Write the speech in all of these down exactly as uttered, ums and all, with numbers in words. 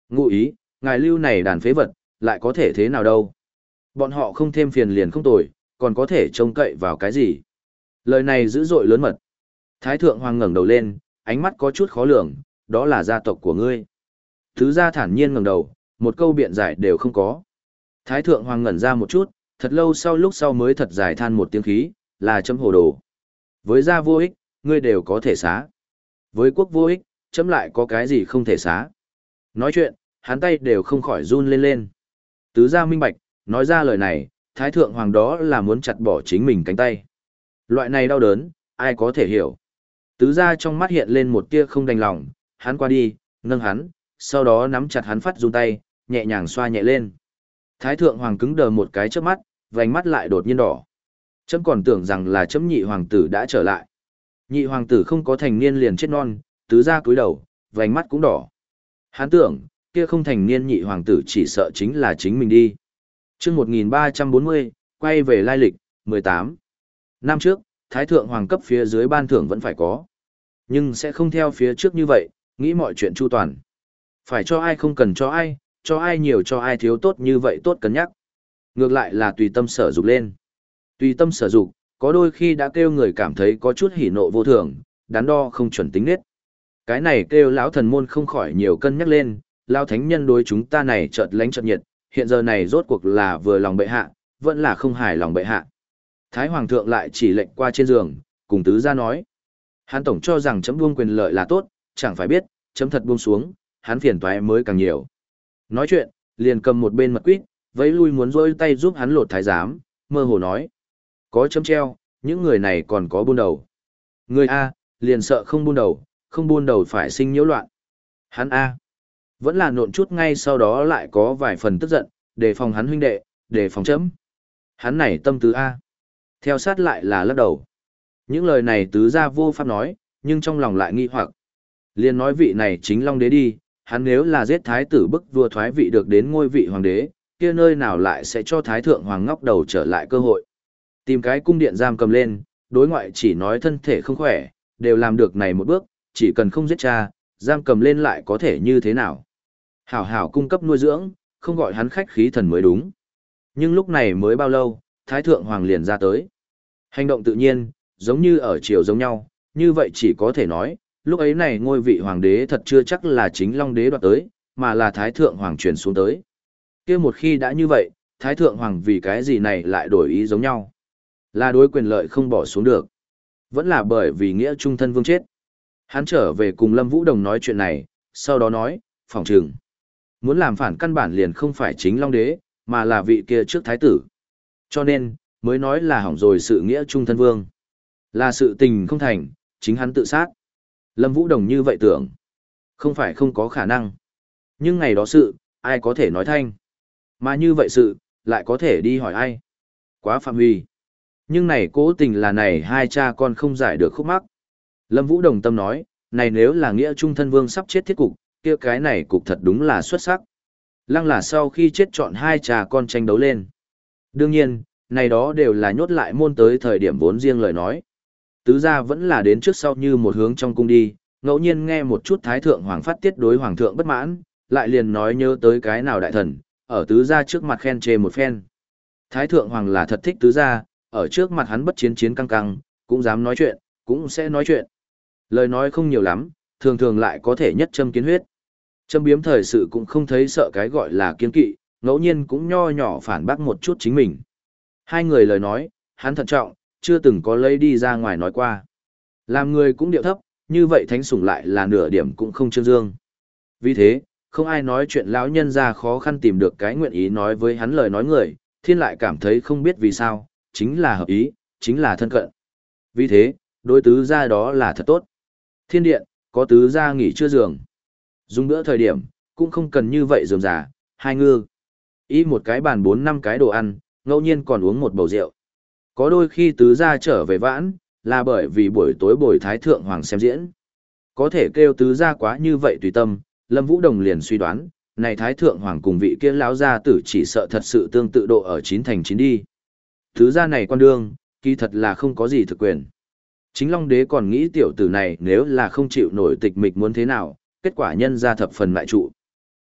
Ngụ ý, ngài lưu này đàn phế vật, lại có thể thế nào đâu. Bọn họ không thêm phiền liền không tồi, còn có thể trông cậy vào cái gì. Lời này dữ dội lớn mật. Thái thượng hoàng ngẩng đầu lên, ánh mắt có chút khó lường, đó là gia tộc của ngươi. Tứ gia thản nhiên ngẩng đầu, một câu biện giải đều không có. Thái thượng hoàng ngẩn ra một chút, thật lâu sau lúc sau mới thật dài than một tiếng khí, là chấm hồ đồ. Với gia vô ích, ngươi đều có thể xá. Với quốc vô ích, chấm lại có cái gì không thể xá. Nói chuyện, hắn tay đều không khỏi run lên lên. Tứ gia minh bạch, nói ra lời này, thái thượng hoàng đó là muốn chặt bỏ chính mình cánh tay. Loại này đau đớn, ai có thể hiểu. Tứ gia trong mắt hiện lên một tia không đành lòng, hắn qua đi, nâng hắn, sau đó nắm chặt hắn phát run tay, nhẹ nhàng xoa nhẹ lên. Thái thượng hoàng cứng đờ một cái trước mắt, vành mắt lại đột nhiên đỏ. Chấm còn tưởng rằng là chấm nhị hoàng tử đã trở lại. Nhị hoàng tử không có thành niên liền chết non, tứ gia cúi đầu, vành mắt cũng đỏ. Hắn tưởng, kia không thành niên nhị hoàng tử chỉ sợ chính là chính mình đi. Chương một nghìn ba trăm bốn mươi, quay về lai lịch, mười tám. Năm trước, Thái thượng hoàng cấp phía dưới ban thưởng vẫn phải có. Nhưng sẽ không theo phía trước như vậy, nghĩ mọi chuyện chu toàn. Phải cho ai không cần cho ai, cho ai nhiều cho ai thiếu tốt như vậy tốt cân nhắc. Ngược lại là tùy tâm sở dục lên. Tùy tâm sở dục, có đôi khi đã kêu người cảm thấy có chút hỉ nộ vô thường, đắn đo không chuẩn tính nết. Cái này kêu lão thần môn không khỏi nhiều cân nhắc lên, lão thánh nhân đối chúng ta này chợt lánh chợt nhiệt, hiện giờ này rốt cuộc là vừa lòng bệ hạ, vẫn là không hài lòng bệ hạ. Thái hoàng thượng lại chỉ lệnh qua trên giường, cùng tứ gia nói. Hắn tổng cho rằng chấm buông quyền lợi là tốt, chẳng phải biết, chấm thật buông xuống, hắn phiền toái mới càng nhiều. Nói chuyện, liền cầm một bên mật quýt, vẫy lui muốn rôi tay giúp hắn lột thái giám, mơ hồ nói. Có chấm treo, những người này còn có buôn đầu. Người A, liền sợ không buôn đầu, không buôn đầu phải sinh nhiễu loạn. Hắn A, vẫn là nộn chút ngay sau đó lại có vài phần tức giận, đề phòng hắn huynh đệ, đề phòng chấm. Hắn này tâm tứ A. Theo sát lại là lắc đầu. Những lời này tứ gia vô pháp nói, nhưng trong lòng lại nghi hoặc. Liền nói vị này chính Long đế đi, hắn nếu là giết thái tử bức vua thoái vị được đến ngôi vị hoàng đế, kia nơi nào lại sẽ cho thái thượng hoàng ngóc đầu trở lại cơ hội. Tìm cái cung điện giam cầm lên, đối ngoại chỉ nói thân thể không khỏe, đều làm được này một bước, chỉ cần không giết cha, giam cầm lên lại có thể như thế nào. Hảo hảo cung cấp nuôi dưỡng, không gọi hắn khách khí thần mới đúng. Nhưng lúc này mới bao lâu, thái thượng hoàng liền ra tới. Hành động tự nhiên, giống như ở chiều giống nhau, như vậy chỉ có thể nói, lúc ấy này ngôi vị hoàng đế thật chưa chắc là chính Long đế đoạt tới, mà là thái thượng hoàng truyền xuống tới. Kia một khi đã như vậy, thái thượng hoàng vì cái gì này lại đổi ý giống nhau. Là đối quyền lợi không bỏ xuống được. Vẫn là bởi vì nghĩa trung thân vương chết. Hắn trở về cùng Lâm Vũ Đồng nói chuyện này, sau đó nói, phòng trừng. Muốn làm phản căn bản liền không phải chính Long đế, mà là vị kia trước thái tử. Cho nên, mới nói là hỏng rồi sự nghĩa trung thân vương. Là sự tình không thành, chính hắn tự sát. Lâm Vũ Đồng như vậy tưởng. Không phải không có khả năng. Nhưng ngày đó sự, ai có thể nói thanh. Mà như vậy sự, lại có thể đi hỏi ai. Quá phạm huy. Nhưng này cố tình là này hai cha con không giải được khúc mắc. Lâm Vũ Đồng tâm nói, này nếu là nghĩa trung thân vương sắp chết thiết cục, kia cái này cục thật đúng là xuất sắc. Lăng là sau khi chết chọn hai cha con tranh đấu lên. Đương nhiên, này đó đều là nhốt lại môn tới thời điểm vốn riêng lời nói. Tứ gia vẫn là đến trước sau như một hướng trong cung đi, ngẫu nhiên nghe một chút thái thượng hoàng phát tiết đối hoàng thượng bất mãn, lại liền nói nhớ tới cái nào đại thần, ở tứ gia trước mặt khen chê một phen. Thái thượng hoàng là thật thích tứ gia, ở trước mặt hắn bất chiến chiến căng căng, cũng dám nói chuyện, cũng sẽ nói chuyện. Lời nói không nhiều lắm, thường thường lại có thể nhất châm kiến huyết. Châm biếm thời sự cũng không thấy sợ cái gọi là kiên kỵ, ngẫu nhiên cũng nho nhỏ phản bác một chút chính mình. Hai người lời nói, hắn thận trọng, chưa từng có lấy đi ra ngoài nói qua. Làm người cũng điệu thấp, như vậy thánh sủng lại là nửa điểm cũng không trương dương. Vì thế, không ai nói chuyện lão nhân ra khó khăn tìm được cái nguyện ý nói với hắn lời nói người, thiên lại cảm thấy không biết vì sao, chính là hợp ý, chính là thân cận. Vì thế, đối tứ gia đó là thật tốt. Thiên điện, có tứ gia nghỉ chưa giường. Dùng bữa thời điểm, cũng không cần như vậy dườm giả, hai ngư. Ý một cái bàn bốn năm cái đồ ăn, ngẫu nhiên còn uống một bầu rượu. Có đôi khi tứ gia trở về vãn, là bởi vì buổi tối buổi thái thượng hoàng xem diễn. Có thể kêu tứ gia quá như vậy tùy tâm, Lâm Vũ Đồng liền suy đoán, này thái thượng hoàng cùng vị kia lão gia tử chỉ sợ thật sự tương tự độ ở chín thành chín đi. Tứ gia này quan đương, kỳ thật là không có gì thực quyền. Chính Long đế còn nghĩ tiểu tử này nếu là không chịu nổi tịch mịch muốn thế nào, kết quả nhân ra thập phần lại trụ.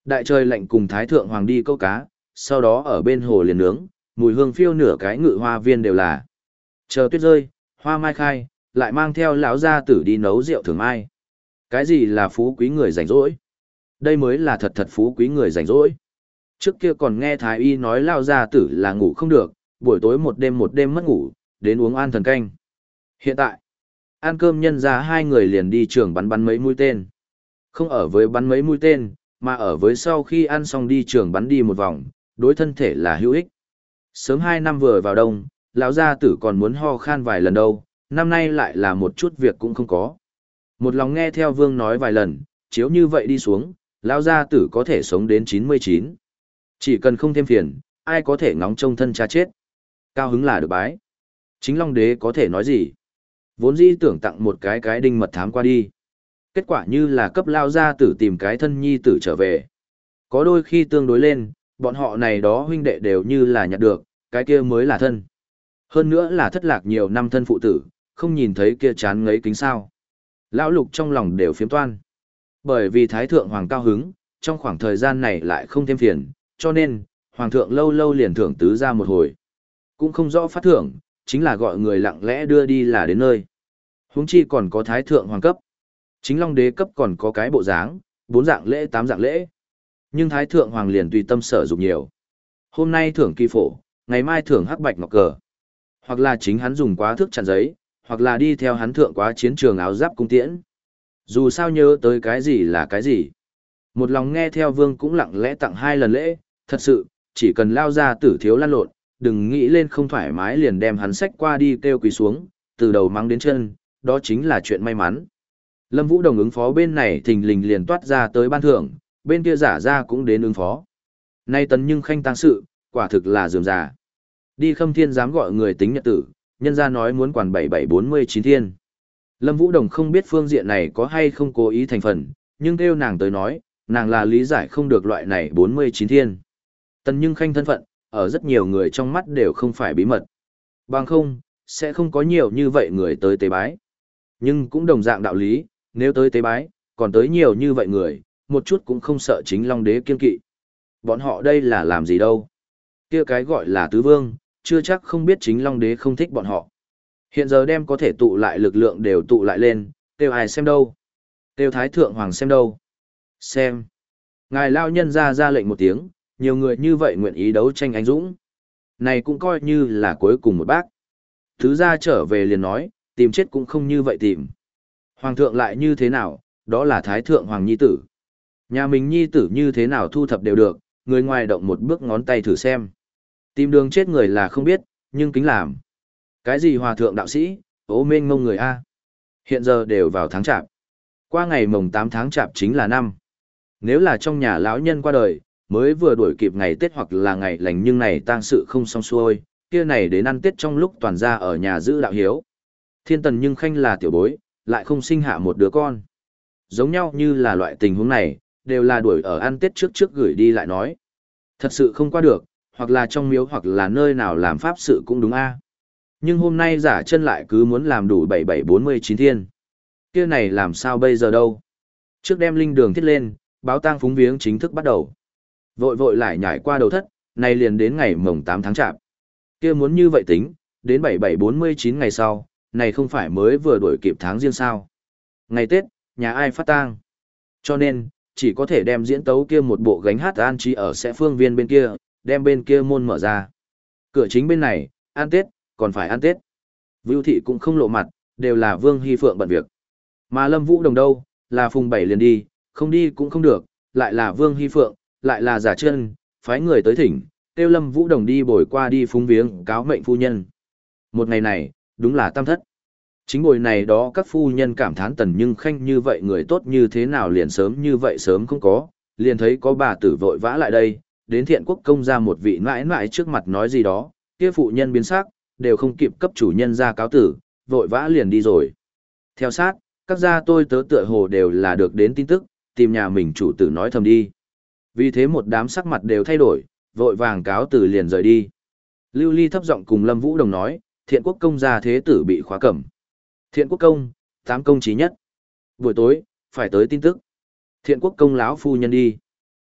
Đại trời lạnh cùng Thái Thượng Hoàng đi câu cá, sau đó ở bên hồ liền nướng, mùi hương phiêu nửa cái ngự hoa viên đều là. Chờ tuyết rơi, hoa mai khai, lại mang theo lão gia tử đi nấu rượu thường mai. Cái gì là phú quý người rảnh rỗi? Đây mới là thật thật phú quý người rảnh rỗi. Trước kia còn nghe Thái Y nói lão gia tử là ngủ không được, buổi tối một đêm một đêm mất ngủ, đến uống an thần canh. Hiện tại, ăn cơm nhân ra hai người liền đi trường bắn bắn mấy mũi tên. Không ở với bắn mấy mũi tên, mà ở với sau khi ăn xong đi trường bắn đi một vòng, đối thân thể là hữu ích. Sớm hai năm vừa vào đông, lão gia tử còn muốn ho khan vài lần đâu, năm nay lại là một chút việc cũng không có. Một lòng nghe theo vương nói vài lần, chiếu như vậy đi xuống, lão gia tử có thể sống đến chín mươi chín. Chỉ cần không thêm phiền, ai có thể ngóng trông thân cha chết. Cao hứng là được bái. Chính Long Đế có thể nói gì? Vốn dĩ tưởng tặng một cái cái đinh mật thám qua đi. Kết quả như là cấp lao gia tử tìm cái thân nhi tử trở về. Có đôi khi tương đối lên, bọn họ này đó huynh đệ đều như là nhặt được, cái kia mới là thân. Hơn nữa là thất lạc nhiều năm thân phụ tử, không nhìn thấy kia chán ngấy kính sao. Lão Lục trong lòng đều phiếm toan. Bởi vì Thái Thượng Hoàng cao hứng, trong khoảng thời gian này lại không thêm phiền, cho nên, Hoàng thượng lâu lâu liền thưởng tứ ra một hồi. Cũng không rõ phát thưởng, chính là gọi người lặng lẽ đưa đi là đến nơi. Huống chi còn có Thái Thượng Hoàng cấp. Chính Long Đế cấp còn có cái bộ dáng, bốn dạng lễ tám dạng lễ. Nhưng Thái Thượng Hoàng liền tùy tâm sở dụng nhiều. Hôm nay thưởng kỳ phổ, ngày mai thưởng hắc bạch ngọc cờ. Hoặc là chính hắn dùng quá thước chặn giấy, hoặc là đi theo hắn thượng quá chiến trường áo giáp cung tiễn. Dù sao nhớ tới cái gì là cái gì. Một lòng nghe theo vương cũng lặng lẽ tặng hai lần lễ, thật sự, chỉ cần lao ra tử thiếu lăn lộn, đừng nghĩ lên không thoải mái liền đem hắn xách qua đi kêu quỳ xuống, từ đầu mắng đến chân, đó chính là chuyện may mắn. Lâm Vũ Đồng ứng phó bên này thình lình liền toát ra tới ban thưởng, bên kia giả ra cũng đến ứng phó. Nay tấn nhưng khanh tăng sự, quả thực là dườm già. Đi Khâm Thiên dám gọi người tính nhật tử, nhân ra nói muốn quản bảy bảy bốn mươi chín thiên. Lâm Vũ Đồng không biết phương diện này có hay không cố ý thành phần, nhưng kêu nàng tới nói, nàng là lý giải không được loại này bốn mươi chín thiên. Tần nhưng khanh thân phận, ở rất nhiều người trong mắt đều không phải bí mật. Bằng không, sẽ không có nhiều như vậy người tới tế bái. Nhưng cũng đồng dạng đạo lý, nếu tới tế bái, còn tới nhiều như vậy người, một chút cũng không sợ chính Long Đế kiên kỵ. Bọn họ đây là làm gì đâu? Kia cái gọi là tứ vương, chưa chắc không biết chính Long Đế không thích bọn họ. Hiện giờ đem có thể tụ lại lực lượng đều tụ lại lên, kêu ai xem đâu? Kêu Thái Thượng Hoàng xem đâu? Xem. Ngài lao nhân ra ra lệnh một tiếng, nhiều người như vậy nguyện ý đấu tranh anh dũng. Này cũng coi như là cuối cùng một bác. Thứ ra trở về liền nói, tìm chết cũng không như vậy tìm. Hoàng thượng lại như thế nào, đó là Thái Thượng Hoàng Nhi Tử. Nhà mình Nhi Tử như thế nào thu thập đều được, người ngoài động một bước ngón tay thử xem. Tìm đường chết người là không biết, nhưng kính làm. Cái gì hòa thượng đạo sĩ, ố mênh ngông người A. Hiện giờ đều vào tháng chạp. Qua ngày mồng tám tháng chạp chính là năm. Nếu là trong nhà lão nhân qua đời, mới vừa đuổi kịp ngày Tết hoặc là ngày lành nhưng này tang sự không xong xuôi, kia này đến ăn Tết trong lúc toàn gia ở nhà giữ đạo hiếu. Thiên tần nhưng khanh là tiểu bối, lại không sinh hạ một đứa con. Giống nhau như là loại tình huống này, đều là đuổi ở ăn Tết trước trước gửi đi lại nói. Thật sự không qua được, hoặc là trong miếu hoặc là nơi nào làm pháp sự cũng đúng a. Nhưng hôm nay giả chân lại cứ muốn làm đủ bảy bảy bốn mươi chín thiên. Kia này làm sao bây giờ đâu? Trước đem linh đường thiết lên, báo tang phúng viếng chính thức bắt đầu. Vội vội lại nhảy qua đầu thất, này liền đến ngày mồng tám tháng chạp. Kia muốn như vậy tính, đến bảy bảy bốn mươi chín ngày sau, này không phải mới vừa đuổi kịp tháng riêng sao. Ngày Tết, nhà ai phát tang. Cho nên, chỉ có thể đem diễn tấu kia một bộ gánh hát an trí ở sẽ phương viên bên kia, đem bên kia môn mở ra. Cửa chính bên này, ăn Tết, còn phải ăn Tết. Vưu thị cũng không lộ mặt, đều là Vương Hy Phượng bận việc. Mà Lâm Vũ Đồng đâu, là phùng bảy liền đi, không đi cũng không được, lại là Vương Hy Phượng, lại là giả chân, phái người tới thỉnh, kêu Lâm Vũ Đồng đi bồi qua đi phúng viếng cáo mệnh phu nhân. Một ngày này, đúng là tam thất. Chính bồi này đó các phu nhân cảm thán tần nhưng khanh như vậy người tốt như thế nào liền sớm như vậy sớm không có, liền thấy có bà tử vội vã lại đây, đến thiện quốc công ra một vị mãi mãi trước mặt nói gì đó, kia phụ nhân biến sắc, đều không kịp cấp chủ nhân ra cáo tử, vội vã liền đi rồi. Theo sát, các gia tôi tớ tựa hồ đều là được đến tin tức, tìm nhà mình chủ tử nói thầm đi. Vì thế một đám sắc mặt đều thay đổi, vội vàng cáo từ liền rời đi. Lưu Ly thấp giọng cùng Lâm Vũ Đồng nói, thiện quốc công gia thế tử bị khóa cẩm. Thiện quốc công, tám công chí nhất. Buổi tối, phải tới tin tức. Thiện quốc công lão phu nhân đi.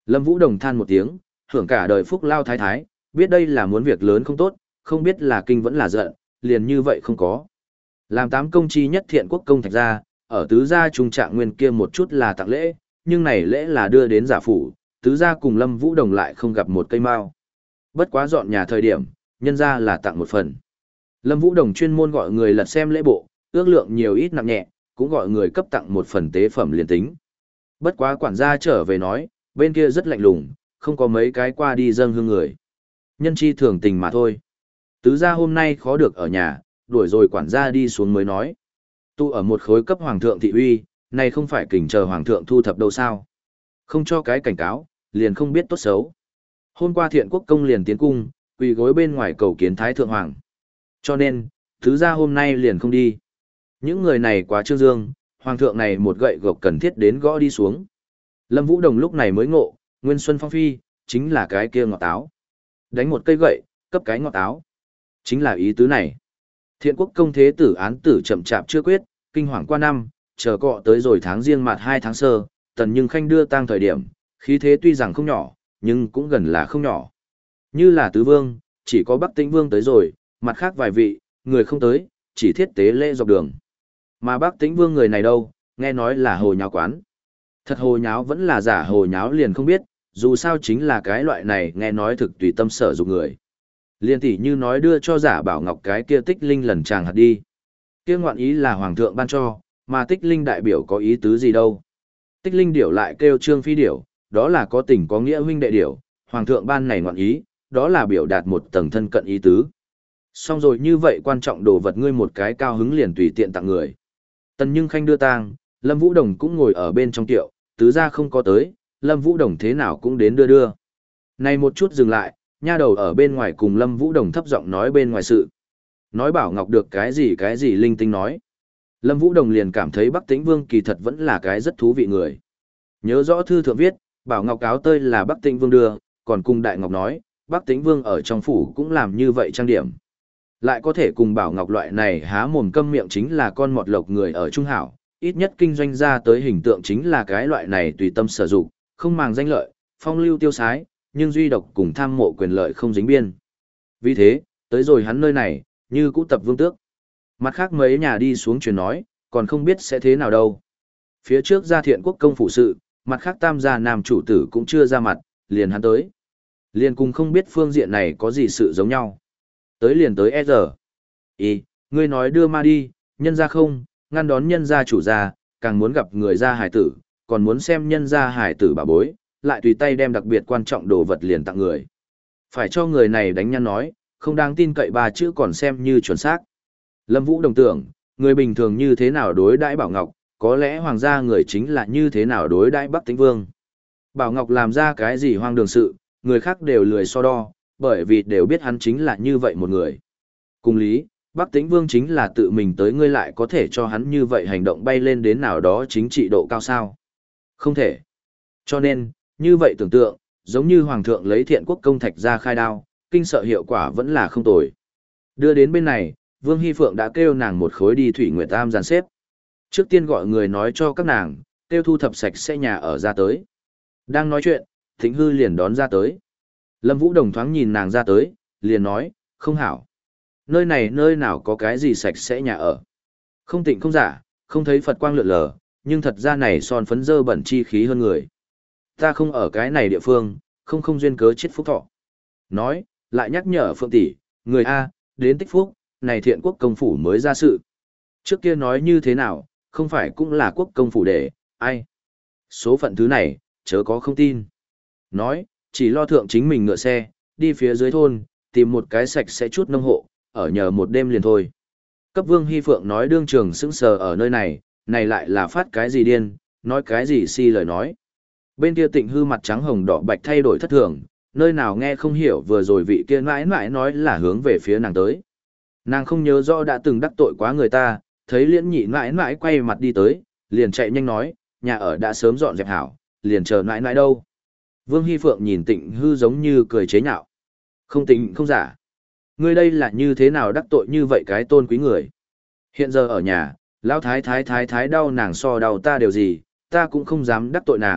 Lâm Vũ Đồng than một tiếng, hưởng cả đời phúc lao thái thái, biết đây là muốn việc lớn không tốt, không biết là kinh vẫn là giận, liền như vậy không có. Làm tám công chi nhất thiện quốc công thạch gia, ở tứ gia trung trạng nguyên kia một chút là tặng lễ, nhưng này lễ là đưa đến giả phủ, tứ gia cùng Lâm Vũ Đồng lại không gặp một cây mao. Bất quá dọn nhà thời điểm, nhân ra là tặng một phần. Lâm Vũ Đồng chuyên môn gọi người lật xem lễ bộ, ước lượng nhiều ít nặng nhẹ, cũng gọi người cấp tặng một phần tế phẩm liền tính. Bất quá quản gia trở về nói, bên kia rất lạnh lùng, không có mấy cái qua đi dâng hương người. Nhân chi thường tình mà thôi. Tứ gia hôm nay khó được ở nhà, đuổi rồi quản gia đi xuống mới nói. Tu ở một khối cấp hoàng thượng thị uy, này không phải kình chờ hoàng thượng thu thập đâu sao. Không cho cái cảnh cáo, liền không biết tốt xấu. Hôm qua thiện quốc công liền tiến cung, quỳ gối bên ngoài cầu kiến thái thượng hoàng. Cho nên, tứ gia hôm nay liền không đi. Những người này quá trương dương, hoàng thượng này một gậy gộc cần thiết đến gõ đi xuống. Lâm Vũ Đồng lúc này mới ngộ, Nguyên Xuân Phong Phi, chính là cái kia ngọt táo. Đánh một cây gậy, cấp cái ngọt táo. Chính là ý tứ này. Thiện quốc công thế tử án tử chậm chạp chưa quyết, kinh hoàng qua năm, chờ cọ tới rồi tháng riêng mặt hai tháng sơ, tần nhưng khanh đưa tang thời điểm, khí thế tuy rằng không nhỏ, nhưng cũng gần là không nhỏ. Như là tứ vương, chỉ có Bắc Tĩnh vương tới rồi, mặt khác vài vị, người không tới, chỉ thiết tế lễ dọc đường. Mà Bắc Tĩnh vương người này đâu, nghe nói là hồ nháo quán. Thật hồ nháo vẫn là giả hồ nháo liền không biết, dù sao chính là cái loại này nghe nói thực tùy tâm sở dụng người. Liên tỷ như nói đưa cho giả bảo ngọc cái kia tích linh lần chàng hạt đi. Kia ngoạn ý là hoàng thượng ban cho, mà tích linh đại biểu có ý tứ gì đâu. Tích linh điểu lại kêu trương phi điểu, đó là có tình có nghĩa huynh đệ điểu, hoàng thượng ban này ngoạn ý, đó là biểu đạt một tầng thân cận ý tứ. Xong rồi như vậy quan trọng đồ vật ngươi một cái cao hứng liền tùy tiện tặng người. Tần nhưng khanh đưa tang, Lâm Vũ Đồng cũng ngồi ở bên trong tiệu, tứ gia không có tới, Lâm Vũ Đồng thế nào cũng đến đưa đưa. Này một chút dừng lại, nha đầu ở bên ngoài cùng Lâm Vũ Đồng thấp giọng nói bên ngoài sự. Nói bảo Ngọc được cái gì cái gì linh tinh nói. Lâm Vũ Đồng liền cảm thấy Bắc Tĩnh Vương kỳ thật vẫn là cái rất thú vị người. Nhớ rõ thư thượng viết, bảo Ngọc áo tơi là Bắc Tĩnh Vương đưa, còn cùng Đại Ngọc nói, Bắc Tĩnh Vương ở trong phủ cũng làm như vậy trang điểm. Lại có thể cùng bảo Ngọc loại này há mồm câm miệng chính là con mọt lộc người ở Trung Hảo, ít nhất kinh doanh ra tới hình tượng chính là cái loại này tùy tâm sử dụng, không màng danh lợi, phong lưu tiêu sái, nhưng duy độc cùng tham mộ quyền lợi không dính biên. Vì thế, tới rồi hắn nơi này, như cũ tập vương tước. Mặt khác mấy nhà đi xuống truyền nói, còn không biết sẽ thế nào đâu. Phía trước gia thiện quốc công phủ sự, mặt khác tam gia nam chủ tử cũng chưa ra mặt, liền hắn tới. Liền cùng không biết phương diện này có gì sự giống nhau. Tới liền tới e giờ. Ý, ngươi nói đưa ma đi, nhân ra không, ngăn đón nhân gia chủ gia, càng muốn gặp người gia hải tử, còn muốn xem nhân gia hải tử bà bối, lại tùy tay đem đặc biệt quan trọng đồ vật liền tặng người. Phải cho người này đánh nhăn nói, không đáng tin cậy ba chữ còn xem như chuẩn xác. Lâm Vũ đồng tưởng, người bình thường như thế nào đối đãi Bảo Ngọc, có lẽ hoàng gia người chính là như thế nào đối đãi Bắc Tĩnh Vương. Bảo Ngọc làm ra cái gì hoang đường sự, người khác đều lười so đo, bởi vì đều biết hắn chính là như vậy một người. Cùng lý, Bắc Tĩnh Vương chính là tự mình tới ngươi lại có thể cho hắn như vậy hành động bay lên đến nào đó chính trị độ cao sao. Không thể. Cho nên, như vậy tưởng tượng, giống như Hoàng thượng lấy thiện quốc công thạch ra khai đao, kinh sợ hiệu quả vẫn là không tồi. Đưa đến bên này, Vương Hy Phượng đã kêu nàng một khối đi Thủy Nguyệt Tam dàn xếp. Trước tiên gọi người nói cho các nàng, kêu thu thập sạch sẽ nhà ở ra tới. Đang nói chuyện, Thịnh Hư liền đón ra tới. Lâm Vũ Đồng thoáng nhìn nàng ra tới, liền nói, không hảo. Nơi này nơi nào có cái gì sạch sẽ nhà ở. Không tịnh không giả, không thấy Phật quang lượn lờ, nhưng thật ra này son phấn dơ bẩn chi khí hơn người. Ta không ở cái này địa phương, không không duyên cớ chết phúc thọ. Nói, lại nhắc nhở Phượng tỷ, người A, đến tích phúc, này thiện quốc công phủ mới ra sự. Trước kia nói như thế nào, không phải cũng là quốc công phủ để, ai. Số phận thứ này, chớ có không tin. Nói, chỉ lo thượng chính mình ngựa xe, đi phía dưới thôn, tìm một cái sạch sẽ chút nông hộ, ở nhờ một đêm liền thôi. Cấp Vương Hy Phượng nói đương trường sững sờ ở nơi này, này lại là phát cái gì điên, nói cái gì si lời nói. Bên kia Tịnh Hư mặt trắng hồng đỏ bạch thay đổi thất thường, nơi nào nghe không hiểu vừa rồi vị kia mãi mãi nói là hướng về phía nàng tới. Nàng không nhớ rõ đã từng đắc tội quá người ta, thấy liễn nhị mãi mãi quay mặt đi tới, liền chạy nhanh nói, nhà ở đã sớm dọn dẹp hảo, liền chờ mãi mãi đâu. Vương Hy Phượng nhìn Tịnh Hư giống như cười chế nhạo. Không tịnh không giả. Ngươi đây là như thế nào đắc tội như vậy cái tôn quý người. Hiện giờ ở nhà, lão thái thái thái thái đau nàng so đau ta điều gì, ta cũng không dám đắc tội nàng,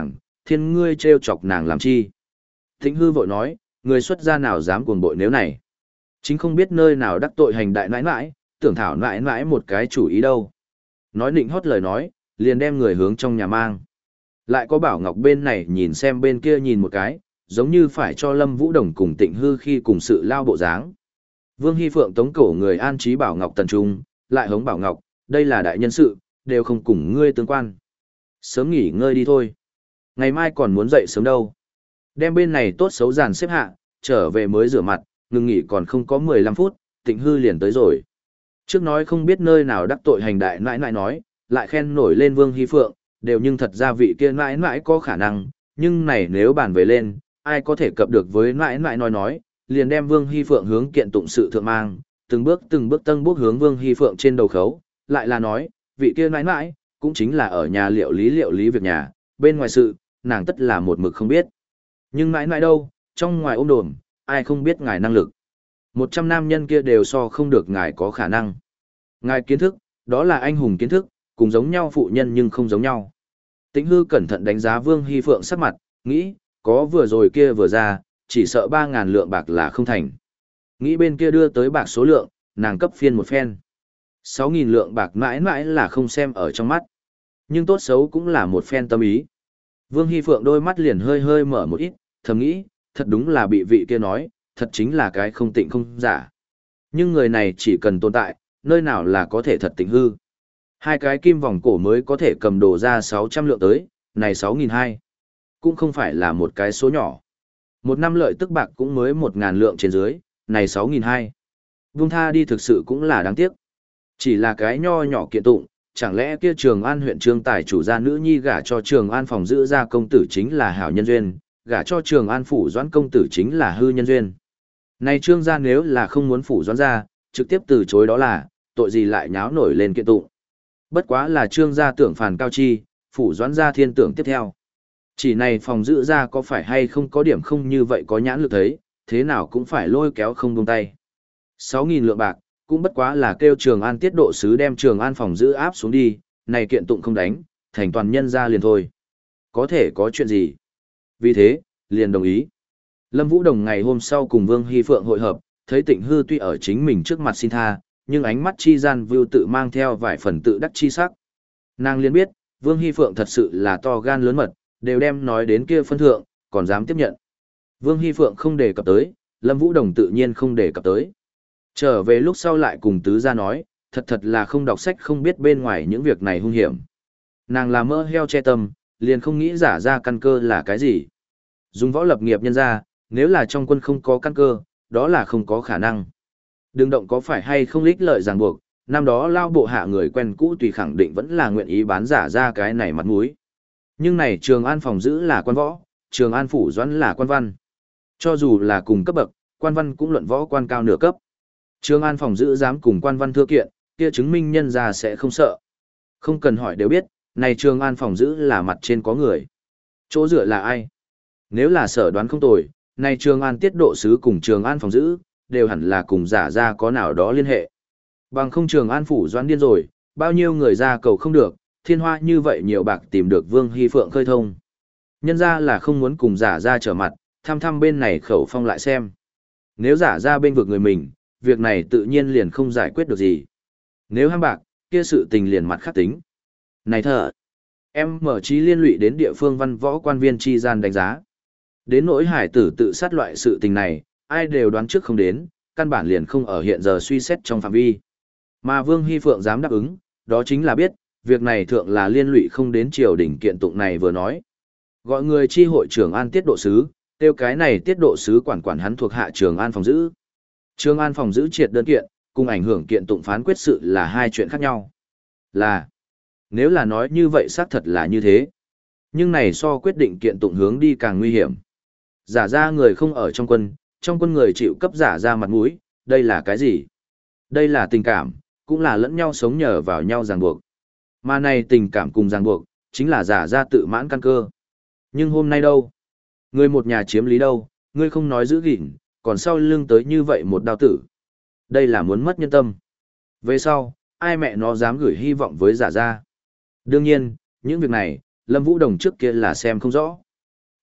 thiên ngươi trêu chọc nàng làm chi. Tĩnh hư vội nói, người xuất gia nào dám cuồng bội nếu này. Chính không biết nơi nào đắc tội hành đại nãi nãi, tưởng thảo nãi nãi một cái chủ ý đâu. Nói nịnh hót lời nói, liền đem người hướng trong nhà mang. Lại có Bảo Ngọc bên này nhìn xem bên kia nhìn một cái, giống như phải cho Lâm Vũ Đồng cùng Tịnh Hư khi cùng sự lao bộ dáng. Vương Hy Phượng tống cổ người an trí Bảo Ngọc tần trung, lại hống Bảo Ngọc, đây là đại nhân sự, đều không cùng ngươi tương quan. Sớm nghỉ ngơi đi thôi. Ngày mai còn muốn dậy sớm đâu. Đem bên này tốt xấu dàn xếp hạ, trở về mới rửa mặt, ngừng nghỉ còn không có mười lăm phút, Tịnh Hư liền tới rồi. Trước nói không biết nơi nào đắc tội hành đại nãi nãi nói, lại khen nổi lên Vương Hy Phượng, đều nhưng thật ra vị kia nãi nãi có khả năng, nhưng này nếu bàn về lên, ai có thể cập được với nãi nãi nói nói, liền đem Vương Hy Phượng hướng kiện tụng sự thượng mang, từng bước từng bước tân bước hướng Vương Hy Phượng trên đầu khấu, lại là nói, vị kia nãi nãi, cũng chính là ở nhà liệu lý liệu lý việc nhà, bên ngoài sự, nàng tất là một mực không biết. Nhưng nãi nãi đâu, trong ngoài ôm đồn, ai không biết ngài năng lực. Một trăm nam nhân kia đều so không được ngài có khả năng. Ngài kiến thức, đó là anh hùng kiến thức, cùng giống nhau phụ nhân nhưng không giống nhau. Tĩnh Hư cẩn thận đánh giá Vương Hy Phượng sắc mặt, nghĩ, có vừa rồi kia vừa ra, chỉ sợ ba ngàn lượng bạc là không thành. Nghĩ bên kia đưa tới bạc số lượng, nàng cấp phiên một phen. Sáu nghìn lượng bạc mãi mãi là không xem ở trong mắt. Nhưng tốt xấu cũng là một phen tâm ý. Vương Hy Phượng đôi mắt liền hơi hơi mở một ít, thầm nghĩ, thật đúng là bị vị kia nói, thật chính là cái không tịnh không giả. Nhưng người này chỉ cần tồn tại, nơi nào là có thể thật tịnh hư. Hai cái kim vòng cổ mới có thể cầm đồ ra sáu trăm lượng tới, này sáu nghìn hai. Cũng không phải là một cái số nhỏ. Một năm lợi tức bạc cũng mới một ngàn lượng trên dưới, này sáu nghìn hai. Vung tha đi thực sự cũng là đáng tiếc. Chỉ là cái nho nhỏ kiện tụng, chẳng lẽ kia Trường An huyện Trương Tài chủ gia nữ nhi gả cho Trường An phòng giữ gia công tử chính là hảo nhân duyên, gả cho Trường An phủ doãn công tử chính là hư nhân duyên. Này Trương gia nếu là không muốn phủ doãn gia, trực tiếp từ chối đó là, tội gì lại nháo nổi lên kiện tụng. Bất quá là Trương gia tưởng phản cao chi, phủ doãn gia thiên tưởng tiếp theo. Chỉ này phòng giữ gia có phải hay không có điểm không như vậy có nhãn lực thấy, thế nào cũng phải lôi kéo không buông tay. sáu nghìn lượng bạc, cũng bất quá là kêu Trường An tiết độ sứ đem Trường An phòng giữ áp xuống đi, này kiện tụng không đánh, thành toàn nhân ra liền thôi. Có thể có chuyện gì? Vì thế, liền đồng ý. Lâm Vũ Đồng ngày hôm sau cùng Vương Hy Phượng hội hợp, thấy Tịnh Hư tuy ở chính mình trước mặt xin tha, nhưng ánh mắt chi gian vưu tự mang theo vài phần tự đắc chi sắc. Nàng liền biết, Vương Hy Phượng thật sự là to gan lớn mật, đều đem nói đến kia phân thượng, còn dám tiếp nhận. Vương Hy Phượng không đề cập tới, Lâm Vũ Đồng tự nhiên không đề cập tới. Trở về lúc sau lại cùng tứ gia nói, thật thật là không đọc sách không biết bên ngoài những việc này hung hiểm. Nàng là mơ heo che tâm, liền không nghĩ giả ra căn cơ là cái gì. Dùng võ lập nghiệp nhân ra, nếu là trong quân không có căn cơ, đó là không có khả năng. Đừng động có phải hay không lích lợi ràng buộc, năm đó lao bộ hạ người quen cũ tùy khẳng định vẫn là nguyện ý bán giả ra cái này mặt mũi. Nhưng này Trường An phòng giữ là quan võ, Trường An phủ doãn là quan văn. Cho dù là cùng cấp bậc, quan văn cũng luận võ quan cao nửa cấp. Trường An phòng giữ dám cùng quan văn thưa kiện, kia chứng minh nhân ra sẽ không sợ. Không cần hỏi đều biết, này Trường An phòng giữ là mặt trên có người. Chỗ dựa là ai? Nếu là sở đoán không tồi, này Trường An tiết độ sứ cùng Trường An phòng giữ, đều hẳn là cùng giả ra có nào đó liên hệ. Bằng không Trường An phủ doãn điên rồi, bao nhiêu người ra cầu không được, thiên hoa như vậy nhiều bạc tìm được Vương Hy Phượng khơi thông. Nhân ra là không muốn cùng giả ra trở mặt, thăm thăm bên này khẩu phong lại xem. Nếu giả ra bên vực người mình, việc này tự nhiên liền không giải quyết được gì. Nếu ham bạc, kia sự tình liền mặt khắc tính. Này thở, em mở trí liên lụy đến địa phương văn võ quan viên chi gian đánh giá. Đến nỗi hải tử tự sát loại sự tình này, ai đều đoán trước không đến, căn bản liền không ở hiện giờ suy xét trong phạm vi. Mà Vương Hy Phượng dám đáp ứng, đó chính là biết, việc này thượng là liên lụy không đến triều đình kiện tụng này vừa nói. Gọi người chi hội trưởng An tiết độ sứ, tiêu cái này tiết độ sứ quản quản hắn thuộc hạ Trường An phòng giữ. Trường An phòng giữ triệt đơn kiện, cùng ảnh hưởng kiện tụng phán quyết sự là hai chuyện khác nhau. Là, nếu là nói như vậy xác thật là như thế. Nhưng này so quyết định kiện tụng hướng đi càng nguy hiểm. Giả ra người không ở trong quân, trong quân người chịu cấp giả ra mặt mũi, đây là cái gì? Đây là tình cảm, cũng là lẫn nhau sống nhờ vào nhau ràng buộc. Mà này tình cảm cùng ràng buộc, chính là giả ra tự mãn căn cơ. Nhưng hôm nay đâu? Người một nhà chiếm lý đâu, ngươi không nói giữ gìn, còn sau lưng tới như vậy một đao tử. Đây là muốn mất nhân tâm. Về sau, ai mẹ nó dám gửi hy vọng với giả ra. Đương nhiên, những việc này, Lâm Vũ Đồng trước kia là xem không rõ.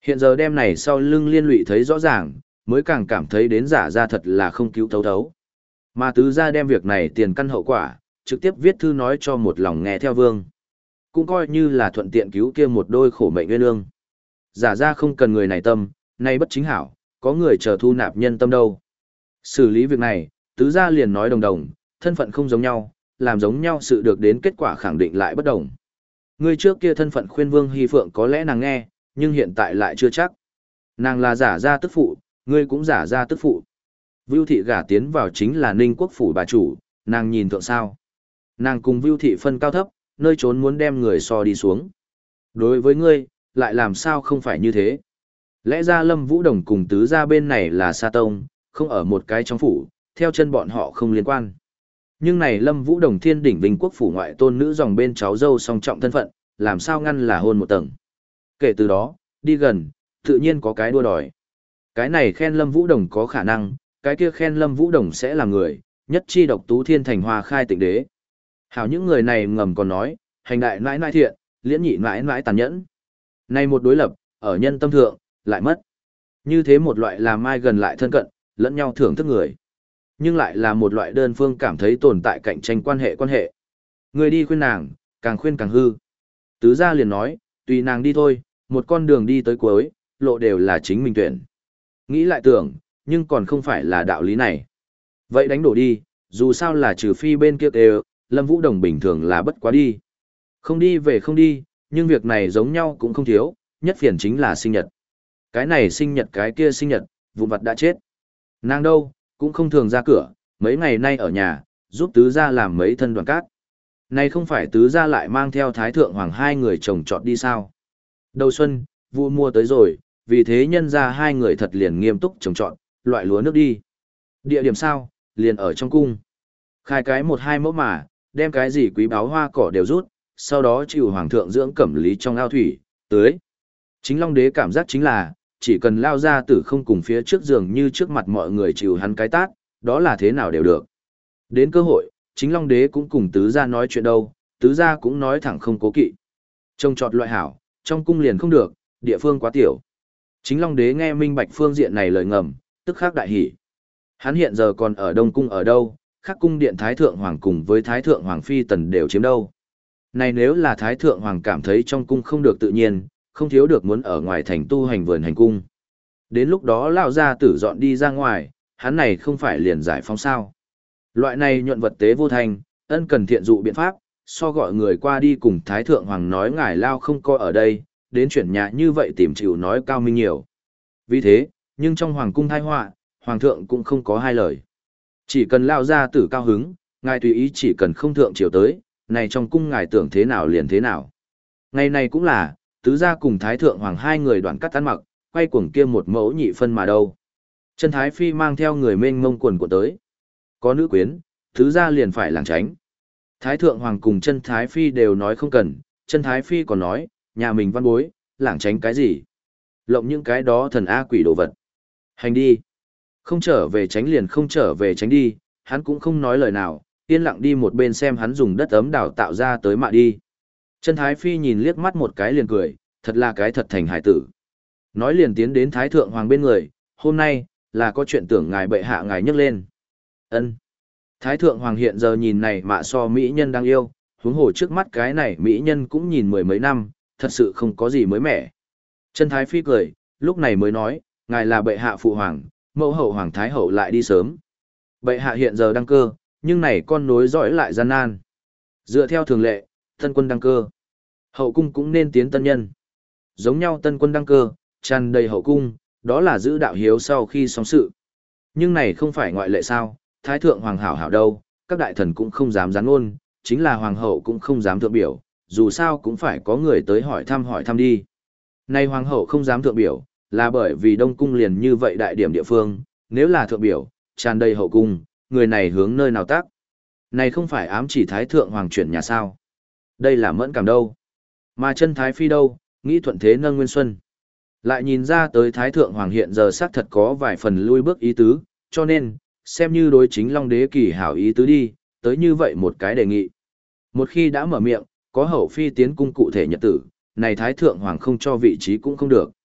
Hiện giờ đêm này sau lưng liên lụy thấy rõ ràng, mới càng cảm thấy đến giả ra thật là không cứu thấu thấu. Mà tứ gia đem việc này tiền căn hậu quả, trực tiếp viết thư nói cho một lòng nghe theo vương. Cũng coi như là thuận tiện cứu kia một đôi khổ mệnh nguyên ương. Giả ra không cần người này tâm, nay bất chính hảo, có người chờ thu nạp nhân tâm đâu. Xử lý việc này, tứ gia liền nói đồng đồng, thân phận không giống nhau, làm giống nhau sự được đến kết quả khẳng định lại bất đồng. Người trước kia thân phận khuyên vương hy phượng có lẽ nàng nghe, nhưng hiện tại lại chưa chắc. Nàng là giả ra tức phụ, ngươi cũng giả ra tức phụ. Vưu thị gả tiến vào chính là Ninh Quốc phủ bà chủ, nàng nhìn thượng sao. Nàng cùng Vưu thị phân cao thấp, nơi trốn muốn đem người so đi xuống. Đối với ngươi, lại làm sao không phải như thế. Lẽ ra Lâm Vũ Đồng cùng tứ gia bên này là sa tông, không ở một cái trong phủ, theo chân bọn họ không liên quan. Nhưng này Lâm Vũ Đồng thiên đỉnh Vinh Quốc phủ ngoại tôn nữ dòng bên cháu dâu song trọng thân phận, làm sao ngăn là hôn một tầng. Kể từ đó, đi gần, tự nhiên có cái đua đòi. Cái này khen Lâm Vũ Đồng có khả năng, cái kia khen Lâm Vũ Đồng sẽ là người, nhất chi độc tú thiên thành hoa khai tịnh đế. Hảo những người này ngầm còn nói, hành đại nãi nãi thiện, liễn nhị nãi nãi tàn nhẫn. Này một đối lập, ở nhân tâm thượng, lại mất. Như thế một loại làm ai gần lại thân cận, lẫn nhau thưởng thức người. Nhưng lại là một loại đơn phương cảm thấy tồn tại cạnh tranh quan hệ quan hệ. Người đi khuyên nàng, càng khuyên càng hư. Tứ gia liền nói, tùy nàng đi thôi, một con đường đi tới cuối, lộ đều là chính mình tuyển. Nghĩ lại tưởng, nhưng còn không phải là đạo lý này. Vậy đánh đổ đi, dù sao là trừ phi bên kia đều, Lâm Vũ Đồng bình thường là bất quá đi. Không đi về không đi, nhưng việc này giống nhau cũng không thiếu, nhất phiền chính là sinh nhật. Cái này sinh nhật cái kia sinh nhật, vụn vặt đã chết. Nàng đâu, cũng không thường ra cửa, mấy ngày nay ở nhà, giúp tứ gia làm mấy thân đoàn cát. Này không phải tứ gia lại mang theo thái thượng hoàng hai người chồng chọn đi sao. Đầu xuân, vụ mua tới rồi, vì thế nhân ra hai người thật liền nghiêm túc trồng trọt, loại lúa nước đi. Địa điểm sao, liền ở trong cung. Khai cái một hai mẫu mà, đem cái gì quý báo hoa cỏ đều rút, sau đó chịu hoàng thượng dưỡng cẩm lý trong ao thủy, tưới. Chính Long Đế cảm giác chính là, chỉ cần lao ra tử không cùng phía trước giường như trước mặt mọi người chịu hắn cái tát, đó là thế nào đều được. Đến cơ hội, chính Long Đế cũng cùng tứ gia nói chuyện đâu, tứ gia cũng nói thẳng không cố kỵ. Trông trọt loại hảo, trong cung liền không được, địa phương quá tiểu. Chính Long Đế nghe minh bạch phương diện này lời ngầm, tức khắc đại hỉ. Hắn hiện giờ còn ở Đông Cung ở đâu, khác cung điện Thái Thượng Hoàng cùng với Thái Thượng Hoàng Phi Tần đều chiếm đâu. Này nếu là Thái Thượng Hoàng cảm thấy trong cung không được tự nhiên, không thiếu được muốn ở ngoài thành tu hành vườn hành cung. Đến lúc đó lão gia tử dọn đi ra ngoài, hắn này không phải liền giải phóng sao. Loại này nhuận vật tế vô thành, ân cần thiện dụ biện pháp, so gọi người qua đi cùng Thái Thượng Hoàng nói ngài lao không coi ở đây, đến chuyển nhà như vậy tìm chịu nói cao minh nhiều. Vì thế, nhưng trong Hoàng cung thai họa, Hoàng thượng cũng không có hai lời. Chỉ cần lao gia tử cao hứng, ngài tùy ý chỉ cần không thượng chiều tới, này trong cung ngài tưởng thế nào liền thế nào. Ngày này cũng là, tứ gia cùng Thái Thượng Hoàng hai người đoạn cắt ăn mặc, quay cuồng kia một mẫu nhị phân mà đâu. Chân Thái Phi mang theo người mênh mông quần của tới. Có nữ quyến, tứ gia liền phải làng tránh. Thái Thượng Hoàng cùng chân Thái Phi đều nói không cần, chân Thái Phi còn nói, nhà mình văn bối, làng tránh cái gì. Lộng những cái đó thần A quỷ đồ vật. Hành đi. Không trở về tránh liền không trở về tránh đi, hắn cũng không nói lời nào, yên lặng đi một bên xem hắn dùng đất ấm đào tạo ra tới mạ đi. Chân Thái Phi nhìn liếc mắt một cái liền cười, thật là cái thật thành hải tử. Nói liền tiến đến Thái Thượng Hoàng bên người, hôm nay, là có chuyện tưởng ngài bệ hạ ngài nhấc lên. Ân. Thái Thượng Hoàng hiện giờ nhìn này mạ so mỹ nhân đang yêu, huống hồ trước mắt cái này mỹ nhân cũng nhìn mười mấy năm, thật sự không có gì mới mẻ. Chân Thái Phi cười, lúc này mới nói, ngài là bệ hạ phụ hoàng, mẫu hậu hoàng thái hậu lại đi sớm. Bệ hạ hiện giờ đăng cơ, nhưng này con nối dõi lại gian nan. Dựa theo thường lệ, tân quân đăng cơ. Hậu cung cũng nên tiến tân nhân. Giống nhau tân quân đăng cơ, tràn đầy hậu cung, đó là giữ đạo hiếu sau khi xong sự. Nhưng này không phải ngoại lệ sao, thái thượng hoàng hảo hảo đâu, các đại thần cũng không dám gián ngôn, chính là hoàng hậu cũng không dám thượng biểu, dù sao cũng phải có người tới hỏi thăm hỏi thăm đi. Nay hoàng hậu không dám thượng biểu, là bởi vì Đông Cung liền như vậy đại điểm địa phương, nếu là thượng biểu, tràn đầy hậu cung, người này hướng nơi nào tác. Này không phải ám chỉ thái thượng hoàng chuyển nhà sao. Đây là mẫn cảm đâu. Mà chân thái phi đâu, nghĩ thuận thế nâng nguyên xuân. Lại nhìn ra tới thái thượng hoàng hiện giờ xác thật có vài phần lui bước ý tứ, cho nên, xem như đối chính Long Đế kỳ hảo ý tứ đi, tới như vậy một cái đề nghị. Một khi đã mở miệng, có hậu phi tiến cung cụ thể nhật tử, này thái thượng hoàng không cho vị trí cũng không được.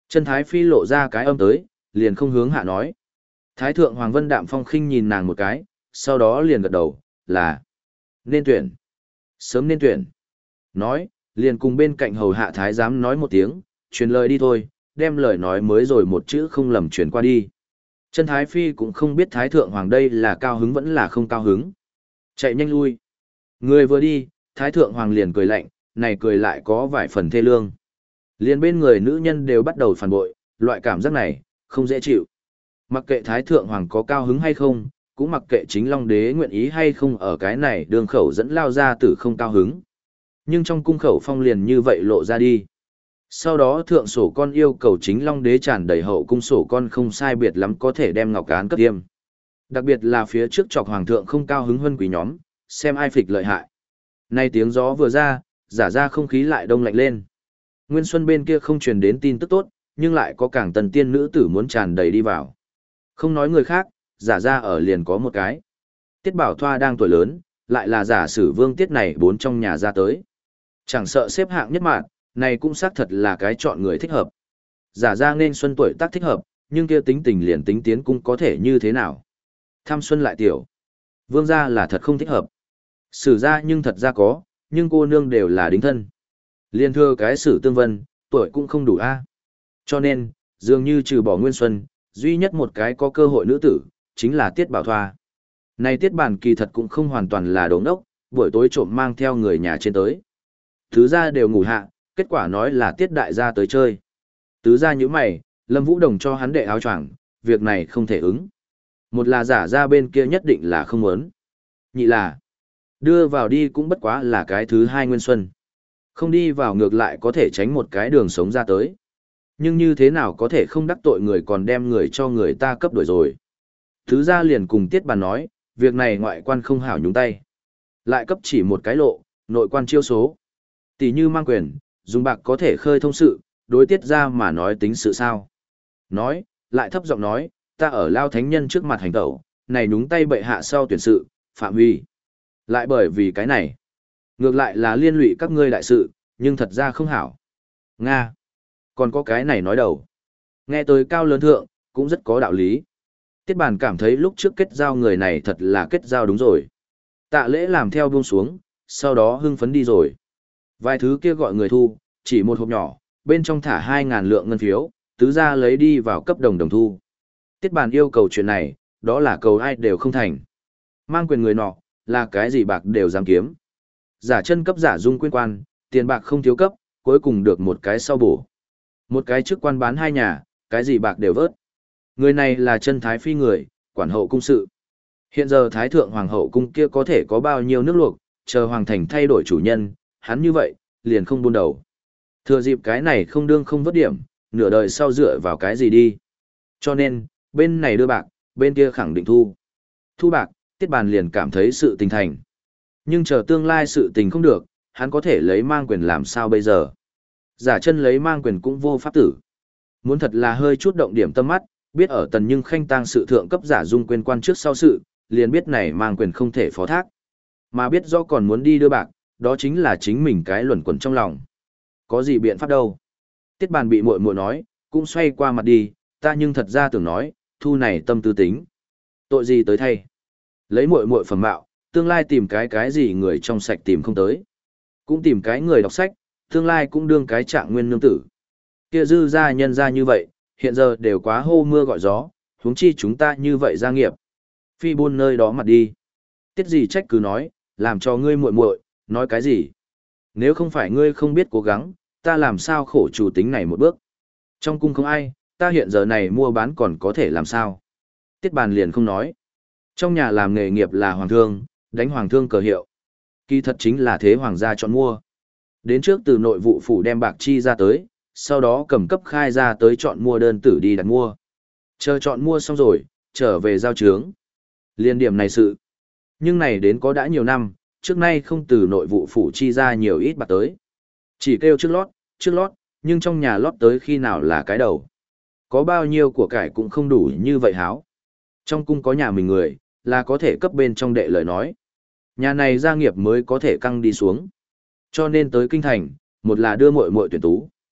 Chân Thái Phi lộ ra cái âm tới, liền không hướng hạ nói. Thái thượng Hoàng Vân đạm phong khinh nhìn nàng một cái, sau đó liền gật đầu, là nên tuyển. Sớm nên tuyển. Nói, liền cùng bên cạnh hầu hạ thái giám nói một tiếng, truyền lời đi thôi, đem lời nói mới rồi một chữ không lầm truyền qua đi. Chân Thái Phi cũng không biết Thái thượng Hoàng đây là cao hứng vẫn là không cao hứng. Chạy nhanh lui. Người vừa đi, Thái thượng Hoàng liền cười lạnh, này cười lại có vài phần thê lương. Liền bên người nữ nhân đều bắt đầu phản bội, loại cảm giác này, không dễ chịu. Mặc kệ Thái thượng Hoàng có cao hứng hay không, cũng mặc kệ chính Long Đế nguyện ý hay không ở cái này đường khẩu dẫn lao ra tử không cao hứng. Nhưng trong cung khẩu phong liền như vậy lộ ra đi. Sau đó thượng sổ con yêu cầu chính Long Đế tràn đầy hậu cung sổ con không sai biệt lắm có thể đem ngọc cán cấp tiêm. Đặc biệt là phía trước chọc hoàng thượng không cao hứng hơn quý nhóm, xem ai phịch lợi hại. Nay tiếng gió vừa ra, giả ra không khí lại đông lạnh lên. Nguyên Xuân bên kia không truyền đến tin tức tốt, nhưng lại có càng tần tiên nữ tử muốn tràn đầy đi vào. Không nói người khác, giả ra ở liền có một cái. Tiết Bảo Thoa đang tuổi lớn, lại là giả sử vương tiết này bốn trong nhà ra tới. Chẳng sợ xếp hạng nhất mạng, này cũng xác thật là cái chọn người thích hợp. Giả ra nên Xuân tuổi tác thích hợp, nhưng kia tính tình liền tính tiến cũng có thể như thế nào. Tham Xuân lại tiểu. Vương gia là thật không thích hợp. Sử ra nhưng thật ra có, nhưng cô nương đều là đính thân. Liên thưa cái sử tương vân, tuổi cũng không đủ a. Cho nên, dường như trừ bỏ Nguyên Xuân, duy nhất một cái có cơ hội nữ tử, chính là Tiết Bảo Thoa. Này Tiết Bản kỳ thật cũng không hoàn toàn là đống đốc, buổi tối trộm mang theo người nhà trên tới. Tứ gia đều ngủ hạ, kết quả nói là Tiết đại gia tới chơi. Tứ gia như mày, Lâm Vũ Đồng cho hắn đệ áo choàng, việc này không thể ứng. Một là giả ra bên kia nhất định là không muốn. Nhị là, đưa vào đi cũng bất quá là cái thứ hai Nguyên Xuân. Không đi vào ngược lại có thể tránh một cái đường sống ra tới. Nhưng như thế nào có thể không đắc tội người còn đem người cho người ta cấp đổi rồi. Thứ gia liền cùng Tiết Bàn nói, việc này ngoại quan không hảo nhúng tay. Lại cấp chỉ một cái lộ, nội quan chiêu số. Tỷ như mang quyền, dùng bạc có thể khơi thông sự, đối Tiết ra mà nói tính sự sao. Nói, lại thấp giọng nói, ta ở Lao Thánh Nhân trước mặt hành tẩu, này nhúng tay bệ hạ sau tuyển sự, phạm huy. Lại bởi vì cái này, ngược lại là liên lụy các ngươi đại sự, nhưng thật ra không hảo. Nga. Còn có cái này nói đầu. Nghe tới cao lớn thượng, cũng rất có đạo lý. Tiết Bàn cảm thấy lúc trước kết giao người này thật là kết giao đúng rồi. Tạ lễ làm theo buông xuống, sau đó hưng phấn đi rồi. Vài thứ kia gọi người thu, chỉ một hộp nhỏ, bên trong thả hai ngàn lượng ngân phiếu, tứ ra lấy đi vào cấp đồng đồng thu. Tiết Bàn yêu cầu chuyện này, đó là cầu ai đều không thành. Mang quyền người nọ, là cái gì bạc đều dám kiếm. Giả chân cấp giả dung quyên quan, tiền bạc không thiếu cấp, cuối cùng được một cái sau bổ. Một cái chức quan bán hai nhà, cái gì bạc đều vớt. Người này là chân Thái Phi người, quản hậu cung sự. Hiện giờ Thái Thượng Hoàng hậu cung kia có thể có bao nhiêu nước luộc, chờ Hoàng thành thay đổi chủ nhân, hắn như vậy, liền không buôn đầu. Thừa dịp cái này không đương không vớt điểm, nửa đời sau dựa vào cái gì đi. Cho nên, bên này đưa bạc, bên kia khẳng định thu. Thu bạc, Tiết Bàn liền cảm thấy sự tình thành. Nhưng chờ tương lai sự tình không được, hắn có thể lấy mang quyền làm sao bây giờ. Giả chân lấy mang quyền cũng vô pháp tử. Muốn thật là hơi chút động điểm tâm mắt, biết ở tần nhưng khanh tang sự thượng cấp giả dung quên quan trước sau sự, liền biết này mang quyền không thể phó thác. Mà biết do còn muốn đi đưa bạc, đó chính là chính mình cái luẩn quẩn trong lòng. Có gì biện pháp đâu. Tiết Bàn bị muội muội nói, cũng xoay qua mặt đi, ta nhưng thật ra tưởng nói, thu này tâm tư tính. Tội gì tới thay. Lấy muội muội phẩm mạo, tương lai tìm cái cái gì người trong sạch tìm không tới. Cũng tìm cái người đọc sách, tương lai cũng đương cái trạng nguyên nương tử. Kia dư gia nhân ra như vậy, hiện giờ đều quá hô mưa gọi gió, huống chi chúng ta như vậy gia nghiệp. Phi buôn nơi đó mặt đi. Tiết gì trách cứ nói, làm cho ngươi muội muội, nói cái gì? Nếu không phải ngươi không biết cố gắng, ta làm sao khổ chủ tính này một bước. Trong cung không ai, ta hiện giờ này mua bán còn có thể làm sao? Tiết Bàn liền không nói. Trong nhà làm nghề nghiệp là hoàng thương, đánh hoàng thương cờ hiệu. Kỳ thật chính là thế hoàng gia chọn mua. Đến trước từ nội vụ phủ đem bạc chi ra tới, sau đó cầm cấp khai ra tới chọn mua đơn tử đi đặt mua. Chờ chọn mua xong rồi, trở về giao trướng. Liên điểm này sự. Nhưng này đến có đã nhiều năm, trước nay không từ nội vụ phủ chi ra nhiều ít bạc tới. Chỉ kêu trước lót, trước lót, nhưng trong nhà lót tới khi nào là cái đầu. Có bao nhiêu của cải cũng không đủ như vậy háo. Trong cung có nhà mình người, là có thể cấp bên trong đệ lời nói. Nhà này gia nghiệp mới có thể căng đi xuống. Cho nên tới kinh thành, một là đưa muội muội tuyển tú.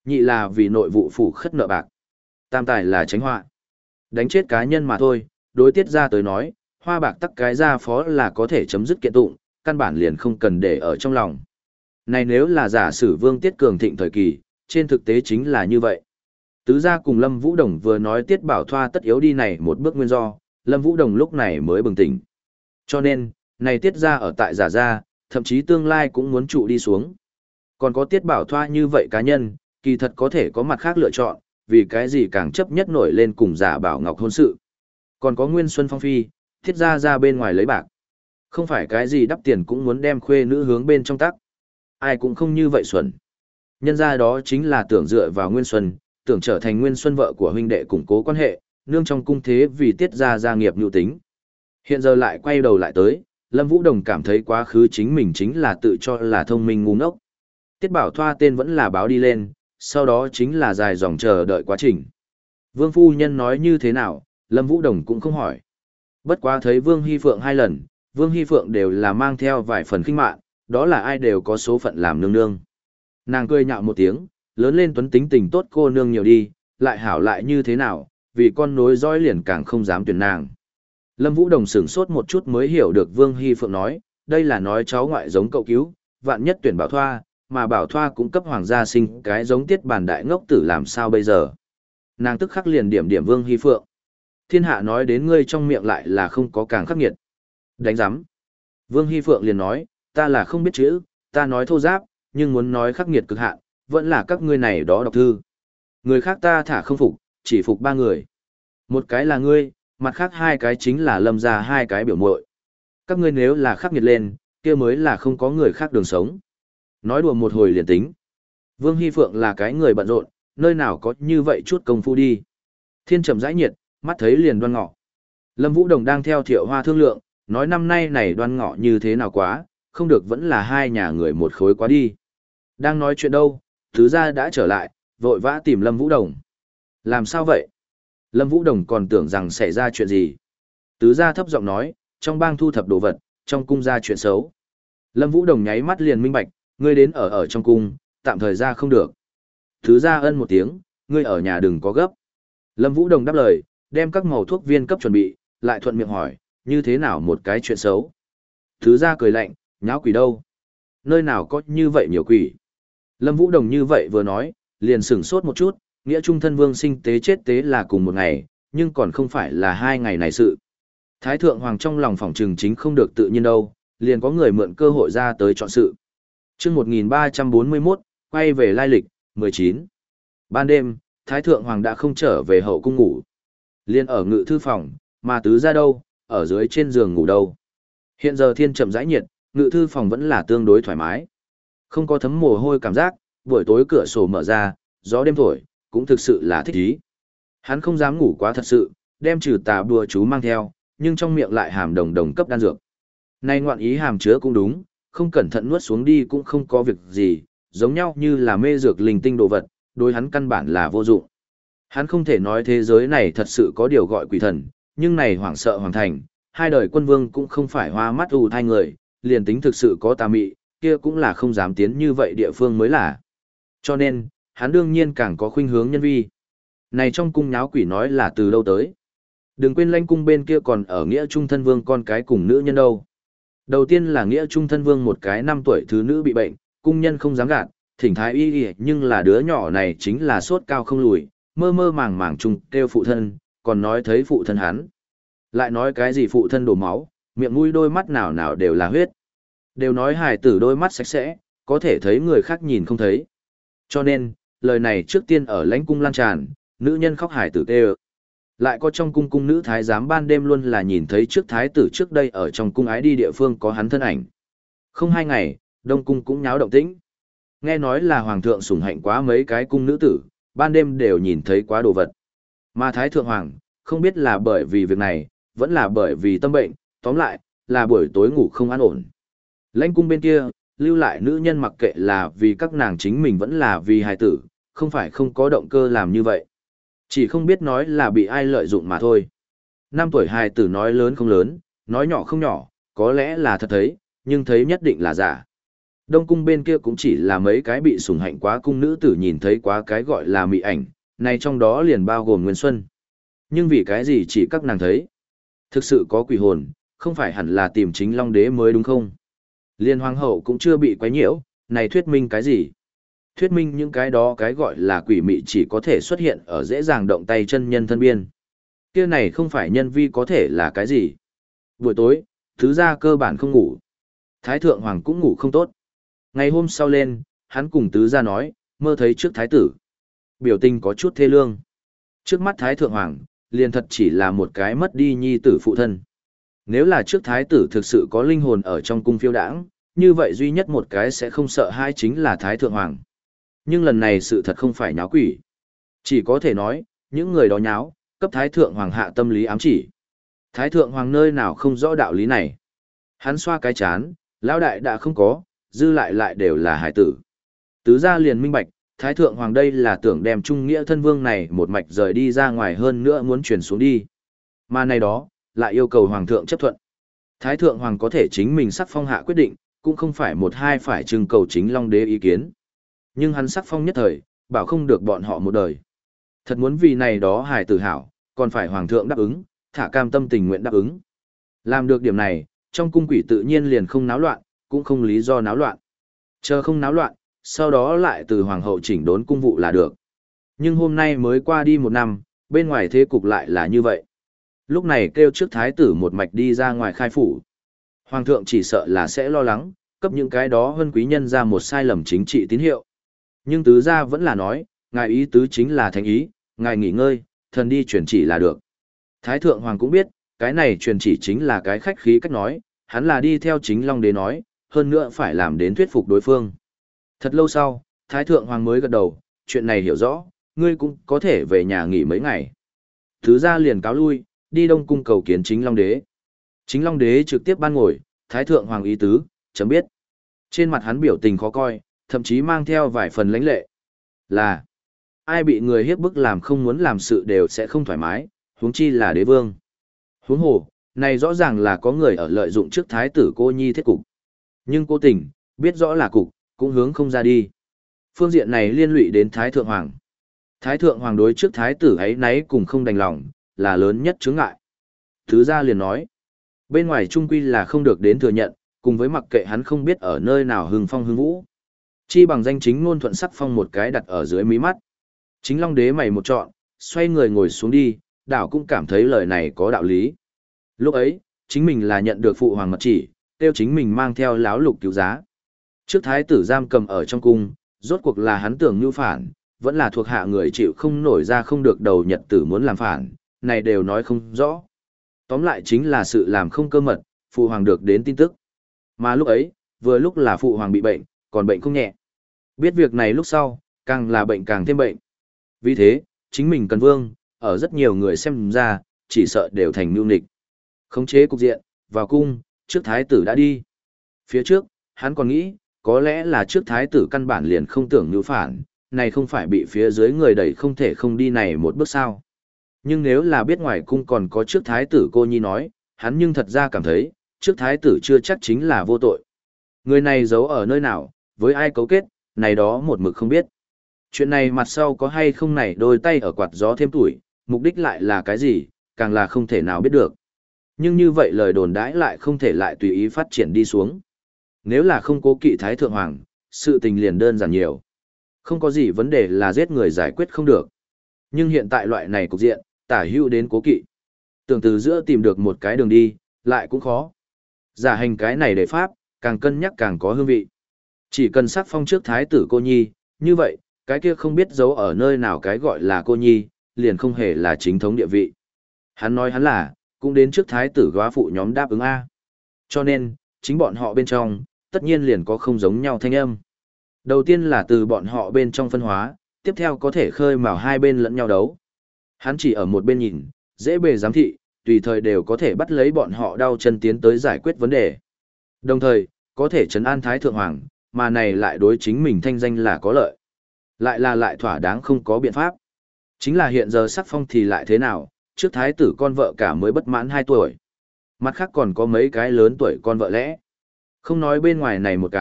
nhị là vì nội vụ phủ khất nợ bạc, tam tài là tránh họa. Đánh chết cá nhân mà thôi, đối Tiết gia tới nói, hoa bạc tắc cái gia phó là có thể chấm dứt kiện tụng, căn bản liền không cần để ở trong lòng. Này nếu là giả sử Vương Tiết cường thịnh thời kỳ, trên thực tế chính là như vậy. Tứ gia cùng Lâm Vũ Đồng vừa nói Tiết Bảo Thoa tất yếu đi này một bước nguyên do, Lâm Vũ Đồng lúc này mới bừng tỉnh. Cho nên, này Tiết gia ở tại giả gia, thậm chí tương lai cũng muốn trụ đi xuống. Còn có Tiết Bảo Thoa như vậy cá nhân, kỳ thật có thể có mặt khác lựa chọn, vì cái gì càng chấp nhất nổi lên cùng giả Bảo Ngọc hôn sự. Còn có Nguyên Xuân Phong Phi, Tiết gia ra bên ngoài lấy bạc. Không phải cái gì đắp tiền cũng muốn đem khuê nữ hướng bên trong tắc. Ai cũng không như vậy xuẩn. Nhân ra đó chính là tưởng dựa vào Nguyên Xuân, tưởng trở thành Nguyên Xuân vợ của huynh đệ củng cố quan hệ, nương trong cung thế vì Tiết gia gia nghiệp nhu tính. Hiện giờ lại quay đầu lại tới, Lâm Vũ Đồng cảm thấy quá khứ chính mình chính là tự cho là thông minh ngu ngốc. Tiết Bảo Thoa tên vẫn là báo đi lên, sau đó chính là dài dòng chờ đợi quá trình. Vương phu nhân nói như thế nào, Lâm Vũ Đồng cũng không hỏi. Bất quá thấy Vương Hy Phượng hai lần, Vương Hy Phượng đều là mang theo vài phần khinh mạn, đó là ai đều có số phận làm nương nương. Nàng cười nhạo một tiếng, lớn lên tuấn tính tình tốt cô nương nhiều đi, lại hảo lại như thế nào, vì con nối dõi liền càng không dám tuyển nàng. Lâm Vũ Đồng sửng sốt một chút mới hiểu được Vương Hy Phượng nói, đây là nói cháu ngoại giống cậu cứu, vạn nhất tuyển Bảo Thoa, mà Bảo Thoa cũng cấp hoàng gia sinh cái giống Tiết Bàn đại ngốc tử làm sao bây giờ. Nàng tức khắc liền điểm điểm Vương Hy Phượng. Thiên hạ nói đến ngươi trong miệng lại là không có càng khắc nghiệt. Đánh giám. Vương Hy Phượng liền nói, ta là không biết chữ, ta nói thô giáp, nhưng muốn nói khắc nghiệt cực hạn, vẫn là các ngươi này đó đọc thư. Người khác ta thả không phục, chỉ phục ba người. Một cái là ngươi, mặt khác hai cái chính là Lâm gia hai cái biểu muội. Các ngươi nếu là khắc nghiệt lên, kia mới là không có người khác đường sống. Nói đùa một hồi liền tính. Vương Hy Phượng là cái người bận rộn, nơi nào có như vậy chút công phu đi. Thiên trầm rãi nhiệt, mắt thấy liền đoan ngọ. Lâm Vũ Đồng đang theo Thiệu Hoa thương lượng, nói năm nay này đoan ngọ như thế nào quá, không được vẫn là hai nhà người một khối quá đi. Đang nói chuyện đâu, thứ gia đã trở lại, vội vã tìm Lâm Vũ Đồng. Làm sao vậy? Lâm Vũ Đồng còn tưởng rằng xảy ra chuyện gì. Tứ gia thấp giọng nói, trong bang thu thập đồ vật, trong cung ra chuyện xấu. Lâm Vũ Đồng nháy mắt liền minh bạch, ngươi đến ở ở trong cung, tạm thời ra không được. Tứ gia ân một tiếng, ngươi ở nhà đừng có gấp. Lâm Vũ Đồng đáp lời, đem các màu thuốc viên cấp chuẩn bị, lại thuận miệng hỏi, như thế nào một cái chuyện xấu. Tứ gia cười lạnh, nháo quỷ đâu? Nơi nào có như vậy nhiều quỷ? Lâm Vũ Đồng như vậy vừa nói, liền sửng sốt một chút, nghĩa trung thân vương sinh tế chết tế là cùng một ngày, nhưng còn không phải là hai ngày này sự. Thái thượng hoàng trong lòng phỏng trừng chính không được tự nhiên đâu, liền có người mượn cơ hội ra tới chọn sự. Chương một nghìn ba trăm bốn mươi mốt, quay về lai lịch, mười chín. Ban đêm, Thái thượng hoàng đã không trở về hậu cung ngủ. Liên ở ngự thư phòng, mà tứ gia đâu, ở dưới trên giường ngủ đâu. Hiện giờ thiên chậm rãi nhiệt, ngự thư phòng vẫn là tương đối thoải mái. Không có thấm mồ hôi cảm giác, buổi tối cửa sổ mở ra, gió đêm thổi, cũng thực sự là thích ý. Hắn không dám ngủ quá thật sự, đem trừ tà bùa chú mang theo, nhưng trong miệng lại hàm đồng đồng cấp đan dược. Nay ngoạn ý hàm chứa cũng đúng, không cẩn thận nuốt xuống đi cũng không có việc gì, giống nhau như là mê dược linh tinh đồ vật, đối hắn căn bản là vô dụng. Hắn không thể nói thế giới này thật sự có điều gọi quỷ thần, nhưng này hoảng sợ hoàng thành, hai đời quân vương cũng không phải hoa mắt ù thai người, liền tính thực sự có tà mị, kia cũng là không dám tiến như vậy địa phương mới là. Cho nên, hắn đương nhiên càng có khuynh hướng nhân vi. Này trong cung nháo quỷ nói là từ đâu tới. Đừng quên lãnh cung bên kia còn ở nghĩa trung thân vương con cái cùng nữ nhân đâu. Đầu tiên là nghĩa trung thân vương một cái năm tuổi thứ nữ bị bệnh, cung nhân không dám gạt, thỉnh thái y y nhưng là đứa nhỏ này chính là sốt cao không lùi, mơ mơ màng màng chung kêu phụ thân, còn nói thấy phụ thân hắn. Lại nói cái gì phụ thân đổ máu, miệng mũi đôi mắt nào nào đều là huyết. Đều nói hài tử đôi mắt sạch sẽ, có thể thấy người khác nhìn không thấy. Cho nên, lời này trước tiên ở lãnh cung lan tràn, nữ nhân khóc hài tử tê ơ. Lại có trong cung cung nữ thái giám ban đêm luôn là nhìn thấy trước thái tử trước đây ở trong cung ái đi địa phương có hắn thân ảnh. Không hai ngày, đông cung cũng nháo động tĩnh. Nghe nói là hoàng thượng sủng hạnh quá mấy cái cung nữ tử, ban đêm đều nhìn thấy quá đồ vật. Mà thái thượng hoàng, không biết là bởi vì việc này, vẫn là bởi vì tâm bệnh, tóm lại, là buổi tối ngủ không an ổn. Lãnh cung bên kia, lưu lại nữ nhân mặc kệ là vì các nàng chính mình vẫn là vì hài tử, không phải không có động cơ làm như vậy. Chỉ không biết nói là bị ai lợi dụng mà thôi. Năm tuổi hài tử nói lớn không lớn, nói nhỏ không nhỏ, có lẽ là thật thấy, nhưng thấy nhất định là giả. Đông cung bên kia cũng chỉ là mấy cái bị sủng hạnh quá cung nữ tử nhìn thấy quá cái gọi là mị ảnh, này trong đó liền bao gồm Nguyên Xuân. Nhưng vì cái gì chỉ các nàng thấy? Thực sự có quỷ hồn, không phải hẳn là tìm chính Long Đế mới đúng không? Liên Hoàng hậu cũng chưa bị quấy nhiễu, này thuyết minh cái gì? Thuyết minh những cái đó cái gọi là quỷ mị chỉ có thể xuất hiện ở dễ dàng động tay chân nhân thân biên. Kia này không phải nhân vi có thể là cái gì? Buổi tối, thứ gia cơ bản không ngủ. Thái thượng hoàng cũng ngủ không tốt. Ngày hôm sau lên, hắn cùng tứ gia nói, mơ thấy trước thái tử. Biểu tình có chút thê lương. Trước mắt thái thượng hoàng, liền thật chỉ là một cái mất đi nhi tử phụ thân. Nếu là trước thái tử thực sự có linh hồn ở trong cung phiêu đãng, như vậy duy nhất một cái sẽ không sợ hai chính là thái thượng hoàng. Nhưng lần này sự thật không phải nháo quỷ. Chỉ có thể nói, những người đó nháo, cấp thái thượng hoàng hạ tâm lý ám chỉ. Thái thượng hoàng nơi nào không rõ đạo lý này. Hắn xoa cái chán, lão đại đã không có, dư lại lại đều là hải tử. Tứ gia liền minh bạch, thái thượng hoàng đây là tưởng đem trung nghĩa thân vương này một mạch rời đi ra ngoài hơn nữa muốn chuyển xuống đi. Mà này đó, lại yêu cầu hoàng thượng chấp thuận. Thái thượng hoàng có thể chính mình sắc phong hạ quyết định, cũng không phải một hai phải trưng cầu chính Long Đế ý kiến. Nhưng hắn sắc phong nhất thời, bảo không được bọn họ một đời. Thật muốn vì này đó hài tử hảo, còn phải hoàng thượng đáp ứng, thả cam tâm tình nguyện đáp ứng. Làm được điểm này, trong cung quỷ tự nhiên liền không náo loạn, cũng không lý do náo loạn. Chờ không náo loạn, sau đó lại từ hoàng hậu chỉnh đốn cung vụ là được. Nhưng hôm nay mới qua đi một năm, bên ngoài thế cục lại là như vậy. Lúc này kêu trước thái tử một mạch đi ra ngoài khai phủ. Hoàng thượng chỉ sợ là sẽ lo lắng, cấp những cái đó hơn quý nhân ra một sai lầm chính trị tín hiệu. Nhưng tứ gia vẫn là nói, ngài ý tứ chính là thánh ý, ngài nghỉ ngơi, thần đi truyền chỉ là được. Thái thượng hoàng cũng biết, cái này truyền chỉ chính là cái khách khí cách nói, hắn là đi theo chính Long Đế nói, hơn nữa phải làm đến thuyết phục đối phương. Thật lâu sau, Thái thượng hoàng mới gật đầu, chuyện này hiểu rõ, ngươi cũng có thể về nhà nghỉ mấy ngày. Tứ gia liền cáo lui, đi Đông cung cầu kiến chính Long Đế. Chính Long Đế trực tiếp ban ngồi, Thái thượng hoàng ý tứ, chấm biết. Trên mặt hắn biểu tình khó coi, thậm chí mang theo vài phần lãnh lệ. Là, ai bị người hiếp bức làm không muốn làm sự đều sẽ không thoải mái, huống chi là đế vương. Huống hồ, này rõ ràng là có người ở lợi dụng trước thái tử cô nhi thiết cục. Nhưng cố tình, biết rõ là cục, cũng hướng không ra đi. Phương diện này liên lụy đến Thái Thượng Hoàng. Thái Thượng Hoàng đối trước thái tử ấy nấy cùng không đành lòng, là lớn nhất chướng ngại. Thứ gia liền nói, bên ngoài trung quy là không được đến thừa nhận, cùng với mặc kệ hắn không biết ở nơi nào hưng phong hưng vũ. Chi bằng danh chính ngôn thuận sắc phong một cái đặt ở dưới mí mắt. Chính Long Đế mày một trọn, xoay người ngồi xuống đi, đảo cũng cảm thấy lời này có đạo lý. Lúc ấy, chính mình là nhận được phụ hoàng mật chỉ, tiêu chính mình mang theo láo lục cứu giá. Trước thái tử giam cầm ở trong cung, rốt cuộc là hắn tưởng như phản, vẫn là thuộc hạ người chịu không nổi ra không được đầu nhật tử muốn làm phản, này đều nói không rõ. Tóm lại chính là sự làm không cơ mật, phụ hoàng được đến tin tức. Mà lúc ấy, vừa lúc là phụ hoàng bị bệnh, còn bệnh không nhẹ. Biết việc này lúc sau, càng là bệnh càng thêm bệnh. Vì thế, chính mình cần vương, ở rất nhiều người xem ra, chỉ sợ đều thành mưu nịch. Khống chế cục diện, vào cung, trước thái tử đã đi. Phía trước, hắn còn nghĩ, có lẽ là trước thái tử căn bản liền không tưởng như phản, này không phải bị phía dưới người đẩy không thể không đi này một bước sao. Nhưng nếu là biết ngoài cung còn có trước thái tử cô nhi nói, hắn nhưng thật ra cảm thấy, trước thái tử chưa chắc chính là vô tội. Người này giấu ở nơi nào, với ai cấu kết, này đó một mực không biết. Chuyện này mặt sau có hay không này đôi tay ở quạt gió thêm tuổi, mục đích lại là cái gì, càng là không thể nào biết được. Nhưng như vậy lời đồn đãi lại không thể lại tùy ý phát triển đi xuống. Nếu là không cố kỵ Thái Thượng Hoàng, sự tình liền đơn giản nhiều. Không có gì vấn đề là giết người giải quyết không được. Nhưng hiện tại loại này cục diện, tả hữu đến cố kỵ. Tưởng từ giữa tìm được một cái đường đi, lại cũng khó. Giả hành cái này để pháp, càng cân nhắc càng có hương vị. Chỉ cần sắc phong trước Thái tử cô nhi, như vậy, cái kia không biết giấu ở nơi nào cái gọi là cô nhi, liền không hề là chính thống địa vị. Hắn nói hắn là, cũng đến trước thái tử góa phụ nhóm đáp ứng A. Cho nên, chính bọn họ bên trong, tất nhiên liền có không giống nhau thanh âm. Đầu tiên là từ bọn họ bên trong phân hóa, tiếp theo có thể khơi mào hai bên lẫn nhau đấu. Hắn chỉ ở một bên nhìn, dễ bề giám thị, tùy thời đều có thể bắt lấy bọn họ đau chân tiến tới giải quyết vấn đề. Đồng thời, có thể trấn an Thái Thượng Hoàng, mà này lại đối chính mình thanh danh là có lợi. Lại là lại thỏa đáng không có biện pháp. Chính là hiện giờ sắc phong thì lại thế nào, trước thái tử con vợ cả mới bất mãn hai tuổi. Mặt khác còn có mấy cái lớn tuổi con vợ lẽ. Không nói bên ngoài này một cái,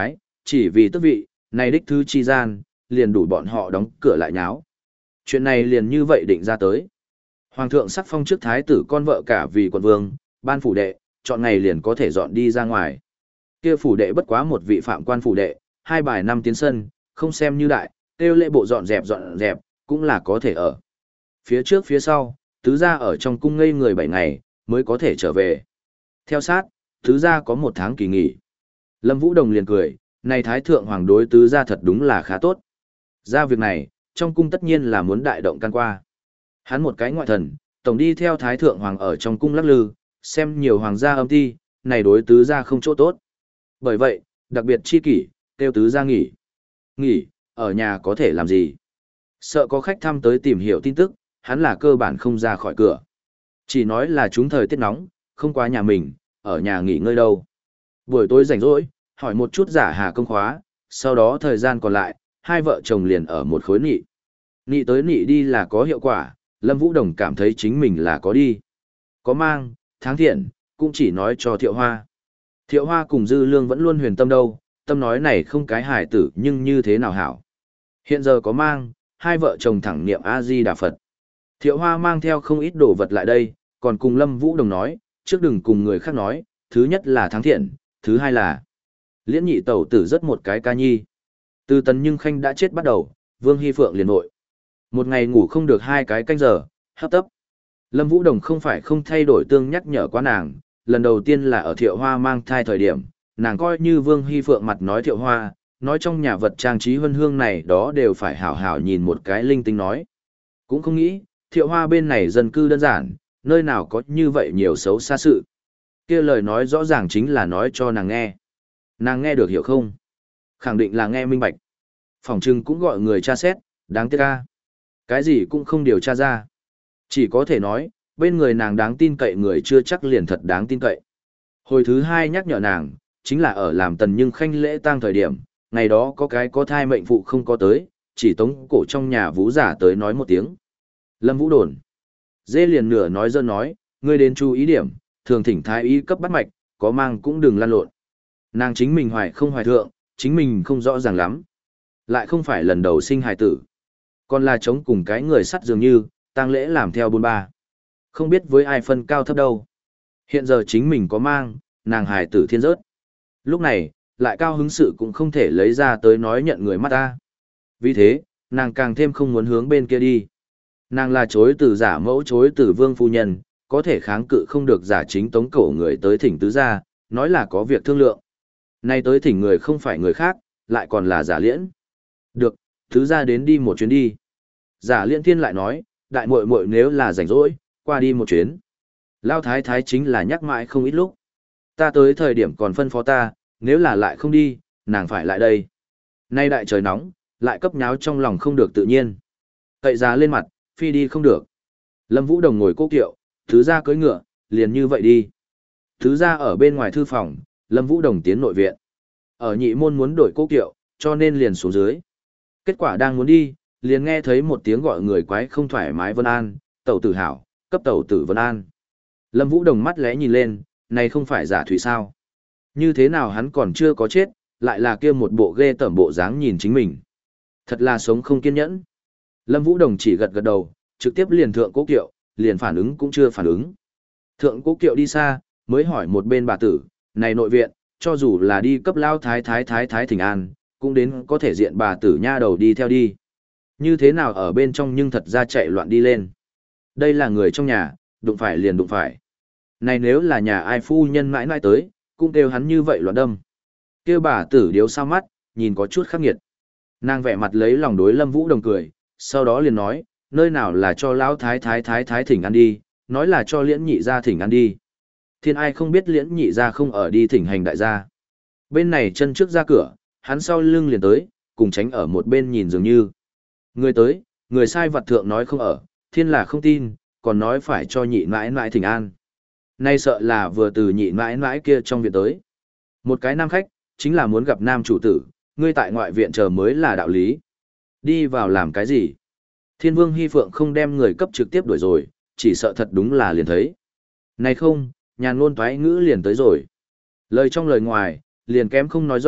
Chỉ vì tước vị, này đích thứ chi gian, liền đủ bọn họ đóng cửa lại nháo. Chuyện này liền như vậy định ra tới. Hoàng thượng sắc phong trước thái tử con vợ cả vì quận vương, ban phủ đệ, chọn ngày liền có thể dọn đi ra ngoài. Kia phủ đệ bất quá một vị phạm quan phủ đệ, hai bài năm tiến sân, không xem như đại, tiêu lễ bộ dọn dẹp dọn dẹp, cũng là có thể ở. Phía trước phía sau, tứ gia ở trong cung ngây người bảy ngày, mới có thể trở về. Theo sát, tứ gia có một tháng kỳ nghỉ. Lâm Vũ Đồng liền cười, này thái thượng hoàng đối tứ gia thật đúng là khá tốt. Ra việc này, trong cung tất nhiên là muốn đại động can qua. Hắn một cái ngoại thần, tổng đi theo thái thượng hoàng ở trong cung lắc lư, xem nhiều hoàng gia âm ti, này đối tứ gia không chỗ tốt. Bởi vậy, đặc biệt chi kỷ, kêu tứ gia nghỉ. Nghỉ, ở nhà có thể làm gì? Sợ có khách thăm tới tìm hiểu tin tức, hắn là cơ bản không ra khỏi cửa. Chỉ nói là chúng thời tiết nóng, không qua nhà mình, ở nhà nghỉ ngơi đâu. Buổi tối rảnh rỗi, hỏi một chút giả hà công khóa, sau đó thời gian còn lại, hai vợ chồng liền ở một khối nị. Nị tới nị đi là có hiệu quả, Lâm Vũ Đồng cảm thấy chính mình là có đi. Có mang, tháng thiện, cũng chỉ nói cho Thiệu Hoa. Thiệu Hoa cùng Dư Lương vẫn luôn huyền tâm đâu, tâm nói này không cái hài tử nhưng như thế nào hảo. Hiện giờ có mang, hai vợ chồng thẳng niệm A-di-đà Phật. Thiệu Hoa mang theo không ít đồ vật lại đây, còn cùng Lâm Vũ Đồng nói, trước đừng cùng người khác nói, thứ nhất là tháng thiện, thứ hai là Liễn nhị tẩu tử rất một cái ca nhi. Từ Tần Nhưng Khanh đã chết bắt đầu, Vương Hy Phượng liền nội. Một ngày ngủ không được hai cái canh giờ, hấp tấp. Lâm Vũ Đồng không phải không thay đổi tương nhắc nhở quá nàng, lần đầu tiên là ở Thiệu Hoa mang thai thời điểm, nàng coi như Vương Hy Phượng mặt nói Thiệu Hoa, nói trong nhà vật trang trí huân hương này đó đều phải hảo hảo nhìn một cái linh tinh nói. Cũng không nghĩ, Thiệu Hoa bên này dân cư đơn giản, nơi nào có như vậy nhiều xấu xa sự. Kia lời nói rõ ràng chính là nói cho nàng nghe. Nàng nghe được hiểu không? Khẳng định là nghe minh bạch. Phòng trưng cũng gọi người tra xét, đáng tiếc ca. Cái gì cũng không điều tra ra. Chỉ có thể nói, bên người nàng đáng tin cậy người chưa chắc liền thật đáng tin cậy. Hồi thứ hai nhắc nhở nàng, chính là ở làm Tần Nhưng Khanh lễ tang thời điểm, ngày đó có cái có thai mệnh phụ không có tới, chỉ tống cổ trong nhà vũ giả tới nói một tiếng. Lâm Vũ đồn. Dê liền nửa nói dơ nói, ngươi đến chú ý điểm, thường thỉnh thái y cấp bắt mạch, có mang cũng đừng lăn lộn. Nàng chính mình hoài không hoài thượng, chính mình không rõ ràng lắm. Lại không phải lần đầu sinh hài tử. Còn là chống cùng cái người sắt dường như, tang lễ làm theo bôn ba. Không biết với ai phân cao thấp đâu. Hiện giờ chính mình có mang, nàng hài tử thiên rớt. Lúc này, lại cao hứng sự cũng không thể lấy ra tới nói nhận người mắt ta. Vì thế, nàng càng thêm không muốn hướng bên kia đi. Nàng là chối từ giả mẫu chối từ vương phu nhân, có thể kháng cự không được giả chính tống cổ người tới thỉnh tứ gia, nói là có việc thương lượng. Nay tới thỉnh người không phải người khác, lại còn là giả liễn. Được, tứ gia đến đi một chuyến đi. Giả liễn thiên lại nói, đại muội muội nếu là rảnh rỗi, qua đi một chuyến. Lao thái thái chính là nhắc mãi không ít lúc. Ta tới thời điểm còn phân phó ta, nếu là lại không đi, nàng phải lại đây. Nay đại trời nóng, lại cấp nháo trong lòng không được tự nhiên. Cậy giá lên mặt, phi đi không được. Lâm Vũ Đồng ngồi cố kiệu, tứ gia cưỡi ngựa, liền như vậy đi. Tứ gia ở bên ngoài thư phòng, Lâm Vũ Đồng tiến nội viện. Ở nhị môn muốn đổi cố kiệu, cho nên liền xuống dưới. Kết quả đang muốn đi, liền nghe thấy một tiếng gọi người quái không thoải mái Vân An, tẩu tử hảo, cấp tẩu tử Vân An. Lâm Vũ Đồng mắt lẽ nhìn lên, này không phải giả thủy sao. Như thế nào hắn còn chưa có chết, lại là kia một bộ ghê tởm bộ dáng nhìn chính mình. Thật là sống không kiên nhẫn. Lâm Vũ Đồng chỉ gật gật đầu, trực tiếp liền thượng cố kiệu, liền phản ứng cũng chưa phản ứng. Thượng cố kiệu đi xa, mới hỏi một bên bà tử, này nội viện, cho dù là đi cấp lao thái thái thái thái thỉnh an, cũng đến có thể diện bà tử nha đầu đi theo đi. Như thế nào ở bên trong nhưng thật ra chạy loạn đi lên. Đây là người trong nhà, đụng phải liền đụng phải. Này nếu là nhà ai phu nhân mãi mãi tới, cũng kêu hắn như vậy loạn đâm. Kêu bà tử điếu sao mắt, nhìn có chút khắc nghiệt. Nàng vẻ mặt lấy lòng đối Lâm Vũ Đồng cười, sau đó liền nói, nơi nào là cho lão thái thái thái thái thỉnh ăn đi, nói là cho liễn nhị gia thỉnh ăn đi. Thiên ai không biết liễn nhị gia không ở đi thỉnh hành đại gia. Bên này chân trước ra cửa, hắn sau lưng liền tới, cùng tránh ở một bên nhìn dường như. Người tới, người sai vật thượng nói không ở, thiên là không tin, còn nói phải cho nhị mãi mãi thỉnh an. Nay sợ là vừa từ nhị mãi mãi kia trong viện tới. Một cái nam khách, chính là muốn gặp nam chủ tử, ngươi tại ngoại viện chờ mới là đạo lý. Đi vào làm cái gì? Thiên vương Hy Phượng không đem người cấp trực tiếp đuổi rồi, chỉ sợ thật đúng là liền thấy. Này không, nhàn ngôn toái ngữ liền tới rồi. Lời trong lời ngoài, liền kém không nói rõ,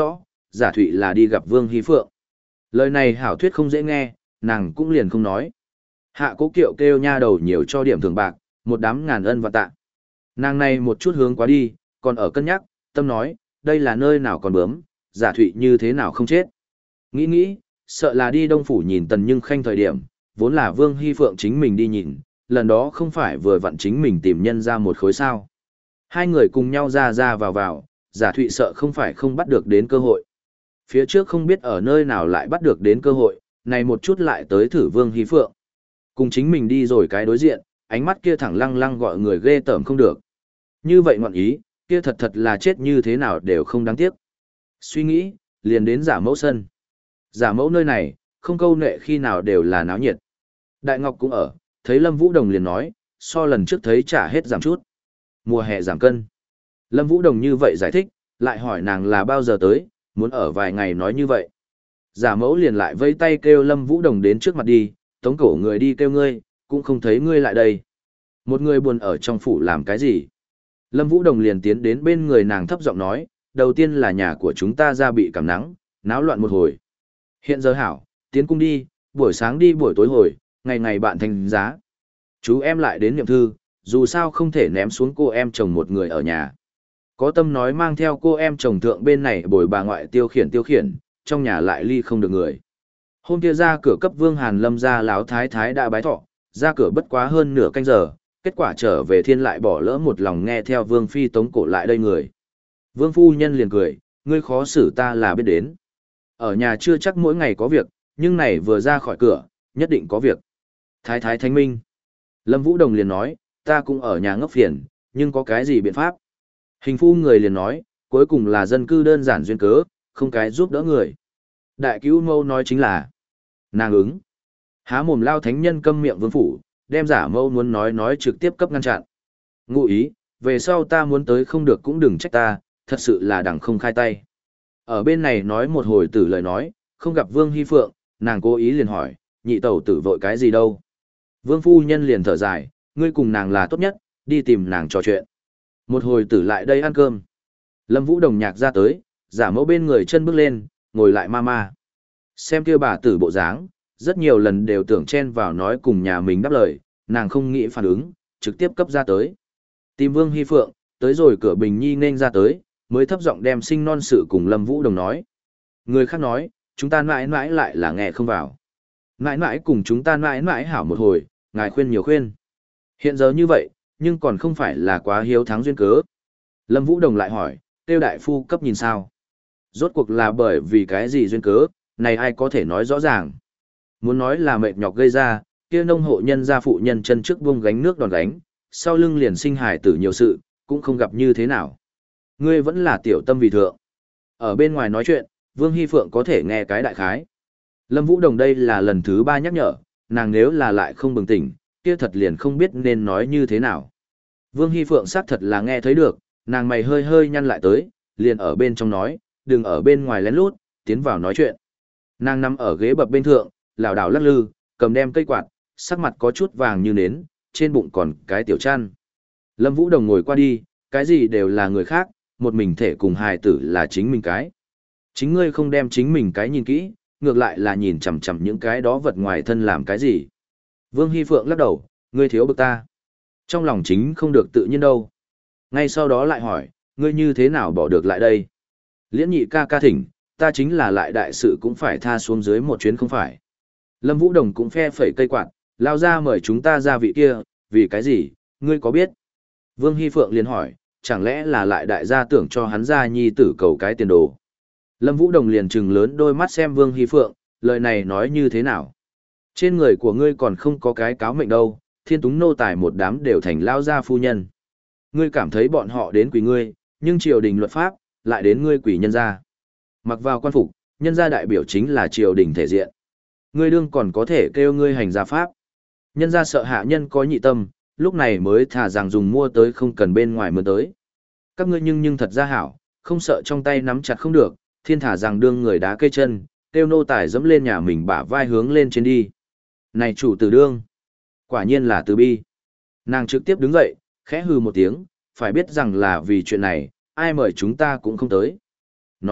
giả thụy là đi gặp Vương Hy Phượng. Lời này hảo thuyết không dễ nghe, nàng cũng liền không nói. Hạ Cố Kiệu kêu nha đầu nhiều cho điểm thưởng bạc, một đám ngàn ân và tạ. Nàng này một chút hướng quá đi, còn ở cân nhắc, tâm nói, đây là nơi nào còn bướm, giả thụy như thế nào không chết. Nghĩ nghĩ, sợ là đi Đông Phủ nhìn Tần Nhưng Khanh thời điểm, vốn là Vương Hy Phượng chính mình đi nhìn, lần đó không phải vừa vặn chính mình tìm nhân ra một khối sao. Hai người cùng nhau ra ra vào vào, giả thụy sợ không phải không bắt được đến cơ hội. Phía trước không biết ở nơi nào lại bắt được đến cơ hội, này một chút lại tới thử Vương Hy Phượng. Cùng chính mình đi rồi cái đối diện, ánh mắt kia thẳng lăng lăng gọi người ghê tởm không được. Như vậy ngọn ý, kia thật thật là chết như thế nào đều không đáng tiếc. Suy nghĩ, liền đến giả mẫu sân. Giả mẫu nơi này, không câu nệ khi nào đều là náo nhiệt. Đại Ngọc cũng ở, thấy Lâm Vũ Đồng liền nói, so lần trước thấy trả hết giảm chút. Mùa hè giảm cân. Lâm Vũ Đồng như vậy giải thích, lại hỏi nàng là bao giờ tới, muốn ở vài ngày nói như vậy. Giả mẫu liền lại vây tay kêu Lâm Vũ Đồng đến trước mặt đi, tống cổ người đi kêu ngươi, cũng không thấy ngươi lại đây. Một người buồn ở trong phủ làm cái gì? Lâm Vũ Đồng liền tiến đến bên người nàng thấp giọng nói, đầu tiên là nhà của chúng ta ra bị cảm nắng, náo loạn một hồi. Hiện giờ hảo, tiến cung đi, buổi sáng đi buổi tối hồi, ngày ngày bạn thành giá. Chú em lại đến niệm thư, dù sao không thể ném xuống cô em chồng một người ở nhà. Có tâm nói mang theo cô em chồng thượng bên này bồi bà ngoại tiêu khiển tiêu khiển, trong nhà lại ly không được người. Hôm kia ra cửa cấp Vương Hàn Lâm ra láo thái thái đã bái thọ, ra cửa bất quá hơn nửa canh giờ, kết quả trở về thiên lại bỏ lỡ một lòng nghe theo Vương Phi tống cổ lại đây người. Vương Phu Nhân liền cười, ngươi khó xử ta là biết đến. Ở nhà chưa chắc mỗi ngày có việc, nhưng này vừa ra khỏi cửa, nhất định có việc. Thái thái thánh minh. Lâm Vũ Đồng liền nói, ta cũng ở nhà ngốc phiền, nhưng có cái gì biện pháp? Hình phu người liền nói, cuối cùng là dân cư đơn giản duyên cớ, không cái giúp đỡ người. Đại cứu mâu nói chính là, nàng ứng. Há mồm lao thánh nhân câm miệng vương phủ, đem giả mâu muốn nói nói trực tiếp cấp ngăn chặn. Ngụ ý, về sau ta muốn tới không được cũng đừng trách ta, thật sự là đằng không khai tay. Ở bên này nói một hồi tử lời nói, không gặp Vương Hy Phượng, nàng cố ý liền hỏi, nhị tẩu tử vội cái gì đâu. Vương phu nhân liền thở dài, ngươi cùng nàng là tốt nhất, đi tìm nàng trò chuyện. Một hồi tử lại đây ăn cơm. Lâm Vũ Đồng nhạc ra tới, giả mẫu bên người chân bước lên, ngồi lại ma ma. Xem kia bà tử bộ dáng, rất nhiều lần đều tưởng chen vào nói cùng nhà mình đáp lời, nàng không nghĩ phản ứng, trực tiếp cấp ra tới. Tìm Vương Hy Phượng, tới rồi cửa Bình Nhi nên ra tới, mới thấp giọng đem sinh non sự cùng Lâm Vũ Đồng nói. Người khác nói, chúng ta mãi mãi lại là nghe không vào. Mãi mãi cùng chúng ta mãi mãi hảo một hồi, ngài khuyên nhiều khuyên. Hiện giờ như vậy, nhưng còn không phải là quá hiếu thắng duyên cớ. Lâm Vũ Đồng lại hỏi, tiêu đại phu cấp nhìn sao? Rốt cuộc là bởi vì cái gì duyên cớ, này ai có thể nói rõ ràng. Muốn nói là mệt nhọc gây ra, kia nông hộ nhân gia phụ nhân chân trước vung gánh nước đòn gánh, sau lưng liền sinh hài tử nhiều sự, cũng không gặp như thế nào. Ngươi vẫn là tiểu tâm vì thượng. Ở bên ngoài nói chuyện, Vương Hy Phượng có thể nghe cái đại khái. Lâm Vũ Đồng đây là lần thứ ba nhắc nhở, nàng nếu là lại không bừng tỉnh, kia thật liền không biết nên nói như thế nào. Vương Hy Phượng xác thật là nghe thấy được, nàng mày hơi hơi nhăn lại tới, liền ở bên trong nói, đừng ở bên ngoài lén lút, tiến vào nói chuyện. Nàng nằm ở ghế bập bên thượng, lảo đảo lắc lư, cầm đem cây quạt, sắc mặt có chút vàng như nến, trên bụng còn cái tiểu chăn. Lâm Vũ Đồng ngồi qua đi, cái gì đều là người khác, một mình thể cùng hài tử là chính mình cái. Chính ngươi không đem chính mình cái nhìn kỹ, ngược lại là nhìn chằm chằm những cái đó vật ngoài thân làm cái gì. Vương Hy Phượng lắc đầu, ngươi thiếu bực ta. Trong lòng chính không được tự nhiên đâu. Ngay sau đó lại hỏi, ngươi như thế nào bỏ được lại đây? Liễn nhị ca ca thỉnh, ta chính là lại đại sự cũng phải tha xuống dưới một chuyến không phải. Lâm Vũ Đồng cũng phe phẩy cây quạt, lao ra mời chúng ta ra vị kia, vì cái gì, ngươi có biết? Vương Hy Phượng liền hỏi, chẳng lẽ là lại đại gia tưởng cho hắn ra nhi tử cầu cái tiền đồ? Lâm Vũ Đồng liền trừng lớn đôi mắt xem Vương Hy Phượng, lời này nói như thế nào? Trên người của ngươi còn không có cái cáo mệnh đâu, thiên túng nô tài một đám đều thành lao gia phu nhân. Ngươi cảm thấy bọn họ đến quỷ ngươi, nhưng triều đình luật pháp, lại đến ngươi quỷ nhân gia. Mặc vào quan phục, nhân gia đại biểu chính là triều đình thể diện. Ngươi đương còn có thể kêu ngươi hành gia pháp. Nhân gia sợ hạ nhân có nhị tâm, lúc này mới thả rằng dùng mua tới không cần bên ngoài mượn tới. Các ngươi nhưng nhưng thật ra hảo, không sợ trong tay nắm chặt không được, thiên thả rằng đương người đá cây chân, kêu nô tài dẫm lên nhà mình bả vai hướng lên trên đi. Này chủ tử đương, quả nhiên là từ bi. Nàng trực tiếp đứng dậy, khẽ hừ một tiếng, phải biết rằng là vì chuyện này, ai mời chúng ta cũng không tới. Nói,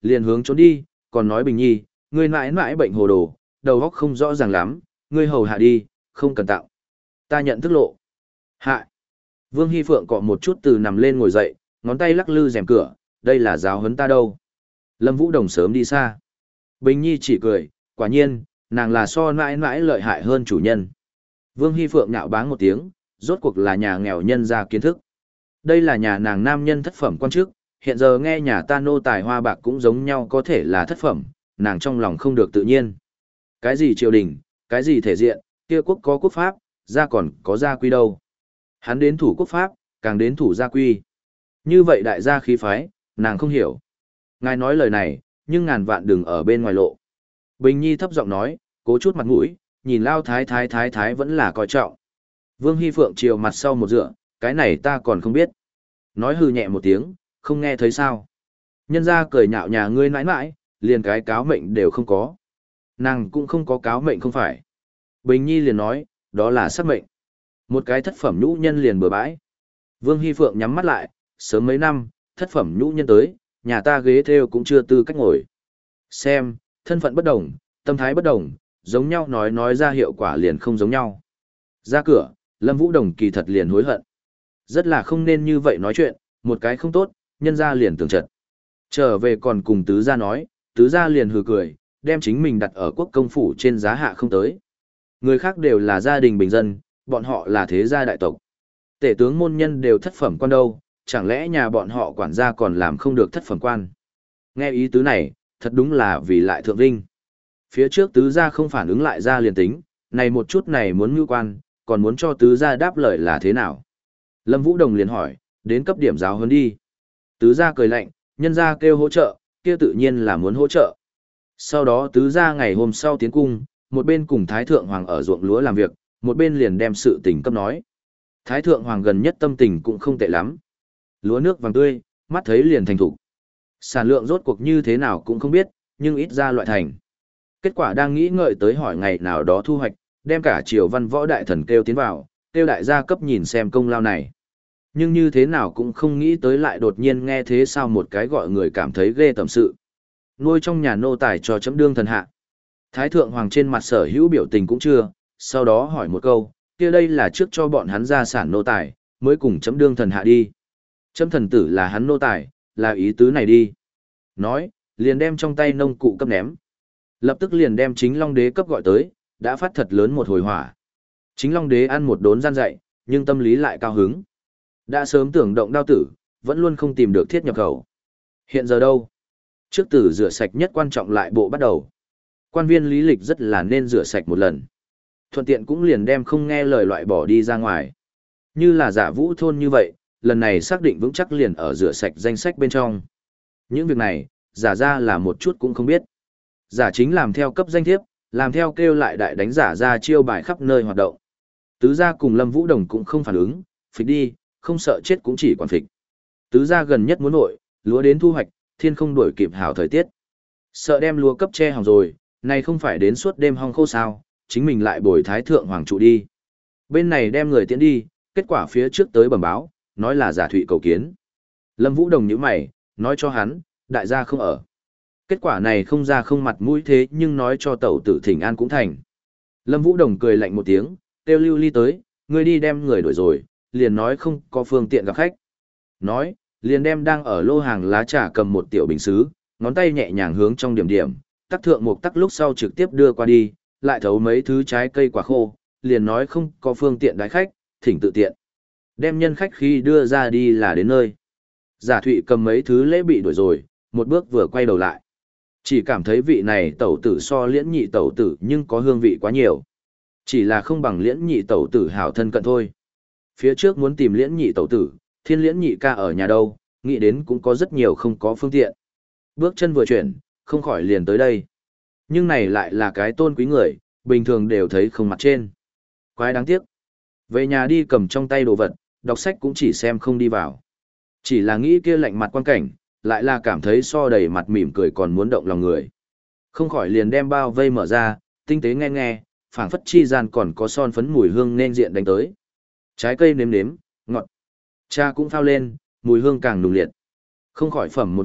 liền hướng trốn đi, còn nói Bình Nhi, ngươi mãi mãi bệnh hồ đồ, đầu óc không rõ ràng lắm, ngươi hầu hạ đi, không cần tạo. Ta nhận thức lộ. Hạ. Vương Hy Phượng cọ một chút từ nằm lên ngồi dậy, ngón tay lắc lư rèm cửa, đây là giáo huấn ta đâu. Lâm Vũ Đồng sớm đi xa. Bình Nhi chỉ cười, quả nhiên, nàng là so mãi mãi lợi hại hơn chủ nhân. Vương Hy Phượng nhạo báng một tiếng, rốt cuộc là nhà nghèo nhân ra kiến thức. Đây là nhà nàng nam nhân thất phẩm quan chức, hiện giờ nghe nhà ta nô tài hoa bạc cũng giống nhau có thể là thất phẩm, nàng trong lòng không được tự nhiên. Cái gì triều đình, cái gì thể diện, kia quốc có quốc pháp, gia còn có gia quy đâu. Hắn đến thủ quốc pháp, càng đến thủ gia quy. Như vậy đại gia khí phái, nàng không hiểu. Ngài nói lời này, nhưng ngàn vạn đừng ở bên ngoài lộ. Bình Nhi thấp giọng nói, cố chút mặt mũi, nhìn lao thái thái thái thái vẫn là coi trọng. Vương Hy Phượng chiều mặt sau một dựa, cái này ta còn không biết. Nói hư nhẹ một tiếng, không nghe thấy sao. Nhân ra cười nhạo nhà ngươi nãi nãi, liền cái cáo mệnh đều không có. Nàng cũng không có cáo mệnh không phải. Bình Nhi liền nói, đó là sắc mệnh. Một cái thất phẩm nhũ nhân liền bừa bãi. Vương Hy Phượng nhắm mắt lại, sớm mấy năm, thất phẩm nhũ nhân tới, nhà ta ghế theo cũng chưa tư cách ngồi. Xem, thân phận bất đồng, tâm thái bất đồng, giống nhau nói nói ra hiệu quả liền không giống nhau. Ra cửa, Lâm Vũ Đồng kỳ thật liền hối hận. Rất là không nên như vậy nói chuyện, một cái không tốt, nhân ra liền tưởng trật. Trở về còn cùng tứ gia nói, tứ gia liền hừ cười, đem chính mình đặt ở quốc công phủ trên giá hạ không tới. Người khác đều là gia đình bình dân, bọn họ là thế gia đại tộc. Tể tướng môn nhân đều thất phẩm quan đâu, chẳng lẽ nhà bọn họ quản gia còn làm không được thất phẩm quan. Nghe ý tứ này, thật đúng là vì lại thượng vinh. Phía trước tứ gia không phản ứng lại ra liền tính, này một chút này muốn mưu quan, còn muốn cho tứ gia đáp lời là thế nào. Lâm Vũ Đồng liền hỏi, đến cấp điểm giáo hơn đi. Tứ gia cười lạnh, nhân gia kêu hỗ trợ, kia tự nhiên là muốn hỗ trợ. Sau đó tứ gia ngày hôm sau tiến cung, một bên cùng Thái Thượng Hoàng ở ruộng lúa làm việc, một bên liền đem sự tình cấp nói. Thái Thượng Hoàng gần nhất tâm tình cũng không tệ lắm. Lúa nước vàng tươi, mắt thấy liền thành thục. Sản lượng rốt cuộc như thế nào cũng không biết, nhưng ít ra loại thành. Kết quả đang nghĩ ngợi tới hỏi ngày nào đó thu hoạch, đem cả triều văn võ đại thần kêu tiến vào, kêu đại gia cấp nhìn xem công lao này. Nhưng như thế nào cũng không nghĩ tới lại đột nhiên nghe thế sao một cái gọi người cảm thấy ghê tởm sự. Nuôi trong nhà nô tài cho chấm đương thần hạ. Thái Thượng Hoàng trên mặt sở hữu biểu tình cũng chưa, sau đó hỏi một câu, kia đây là trước cho bọn hắn ra sản nô tài, mới cùng chấm đương thần hạ đi. Chấm thần tử là hắn nô tài, là ý tứ này đi. Nói, liền đem trong tay nông cụ cấp ném. Lập tức liền đem chính Long Đế cấp gọi tới, đã phát thật lớn một hồi hỏa. Chính Long Đế ăn một đốn gian dạy, nhưng tâm lý lại cao hứng. Đã sớm tưởng động đao tử, vẫn luôn không tìm được thiết nhập khẩu. Hiện giờ đâu? Trước tử rửa sạch nhất quan trọng lại bộ bắt đầu. Quan viên lý lịch rất là nên rửa sạch một lần. Thuận tiện cũng liền đem không nghe lời loại bỏ đi ra ngoài. Như là giả vũ thôn như vậy, lần này xác định vững chắc liền ở rửa sạch danh sách bên trong. Những việc này, giả ra là một chút cũng không biết. Giả chính làm theo cấp danh thiếp, làm theo kêu lại đại đánh giả ra chiêu bài khắp nơi hoạt động. Tứ gia cùng Lâm Vũ Đồng cũng không phản ứng, phịch đi, không sợ chết cũng chỉ quản phịch. Tứ gia gần nhất muốn nội, lúa đến thu hoạch, thiên không đuổi kịp hảo thời tiết. Sợ đem lúa cấp che hỏng rồi, này không phải đến suốt đêm hong khô sao, chính mình lại bồi Thái Thượng Hoàng trụ đi. Bên này đem người tiễn đi, kết quả phía trước tới bẩm báo, nói là giả thụy cầu kiến. Lâm Vũ Đồng nhíu mày, nói cho hắn, đại gia không ở. Kết quả này không ra không mặt mũi thế nhưng nói cho tẩu tử thỉnh an cũng thành. Lâm Vũ Đồng cười lạnh một tiếng, kêu Lưu Ly tới, ngươi đi đem người đuổi rồi, liền nói không có phương tiện gặp khách. Nói, liền đem đang ở lô hàng lá trà cầm một tiểu bình xứ, ngón tay nhẹ nhàng hướng trong điểm điểm, tắc thượng một tắc lúc sau trực tiếp đưa qua đi, lại thấu mấy thứ trái cây quả khô, liền nói không có phương tiện đái khách, thỉnh tự tiện. Đem nhân khách khi đưa ra đi là đến nơi. Giả Thụy cầm mấy thứ lễ bị đuổi rồi, một bước vừa quay đầu lại. Chỉ cảm thấy vị này tẩu tử so liễn nhị tẩu tử nhưng có hương vị quá nhiều. Chỉ là không bằng liễn nhị tẩu tử hảo thân cận thôi. Phía trước muốn tìm liễn nhị tẩu tử, thiên liễn nhị ca ở nhà đâu, nghĩ đến cũng có rất nhiều không có phương tiện. Bước chân vừa chuyển, không khỏi liền tới đây. Nhưng này lại là cái tôn quý người, bình thường đều thấy không mặt trên. Quái đáng tiếc. Về nhà đi cầm trong tay đồ vật, đọc sách cũng chỉ xem không đi vào. Chỉ là nghĩ kia lạnh mặt quan cảnh, lại là cảm thấy so đầy mặt mỉm cười còn muốn động lòng người. Không khỏi liền đem bao vây mở ra, tinh tế nghe nghe, phảng phất chi gian còn có son phấn mùi hương nên diện đánh tới. Trái cây nếm nếm, ngọt. Cha cũng phao lên, mùi hương càng nùng liệt. Không khỏi phẩm một ngụm,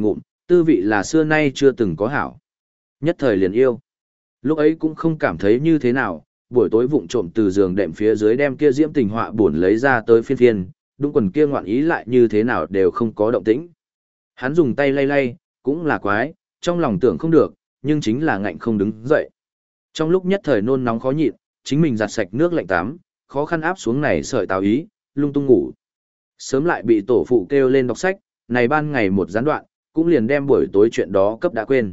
Tư vị là xưa nay chưa từng có hảo. Nhất thời liền yêu. Lúc ấy cũng không cảm thấy như thế nào, buổi tối vụng trộm từ giường đệm phía dưới đem kia diễm tình họa buồn lấy ra tới phiên phiên, đúng quần kia ngoạn ý lại như thế nào đều không có động tĩnh. Hắn dùng tay lay lay, cũng là quái, trong lòng tưởng không được, nhưng chính là ngạnh không đứng dậy. Trong lúc nhất thời nôn nóng khó nhịn, chính mình giặt sạch nước lạnh tắm, khó khăn áp xuống này sợi táo ý, lung tung ngủ. Sớm lại bị tổ phụ kêu lên đọc sách, này ban ngày một gián đoạn, cũng liền đem buổi tối chuyện đó cấp đã quên.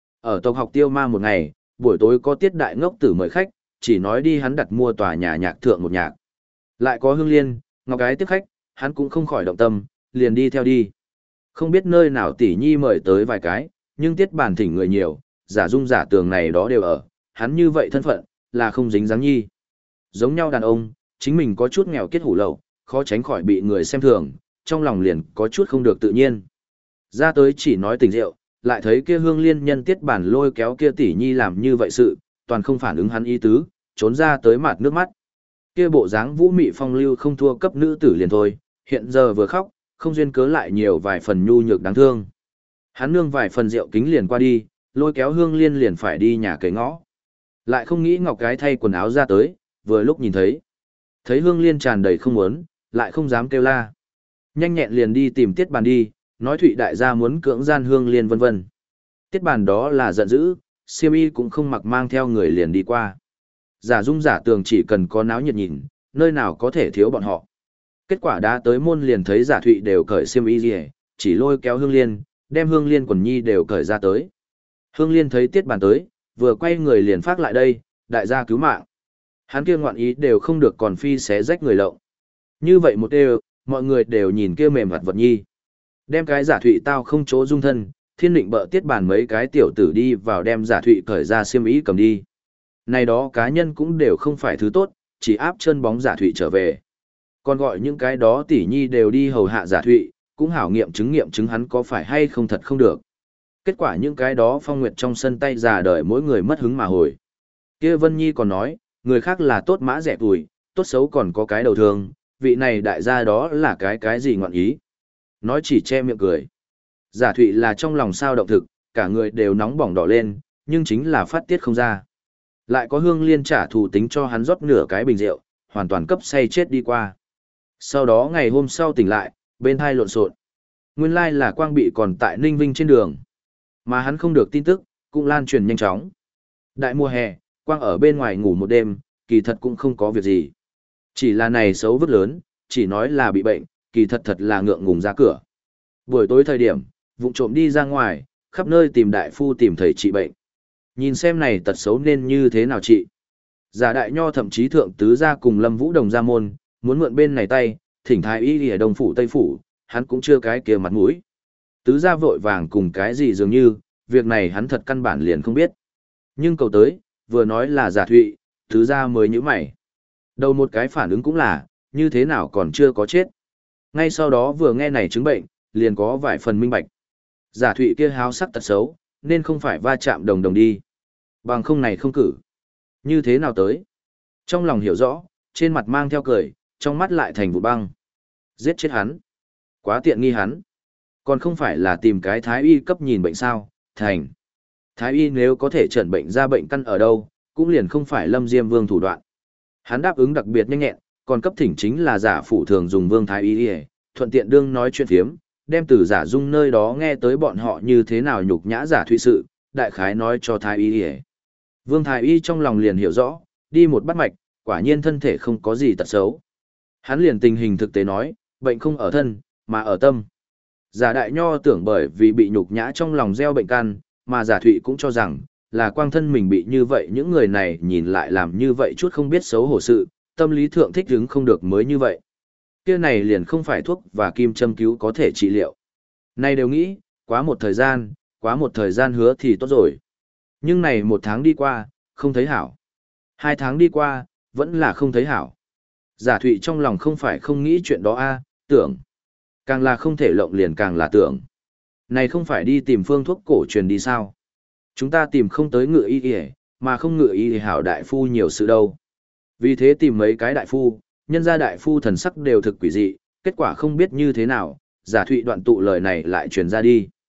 Ở tộc học tiêu ma một ngày, buổi tối có tiết đại ngốc tử mời khách, chỉ nói đi hắn đặt mua tòa nhà nhạc thượng một nhạc. Lại có Hương Liên, Ngọc Gái tiếp khách, hắn cũng không khỏi động tâm, liền đi theo đi. Không biết nơi nào tỷ nhi mời tới vài cái, nhưng tiết bàn thỉnh người nhiều, giả dung giả tường này đó đều ở, hắn như vậy thân phận, là không dính dáng nhi. Giống nhau đàn ông, chính mình có chút nghèo kết hủ lậu, khó tránh khỏi bị người xem thường, trong lòng liền có chút không được tự nhiên. Ra tới chỉ nói tình rượu, lại thấy kia Hương Liên nhân tiết bản lôi kéo kia tỷ nhi làm như vậy sự, toàn không phản ứng hắn ý tứ, trốn ra tới mặt nước mắt. Kia bộ dáng vũ mị phong lưu không thua cấp nữ tử liền thôi, hiện giờ vừa khóc, không duyên cớ lại nhiều vài phần nhu nhược đáng thương. Hắn nương vài phần rượu kính liền qua đi, lôi kéo Hương Liên liền phải đi nhà cái ngõ. Lại không nghĩ Ngọc Gái thay quần áo ra tới, vừa lúc nhìn thấy. Thấy Hương Liên tràn đầy không muốn, lại không dám kêu la. Nhanh nhẹn liền đi tìm Tiết Bàn đi, nói Thụy đại gia muốn cưỡng gian Hương Liên vân vân. Tiết Bàn đó là giận dữ, siêm y cũng không mặc mang theo người liền đi qua. Giả dung giả tường chỉ cần có náo nhiệt nhìn, nơi nào có thể thiếu bọn họ. Kết quả đã tới môn liền thấy giả Thụy đều cởi xiêm y gì, chỉ lôi kéo Hương Liên, đem Hương Liên quần nhi đều cởi ra tới. Hương Liên thấy Tiết Bàn tới, vừa quay người liền phát lại đây, đại gia cứu mạng. Hắn kia ngoạn ý đều không được còn phi xé rách người lộng. Như vậy một đều, mọi người đều nhìn kia mềm vật vật nhi. Đem cái giả Thụy tao không chỗ dung thân, thiên định bợ Tiết Bàn mấy cái tiểu tử đi vào đem giả Thụy cởi ra xiêm y cầm đi. Này đó cá nhân cũng đều không phải thứ tốt, chỉ áp chân bóng giả Thụy trở về. Còn gọi những cái đó tỷ nhi đều đi hầu hạ giả Thụy, cũng hảo nghiệm chứng nghiệm chứng hắn có phải hay không thật không được. Kết quả những cái đó phong nguyệt trong sân tay già đời mỗi người mất hứng mà hồi. Kia Vân Nhi còn nói, người khác là tốt mã rẻ tuổi, tốt xấu còn có cái đầu thương, vị này đại gia đó là cái cái gì ngọn ý. Nói chỉ che miệng cười. Giả Thụy là trong lòng sao động thực, cả người đều nóng bỏng đỏ lên, nhưng chính là phát tiết không ra. Lại có Hương Liên trả thù tính cho hắn rót nửa cái bình rượu, hoàn toàn cấp say chết đi qua. Sau đó ngày hôm sau tỉnh lại, bên thai lộn xộn. Nguyên lai là Quang bị còn tại Ninh Vinh trên đường. Mà hắn không được tin tức, cũng lan truyền nhanh chóng. Đại mùa hè, Quang ở bên ngoài ngủ một đêm, kỳ thật cũng không có việc gì. Chỉ là này xấu vứt lớn, chỉ nói là bị bệnh, kỳ thật thật là ngượng ngùng ra cửa. Buổi tối thời điểm, vụng trộm đi ra ngoài, khắp nơi tìm đại phu tìm thầy trị bệnh. Nhìn xem này tật xấu nên như thế nào trị. Giả đại nho thậm chí thượng tứ gia cùng Lâm Vũ Đồng ra môn, muốn mượn bên này tay, thỉnh thái y ở Đông phủ Tây phủ, hắn cũng chưa cái kia mặt mũi. Tứ gia vội vàng cùng cái gì dường như, việc này hắn thật căn bản liền không biết. Nhưng cầu tới, vừa nói là giả Thụy, tứ gia mới nhíu mày. Đầu một cái phản ứng cũng là, như thế nào còn chưa có chết. Ngay sau đó vừa nghe này chứng bệnh, liền có vài phần minh bạch. Giả Thụy kia háo sắc tật xấu, nên không phải va chạm đồng đồng đi. Bằng không này không cử. Như thế nào tới? Trong lòng hiểu rõ, trên mặt mang theo cười, trong mắt lại thành vụ băng. Giết chết hắn. Quá tiện nghi hắn. Còn không phải là tìm cái thái y cấp nhìn bệnh sao, thành. Thái y nếu có thể chẩn bệnh ra bệnh căn ở đâu, cũng liền không phải Lâm Diêm Vương thủ đoạn. Hắn đáp ứng đặc biệt nhanh nhẹn, còn cấp thỉnh chính là giả phủ thường dùng Vương Thái y, thuận tiện đương nói chuyện phiếm, đem từ giả dung nơi đó nghe tới bọn họ như thế nào nhục nhã giả Thụy sự, đại khái nói cho Thái y. Vương Thái y trong lòng liền hiểu rõ, đi một bắt mạch, quả nhiên thân thể không có gì tật xấu. Hắn liền tình hình thực tế nói, bệnh không ở thân, mà ở tâm. Giả đại nho tưởng bởi vì bị nhục nhã trong lòng gieo bệnh căn, mà giả Thụy cũng cho rằng, là quang thân mình bị như vậy những người này nhìn lại làm như vậy chút không biết xấu hổ sự, tâm lý thượng thích hứng không được mới như vậy. Kia này liền không phải thuốc và kim châm cứu có thể trị liệu. Này đều nghĩ, quá một thời gian, quá một thời gian hứa thì tốt rồi. Nhưng này một tháng đi qua, không thấy hảo. Hai tháng đi qua, vẫn là không thấy hảo. Giả Thụy trong lòng không phải không nghĩ chuyện đó a, tưởng. Càng là không thể lộng liền càng là tưởng. Này không phải đi tìm phương thuốc cổ truyền đi sao? Chúng ta tìm không tới ngựa y y, mà không ngựa y thì hảo đại phu nhiều sự đâu. Vì thế tìm mấy cái đại phu, nhân gia đại phu thần sắc đều thực quỷ dị, kết quả không biết như thế nào, giả Thụy đoạn tụ lời này lại truyền ra đi.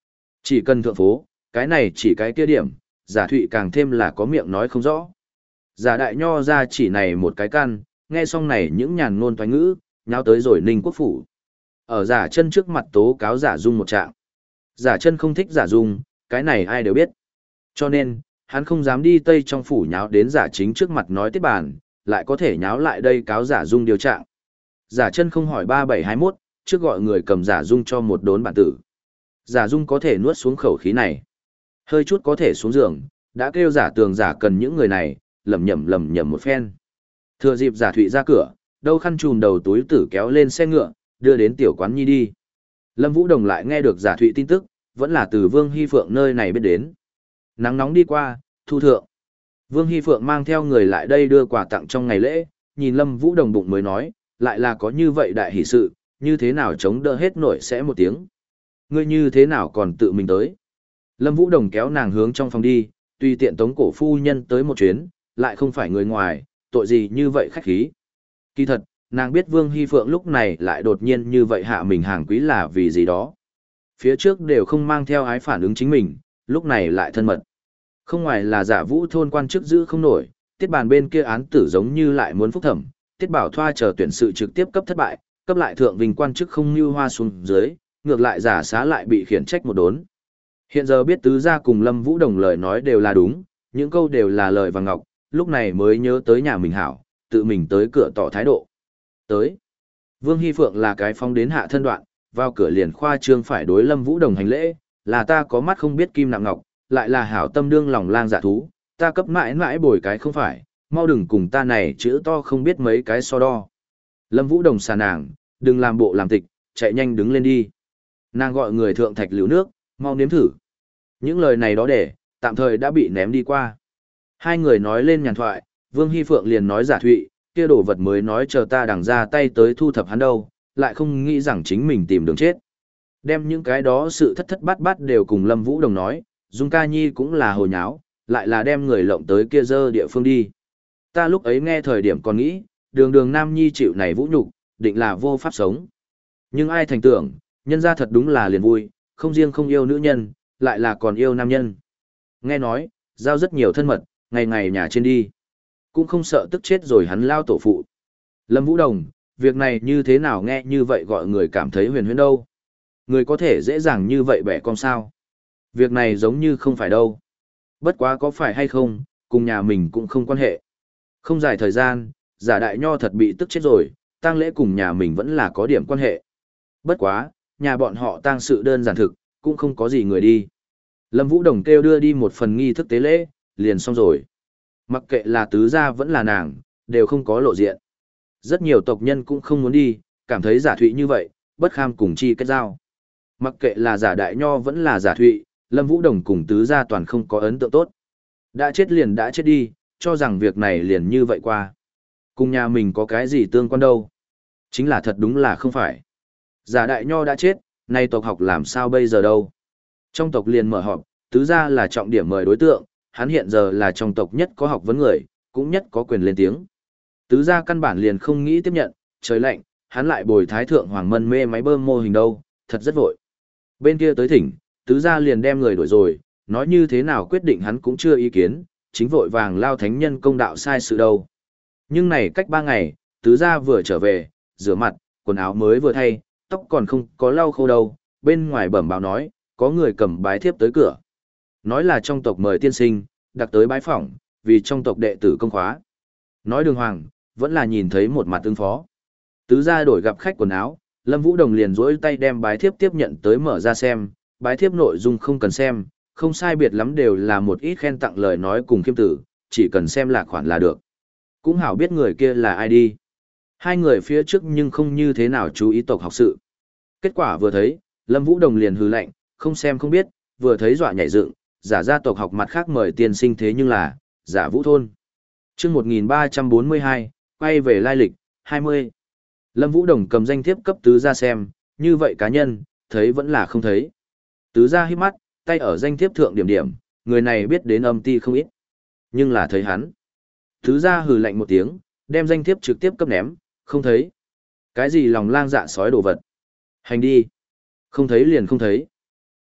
Chỉ cần thượng phố, cái này chỉ cái kia điểm, giả thụy càng thêm là có miệng nói không rõ. Giả đại nho ra chỉ này một cái căn, nghe xong này những nhàn ngôn thoái ngữ, nháo tới rồi Ninh Quốc Phủ. Ở giả chân trước mặt tố cáo giả dung một trạng. Giả chân không thích giả dung, cái này ai đều biết. Cho nên, hắn không dám đi tây trong phủ nháo đến giả chính trước mặt nói tiết bàn, lại có thể nháo lại đây cáo giả dung điều trạng. Giả chân không hỏi ba bảy hai mốt, trước gọi người cầm giả dung cho một đốn bản tử. Giả dung có thể nuốt xuống khẩu khí này. Hơi chút có thể xuống giường, đã kêu giả tường giả cần những người này, lầm nhầm lầm nhầm một phen. Thừa dịp giả thụy ra cửa, đâu khăn trùn đầu túi tử kéo lên xe ngựa, đưa đến tiểu quán nhi đi. Lâm Vũ Đồng lại nghe được giả thụy tin tức, vẫn là từ Vương Hy Phượng nơi này biết đến. Nắng nóng đi qua, thu thượng. Vương Hy Phượng mang theo người lại đây đưa quà tặng trong ngày lễ, nhìn Lâm Vũ Đồng bụng mới nói, lại là có như vậy đại hỷ sự, như thế nào chống đỡ hết nổi sẽ một tiếng. Ngươi như thế nào còn tự mình tới. Lâm Vũ Đồng kéo nàng hướng trong phòng đi, tùy tiện tống cổ phu nhân tới một chuyến, lại không phải người ngoài, tội gì như vậy khách khí. Kỳ thật, nàng biết Vương Hy Phượng lúc này lại đột nhiên như vậy hạ mình hàng quý là vì gì đó. Phía trước đều không mang theo ái phản ứng chính mình, lúc này lại thân mật. Không ngoài là giả vũ thôn quan chức giữ không nổi, tiết bàn bên kia án tử giống như lại muốn phúc thẩm, tiết bảo thoa chờ tuyển sự trực tiếp cấp thất bại, cấp lại thượng vinh quan chức không như hoa xuống dưới, ngược lại giả xá lại bị khiển trách một đốn. Hiện giờ biết tứ gia cùng Lâm Vũ Đồng lời nói đều là đúng, những câu đều là lời vàng ngọc, lúc này mới nhớ tới nhà mình hảo, tự mình tới cửa tỏ thái độ. Tới. Vương Hy Phượng là cái phong đến hạ thân đoạn, vào cửa liền khoa trương phải đối Lâm Vũ Đồng hành lễ, là ta có mắt không biết kim nặng ngọc, lại là hảo tâm đương lòng lang dạ thú, ta cấp mãi mãi bồi cái không phải, mau đừng cùng ta này chữ to không biết mấy cái so đo. Lâm Vũ Đồng xà nàng, đừng làm bộ làm tịch, chạy nhanh đứng lên đi. Nàng gọi người thượng thạch liều nước, mau nếm thử. Những lời này đó để, tạm thời đã bị ném đi qua. Hai người nói lên nhàn thoại, Vương Hy Phượng liền nói giả thụy, kia đồ vật mới nói chờ ta đằng ra tay tới thu thập hắn đâu, lại không nghĩ rằng chính mình tìm đường chết. Đem những cái đó sự thất thất bát bát đều cùng Lâm Vũ Đồng nói, Dung Ca Nhi cũng là hồ nháo, lại là đem người lộng tới kia dơ địa phương đi. Ta lúc ấy nghe thời điểm còn nghĩ, đường đường Nam Nhi chịu này vũ nhục, định là vô pháp sống. Nhưng ai thành tưởng, nhân ra thật đúng là liền vui, không riêng không yêu nữ nhân, lại là còn yêu nam nhân. Nghe nói, giao rất nhiều thân mật, ngày ngày nhà trên đi. Cũng không sợ tức chết rồi hắn lao tổ phụ. Lâm Vũ Đồng, việc này như thế nào nghe như vậy gọi người cảm thấy huyền huyễn đâu. Người có thể dễ dàng như vậy bẻ con sao. Việc này giống như không phải đâu. Bất quá có phải hay không, cùng nhà mình cũng không quan hệ. Không dài thời gian, giả đại nho thật bị tức chết rồi, tang lễ cùng nhà mình vẫn là có điểm quan hệ. Bất quá, nhà bọn họ tang sự đơn giản thực, cũng không có gì người đi. Lâm Vũ Đồng kêu đưa đi một phần nghi thức tế lễ, liền xong rồi. Mặc kệ là tứ gia vẫn là nàng, đều không có lộ diện. Rất nhiều tộc nhân cũng không muốn đi, cảm thấy giả thụy như vậy, bất kham cùng chi kết giao. Mặc kệ là giả đại nho vẫn là giả thụy, Lâm Vũ Đồng cùng tứ gia toàn không có ấn tượng tốt. Đã chết liền đã chết đi, cho rằng việc này liền như vậy qua. Cùng nhà mình có cái gì tương quan đâu. Chính là thật đúng là không phải. Giả đại nho đã chết, nay tộc học làm sao bây giờ đâu. Trong tộc liền mở họp, tứ gia là trọng điểm mời đối tượng, hắn hiện giờ là trong tộc nhất có học vấn người, cũng nhất có quyền lên tiếng. Tứ gia căn bản liền không nghĩ tiếp nhận, trời lạnh, hắn lại bồi thái thượng hoàng mân mê máy bơm mô hình đâu, thật rất vội. Bên kia tới thỉnh, tứ gia liền đem người đuổi rồi, nói như thế nào quyết định hắn cũng chưa ý kiến, chính vội vàng lao thánh nhân công đạo sai sự đâu. Nhưng này cách ba ngày, tứ gia vừa trở về, rửa mặt, quần áo mới vừa thay, tóc còn không có lau khô đâu, bên ngoài bẩm báo nói, có người cầm bái thiếp tới cửa. Nói là trong tộc mời tiên sinh, đặc tới bái phỏng, vì trong tộc đệ tử công khóa. Nói đường hoàng, vẫn là nhìn thấy một mặt tương phó. Tứ gia đổi gặp khách quần áo, Lâm Vũ Đồng liền rỗi tay đem bái thiếp tiếp nhận tới mở ra xem, bái thiếp nội dung không cần xem, không sai biệt lắm đều là một ít khen tặng lời nói cùng khiêm tử, chỉ cần xem là khoản là được. Cũng hảo biết người kia là ai đi. Hai người phía trước nhưng không như thế nào chú ý tộc học sự. Kết quả vừa thấy, Lâm Vũ Đồng liền hừ lạnh, không xem không biết, vừa thấy dọa nhảy dựng, giả gia tộc học mặt khác mời tiên sinh thế nhưng là, giả vũ thôn. Chương một nghìn ba trăm bốn mươi hai, quay về lai lịch, hai mươi. Lâm Vũ Đồng cầm danh thiếp cấp tứ gia xem, như vậy cá nhân, thấy vẫn là không thấy. Tứ gia hít mắt, tay ở danh thiếp thượng điểm điểm, người này biết đến âm ti không ít. Nhưng là thấy hắn. Tứ gia hừ lạnh một tiếng, đem danh thiếp trực tiếp cấp ném, không thấy. Cái gì lòng lang dạ sói đồ vật. Hành đi. Không thấy liền không thấy.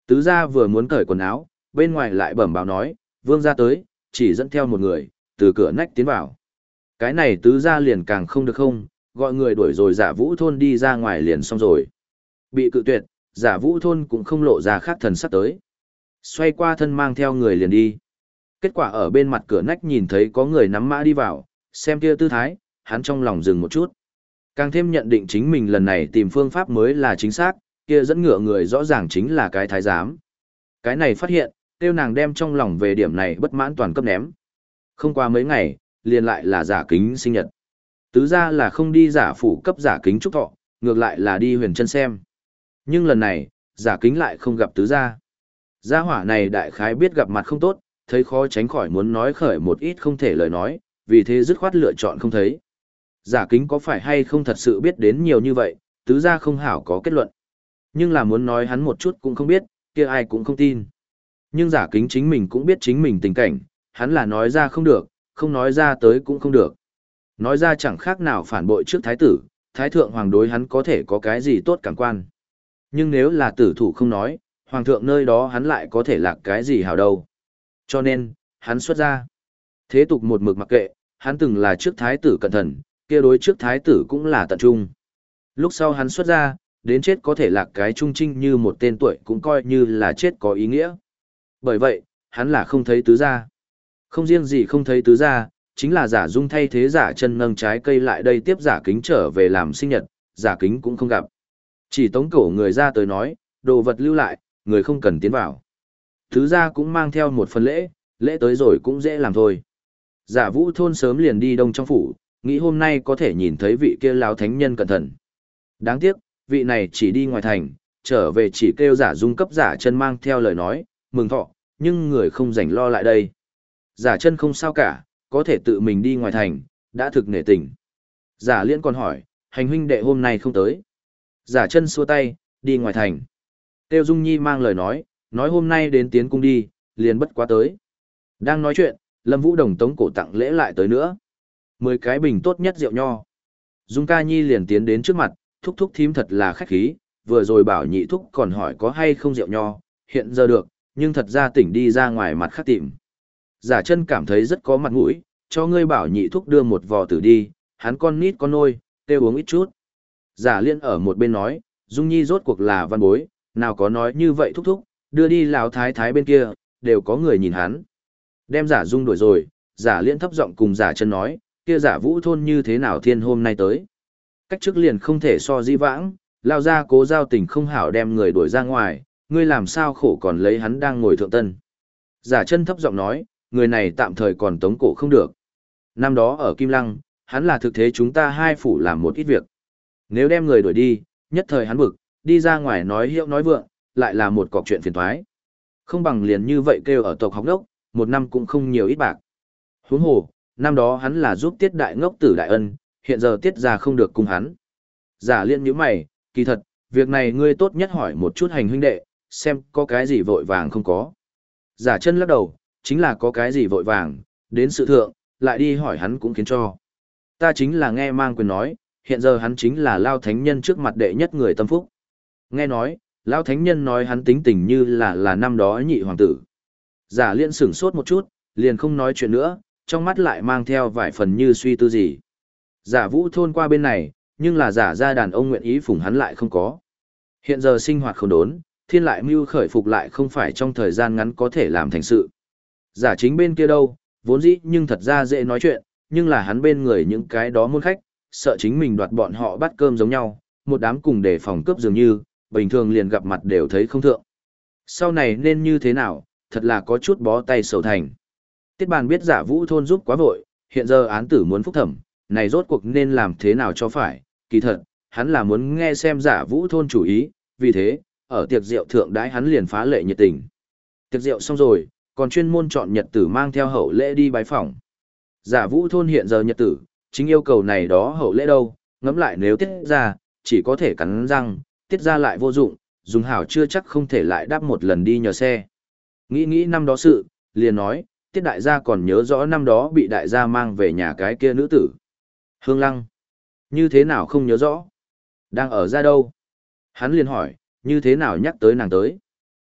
Tứ gia vừa muốn cởi quần áo, bên ngoài lại bẩm báo nói, vương gia tới, chỉ dẫn theo một người, từ cửa nách tiến vào. Cái này tứ gia liền càng không được không, gọi người đuổi rồi giả vũ thôn đi ra ngoài liền xong rồi. Bị cự tuyệt, giả vũ thôn cũng không lộ ra khác thần sắc tới. Xoay qua thân mang theo người liền đi. Kết quả ở bên mặt cửa nách nhìn thấy có người nắm mã đi vào, xem kia tư thái, hắn trong lòng dừng một chút. Càng thêm nhận định chính mình lần này tìm phương pháp mới là chính xác, kia dẫn ngựa người rõ ràng chính là cái thái giám. Cái này phát hiện, tiêu nàng đem trong lòng về điểm này bất mãn toàn cấp ném. Không qua mấy ngày, liền lại là giả kính sinh nhật. Tứ ra là không đi giả phủ cấp giả kính trúc thọ, ngược lại là đi huyền chân xem. Nhưng lần này, giả kính lại không gặp tứ gia. Gia hỏa này đại khái biết gặp mặt không tốt, thấy khó tránh khỏi muốn nói khởi một ít không thể lời nói, vì thế dứt khoát lựa chọn không thấy. Giả kính có phải hay không thật sự biết đến nhiều như vậy, tứ gia không hảo có kết luận. Nhưng là muốn nói hắn một chút cũng không biết, kia ai cũng không tin. Nhưng giả kính chính mình cũng biết chính mình tình cảnh, hắn là nói ra không được, không nói ra tới cũng không được. Nói ra chẳng khác nào phản bội trước thái tử, thái thượng hoàng đối hắn có thể có cái gì tốt cảm quan. Nhưng nếu là tử thủ không nói, hoàng thượng nơi đó hắn lại có thể lạc cái gì hảo đâu. Cho nên, hắn xuất ra. Thế tục một mực mặc kệ, hắn từng là trước thái tử cẩn thận, kia đối trước thái tử cũng là tận trung. Lúc sau hắn xuất ra, đến chết có thể lạc cái trung trinh như một tên tuổi cũng coi như là chết có ý nghĩa. Bởi vậy, hắn là không thấy tứ gia. Không riêng gì không thấy tứ gia, chính là giả dung thay thế giả chân nâng trái cây lại đây tiếp giả kính trở về làm sinh nhật, giả kính cũng không gặp. Chỉ tống cổ người ra tới nói, đồ vật lưu lại, người không cần tiến vào. Tứ gia cũng mang theo một phần lễ, lễ tới rồi cũng dễ làm thôi. Giả vũ thôn sớm liền đi đông trong phủ, nghĩ hôm nay có thể nhìn thấy vị kia lão thánh nhân cẩn thận. Đáng tiếc, vị này chỉ đi ngoài thành, trở về chỉ kêu giả dung cấp giả chân mang theo lời nói, mừng thọ, nhưng người không rảnh lo lại đây. Giả chân không sao cả, có thể tự mình đi ngoài thành, đã thực nể tình. Giả liên còn hỏi, hành huynh đệ hôm nay không tới. Giả chân xua tay, đi ngoài thành. Tiêu Dung Nhi mang lời nói, nói hôm nay đến tiến cung đi, liền bất quá tới. Đang nói chuyện, Lâm Vũ Đồng tống cổ tặng lễ lại tới nữa. Mười cái bình tốt nhất rượu nho. Dung Ca Nhi liền tiến đến trước mặt, thúc thúc thím thật là khách khí, vừa rồi bảo nhị thúc còn hỏi có hay không rượu nho, hiện giờ được, nhưng thật ra tỉnh đi ra ngoài mặt khác tìm. Giả chân cảm thấy rất có mặt mũi, cho ngươi bảo nhị thúc đưa một vò tử đi, hắn con nít con nôi, tiêu uống ít chút. Giả liên ở một bên nói, Dung Nhi rốt cuộc là văn bối, nào có nói như vậy thúc thúc, đưa đi lão thái thái bên kia, đều có người nhìn hắn. Đem giả Dung đuổi rồi, giả liên thấp giọng cùng giả chân nói, kia giả vũ thôn như thế nào thiên hôm nay tới. Cách trước liền không thể so di vãng, lao ra cố giao tình không hảo đem người đuổi ra ngoài, ngươi làm sao khổ còn lấy hắn đang ngồi thượng tân. Giả chân thấp giọng nói, người này tạm thời còn tống cổ không được. Năm đó ở Kim Lăng, hắn là thực thế chúng ta hai phủ làm một ít việc. Nếu đem người đuổi đi, nhất thời hắn bực, đi ra ngoài nói hiệu nói vượng, lại là một cọc chuyện phiền toái. Không bằng liền như vậy kêu ở tộc học đốc, một năm cũng không nhiều ít bạc. Huống hồ, năm đó hắn là giúp tiết đại ngốc tử đại ân, hiện giờ tiết ra không được cùng hắn. Giả liên nhíu mày, kỳ thật, việc này ngươi tốt nhất hỏi một chút hành huynh đệ, xem có cái gì vội vàng không có. Giả chân lắc đầu, chính là có cái gì vội vàng, đến sự thượng, lại đi hỏi hắn cũng khiến cho. Ta chính là nghe mang quyền nói, hiện giờ hắn chính là Lao Thánh Nhân trước mặt đệ nhất người tâm phúc. Nghe nói, Lao Thánh Nhân nói hắn tính tình như là là năm đó nhị hoàng tử. Giả liên sửng sốt một chút, liền không nói chuyện nữa, trong mắt lại mang theo vài phần như suy tư gì. Giả vũ thôn qua bên này, nhưng là giả ra đàn ông nguyện ý phủng hắn lại không có. Hiện giờ sinh hoạt không đốn, thiên lại mưu khởi phục lại không phải trong thời gian ngắn có thể làm thành sự. Giả chính bên kia đâu, vốn dĩ nhưng thật ra dễ nói chuyện, nhưng là hắn bên người những cái đó môn khách, sợ chính mình đoạt bọn họ bắt cơm giống nhau, một đám cùng để phòng cướp dường như, bình thường liền gặp mặt đều thấy không thượng. Sau này nên như thế nào, thật là có chút bó tay sầu thành. Tiết bàn biết giả vũ thôn giúp quá vội, hiện giờ án tử muốn phúc thẩm, này rốt cuộc nên làm thế nào cho phải, kỳ thật, hắn là muốn nghe xem giả vũ thôn chủ ý, vì thế, ở tiệc rượu thượng đãi hắn liền phá lệ nhiệt tình. Tiệc rượu xong rồi, còn chuyên môn chọn nhật tử mang theo hậu lễ đi bái phỏng. Giả vũ thôn hiện giờ nhật tử, chính yêu cầu này đó hậu lễ đâu, ngẫm lại nếu tiết ra, chỉ có thể cắn răng, tiết ra lại vô dụng, dùng hảo chưa chắc không thể lại đáp một lần đi nhờ xe. Nghĩ nghĩ năm đó sự, liền nói, tiết đại gia còn nhớ rõ năm đó bị đại gia mang về nhà cái kia nữ tử. Hương Lăng. Như thế nào không nhớ rõ? Đang ở ra đâu? Hắn liền hỏi, như thế nào nhắc tới nàng tới?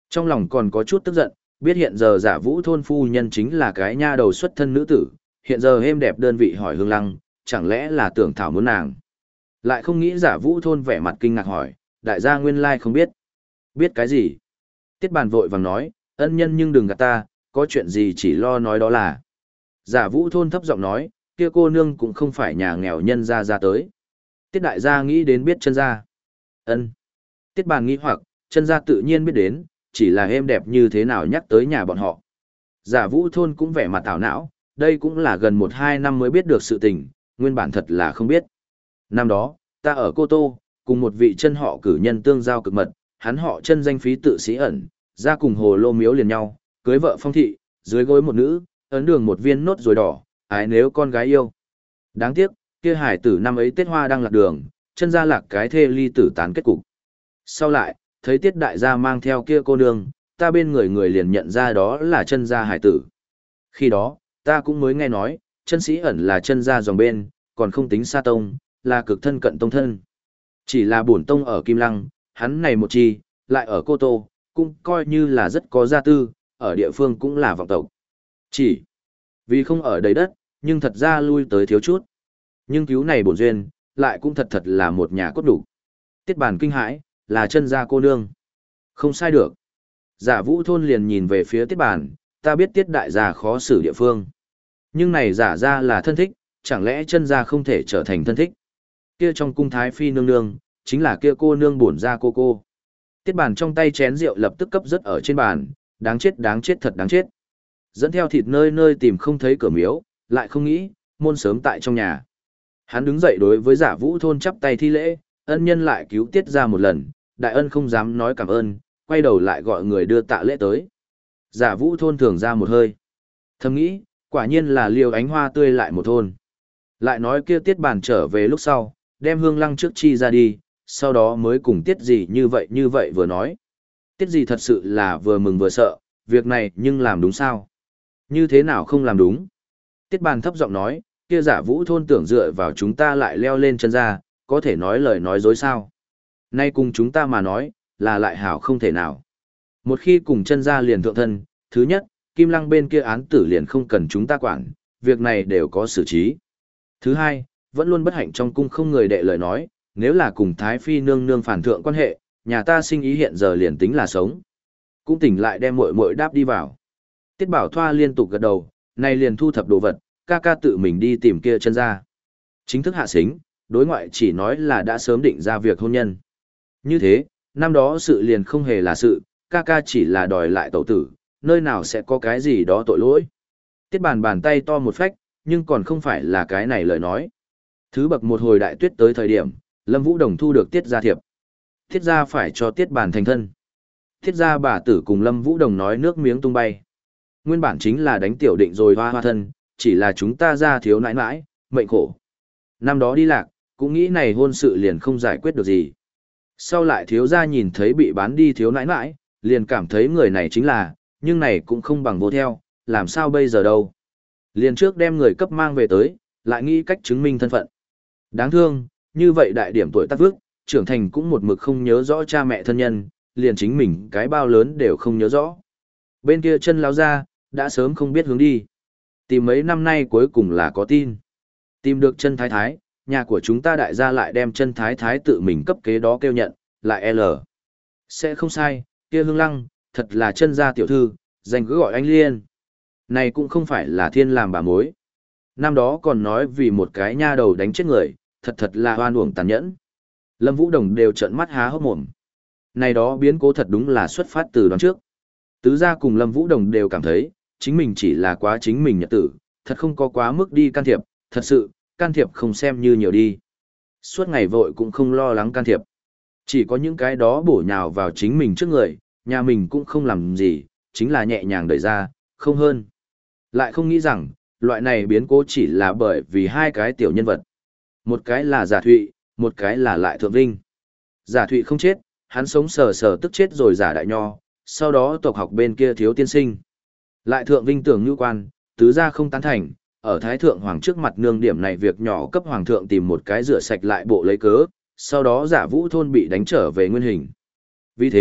Trong lòng còn có chút tức giận, biết hiện giờ giả vũ thôn phu nhân chính là cái nha đầu xuất thân nữ tử, hiện giờ êm đẹp đơn vị hỏi Hương Lăng, chẳng lẽ là tưởng thảo muốn nàng. Lại không nghĩ giả vũ thôn vẻ mặt kinh ngạc hỏi, đại gia nguyên lai không biết. Biết cái gì? Tiết bàn vội vàng nói, ân nhân nhưng đừng gạt ta, có chuyện gì chỉ lo nói đó là. Giả vũ thôn thấp giọng nói, kia cô nương cũng không phải nhà nghèo nhân gia ra tới. Tiết đại gia nghĩ đến biết chân gia. Ân. Tiết bàn nghĩ hoặc, chân gia tự nhiên biết đến, chỉ là êm đẹp như thế nào nhắc tới nhà bọn họ. Giả vũ thôn cũng vẻ mặt ảo não, đây cũng là gần một hai năm mới biết được sự tình, nguyên bản thật là không biết. Năm đó, ta ở Cô Tô, cùng một vị chân họ cử nhân tương giao cực mật, hắn họ chân danh phí tự sĩ ẩn, ra cùng hồ lô miếu liền nhau, cưới vợ phong thị, dưới gối một nữ, ấn đường một viên nốt rồi đỏ, ái nếu con gái yêu. Đáng tiếc, kia hải tử năm ấy Tết Hoa đang lạc đường, chân ra lạc cái thê ly tử tán kết cục. Sau lại, thấy Tiết đại gia mang theo kia cô nương, ta bên người người liền nhận ra đó là chân gia hải tử. Khi đó, ta cũng mới nghe nói, chân sĩ ẩn là chân gia dòng bên, còn không tính xa tông, là cực thân cận tông thân. Chỉ là bổn tông ở Kim Lăng, hắn này một chi, lại ở Cô Tô, cũng coi như là rất có gia tư, ở địa phương cũng là vọng tộc. Chỉ vì không ở đầy đất, nhưng thật ra lui tới thiếu chút. Nhưng cứu này bổn duyên, lại cũng thật thật là một nhà cốt đủ. Tiết bàn kinh hãi, là chân gia cô nương. Không sai được. Giả vũ thôn liền nhìn về phía tiết bàn, ta biết tiết đại gia khó xử địa phương. Nhưng này giả ra là thân thích, chẳng lẽ chân gia không thể trở thành thân thích. Kia trong cung thái phi nương nương, chính là kia cô nương bổn ra cô cô. Tiết bàn trong tay chén rượu lập tức cấp rất ở trên bàn, đáng chết đáng chết thật đáng chết. Dẫn theo thịt nơi nơi tìm không thấy cửa miếu, lại không nghĩ, môn sớm tại trong nhà. Hắn đứng dậy đối với giả vũ thôn chắp tay thi lễ, ân nhân lại cứu tiết ra một lần, đại ân không dám nói cảm ơn, quay đầu lại gọi người đưa tạ lễ tới. Giả vũ thôn thường ra một hơi. Thầm nghĩ, quả nhiên là liều ánh hoa tươi lại một thôn. Lại nói kia tiết bàn trở về lúc sau, đem hương lăng trước chi ra đi, sau đó mới cùng tiết gì như vậy như vậy vừa nói. Tiết gì thật sự là vừa mừng vừa sợ, việc này nhưng làm đúng sao? Như thế nào không làm đúng? Tiết bàn thấp giọng nói, kia giả vũ thôn tưởng dựa vào chúng ta lại leo lên chân ra, có thể nói lời nói dối sao? Nay cùng chúng ta mà nói, là lại hảo không thể nào. Một khi cùng chân ra liền thượng thân, thứ nhất, Kim Lăng bên kia án tử liền không cần chúng ta quản, việc này đều có xử trí. Thứ hai, vẫn luôn bất hạnh trong cung không người đệ lời nói, nếu là cùng Thái Phi nương nương phản thượng quan hệ, nhà ta sinh ý hiện giờ liền tính là sống. Cũng tỉnh lại đem muội muội đáp đi vào. Tiết Bảo Thoa liên tục gật đầu, nay liền thu thập đồ vật, ca ca tự mình đi tìm kia chân ra. Chính thức hạ xính, đối ngoại chỉ nói là đã sớm định ra việc hôn nhân. Như thế, năm đó sự liền không hề là sự, ca ca chỉ là đòi lại tẩu tử, nơi nào sẽ có cái gì đó tội lỗi. Tiết bàn bàn tay to một phách, nhưng còn không phải là cái này lời nói. Thứ bậc một hồi đại tuyết tới thời điểm, Lâm Vũ Đồng thu được tiết gia thiệp. Tiết gia phải cho tiết bàn thành thân. Tiết gia bà tử cùng Lâm Vũ Đồng nói nước miếng tung bay. Nguyên bản chính là đánh tiểu định rồi hoa hoa thân, chỉ là chúng ta ra thiếu nãi nãi, mệnh khổ. Năm đó đi lạc, cũng nghĩ này hôn sự liền không giải quyết được gì. Sau lại thiếu gia nhìn thấy bị bán đi thiếu nãi nãi, liền cảm thấy người này chính là, nhưng này cũng không bằng vô theo, làm sao bây giờ đâu. Liền trước đem người cấp mang về tới, lại nghĩ cách chứng minh thân phận. Đáng thương, như vậy đại điểm tuổi tác vước, trưởng thành cũng một mực không nhớ rõ cha mẹ thân nhân, liền chính mình cái bao lớn đều không nhớ rõ. Bên kia chân láo ra, đã sớm không biết hướng đi. Tìm mấy năm nay cuối cùng là có tin. Tìm được chân thái thái, nhà của chúng ta đại gia lại đem chân thái thái tự mình cấp kế đó kêu nhận, lại L. Sẽ không sai, kia hương lăng, thật là chân gia tiểu thư, danh cứ gọi anh Liên. Này cũng không phải là thiên làm bà mối. Năm đó còn nói vì một cái nha đầu đánh chết người, thật thật là hoan uổng tàn nhẫn. Lâm Vũ Đồng đều trợn mắt há hốc mồm. Này đó biến cố thật đúng là xuất phát từ đoán trước. Tứ gia cùng Lâm Vũ Đồng đều cảm thấy, chính mình chỉ là quá chính mình nhật tử, thật không có quá mức đi can thiệp, thật sự, can thiệp không xem như nhiều đi. Suốt ngày vội cũng không lo lắng can thiệp. Chỉ có những cái đó bổ nhào vào chính mình trước người, nhà mình cũng không làm gì, chính là nhẹ nhàng đẩy ra, không hơn. Lại không nghĩ rằng, loại này biến cố chỉ là bởi vì hai cái tiểu nhân vật. Một cái là Giả Thụy, một cái là Lại Thượng Vinh. Giả Thụy không chết, hắn sống sờ sờ tức chết rồi Giả Đại Nho, sau đó tộc học bên kia thiếu tiên sinh. Lại Thượng Vinh tưởng như quan, tứ gia không tán thành, ở Thái Thượng Hoàng trước mặt nương điểm này việc nhỏ cấp Hoàng thượng tìm một cái rửa sạch lại bộ lấy cớ, sau đó Giả Vũ thôn bị đánh trở về nguyên hình. Vì thế,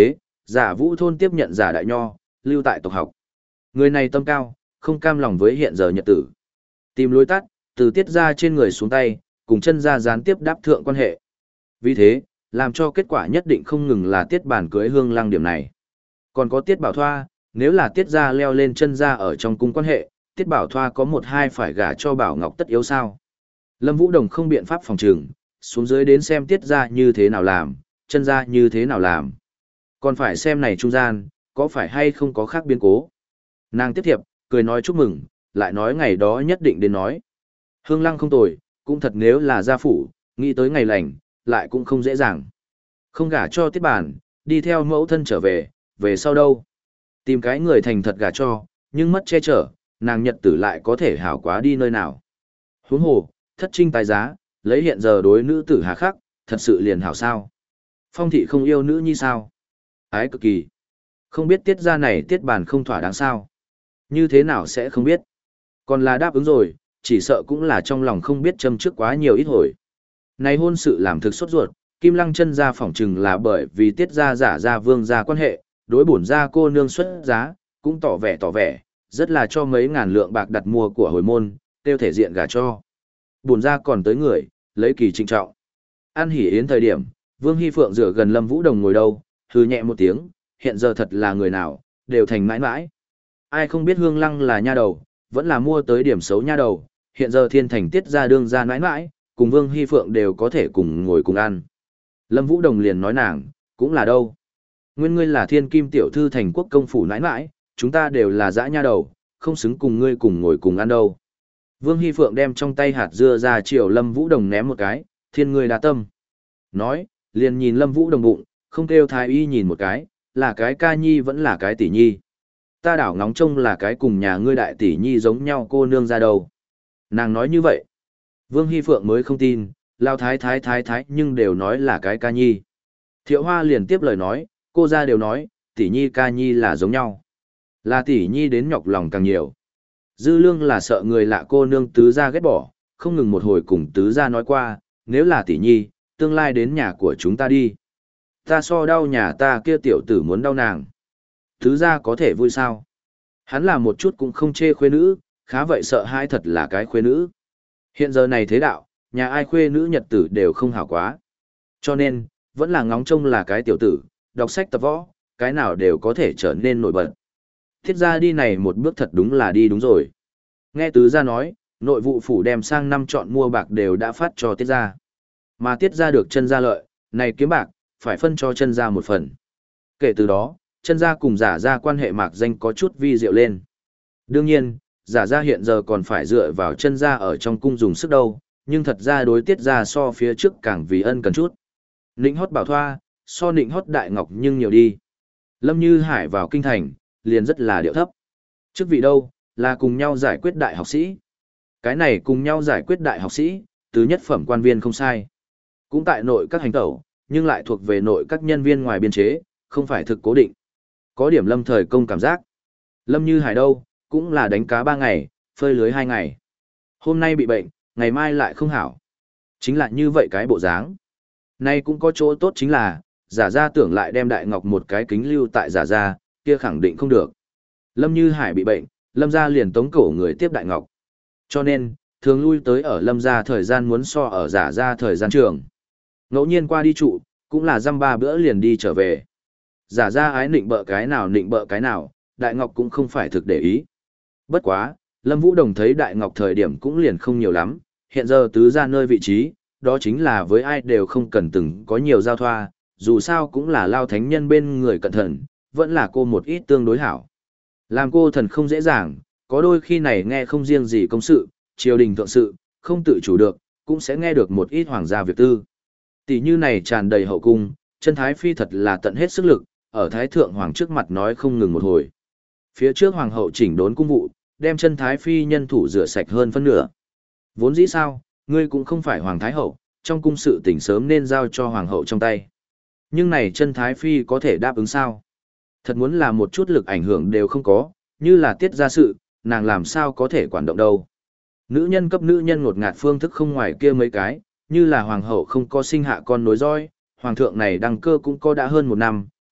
Giả Vũ thôn tiếp nhận Giả Đại Nho, lưu tại tộc học. Người này tâm cao, không cam lòng với hiện giờ nhật tử. Tìm lối tắt, từ Tiết gia trên người xuống tay, cùng chân gia gián tiếp đáp thượng quan hệ. Vì thế, làm cho kết quả nhất định không ngừng là Tiết Bản cưới Hương Lăng điểm này. Còn có Tiết Bảo Thoa, nếu là Tiết gia leo lên chân gia ở trong cung quan hệ, Tiết Bảo Thoa có một hai phải gả cho Bảo Ngọc tất yếu sao. Lâm Vũ Đồng không biện pháp phòng trừng, xuống dưới đến xem Tiết gia như thế nào làm, chân gia như thế nào làm. Còn phải xem này trung gian, có phải hay không có khác biến cố. Nàng tiếp thiệp, cười nói chúc mừng, lại nói ngày đó nhất định đến nói. Hương Lăng không tồi, cũng thật nếu là gia phủ, nghĩ tới ngày lành, lại cũng không dễ dàng. Không gả cho Tiết Bản, đi theo mẫu thân trở về, về sau đâu. Tìm cái người thành thật gả cho, nhưng mất che chở, nàng nhật tử lại có thể hảo quá đi nơi nào. Huống hồ, thất trinh tài giá, lấy hiện giờ đối nữ tử hà khắc, thật sự liền hảo sao. Phong thị không yêu nữ như sao. Ái cực kỳ. Không biết Tiết gia này Tiết Bản không thỏa đáng sao. Như thế nào sẽ không biết. Còn là đáp ứng rồi, chỉ sợ cũng là trong lòng không biết châm trước quá nhiều ít hồi. Này hôn sự làm thực sốt ruột, Kim Lăng chân gia phỏng chừng là bởi vì Tiết gia giả gia vương gia quan hệ, đối bổn gia cô nương xuất giá, cũng tỏ vẻ tỏ vẻ, rất là cho mấy ngàn lượng bạc đặt mua của hồi môn, tiêu thể diện gả cho. Bổn gia còn tới người, lấy kỳ trinh trọng. An hỉ yến thời điểm, Vương Hy Phượng dựa gần Lâm Vũ Đồng ngồi đâu, hừ nhẹ một tiếng, hiện giờ thật là người nào, đều thành mãi mãi. Ai không biết Hương Lăng là nha đầu, vẫn là mua tới điểm xấu nha đầu, hiện giờ thiên thành Tiết gia đương gia mãi mãi, cùng Vương Hy Phượng đều có thể cùng ngồi cùng ăn. Lâm Vũ Đồng liền nói nàng, cũng là đâu. Nguyên ngươi là thiên kim tiểu thư thành quốc công phủ nãi nãi, chúng ta đều là dã nha đầu, không xứng cùng ngươi cùng ngồi cùng ăn đâu. Vương Hy Phượng đem trong tay hạt dưa ra chiều Lâm Vũ Đồng ném một cái, thiên ngươi đa tâm. Nói, liền nhìn Lâm Vũ Đồng bụng, không kêu thái y nhìn một cái, là cái ca nhi vẫn là cái tỷ nhi. Ta đảo ngóng trông là cái cùng nhà ngươi đại tỷ nhi giống nhau cô nương ra đâu. Nàng nói như vậy. Vương Hy Phượng mới không tin, lao thái thái thái thái nhưng đều nói là cái ca nhi. Thiệu Hoa liền tiếp lời nói, cô ra đều nói, tỷ nhi ca nhi là giống nhau. Là tỷ nhi đến nhọc lòng càng nhiều. Dư lương là sợ người lạ cô nương tứ gia ghét bỏ, không ngừng một hồi cùng tứ gia nói qua, nếu là tỷ nhi, tương lai đến nhà của chúng ta đi. Ta so đau nhà ta kia tiểu tử muốn đau nàng. Tứ gia có thể vui sao? Hắn là một chút cũng không chê khuê nữ, khá vậy sợ hai thật là cái khuê nữ. Hiện giờ này thế đạo, nhà ai khuê nữ nhật tử đều không hảo quá. Cho nên, vẫn là ngóng trông là cái tiểu tử, đọc sách tập võ, cái nào đều có thể trở nên nổi bật. Thiết gia đi này một bước thật đúng là đi đúng rồi. Nghe tứ gia nói, nội vụ phủ đem sang năm chọn mua bạc đều đã phát cho tiết gia. Mà tiết gia được chân gia lợi, này kiếm bạc, phải phân cho chân gia một phần. Kể từ đó, chân gia cùng giả gia quan hệ mạc danh có chút vi diệu lên. Đương nhiên, giả gia hiện giờ còn phải dựa vào chân gia ở trong cung dùng sức đâu, nhưng thật ra đối tiết gia so phía trước càng vì ân cần chút. Nịnh hót bảo thoa, so nịnh hót đại ngọc nhưng nhiều đi. Lâm Như Hải vào kinh thành, liền rất là điệu thấp. Chức vị đâu, là cùng nhau giải quyết đại học sĩ. Cái này cùng nhau giải quyết đại học sĩ, tứ nhất phẩm quan viên không sai. Cũng tại nội các hành tẩu, nhưng lại thuộc về nội các nhân viên ngoài biên chế, không phải thực cố định. Có điểm lâm thời công cảm giác. Lâm Như Hải đâu, cũng là đánh cá ba ngày, phơi lưới hai ngày. Hôm nay bị bệnh, ngày mai lại không hảo. Chính là như vậy cái bộ dáng. Nay cũng có chỗ tốt chính là, giả gia tưởng lại đem đại ngọc một cái kính lưu tại giả gia, kia khẳng định không được. Lâm Như Hải bị bệnh, Lâm gia liền tống cổ người tiếp đại ngọc. Cho nên, thường lui tới ở Lâm gia thời gian muốn so ở giả gia thời gian trường. Ngẫu nhiên qua đi trụ, cũng là dăm ba bữa liền đi trở về. Giả gia ái nịnh bợ cái nào nịnh bợ cái nào, đại ngọc cũng không phải thực để ý. Bất quá, Lâm Vũ Đồng thấy đại ngọc thời điểm cũng liền không nhiều lắm, hiện giờ tứ gia nơi vị trí, đó chính là với ai đều không cần từng có nhiều giao thoa, dù sao cũng là lao thánh nhân bên người cẩn thận, vẫn là cô một ít tương đối hảo. Làm cô thần không dễ dàng, có đôi khi này nghe không riêng gì công sự, triều đình thượng sự, không tự chủ được, cũng sẽ nghe được một ít hoàng gia việc tư. Tỷ như này tràn đầy hậu cung, chân thái phi thật là tận hết sức lực, ở thái thượng hoàng trước mặt nói không ngừng một hồi. Phía trước hoàng hậu chỉnh đốn cung vụ, đem chân thái phi nhân thủ rửa sạch hơn phân nửa. Vốn dĩ sao, ngươi cũng không phải hoàng thái hậu, trong cung sự tỉnh sớm nên giao cho hoàng hậu trong tay. Nhưng này chân thái phi có thể đáp ứng sao? Thật muốn là một chút lực ảnh hưởng đều không có, như là tiết ra sự, nàng làm sao có thể quản động đâu. Nữ nhân cấp nữ nhân ngột ngạt phương thức không ngoài kia mấy cái, như là hoàng hậu không có sinh hạ con nối roi, hoàng thượng này đăng cơ cũng có đã hơn một năm,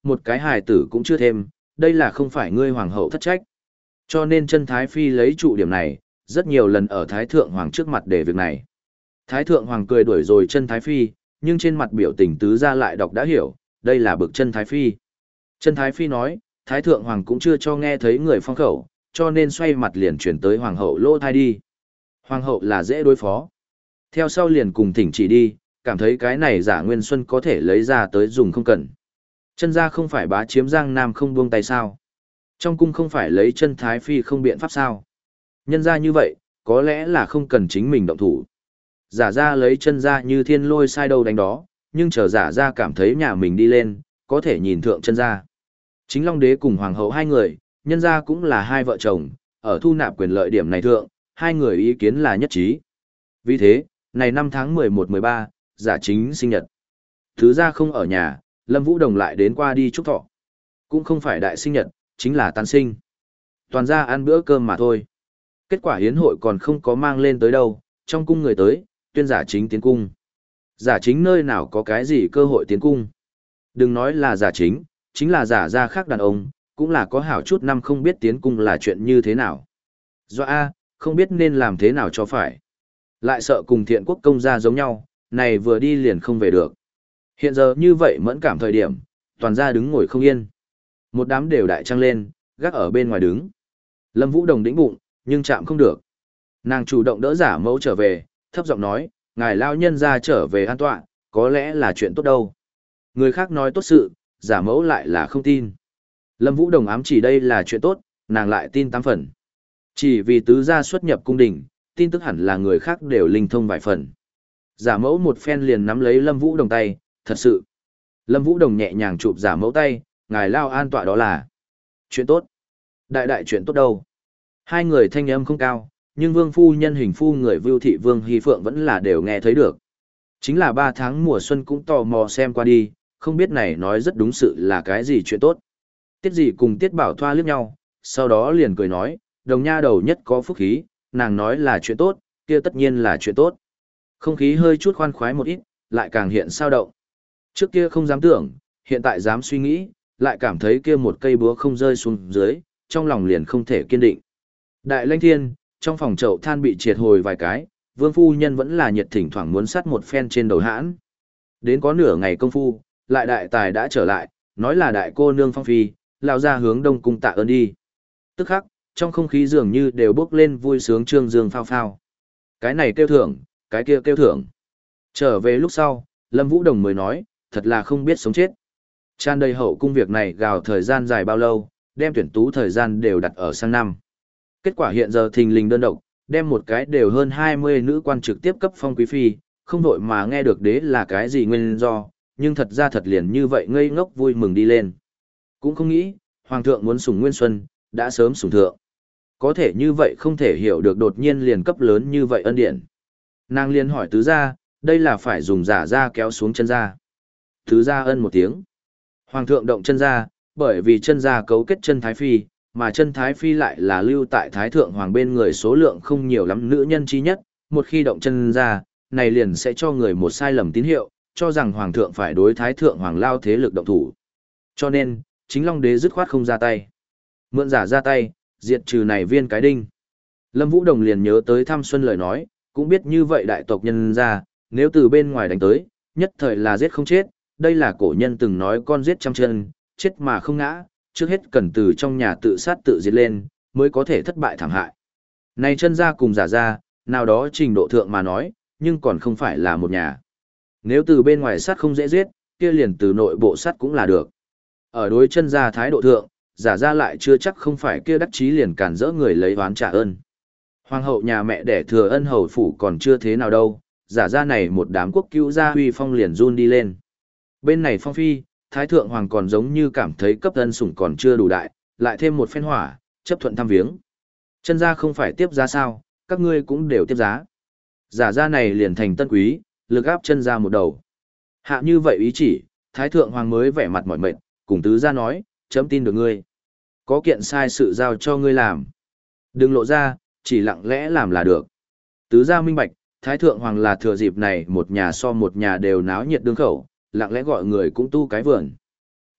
một cái hài tử cũng chưa thêm, đây là không phải ngươi hoàng hậu thất trách. Cho nên chân Thái Phi lấy trụ điểm này, rất nhiều lần ở Thái Thượng Hoàng trước mặt để việc này. Thái Thượng Hoàng cười đuổi rồi chân Thái Phi, nhưng trên mặt biểu tình tứ gia lại đọc đã hiểu, đây là bực chân Thái Phi. Chân Thái Phi nói, Thái Thượng Hoàng cũng chưa cho nghe thấy người phong khẩu, cho nên xoay mặt liền chuyển tới Hoàng hậu lô thai đi. Hoàng hậu là dễ đối phó. Theo sau liền cùng thỉnh chỉ đi, cảm thấy cái này giả Nguyên Xuân có thể lấy ra tới dùng không cần. Chân gia không phải bá chiếm Giang Nam không buông tay sao. Trong cung không phải lấy chân Thái Phi không biện pháp sao. Nhân ra như vậy, có lẽ là không cần chính mình động thủ. Giả ra lấy chân ra như thiên lôi sai đâu đánh đó, nhưng chờ giả ra cảm thấy nhà mình đi lên, có thể nhìn thượng chân ra. Chính Long Đế cùng Hoàng hậu hai người, nhân ra cũng là hai vợ chồng, ở thu nạp quyền lợi điểm này thượng, hai người ý kiến là nhất trí. Vì thế, này năm tháng mười một mười ba, giả chính sinh nhật. Thứ ra không ở nhà, Lâm Vũ Đồng lại đến qua đi chúc thọ. Cũng không phải đại sinh nhật, chính là tan sinh. Toàn ra ăn bữa cơm mà thôi. Kết quả hiến hội còn không có mang lên tới đâu, trong cung người tới, tuyên giả chính tiến cung. Giả chính nơi nào có cái gì cơ hội tiến cung. Đừng nói là giả chính, chính là giả ra khác đàn ông, cũng là có hảo chút năm không biết tiến cung là chuyện như thế nào. Do A, không biết nên làm thế nào cho phải. Lại sợ cùng thiện quốc công gia giống nhau, này vừa đi liền không về được. Hiện giờ như vậy mẫn cảm thời điểm, toàn ra đứng ngồi không yên. Một đám đều đại trăng lên, gác ở bên ngoài đứng. Lâm Vũ Đồng đĩnh bụng, nhưng chạm không được. Nàng chủ động đỡ giả mẫu trở về, thấp giọng nói, ngài lao nhân ra trở về an tọa, có lẽ là chuyện tốt đâu. Người khác nói tốt sự, giả mẫu lại là không tin. Lâm Vũ Đồng ám chỉ đây là chuyện tốt, nàng lại tin tám phần. Chỉ vì tứ gia xuất nhập cung đình, tin tức hẳn là người khác đều linh thông vài phần. Giả mẫu một phen liền nắm lấy Lâm Vũ Đồng tay, thật sự. Lâm Vũ Đồng nhẹ nhàng chụp giả mẫu tay, ngài lao an tọa đó là chuyện tốt. Đại đại chuyện tốt đâu. Hai người thanh âm không cao, nhưng vương phu nhân hình phu người Vưu Thị Vương Hy Phượng vẫn là đều nghe thấy được. Chính là ba tháng mùa xuân cũng tò mò xem qua đi, không biết này nói rất đúng sự là cái gì chuyện tốt. Tiết gì cùng Tiết Bảo Thoa liếc nhau, sau đó liền cười nói, đồng nha đầu nhất có phúc khí, nàng nói là chuyện tốt, kia tất nhiên là chuyện tốt. Không khí hơi chút khoan khoái một ít, lại càng hiện sao động. Trước kia không dám tưởng, hiện tại dám suy nghĩ, lại cảm thấy kia một cây búa không rơi xuống dưới, trong lòng liền không thể kiên định. Đại Lãnh Thiên, trong phòng chậu than bị triệt hồi vài cái, vương phu nhân vẫn là nhiệt thỉnh thoảng muốn sắt một phen trên đầu hãn. Đến có nửa ngày công phu, lại đại tài đã trở lại, nói là đại cô nương phong phi, lao ra hướng đông cung tạ ơn đi. Tức khắc, trong không khí dường như đều bốc lên vui sướng trương dương phao phao. Cái này kêu thưởng, cái kia kêu thưởng. Trở về lúc sau, Lâm Vũ Đồng mới nói, thật là không biết sống chết. Tràn đầy hậu cung việc này gào thời gian dài bao lâu, đem tuyển tú thời gian đều đặt ở sang năm. Kết quả hiện giờ thình lình đơn độc, đem một cái đều hơn hai mươi nữ quan trực tiếp cấp phong quý phi, không vội mà nghe được đế là cái gì nguyên do, nhưng thật ra thật liền như vậy ngây ngốc vui mừng đi lên. Cũng không nghĩ, hoàng thượng muốn sủng Nguyên Xuân, đã sớm sủng thượng. Có thể như vậy không thể hiểu được đột nhiên liền cấp lớn như vậy ân điển. Nàng liền hỏi tứ gia, đây là phải dùng giả ra kéo xuống chân ra. Tứ gia ân một tiếng. Hoàng thượng động chân ra, bởi vì chân ra cấu kết chân Thái Phi, mà chân Thái Phi lại là lưu tại Thái Thượng Hoàng bên người số lượng không nhiều lắm nữ nhân chi nhất, một khi động chân ra, này liền sẽ cho người một sai lầm tín hiệu, cho rằng Hoàng thượng phải đối Thái Thượng Hoàng lao thế lực động thủ. Cho nên, chính Long Đế dứt khoát không ra tay. Mượn giả ra tay, diệt trừ này viên cái đinh. Lâm Vũ Đồng liền nhớ tới Thăm Xuân lời nói, cũng biết như vậy đại tộc nhân ra, nếu từ bên ngoài đánh tới, nhất thời là giết không chết, đây là cổ nhân từng nói con giết trăm chân, chết mà không ngã, trước hết cần từ trong nhà tự sát tự diệt lên, mới có thể thất bại thảm hại. Này chân ra cùng giả ra, nào đó trình độ thượng mà nói, nhưng còn không phải là một nhà. Nếu từ bên ngoài sát không dễ giết, kia liền từ nội bộ sát cũng là được. Ở đối chân ra thái độ thượng, giả ra lại chưa chắc không phải kia đắc chí liền cản rỡ người lấy oán trả ơn. Hoàng hậu nhà mẹ đẻ thừa ân hầu phủ còn chưa thế nào đâu, giả ra này một đám quốc cứu gia huy phong liền run đi lên. Bên này phong phi, Thái Thượng Hoàng còn giống như cảm thấy cấp ân sủng còn chưa đủ đại, lại thêm một phen hỏa, chấp thuận thăm viếng. Chân ra không phải tiếp giá sao, các ngươi cũng đều tiếp giá. Giả ra này liền thành tân quý, lực áp chân ra một đầu. Hạ như vậy ý chỉ, Thái Thượng Hoàng mới vẻ mặt mỏi mệt, cùng tứ ra nói, chấm tin được ngươi. Có kiện sai sự giao cho ngươi làm. Đừng lộ ra, chỉ lặng lẽ làm là được. Tứ ra minh bạch, Thái Thượng Hoàng là thừa dịp này một nhà so một nhà đều náo nhiệt đương khẩu, lặng lẽ gọi người cũng tu cái vườn.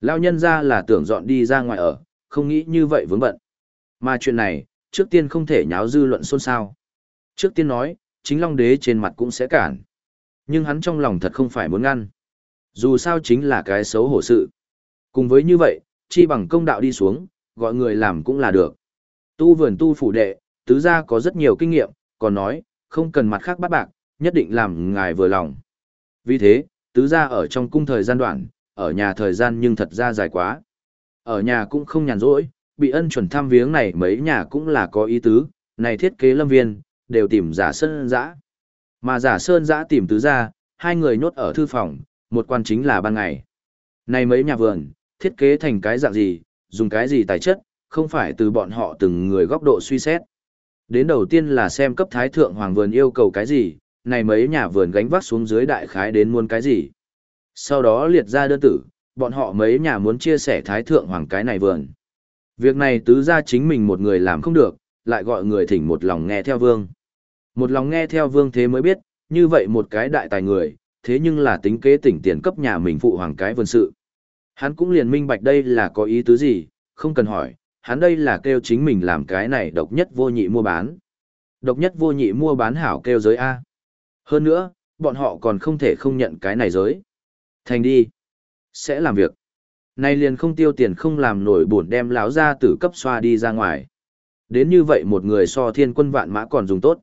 Lao nhân ra là tưởng dọn đi ra ngoài ở, không nghĩ như vậy vướng bận. Mà chuyện này, trước tiên không thể nháo dư luận xôn xao. Trước tiên nói, chính Long Đế trên mặt cũng sẽ cản. Nhưng hắn trong lòng thật không phải muốn ngăn. Dù sao chính là cái xấu hổ sự. Cùng với như vậy, chi bằng công đạo đi xuống, gọi người làm cũng là được. Tu vườn tu phủ đệ, tứ gia có rất nhiều kinh nghiệm, còn nói, không cần mặt khác bắt bạc, nhất định làm ngài vừa lòng. Vì thế, tứ gia ở trong cung thời gian đoạn, ở nhà thời gian nhưng thật ra dài quá. Ở nhà cũng không nhàn rỗi, bị ân chuẩn thăm viếng này mấy nhà cũng là có ý tứ, này thiết kế lâm viên, đều tìm giả sơn dã. Mà giả sơn dã tìm tứ gia, hai người nhốt ở thư phòng, một quan chính là ban ngày. Này mấy nhà vườn, thiết kế thành cái dạng gì, dùng cái gì tài chất, không phải từ bọn họ từng người góc độ suy xét. Đến đầu tiên là xem cấp thái thượng hoàng vườn yêu cầu cái gì, này mấy nhà vườn gánh vác xuống dưới đại khái đến muốn cái gì. Sau đó liệt ra đơn tử, bọn họ mấy nhà muốn chia sẻ thái thượng hoàng cái này vườn. Việc này tứ gia chính mình một người làm không được, lại gọi người thỉnh một lòng nghe theo vương. Một lòng nghe theo vương thế mới biết, như vậy một cái đại tài người, thế nhưng là tính kế tỉnh tiền cấp nhà mình phụ hoàng cái vườn sự. Hắn cũng liền minh bạch đây là có ý tứ gì, không cần hỏi, hắn đây là kêu chính mình làm cái này độc nhất vô nhị mua bán. Độc nhất vô nhị mua bán hảo kêu giới A. Hơn nữa, bọn họ còn không thể không nhận cái này giới. Thành đi. Sẽ làm việc. Nay liền không tiêu tiền không làm nổi buồn đem láo ra tử cấp xoa đi ra ngoài. Đến như vậy một người so thiên quân vạn mã còn dùng tốt.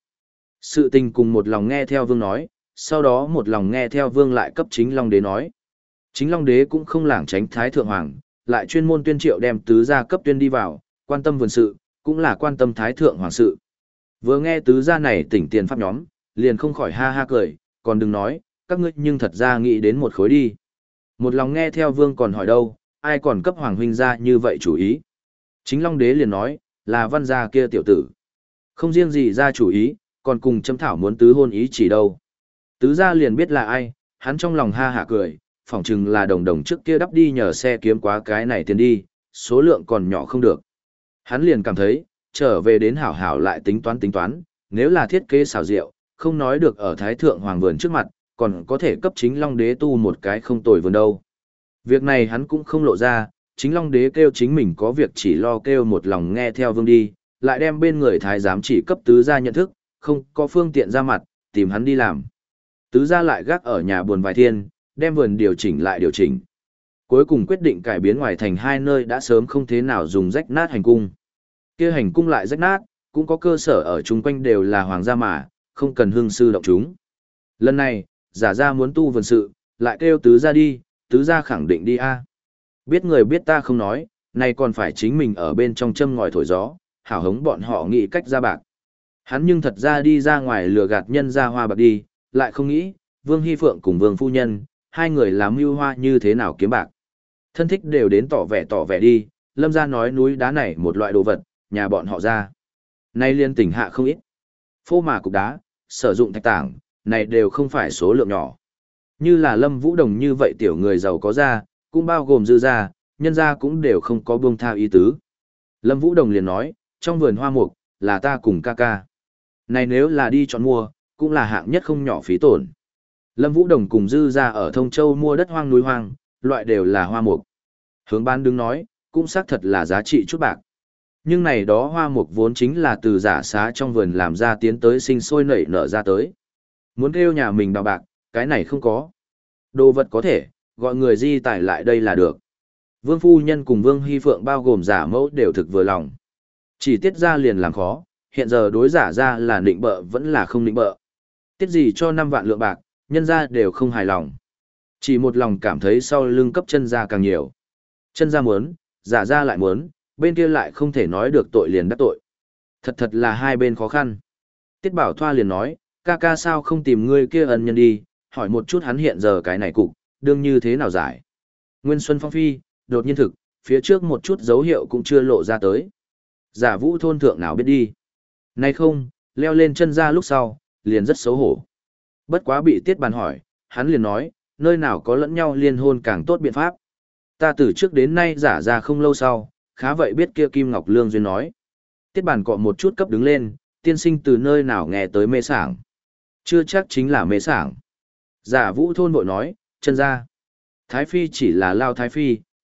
Sự tình cùng một lòng nghe theo vương nói, sau đó một lòng nghe theo vương lại cấp chính Long Đế nói. Chính Long Đế cũng không lảng tránh Thái Thượng Hoàng, lại chuyên môn tuyên triệu đem tứ gia cấp tuyên đi vào, quan tâm vườn sự, cũng là quan tâm Thái Thượng Hoàng sự. Vừa nghe tứ gia này tỉnh tiền pháp nhóm, liền không khỏi ha ha cười, còn đừng nói, các ngươi nhưng thật ra nghĩ đến một khối đi. Một lòng nghe theo vương còn hỏi đâu, ai còn cấp Hoàng huynh ra như vậy chủ ý. Chính Long Đế liền nói, là văn gia kia tiểu tử. Không riêng gì ra chủ ý, còn cùng châm thảo muốn tứ hôn ý chỉ đâu. Tứ gia liền biết là ai, hắn trong lòng ha hả cười, phỏng chừng là đồng đồng trước kia đắp đi nhờ xe kiếm quá cái này tiền đi, số lượng còn nhỏ không được. Hắn liền cảm thấy, trở về đến hảo hảo lại tính toán tính toán, nếu là thiết kế xảo diệu, không nói được ở Thái Thượng Hoàng vườn trước mặt, còn có thể cấp chính Long Đế tu một cái không tồi vườn đâu. Việc này hắn cũng không lộ ra, chính Long Đế kêu chính mình có việc chỉ lo kêu một lòng nghe theo vương đi, lại đem bên người thái giám chỉ cấp tứ gia nhận thức, không có phương tiện ra mặt, tìm hắn đi làm. Tứ gia lại gác ở nhà buồn vài thiên, đem vườn điều chỉnh lại điều chỉnh. Cuối cùng quyết định cải biến ngoài thành hai nơi đã sớm không thế nào dùng rách nát hành cung. Kia hành cung lại rách nát, cũng có cơ sở ở chung quanh đều là hoàng gia mà, không cần hương sư động chúng. Lần này, giả gia muốn tu vườn sự, lại kêu tứ gia đi, tứ gia khẳng định đi a. Biết người biết ta không nói, này còn phải chính mình ở bên trong châm ngòi thổi gió, hảo hống bọn họ nghĩ cách ra bạc. Hắn nhưng thật ra đi ra ngoài lừa gạt nhân ra hoa bạc đi, lại không nghĩ, Vương Hy Phượng cùng Vương Phu Nhân, hai người làm mưu hoa như thế nào kiếm bạc. Thân thích đều đến tỏ vẻ tỏ vẻ đi, lâm ra nói núi đá này một loại đồ vật, nhà bọn họ ra. Nay liên tỉnh hạ không ít. Phô mà cục đá, sử dụng thạch tảng, này đều không phải số lượng nhỏ. Như là Lâm Vũ Đồng như vậy tiểu người giàu có ra, cũng bao gồm dư ra, nhân ra cũng đều không có buông tha ý tứ. Lâm Vũ Đồng liền nói, trong vườn hoa mục, là ta cùng ca ca. Này nếu là đi chọn mua, cũng là hạng nhất không nhỏ phí tổn. Lâm Vũ Đồng cùng dư ra ở Thông Châu mua đất hoang núi hoang, loại đều là hoa mục. Hướng bán đứng nói, cũng xác thật là giá trị chút bạc. Nhưng này đó hoa mục vốn chính là từ giả xá trong vườn làm ra tiến tới sinh sôi nảy nở ra tới. Muốn kêu nhà mình đào bạc, cái này không có. Đồ vật có thể, gọi người di tải lại đây là được. Vương Phu Nhân cùng Vương Hy Phượng bao gồm giả mẫu đều thực vừa lòng. Chỉ tiết ra liền làm khó, hiện giờ đối giả ra là nịnh bợ vẫn là không nịnh bợ. Tiết gì cho năm vạn lượng bạc, nhân ra đều không hài lòng. Chỉ một lòng cảm thấy sau lưng cấp chân ra càng nhiều. Chân ra muốn, giả ra lại muốn, bên kia lại không thể nói được tội liền đắc tội. Thật thật là hai bên khó khăn. Tiết Bảo Thoa liền nói, ca ca sao không tìm ngươi kia ân nhân đi, hỏi một chút hắn hiện giờ cái này cục, đương như thế nào giải. Nguyên Xuân Phong Phi, đột nhiên thực, phía trước một chút dấu hiệu cũng chưa lộ ra tới. Giả Vũ thôn thượng nào biết đi. Nay không, leo lên chân ra lúc sau, liền rất xấu hổ. Bất quá bị Tiết Bàn hỏi, hắn liền nói, nơi nào có lẫn nhau liên hôn càng tốt biện pháp. Ta từ trước đến nay giả ra không lâu sau, khá vậy biết kia Kim Ngọc Lương Duyên nói. Tiết Bàn cọ một chút cấp đứng lên, tiên sinh từ nơi nào nghe tới mê sảng. Chưa chắc chính là mê sảng. Giả Vũ thôn vội nói, chân ra. Thái Phi chỉ là lao Thái Phi,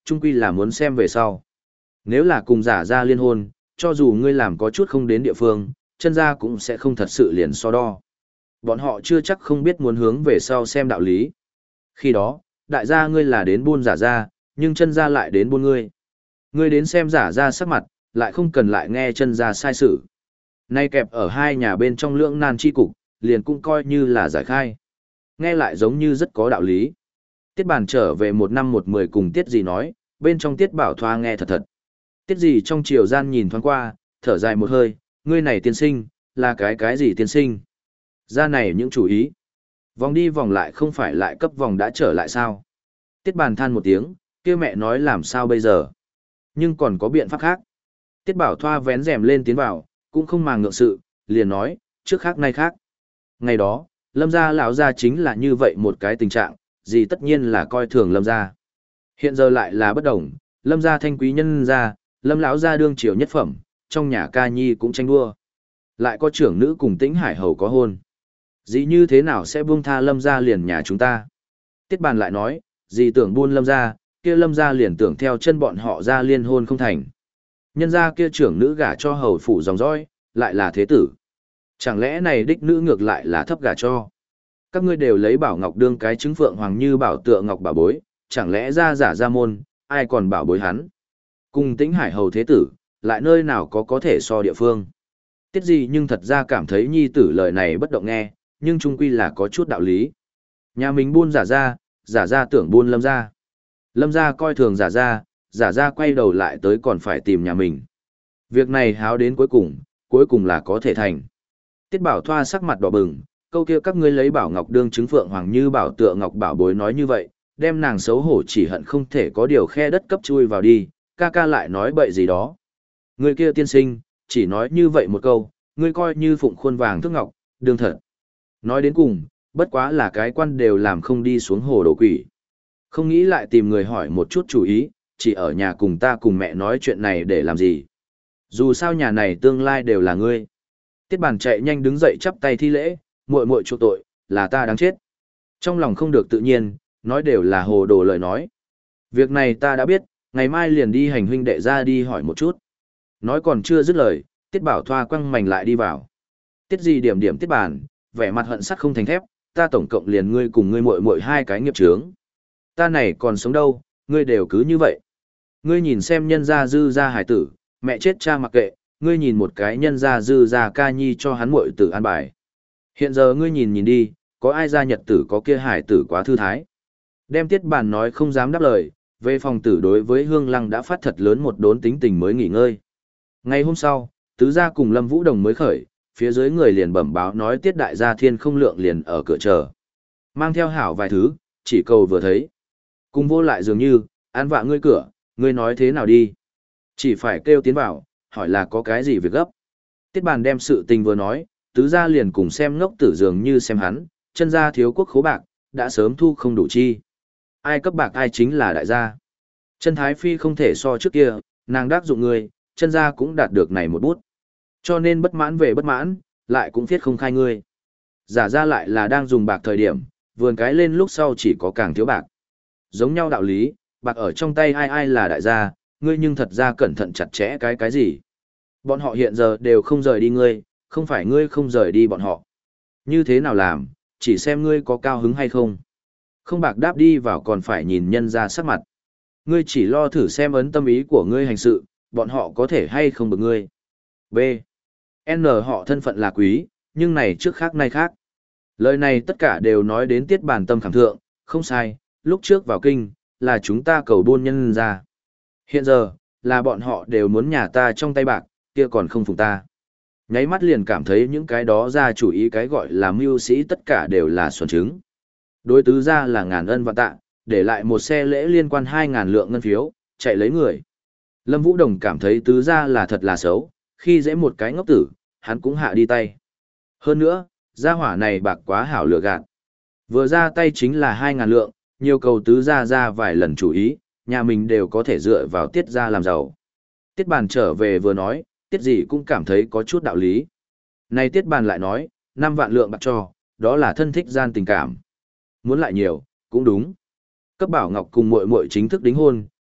chung quy là muốn xem về sau. Nếu là cùng giả ra liên hôn, cho dù ngươi làm có chút không đến địa phương, chân ra cũng sẽ không thật sự liền so đo. Bọn họ chưa chắc không biết muốn hướng về sau xem đạo lý. Khi đó, đại gia ngươi là đến buôn giả ra, nhưng chân ra lại đến buôn ngươi. Ngươi đến xem giả ra sắc mặt, lại không cần lại nghe chân ra sai sự. Nay kẹp ở hai nhà bên trong lưỡng nan chi cục, liền cũng coi như là giải khai. Nghe lại giống như rất có đạo lý. Tiết Bàn trở về một năm một mười cùng Tiết Dì nói, bên trong Tiết Bảo Thoa nghe thật thật. Tiết Dì trong chiều gian nhìn thoáng qua, thở dài một hơi, ngươi này tiên sinh, là cái cái gì tiên sinh? Ra này những chủ ý. Vòng đi vòng lại không phải lại cấp vòng đã trở lại sao? Tiết Bàn than một tiếng, kia mẹ nói làm sao bây giờ? Nhưng còn có biện pháp khác. Tiết Bảo Thoa vén rèm lên tiến vào, cũng không màng ngượng sự, liền nói, trước khác nay khác. Ngày đó, Lâm gia lão gia chính là như vậy một cái tình trạng, gì tất nhiên là coi thường Lâm gia. Hiện giờ lại là bất đồng, Lâm gia thanh quý nhân gia, Lâm lão gia đương triều nhất phẩm, trong nhà ca nhi cũng tranh đua. Lại có trưởng nữ cùng Tĩnh Hải hầu có hôn. Dì như thế nào sẽ buông tha Lâm gia liền nhà chúng ta? Tiết Bàn lại nói, dì tưởng buôn Lâm gia, kia Lâm gia liền tưởng theo chân bọn họ ra liên hôn không thành. Nhân gia kia trưởng nữ gả cho hầu phủ dòng dõi, lại là thế tử. Chẳng lẽ này đích nữ ngược lại là thấp gả cho? Các ngươi đều lấy bảo ngọc đương cái trứng phượng hoàng như bảo tựa ngọc bảo bối, chẳng lẽ ra giả ra môn, ai còn bảo bối hắn? Cùng Tĩnh Hải hầu thế tử, lại nơi nào có có thể so địa phương? Tiết gì nhưng thật ra cảm thấy nhi tử lời này bất động nghe, nhưng chung quy là có chút đạo lý. Nhà mình buôn giả ra, giả ra tưởng buôn Lâm gia. Lâm gia coi thường giả ra, giả ra quay đầu lại tới còn phải tìm nhà mình. Việc này háo đến cuối cùng, cuối cùng là có thể thành. Tiết Bảo Thoa sắc mặt đỏ bừng, câu kia các ngươi lấy bảo ngọc đương trứng phượng hoàng như bảo tựa ngọc bảo bối nói như vậy, đem nàng xấu hổ chỉ hận không thể có điều khe đất cấp chui vào đi, ca ca lại nói bậy gì đó. Người kia tiên sinh, chỉ nói như vậy một câu, ngươi coi như phụng khuôn vàng thước ngọc, đương thật. Nói đến cùng, bất quá là cái quan đều làm không đi xuống hồ đồ quỷ. Không nghĩ lại tìm người hỏi một chút chủ ý, chỉ ở nhà cùng ta cùng mẹ nói chuyện này để làm gì. Dù sao nhà này tương lai đều là ngươi. Tiết Bàn chạy nhanh đứng dậy chắp tay thi lễ, muội muội chuộc tội, là ta đáng chết. Trong lòng không được tự nhiên, nói đều là hồ đồ lời nói. Việc này ta đã biết, ngày mai liền đi hành huynh đệ ra đi hỏi một chút. Nói còn chưa dứt lời, Tiết Bảo Thoa quăng mảnh lại đi vào. Tiết gì điểm điểm Tiết Bàn, vẻ mặt hận sắt không thành thép, ta tổng cộng liền ngươi cùng ngươi muội muội hai cái nghiệp chướng. Ta này còn sống đâu, ngươi đều cứ như vậy. Ngươi nhìn xem nhân gia dư gia hải tử, mẹ chết cha mặc kệ, ngươi nhìn một cái nhân gia dư gia ca nhi cho hắn muội tử an bài. Hiện giờ ngươi nhìn nhìn đi, có ai ra nhật tử có kia hải tử quá thư thái. Đem Tiết Bàn nói không dám đáp lời, về phòng tử đối với Hương Lăng đã phát thật lớn một đốn tính tình mới nghỉ ngơi. Ngày hôm sau, tứ gia cùng Lâm Vũ Đồng mới khởi, phía dưới người liền bẩm báo nói Tiết đại gia Thiên Không Lượng liền ở cửa chờ. Mang theo hảo vài thứ, chỉ cầu vừa thấy. Cùng vô lại dường như, an vạ ngươi cửa, ngươi nói thế nào đi. Chỉ phải kêu tiến vào, hỏi là có cái gì việc gấp. Tiết Bàn đem sự tình vừa nói, tứ gia liền cùng xem ngốc tử dường như xem hắn, chân gia thiếu quốc khố bạc, đã sớm thu không đủ chi. Ai cấp bạc ai chính là đại gia. Chân Thái Phi không thể so trước kia, nàng đắc dụng người, chân gia cũng đạt được này một bút. Cho nên bất mãn về bất mãn, lại cũng viết không khai ngươi. Giả ra lại là đang dùng bạc thời điểm, vườn cái lên lúc sau chỉ có càng thiếu bạc. Giống nhau đạo lý, bạc ở trong tay ai ai là đại gia, ngươi nhưng thật ra cẩn thận chặt chẽ cái cái gì. Bọn họ hiện giờ đều không rời đi ngươi, không phải ngươi không rời đi bọn họ. Như thế nào làm, chỉ xem ngươi có cao hứng hay không. Không bạc đáp đi vào còn phải nhìn nhân ra sắc mặt. Ngươi chỉ lo thử xem ấn tâm ý của ngươi hành sự, bọn họ có thể hay không bực ngươi. B. N họ thân phận là quý, nhưng này trước khác nay khác. Lời này tất cả đều nói đến Tiết Bàn tâm khảm thượng, không sai, lúc trước vào kinh, là chúng ta cầu buôn nhân ra. Hiện giờ, là bọn họ đều muốn nhà ta trong tay bạc, kia còn không phụng ta. Nháy mắt liền cảm thấy những cái đó ra chủ ý cái gọi là mưu sĩ tất cả đều là xuẩn trứng. Đối tứ ra là ngàn ân vạn tạ, để lại một xe lễ liên quan hai ngàn lượng ngân phiếu, chạy lấy người. Lâm Vũ Đồng cảm thấy tứ ra là thật là xấu, khi dễ một cái ngốc tử, hắn cũng hạ đi tay. Hơn nữa, gia hỏa này bạc quá hảo lựa gạt. Vừa ra tay chính là hai ngàn lượng, nhiều cầu tứ ra ra vài lần chủ ý, nhà mình đều có thể dựa vào Tiết ra làm giàu. Tiết Bàn trở về vừa nói, Tiết gì cũng cảm thấy có chút đạo lý. Này Tiết Bàn lại nói, năm vạn lượng bạc cho, đó là thân thích gian tình cảm. Muốn lại nhiều, cũng đúng. Cấp Bảo Ngọc cùng muội muội chính thức đính hôn,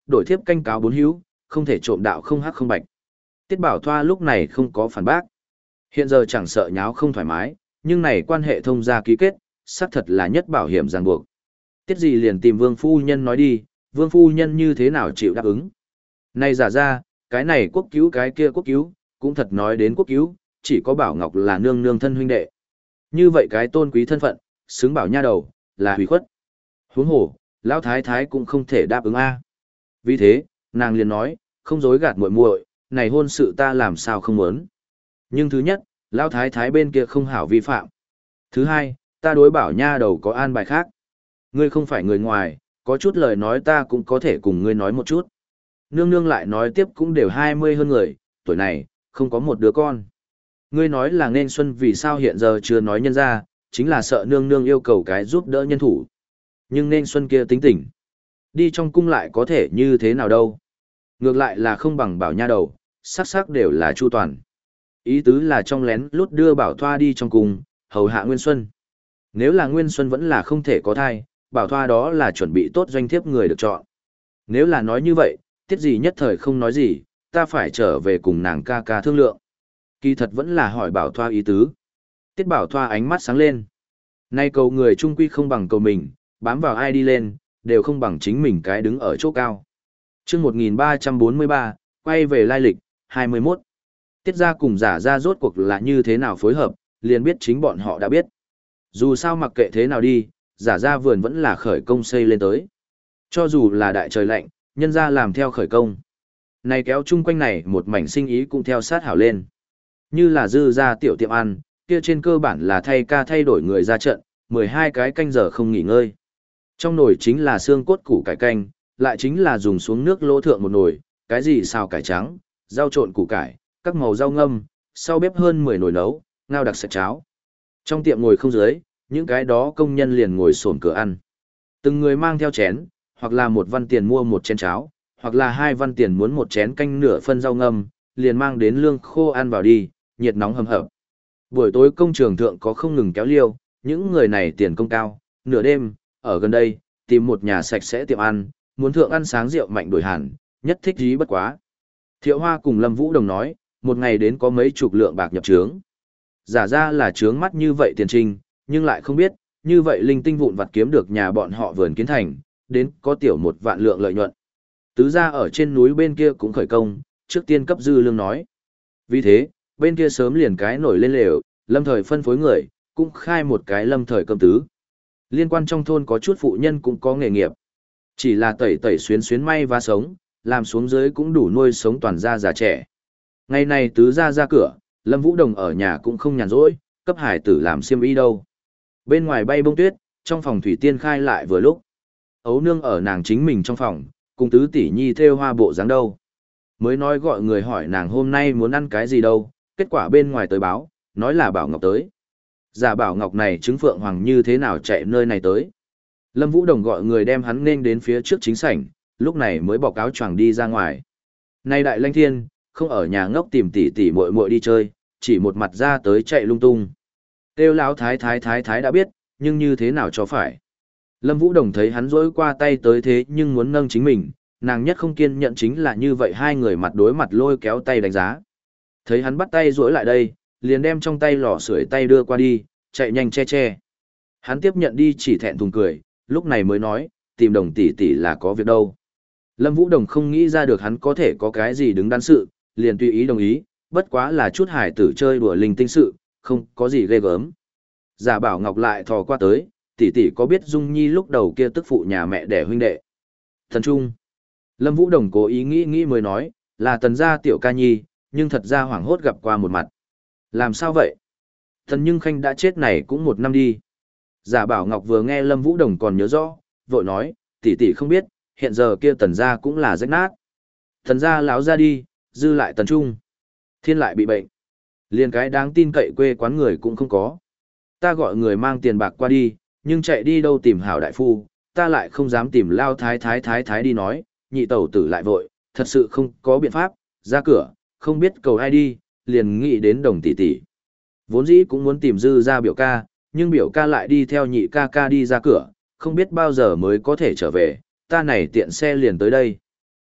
đổi thiếp canh cáo bốn hữu, không thể trộm đạo không hắc không bạch. Tiết Bảo Thoa lúc này không có phản bác. Hiện giờ chẳng sợ nháo không thoải mái, nhưng này quan hệ thông gia ký kết, xác thật là nhất bảo hiểm ràng buộc. Tiết gì liền tìm Vương Phu Nhân nói đi, Vương Phu Nhân như thế nào chịu đáp ứng. Này giả ra, cái này quốc cứu cái kia quốc cứu, cũng thật nói đến quốc cứu, chỉ có Bảo Ngọc là nương nương thân huynh đệ. Như vậy cái tôn quý thân phận, xứng bảo nha đầu, là hủy khuất. Huống hồ, lão thái thái cũng không thể đáp ứng a. Vì thế, nàng liền nói, không dối gạt muội muội, này hôn sự ta làm sao không muốn. Nhưng thứ nhất, lão thái thái bên kia không hảo vi phạm. Thứ hai, ta đối bảo nha đầu có an bài khác. Ngươi không phải người ngoài, có chút lời nói ta cũng có thể cùng ngươi nói một chút. Nương nương lại nói tiếp cũng đều hai mươi hơn người, tuổi này, không có một đứa con. Ngươi nói là nên xuân vì sao hiện giờ chưa nói nhân ra, chính là sợ nương nương yêu cầu cái giúp đỡ nhân thủ. Nhưng nên xuân kia tính tỉnh. Đi trong cung lại có thể như thế nào đâu. Ngược lại là không bằng bảo nha đầu, sắc sắc đều là chu toàn. Ý tứ là trong lén lút đưa Bảo Thoa đi trong cung, hầu hạ Nguyên Xuân. Nếu là Nguyên Xuân vẫn là không thể có thai, Bảo Thoa đó là chuẩn bị tốt doanh thiếp người được chọn. Nếu là nói như vậy, tiết gì nhất thời không nói gì, ta phải trở về cùng nàng ca ca thương lượng. Kỳ thật vẫn là hỏi Bảo Thoa ý tứ. Tiết Bảo Thoa ánh mắt sáng lên. Nay cầu người trung quy không bằng cầu mình, bám vào ai đi lên, đều không bằng chính mình cái đứng ở chỗ cao. Chương một nghìn ba trăm bốn mươi ba, quay về lai lịch, hai mươi mốt. Tiết ra cùng giả ra rốt cuộc là như thế nào phối hợp, liền biết chính bọn họ đã biết. Dù sao mặc kệ thế nào đi, giả ra vườn vẫn là khởi công xây lên tới. Cho dù là đại trời lạnh, nhân ra làm theo khởi công. Này kéo chung quanh này một mảnh sinh ý cũng theo sát hảo lên. Như là dư ra tiểu tiệm ăn, kia trên cơ bản là thay ca thay đổi người ra trận, mười hai cái canh giờ không nghỉ ngơi. Trong nồi chính là xương cốt củ cải canh, lại chính là dùng xuống nước lỗ thượng một nồi, cái gì xào cải trắng, rau trộn củ cải, các màu rau ngâm, sau bếp hơn mười nồi nấu, ngao đặc sạch cháo. Trong tiệm ngồi không dưới, những cái đó công nhân liền ngồi xổm cửa ăn. Từng người mang theo chén, hoặc là một văn tiền mua một chén cháo, hoặc là hai văn tiền muốn một chén canh nửa phân rau ngâm, liền mang đến lương khô ăn vào đi, nhiệt nóng hầm hập. Buổi tối công trường thượng có không ngừng kéo liêu, những người này tiền công cao, nửa đêm, ở gần đây, tìm một nhà sạch sẽ tiệm ăn, muốn thượng ăn sáng rượu mạnh đổi hẳn, nhất thích dí bất quá. Thiệu Hoa cùng Lâm Vũ Đồng nói, một ngày đến có mấy chục lượng bạc nhập trướng. Giả ra là trướng mắt như vậy tiền trinh, nhưng lại không biết, như vậy linh tinh vụn vặt kiếm được nhà bọn họ vườn kiến thành, đến có tiểu một vạn lượng lợi nhuận. Tứ gia ở trên núi bên kia cũng khởi công, trước tiên cấp dư lương nói. Vì thế, bên kia sớm liền cái nổi lên lều, lâm thời phân phối người, cũng khai một cái lâm thời cơm tứ. Liên quan trong thôn có chút phụ nhân cũng có nghề nghiệp. Chỉ là tẩy tẩy xuyến xuyến may và sống, làm xuống dưới cũng đủ nuôi sống toàn gia già trẻ. Ngày này tứ gia ra cửa, Lâm Vũ Đồng ở nhà cũng không nhàn rỗi, cấp hải tử làm xiêm y đâu. Bên ngoài bay bông tuyết, trong phòng thủy tiên khai lại vừa lúc. Ấu nương ở nàng chính mình trong phòng, cùng tứ tỷ nhi thêu hoa bộ dáng đâu. Mới nói gọi người hỏi nàng hôm nay muốn ăn cái gì đâu, kết quả bên ngoài tới báo, nói là Bảo Ngọc tới. Giả Bảo Ngọc này chứng phượng hoàng như thế nào chạy nơi này tới. Lâm Vũ Đồng gọi người đem hắn nên đến phía trước chính sảnh, lúc này mới bọc áo choàng đi ra ngoài. Nay đại lanh thiên, không ở nhà ngốc tìm tỷ tỷ muội muội đi chơi, chỉ một mặt ra tới chạy lung tung. Têu lão thái thái thái thái đã biết, nhưng như thế nào cho phải. Lâm Vũ Đồng thấy hắn rỗi qua tay tới thế nhưng muốn nâng chính mình, nàng nhất không kiên nhận chính là như vậy hai người mặt đối mặt lôi kéo tay đánh giá. Thấy hắn bắt tay rỗi lại đây, liền đem trong tay lò sưởi tay đưa qua đi, chạy nhanh che che. Hắn tiếp nhận đi chỉ thẹn thùng cười, lúc này mới nói, tìm Đồng tỷ tỷ là có việc đâu. Lâm Vũ Đồng không nghĩ ra được hắn có thể có cái gì đứng đắn sự, liền tùy ý đồng ý, bất quá là chút hải tử chơi đùa linh tinh sự, không có gì ghê gớm. Giả Bảo Ngọc lại thò qua tới, tỷ tỷ có biết Dung Nhi lúc đầu kia tức phụ nhà mẹ đẻ huynh đệ. Thần Trung. Lâm Vũ Đồng cố ý nghĩ nghĩ mới nói, là Tần gia tiểu ca nhi, nhưng thật ra hoảng hốt gặp qua một mặt. Làm sao vậy? Thần Nhưng Khanh đã chết này cũng một năm đi. Giả Bảo Ngọc vừa nghe Lâm Vũ Đồng còn nhớ rõ, vội nói, tỷ tỷ không biết, hiện giờ kia Tần gia cũng là rách nát. Tần gia láo ra đi, dư lại Tần Trung. Thiên lại bị bệnh. Liền cái đáng tin cậy quê quán người cũng không có. Ta gọi người mang tiền bạc qua đi, nhưng chạy đi đâu tìm hảo đại phu, ta lại không dám tìm lao thái thái thái thái đi nói, nhị tẩu tử lại vội, thật sự không có biện pháp, ra cửa, không biết cầu ai đi, liền nghĩ đến Đồng tỷ tỷ. Vốn dĩ cũng muốn tìm dư ra biểu ca, nhưng biểu ca lại đi theo nhị ca ca đi ra cửa, không biết bao giờ mới có thể trở về, ta này tiện xe liền tới đây.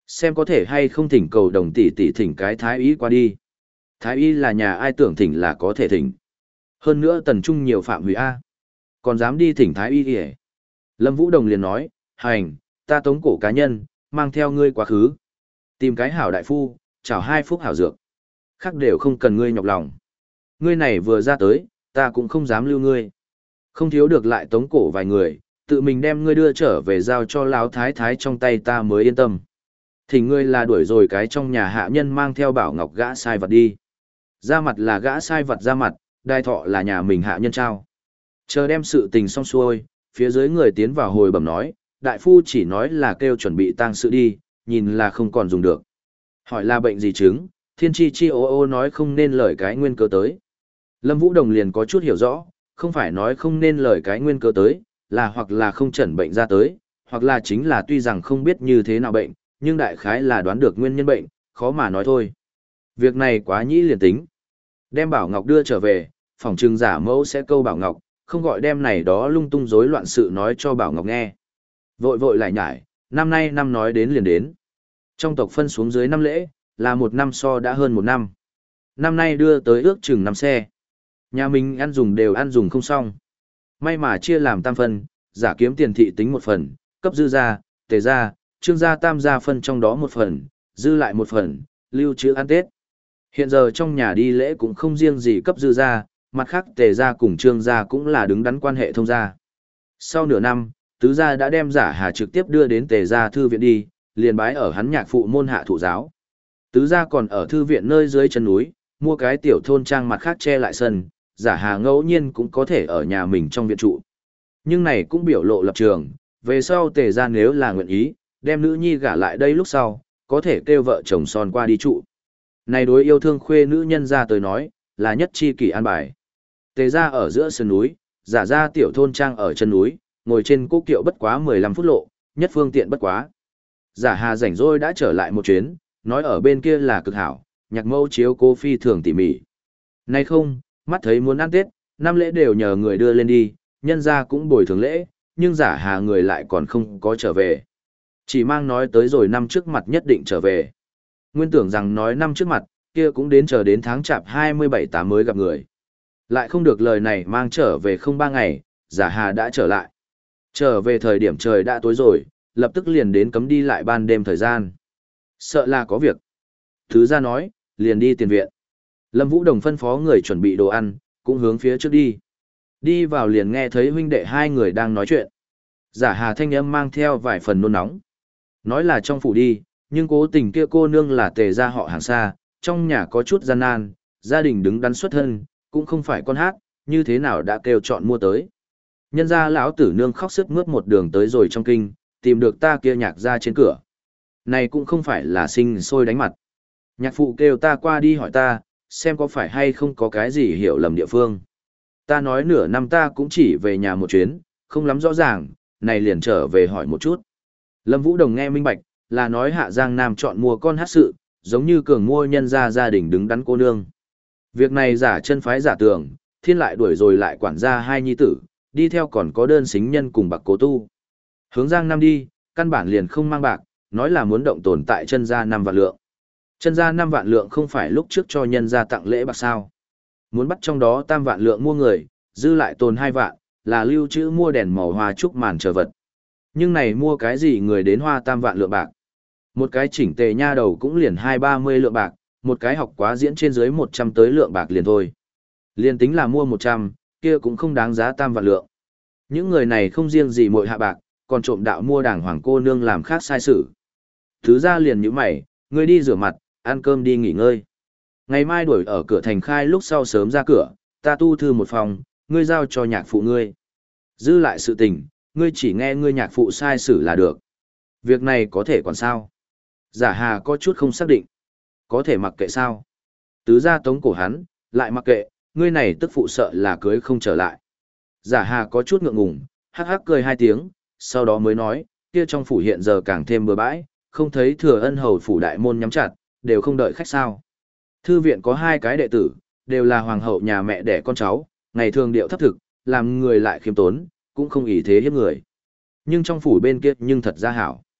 Xem có thể hay không thỉnh cầu đồng tỷ tỷ thỉnh cái thái y qua đi. Thái y là nhà ai tưởng thỉnh là có thể thỉnh. Hơn nữa tần trung nhiều phạm hủy A. Còn dám đi thỉnh thái y kìa. Lâm Vũ Đồng liền nói, hành, ta tống cổ cá nhân, mang theo ngươi quá khứ. Tìm cái hảo đại phu, chào hai phúc hảo dược. Khác đều không cần ngươi nhọc lòng. Ngươi này vừa ra tới, ta cũng không dám lưu ngươi. Không thiếu được lại tống cổ vài người, tự mình đem ngươi đưa trở về giao cho lão thái thái trong tay ta mới yên tâm. Thì ngươi là đuổi rồi cái trong nhà hạ nhân mang theo bảo ngọc gã sai vật đi. Ra mặt là gã sai vật ra mặt, đai thọ là nhà mình hạ nhân trao. Chờ đem sự tình xong xuôi, phía dưới người tiến vào hồi bẩm nói, đại phu chỉ nói là kêu chuẩn bị tang sự đi, nhìn là không còn dùng được. Hỏi là bệnh gì chứng, thiên chi chi ô ô nói không nên lời cái nguyên cơ tới. Lâm Vũ Đồng liền có chút hiểu rõ, không phải nói không nên lời cái nguyên cơ tới, là hoặc là không chẩn bệnh ra tới, hoặc là chính là tuy rằng không biết như thế nào bệnh, nhưng đại khái là đoán được nguyên nhân bệnh, khó mà nói thôi. Việc này quá nhĩ liền tính. Đem Bảo Ngọc đưa trở về, phòng trừng giả mẫu sẽ câu Bảo Ngọc, không gọi đem này đó lung tung rối loạn sự nói cho Bảo Ngọc nghe. Vội vội lại nhải, năm nay năm nói đến liền đến. Trong tộc phân xuống dưới năm lễ, là một năm so đã hơn một năm. Năm nay đưa tới ước chừng năm xe. Nhà mình ăn dùng đều ăn dùng không xong. May mà chia làm tam phần, giả kiếm tiền thị tính một phần, cấp dư ra, tề ra, trương gia tam gia phân trong đó một phần, dư lại một phần, lưu trữ ăn Tết. Hiện giờ trong nhà đi lễ cũng không riêng gì cấp dư ra, mặt khác tề gia cùng trương gia cũng là đứng đắn quan hệ thông gia. Sau nửa năm, tứ gia đã đem giả hà trực tiếp đưa đến tề gia thư viện đi, liền bái ở hắn nhạc phụ môn hạ thụ giáo. Tứ gia còn ở thư viện nơi dưới chân núi, mua cái tiểu thôn trang mặt khác che lại sân, giả hà ngẫu nhiên cũng có thể ở nhà mình trong viện trụ. Nhưng này cũng biểu lộ lập trường, về sau tề gia nếu là nguyện ý, đem nữ nhi gả lại đây lúc sau, có thể kêu vợ chồng son qua đi trụ. Này đối yêu thương khuê nữ nhân ra tới nói, là nhất chi kỷ an bài. Tề gia ở giữa sườn núi, giả ra tiểu thôn trang ở chân núi, ngồi trên cố kiệu bất quá mười lăm phút lộ, nhất phương tiện bất quá. Giả hà rảnh rỗi đã trở lại một chuyến, nói ở bên kia là cực hảo, nhạc mẫu chiếu cô phi thường tỉ mỉ. Nay không, mắt thấy muốn ăn Tết, năm lễ đều nhờ người đưa lên đi, nhân ra cũng bồi thường lễ, nhưng giả hà người lại còn không có trở về. Chỉ mang nói tới rồi năm trước mặt nhất định trở về. Nguyên tưởng rằng nói năm trước mặt, kia cũng đến chờ đến tháng chạp hai mươi bảy tám mới gặp người. Lại không được lời này mang trở về không ba ngày, giả hà đã trở lại. Trở về thời điểm trời đã tối rồi, lập tức liền đến cấm đi lại ban đêm thời gian. Sợ là có việc. Thứ ra nói, liền đi tiền viện. Lâm Vũ Đồng phân phó người chuẩn bị đồ ăn, cũng hướng phía trước đi. Đi vào liền nghe thấy huynh đệ hai người đang nói chuyện. Giả hà thanh âm mang theo vài phần nôn nóng. Nói là trong phủ đi, nhưng cố tình kia cô nương là tề gia họ hàng xa, trong nhà có chút gian nan, gia đình đứng đắn xuất thân, cũng không phải con hát, như thế nào đã kêu chọn mua tới. Nhân gia lão tử nương khóc sức mướt một đường tới rồi trong kinh, tìm được ta kia nhạc ra trên cửa. Này cũng không phải là sinh sôi đánh mặt. Nhạc phụ kêu ta qua đi hỏi ta, xem có phải hay không có cái gì hiểu lầm địa phương. Ta nói nửa năm ta cũng chỉ về nhà một chuyến, không lắm rõ ràng, này liền trở về hỏi một chút. Lâm Vũ Đồng nghe minh bạch, là nói Hạ Giang Nam chọn mua con hát sự, giống như cường mua nhân gia gia đình đứng đắn cô nương. Việc này giả chân phái giả tường, thiên lại đuổi rồi lại quản gia hai nhi tử, đi theo còn có đơn xính nhân cùng bạc cố tu. Hướng Giang Nam đi, căn bản liền không mang bạc, nói là muốn động tồn tại chân gia năm vạn lượng. Chân gia năm vạn lượng không phải lúc trước cho nhân gia tặng lễ bạc sao. Muốn bắt trong đó tam vạn lượng mua người, dư lại tồn hai vạn, là lưu trữ mua đèn màu hoa trúc màn chờ vật. Nhưng này mua cái gì người đến hoa tam vạn lượng bạc. Một cái chỉnh tề nha đầu cũng liền hai ba mươi lượng bạc, một cái học quá diễn trên dưới một trăm tới lượng bạc liền thôi. Liền tính là mua một trăm, kia cũng không đáng giá tam vạn lượng. Những người này không riêng gì mội hạ bạc, còn trộm đạo mua đảng hoàng cô nương làm khác sai sự. Thứ ra liền như mày, ngươi đi rửa mặt, ăn cơm đi nghỉ ngơi. Ngày mai đuổi ở cửa thành khai lúc sau sớm ra cửa, ta tu thư một phòng, ngươi giao cho nhạc phụ ngươi. Dư lại sự tình, ngươi chỉ nghe ngươi nhạc phụ sai xử là được. Việc này có thể còn sao? Giả hà có chút không xác định. Có thể mặc kệ sao? Tứ gia tống cổ hắn, lại mặc kệ, ngươi này tức phụ sợ là cưới không trở lại. Giả hà có chút ngượng ngùng, hắc hắc cười hai tiếng, sau đó mới nói, kia trong phủ hiện giờ càng thêm bừa bãi, không thấy thừa ân hầu phủ đại môn nhắm chặt, đều không đợi khách sao. Thư viện có hai cái đệ tử, đều là hoàng hậu nhà mẹ đẻ con cháu, ngày thường điệu thấp thực, làm người lại khiêm tốn, cũng không ý thế hiếp người. Nhưng trong phủ bên kia nhưng thật ra hảo.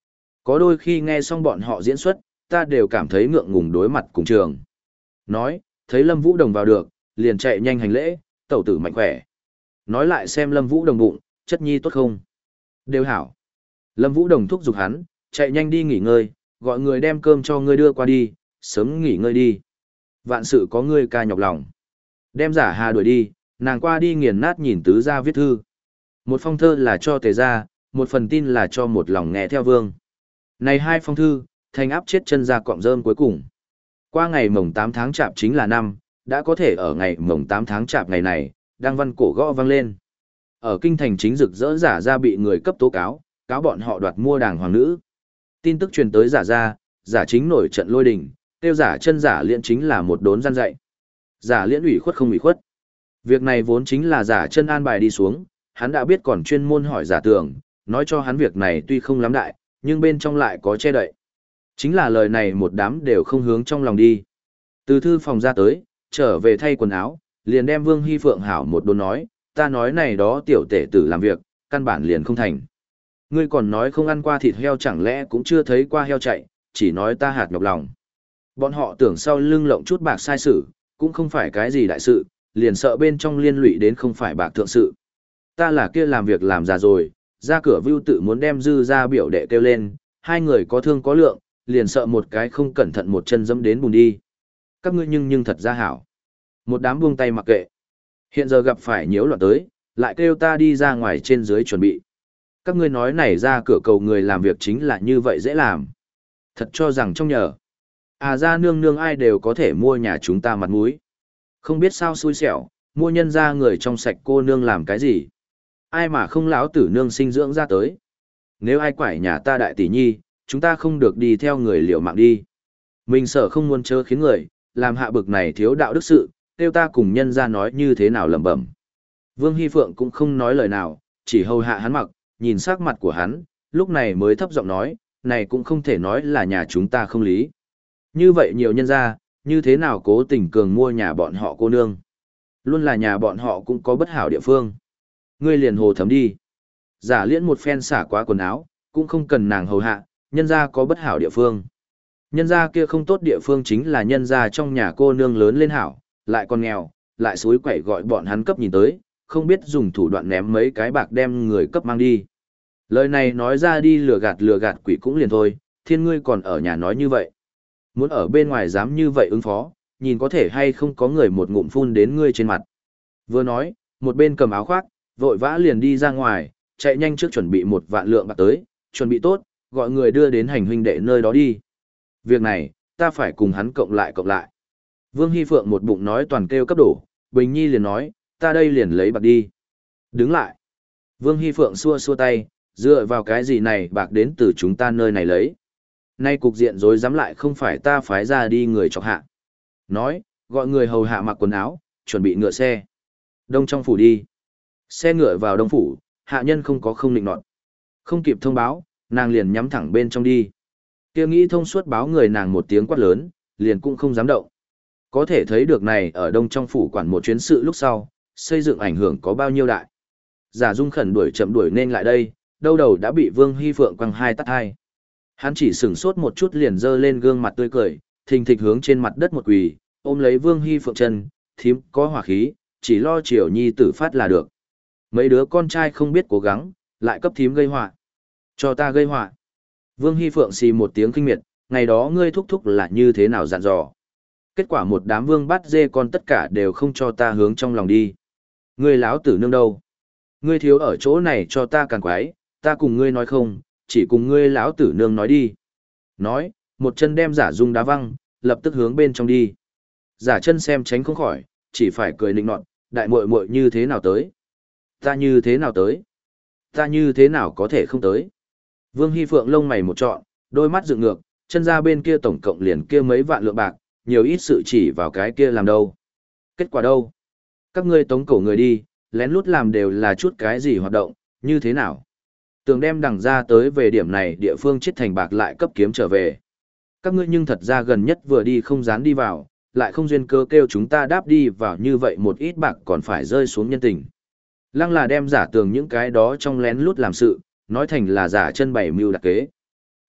Có đôi khi nghe xong bọn họ diễn xuất, ta đều cảm thấy ngượng ngùng đối mặt cùng trường. Nói, thấy Lâm Vũ Đồng vào được, liền chạy nhanh hành lễ, tẩu tử mạnh khỏe. Nói lại xem Lâm Vũ Đồng bụng, chất nhi tốt không? Đều hảo. Lâm Vũ Đồng thúc giục hắn, chạy nhanh đi nghỉ ngơi, gọi người đem cơm cho ngươi đưa qua đi, sớm nghỉ ngơi đi. Vạn sự có ngươi ca nhọc lòng. Đem Giả Hà đuổi đi, nàng qua đi nghiền nát nhìn tứ gia viết thư. Một phong thơ là cho Tề gia, một phần tin là cho một lòng nghe theo vương. Này hai phong thư, thành áp chết chân ra cọng rơm cuối cùng. Qua ngày mồng tám tháng chạp chính là năm, đã có thể ở ngày mồng tám tháng chạp ngày này, đang văn cổ gõ vang lên. Ở kinh thành chính rực rỡ Giả gia bị người cấp tố cáo, cáo bọn họ đoạt mua đàng hoàng nữ. Tin tức truyền tới Giả gia, Giả chính nổi trận lôi đình, tiêu Giả chân Giả Liễn chính là một đốn gian dạy. Giả Liễn ủy khuất không ủy khuất. Việc này vốn chính là Giả chân an bài đi xuống, hắn đã biết còn chuyên môn hỏi Giả Tường, nói cho hắn việc này tuy không lắm đại, nhưng bên trong lại có che đậy. Chính là lời này một đám đều không hướng trong lòng đi. Từ thư phòng ra tới, trở về thay quần áo, liền đem Vương Hy Phượng hảo một đồn nói, ta nói này đó tiểu tể tử làm việc, căn bản liền không thành. Ngươi còn nói không ăn qua thịt heo chẳng lẽ cũng chưa thấy qua heo chạy, chỉ nói ta hạt nhọc lòng. Bọn họ tưởng sau lưng lộng chút bạc sai sự, cũng không phải cái gì đại sự, liền sợ bên trong liên lụy đến không phải bạc thượng sự. Ta là kia làm việc làm già rồi, ra cửa view tự muốn đem dư ra biểu đệ kêu lên, hai người có thương có lượng, liền sợ một cái không cẩn thận một chân dẫm đến bùn đi. Các ngươi nhưng nhưng thật ra hảo. Một đám buông tay mặc kệ. Hiện giờ gặp phải nhiễu loạn tới, lại kêu ta đi ra ngoài trên dưới chuẩn bị. Các ngươi nói này ra cửa cầu người làm việc chính là như vậy dễ làm. Thật cho rằng trong nhờ. À ra nương nương ai đều có thể mua nhà chúng ta mặt mũi. Không biết sao xui xẻo, mua nhân ra người trong sạch cô nương làm cái gì. Ai mà không lão tử nương sinh dưỡng ra tới. Nếu ai quải nhà ta đại tỷ nhi, chúng ta không được đi theo người liều mạng đi. Mình sợ không muốn chớ khiến người, làm hạ bực này thiếu đạo đức sự, tiêu ta cùng nhân ra nói như thế nào lẩm bẩm. Vương Hy Phượng cũng không nói lời nào, chỉ hầu hạ hắn mặc, nhìn sắc mặt của hắn, lúc này mới thấp giọng nói, này cũng không thể nói là nhà chúng ta không lý. Như vậy nhiều nhân ra, như thế nào cố tình cường mua nhà bọn họ cô nương. Luôn là nhà bọn họ cũng có bất hảo địa phương. Ngươi liền hồ thấm đi. Giả Liễn một phen xả quá quần áo, cũng không cần nàng hầu hạ, nhân ra có bất hảo địa phương. Nhân ra kia không tốt địa phương chính là nhân ra trong nhà cô nương lớn lên hảo, lại còn nghèo, lại suối quậy gọi bọn hắn cấp nhìn tới, không biết dùng thủ đoạn ném mấy cái bạc đem người cấp mang đi. Lời này nói ra đi lừa gạt lừa gạt quỷ cũng liền thôi, thiên ngươi còn ở nhà nói như vậy. Muốn ở bên ngoài dám như vậy ứng phó, nhìn có thể hay không có người một ngụm phun đến ngươi trên mặt. Vừa nói, một bên cầm áo khoác, vội vã liền đi ra ngoài, chạy nhanh trước chuẩn bị một vạn lượng bạc tới, chuẩn bị tốt, gọi người đưa đến hành huynh đệ nơi đó đi. Việc này, ta phải cùng hắn cộng lại cộng lại. Vương Hy Phượng một bụng nói toàn kêu cấp đổ, Bình Nhi liền nói, ta đây liền lấy bạc đi. Đứng lại. Vương Hy Phượng xua xua tay, dựa vào cái gì này bạc đến từ chúng ta nơi này lấy. Nay cục diện rối rắm lại không phải ta phái ra đi người chọc hạ. Nói, gọi người hầu hạ mặc quần áo, chuẩn bị ngựa xe. Đông trong phủ đi. Xe ngựa vào đông phủ, hạ nhân không có không định nọt. Không kịp thông báo, nàng liền nhắm thẳng bên trong đi. Kia nghĩ thông suốt báo người nàng một tiếng quát lớn, liền cũng không dám động. Có thể thấy được này ở đông trong phủ quản một chuyến sự lúc sau, xây dựng ảnh hưởng có bao nhiêu đại. Giả Dung khẩn đuổi chậm đuổi nên lại đây, đâu đầu đã bị Vương Hy Phượng quăng hai tát hai. Hắn chỉ sửng sốt một chút liền dơ lên gương mặt tươi cười, thình thịch hướng trên mặt đất một quỳ, ôm lấy Vương Hy Phượng chân, thím có hỏa khí, chỉ lo chiều nhi tử phát là được. Mấy đứa con trai không biết cố gắng, lại cấp thím gây họa. Cho ta gây họa. Vương Hy Phượng xì một tiếng kinh miệt, ngày đó ngươi thúc thúc là như thế nào dặn dò. Kết quả một đám vương bắt dê con tất cả đều không cho ta hướng trong lòng đi. Ngươi láo tử nương đâu? Ngươi thiếu ở chỗ này cho ta càng quái, ta cùng ngươi nói không, chỉ cùng ngươi lão tử nương nói đi. Nói, một chân đem Giả Dung đá văng, lập tức hướng bên trong đi. Giả chân xem tránh không khỏi, chỉ phải cười nịnh nọt, đại muội muội như thế nào tới? Ta như thế nào tới? Ta như thế nào có thể không tới? Vương Hy Phượng lông mày một trọn, đôi mắt dựng ngược, chân ra bên kia tổng cộng liền kia mấy vạn lượng bạc, nhiều ít sự chỉ vào cái kia làm đâu. Kết quả đâu? Các ngươi tống cổ người đi, lén lút làm đều là chút cái gì hoạt động, như thế nào? Tường đem đằng ra tới về điểm này địa phương chết thành bạc lại cấp kiếm trở về. Các ngươi nhưng thật ra gần nhất vừa đi không dán đi vào, lại không duyên cơ kêu chúng ta đáp đi vào như vậy một ít bạc còn phải rơi xuống nhân tình. Lăng là đem giả tường những cái đó trong lén lút làm sự, nói thành là giả chân bảy mưu đặc kế.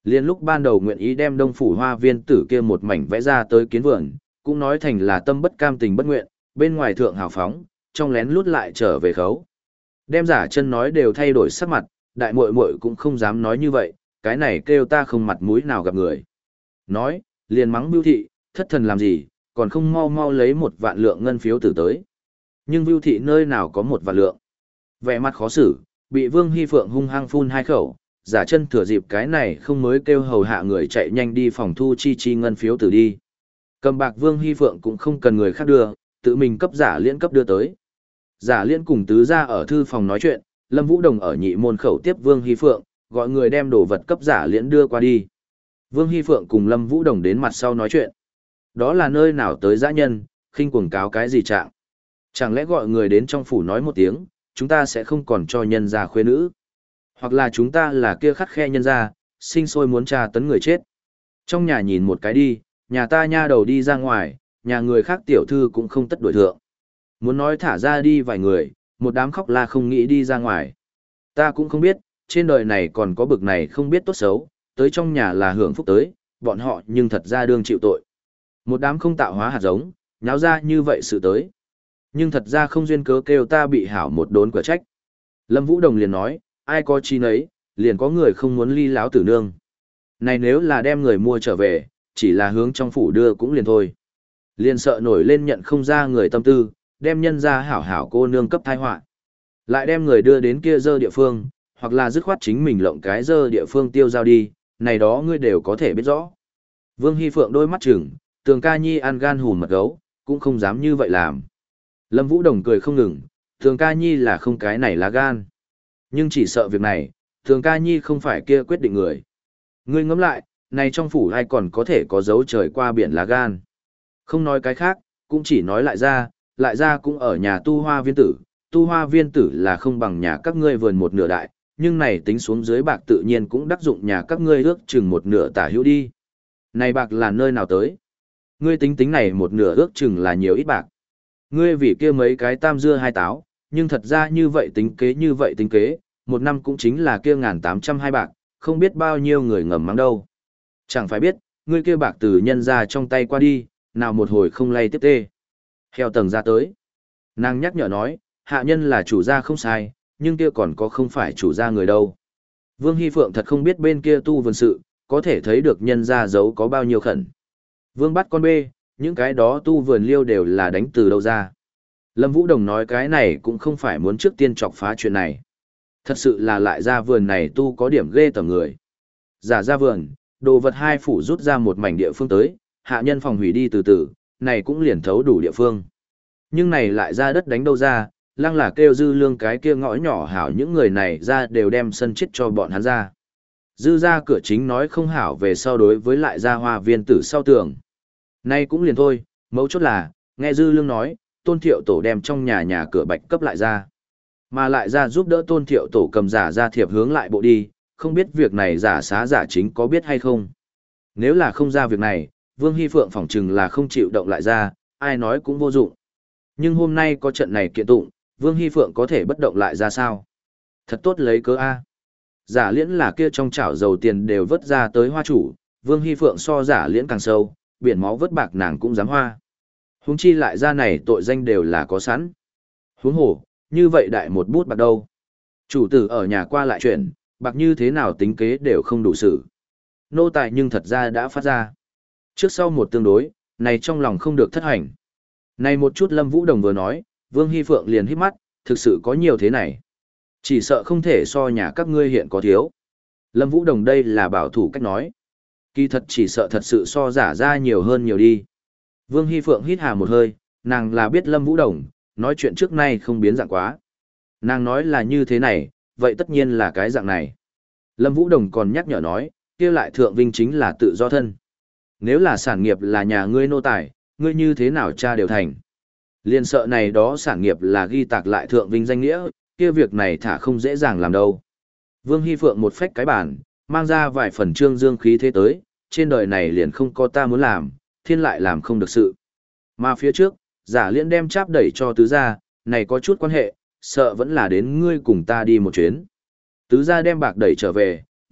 Liên lúc ban đầu nguyện ý đem Đông Phủ Hoa Viên tử kia một mảnh vẽ ra tới kiến vườn, cũng nói thành là tâm bất cam tình bất nguyện, bên ngoài thượng hào phóng, trong lén lút lại trở về khấu. Đem giả chân nói đều thay đổi sắc mặt, đại muội muội cũng không dám nói như vậy, cái này kêu ta không mặt mũi nào gặp người. Nói, liền mắng Bưu Thị, thất thần làm gì, còn không mau mau lấy một vạn lượng ngân phiếu tử tới. Nhưng Bưu Thị nơi nào có một vạn lượng. Vẻ mặt khó xử, bị Vương Hy Phượng hung hăng phun hai khẩu, giả chân thừa dịp cái này không mới kêu hầu hạ người chạy nhanh đi phòng thu chi chi ngân phiếu tử đi. Cầm bạc Vương Hy Phượng cũng không cần người khác đưa, tự mình cấp giả liễn cấp đưa tới. Giả liễn cùng tứ ra ở thư phòng nói chuyện, Lâm Vũ Đồng ở nhị môn khẩu tiếp Vương Hy Phượng, gọi người đem đồ vật cấp giả liễn đưa qua đi. Vương Hy Phượng cùng Lâm Vũ Đồng đến mặt sau nói chuyện. Đó là nơi nào tới dã nhân, khinh cuồng cáo cái gì trạng. Chẳng lẽ gọi người đến trong phủ nói một tiếng, chúng ta sẽ không còn cho nhân gia khuê nữ. Hoặc là chúng ta là kia khắt khe nhân gia, sinh sôi muốn tra tấn người chết. Trong nhà nhìn một cái đi, nhà ta nha đầu đi ra ngoài, nhà người khác tiểu thư cũng không tất đổi thượng. Muốn nói thả ra đi vài người, một đám khóc la không nghĩ đi ra ngoài. Ta cũng không biết, trên đời này còn có bực này không biết tốt xấu, tới trong nhà là hưởng phúc tới, bọn họ nhưng thật ra đương chịu tội. Một đám không tạo hóa hạt giống, nháo ra như vậy sự tới. Nhưng thật ra không duyên cớ kêu ta bị hảo một đốn quả trách. Lâm Vũ Đồng liền nói, ai có chi nấy, liền có người không muốn ly láo tử nương. Này nếu là đem người mua trở về, chỉ là hướng trong phủ đưa cũng liền thôi. Liền sợ nổi lên nhận không ra người tâm tư, đem nhân ra hảo hảo cô nương cấp thai họa lại đem người đưa đến kia dơ địa phương, hoặc là dứt khoát chính mình lộng cái dơ địa phương tiêu giao đi, này đó ngươi đều có thể biết rõ. Vương Hy Phượng đôi mắt chừng, Tường Ca Nhi ăn gan hùn mật gấu, cũng không dám như vậy làm. Lâm Vũ Đồng cười không ngừng, Tường Ca Nhi là không cái này lá gan. Nhưng chỉ sợ việc này, Tường Ca Nhi không phải kia quyết định người. Ngươi ngẫm lại, này trong phủ ai còn có thể có dấu trời qua biển lá gan. Không nói cái khác, cũng chỉ nói lại ra, lại ra cũng ở nhà tu hoa viên tử, tu hoa viên tử là không bằng nhà các ngươi vườn một nửa đại, nhưng này tính xuống dưới bạc tự nhiên cũng đắc dụng nhà các ngươi ước chừng một nửa tả hữu đi. Này bạc là nơi nào tới? Ngươi tính tính này một nửa ước chừng là nhiều ít bạc. Ngươi vì kia mấy cái tam dưa hai táo, nhưng thật ra như vậy tính kế như vậy tính kế, một năm cũng chính là kia ngàn tám trăm hai bạc, không biết bao nhiêu người ngầm mắng đâu. Chẳng phải biết, ngươi kia bạc từ nhân ra trong tay qua đi, nào một hồi không lay tiếp tê. Heo tầng ra tới. Nàng nhắc nhở nói, hạ nhân là chủ gia không sai, nhưng kia còn có không phải chủ gia người đâu. Vương Hy Phượng thật không biết bên kia tu vườn sự, có thể thấy được nhân ra giấu có bao nhiêu khẩn. Vương bắt con bê, những cái đó tu vườn liêu đều là đánh từ đâu ra. Lâm Vũ Đồng nói cái này cũng không phải muốn trước tiên chọc phá chuyện này. Thật sự là lại ra vườn này tu có điểm ghê tầm người. Giả ra vườn, đồ vật hai phủ rút ra một mảnh địa phương tới, hạ nhân phòng hủy đi từ từ, này cũng liền thấu đủ địa phương. Nhưng này lại ra đất đánh đâu ra, lăng là kêu dư lương cái kia ngõ nhỏ hảo những người này ra đều đem sân chết cho bọn hắn ra. Dư ra cửa chính nói không hảo về sau đối với lại ra hoa viên tử sau tường. Nay cũng liền thôi, mấu chốt là, nghe dư lương nói, tôn thiệu tổ đem trong nhà nhà cửa bạch cấp lại ra. Mà lại ra giúp đỡ tôn thiệu tổ cầm giả ra thiệp hướng lại bộ đi, không biết việc này giả xá giả chính có biết hay không. Nếu là không ra việc này, Vương Hy Phượng phỏng chừng là không chịu động lại ra, ai nói cũng vô dụng. Nhưng hôm nay có trận này kiện tụng, Vương Hy Phượng có thể bất động lại ra sao? Thật tốt lấy cớ A. Giả liễn là kia trong chảo dầu tiền đều vớt ra tới hoa chủ, Vương Hy Phượng so giả liễn càng sâu, biển máu vớt bạc nàng cũng dám hoa. Huống chi lại ra này tội danh đều là có sẵn. Huống hồ, như vậy đại một bút bạc đâu. Chủ tử ở nhà qua lại chuyện, bạc như thế nào tính kế đều không đủ xử. Nô tài nhưng thật ra đã phát ra. Trước sau một tương đối, này trong lòng không được thất hành. Này một chút Lâm Vũ Đồng vừa nói, Vương Hy Phượng liền hít mắt, thực sự có nhiều thế này. Chỉ sợ không thể so nhà các ngươi hiện có thiếu. Lâm Vũ Đồng đây là bảo thủ cách nói. Kỳ thật chỉ sợ thật sự so giả ra nhiều hơn nhiều đi. Vương Hy Phượng hít hà một hơi, nàng là biết Lâm Vũ Đồng, nói chuyện trước nay không biến dạng quá. Nàng nói là như thế này, vậy tất nhiên là cái dạng này. Lâm Vũ Đồng còn nhắc nhở nói, kia lại thượng vinh chính là tự do thân. Nếu là sản nghiệp là nhà ngươi nô tài, ngươi như thế nào cha đều thành. Liên sợ này đó sản nghiệp là ghi tạc lại thượng vinh danh nghĩa, kia việc này thả không dễ dàng làm đâu. Vương Hy Phượng một phách cái bản, mang ra vài phần trương dương khí thế tới, trên đời này liền không có ta muốn làm, thiên lại làm không được sự. Mà phía trước, giả liễn đem cháp đẩy cho tứ gia, này có chút quan hệ, sợ vẫn là đến ngươi cùng ta đi một chuyến. Tứ gia đem bạc đẩy trở về,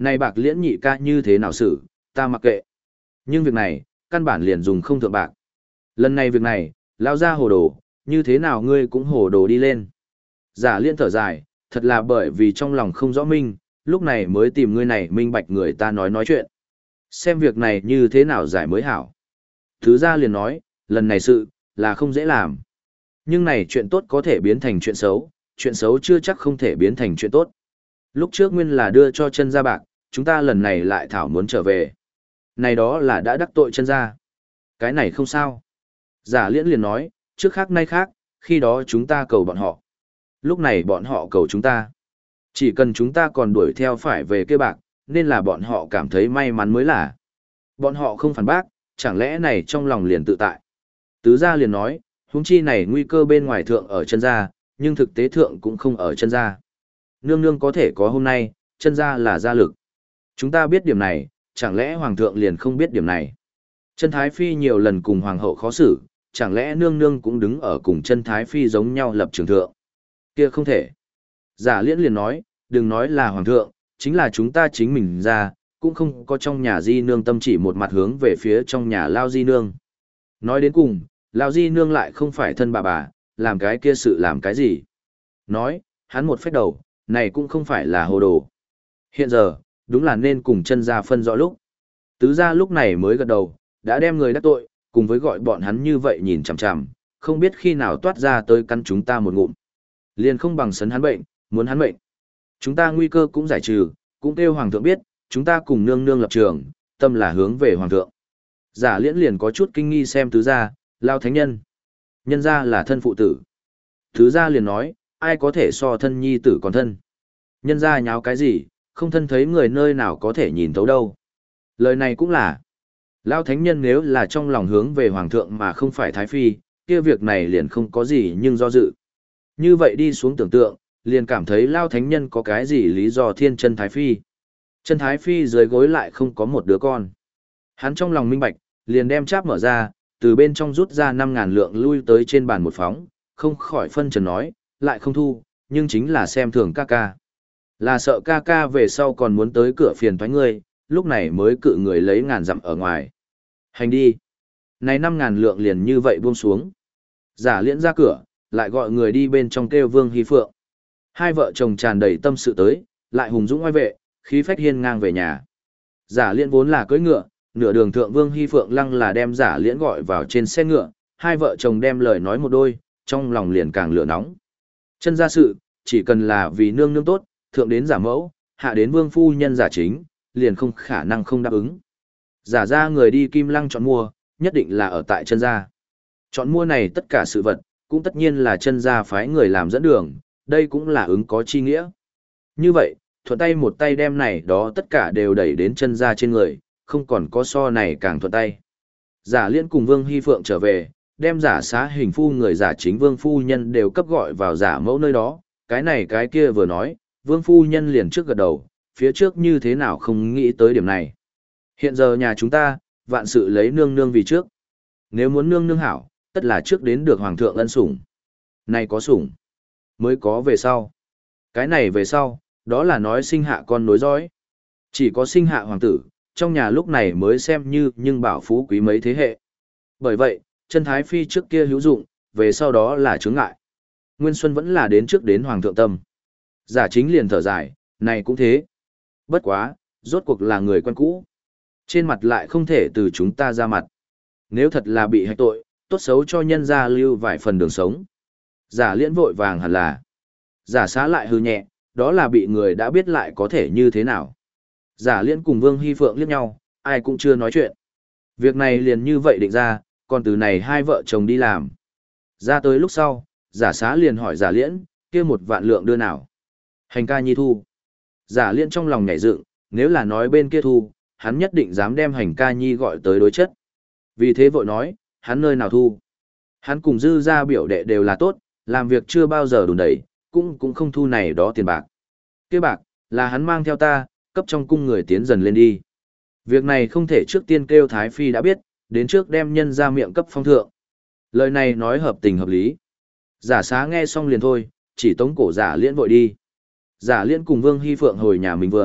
Này bạc liễn nhị ca như thế nào xử, ta mặc kệ. Nhưng việc này, căn bản liền dùng không thượng bạc. Lần này việc này, lao ra hồ đồ, như thế nào ngươi cũng hồ đồ đi lên. Giả liên thở dài, thật là bởi vì trong lòng không rõ minh, lúc này mới tìm ngươi này minh bạch người ta nói nói chuyện. Xem việc này như thế nào giải mới hảo. Thứ ra liền nói, lần này sự, là không dễ làm. Nhưng này chuyện tốt có thể biến thành chuyện xấu, chuyện xấu chưa chắc không thể biến thành chuyện tốt. Lúc trước nguyên là đưa cho chân gia bạc, chúng ta lần này lại thảo muốn trở về. Này đó là đã đắc tội chân gia. Cái này không sao. Giả liễn liền nói, trước khác nay khác, khi đó chúng ta cầu bọn họ. Lúc này bọn họ cầu chúng ta. Chỉ cần chúng ta còn đuổi theo phải về kia bạc, nên là bọn họ cảm thấy may mắn mới là. Bọn họ không phản bác, chẳng lẽ này trong lòng liền tự tại. Tứ gia liền nói, huống chi này nguy cơ bên ngoài thượng ở chân gia, nhưng thực tế thượng cũng không ở chân gia. Nương nương có thể có hôm nay, chân gia là gia lực. Chúng ta biết điểm này, chẳng lẽ hoàng thượng liền không biết điểm này. Chân Thái Phi nhiều lần cùng hoàng hậu khó xử, chẳng lẽ nương nương cũng đứng ở cùng chân Thái Phi giống nhau lập trường thượng. Kia không thể. Giả liễn liền nói, đừng nói là hoàng thượng, chính là chúng ta chính mình ra, cũng không có trong nhà di nương tâm chỉ một mặt hướng về phía trong nhà lao di nương. Nói đến cùng, lao di nương lại không phải thân bà bà, làm cái kia sự làm cái gì. Nói, hắn một phép đầu, này cũng không phải là hồ đồ. Hiện giờ, đúng là nên cùng chân ra phân rõ lúc. Tứ gia lúc này mới gật đầu, đã đem người đắc tội, cùng với gọi bọn hắn như vậy nhìn chằm chằm, không biết khi nào toát ra tới căn chúng ta một ngụm. Liền không bằng sấn hắn bệnh, muốn hắn bệnh. Chúng ta nguy cơ cũng giải trừ, cũng kêu hoàng thượng biết, chúng ta cùng nương nương lập trường, tâm là hướng về hoàng thượng. Giả liễn liền có chút kinh nghi xem tứ gia, lao thánh nhân. Nhân gia là thân phụ tử. Tứ gia liền nói, ai có thể so thân nhi tử còn thân. Nhân gia nháo cái gì, không thân thấy người nơi nào có thể nhìn thấu đâu. Lời này cũng là, lao thánh nhân nếu là trong lòng hướng về hoàng thượng mà không phải thái phi, kia việc này liền không có gì nhưng do dự. Như vậy đi xuống tưởng tượng, liền cảm thấy lao thánh nhân có cái gì lý do thiên chân thái phi. Chân thái phi dưới gối lại không có một đứa con. Hắn trong lòng minh bạch, liền đem cháp mở ra, từ bên trong rút ra năm ngàn lượng lui tới trên bàn một phóng, không khỏi phân trần nói, lại không thu, nhưng chính là xem thường ca ca. Là sợ ca ca về sau còn muốn tới cửa phiền toái ngươi, lúc này mới cự người lấy ngàn dặm ở ngoài. Hành đi. Này năm ngàn lượng liền như vậy buông xuống. Giả liễn ra cửa, lại gọi người đi bên trong kêu Vương Hy Phượng. Hai vợ chồng tràn đầy tâm sự tới, lại hùng dũng oai vệ, khí phách hiên ngang về nhà. Giả liễn vốn là cưỡi ngựa, nửa đường thượng Vương Hy Phượng lăng là đem giả liễn gọi vào trên xe ngựa, hai vợ chồng đem lời nói một đôi, trong lòng liền càng lửa nóng. Chân ra sự, chỉ cần là vì nương nương tốt, thượng đến giả mẫu, hạ đến vương phu nhân giả chính, liền không khả năng không đáp ứng. Giả ra người đi kim lăng chọn mua, nhất định là ở tại chân gia. Chọn mua này tất cả sự vật, cũng tất nhiên là chân gia phái người làm dẫn đường, đây cũng là ứng có chi nghĩa. Như vậy, thuận tay một tay đem này đó tất cả đều đẩy đến chân gia trên người, không còn có so này càng thuận tay. Giả liên cùng Vương Hy Phượng trở về, đem giả xá hình phu người giả chính Vương phu nhân đều cấp gọi vào giả mẫu nơi đó, cái này cái kia vừa nói, Vương phu nhân liền trước gật đầu, phía trước như thế nào không nghĩ tới điểm này. Hiện giờ nhà chúng ta, vạn sự lấy nương nương vì trước. Nếu muốn nương nương hảo, tất là trước đến được hoàng thượng ân sủng. Này có sủng, mới có về sau. Cái này về sau, đó là nói sinh hạ con nối dõi. Chỉ có sinh hạ hoàng tử, trong nhà lúc này mới xem như nhưng bảo phú quý mấy thế hệ. Bởi vậy, chân thái phi trước kia hữu dụng, về sau đó là chướng ngại. Nguyên Xuân vẫn là đến trước đến hoàng thượng tâm. Giả chính liền thở dài, này cũng thế. Bất quá, rốt cuộc là người quen cũ. Trên mặt lại không thể từ chúng ta ra mặt. Nếu thật là bị hạch tội, tốt xấu cho nhân gia lưu vài phần đường sống. Giả liễn vội vàng hẳn là. Giả xá lại hư nhẹ, đó là bị người đã biết lại có thể như thế nào. Giả liễn cùng Vương Hy Phượng liếc nhau, ai cũng chưa nói chuyện. Việc này liền như vậy định ra, còn từ này hai vợ chồng đi làm. Ra tới lúc sau, giả xá liền hỏi giả liễn, kia một vạn lượng đưa nào. Hành ca nhi thu. Giả liễn trong lòng nhảy dựng, nếu là nói bên kia thu, hắn nhất định dám đem hành ca nhi gọi tới đối chất. Vì thế vội nói, hắn nơi nào thu. Hắn cùng dư ra biểu đệ đều là tốt, làm việc chưa bao giờ đùn đẩy, cũng cũng không thu này đó tiền bạc. Kia bạc, là hắn mang theo ta, cấp trong cung người tiến dần lên đi. Việc này không thể trước tiên kêu Thái Phi đã biết, đến trước đem nhân ra miệng cấp phong thượng. Lời này nói hợp tình hợp lý. Giả xá nghe xong liền thôi, chỉ tống cổ giả liễn vội đi. Giả liễn cùng Vương Hy Phượng hồi nhà mình vườn,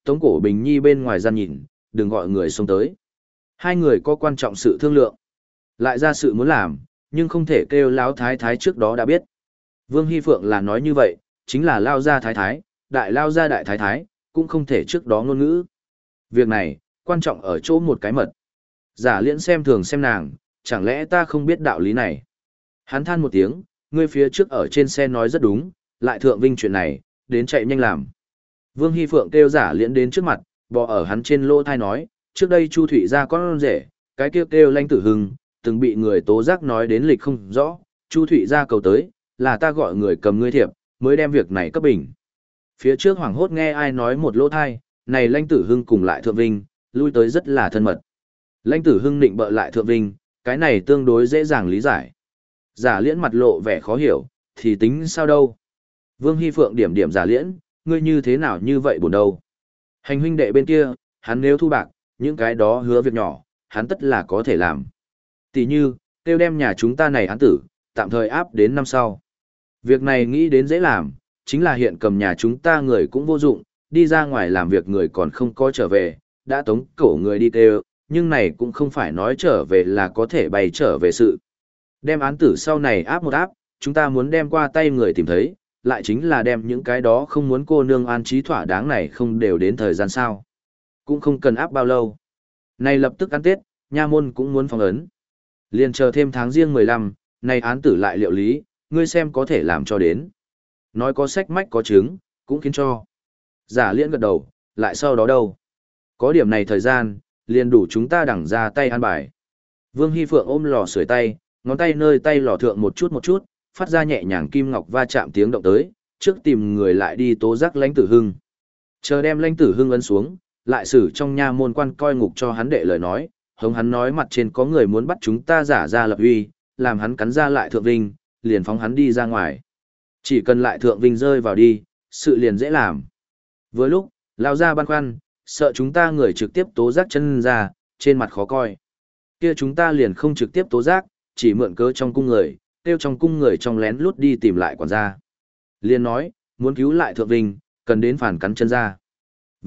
Tống Cổ Bình Nhi bên ngoài gian nhìn, đừng gọi người xông tới. Hai người có quan trọng sự thương lượng. Lại ra sự muốn làm, nhưng không thể kêu Lão Thái Thái trước đó đã biết. Vương Hy Phượng là nói như vậy, chính là Lao gia Thái Thái, đại Lao gia đại Thái Thái, cũng không thể trước đó ngôn ngữ. Việc này, quan trọng ở chỗ một cái mật. Giả Liễn xem thường xem nàng, chẳng lẽ ta không biết đạo lý này. Hắn than một tiếng, ngươi phía trước ở trên xe nói rất đúng, lại thượng vinh chuyện này, đến chạy nhanh làm. Vương Hy Phượng kêu Giả Liễn đến trước mặt, bò ở hắn trên lỗ thai nói, trước đây Chu Thụy ra con rể, cái kêu kêu Lanh Tử Hưng, từng bị người tố giác nói đến lịch không rõ, Chu Thụy ra cầu tới, là ta gọi người cầm ngươi thiệp, mới đem việc này cấp bình. Phía trước hoảng hốt nghe ai nói một lỗ thai, này Lanh Tử Hưng cùng lại thượng vinh, lui tới rất là thân mật. Lanh Tử Hưng định bợ lại thượng vinh, cái này tương đối dễ dàng lý giải. Giả Liễn mặt lộ vẻ khó hiểu, thì tính sao đâu. Vương Hy Phượng điểm điểm Giả Liễn, ngươi như thế nào như vậy buồn đâu. Hành huynh đệ bên kia, hắn nếu thu bạc, những cái đó hứa việc nhỏ, hắn tất là có thể làm. Tỷ như, tiêu đem nhà chúng ta này án tử, tạm thời áp đến năm sau. Việc này nghĩ đến dễ làm, chính là hiện cầm nhà chúng ta người cũng vô dụng, đi ra ngoài làm việc người còn không có trở về, đã tống cổ người đi tiêu, nhưng này cũng không phải nói trở về là có thể bày trở về sự. Đem án tử sau này áp một áp, chúng ta muốn đem qua tay người tìm thấy, lại chính là đem những cái đó không muốn cô nương an trí thỏa đáng này không đều đến thời gian sao. Cũng không cần áp bao lâu. Này lập tức ăn Tết, nha môn cũng muốn phong ấn. Liền chờ thêm tháng riêng mười lăm, này án tử lại liệu lý, ngươi xem có thể làm cho đến. Nói có sách mách có chứng, cũng khiến cho. Giả Liễn gật đầu, lại sau đó đâu. Có điểm này thời gian, liền đủ chúng ta đẳng ra tay an bài. Vương Hy Phượng ôm lò sưởi tay, ngón tay nơi tay lò thượng một chút một chút, phát ra nhẹ nhàng kim ngọc va chạm tiếng động tới, trước tìm người lại đi tố giác Lãnh Tử Hưng. Chờ đem Lãnh Tử Hưng ấn xuống, lại xử trong nha môn quan coi ngục cho hắn đệ lời nói, hống hắn nói mặt trên có người muốn bắt chúng ta giả ra lập uy, làm hắn cắn ra lại thượng vinh, liền phóng hắn đi ra ngoài. Chỉ cần lại thượng vinh rơi vào đi, sự liền dễ làm. Với lúc, lao ra băn khoăn, sợ chúng ta người trực tiếp tố giác chân ra, trên mặt khó coi. Kia chúng ta liền không trực tiếp tố giác, chỉ mượn cớ trong cung người, tiêu trong cung người trong lén lút đi tìm lại quản gia. Liền nói, muốn cứu lại thượng vinh, cần đến phản cắn chân ra. V.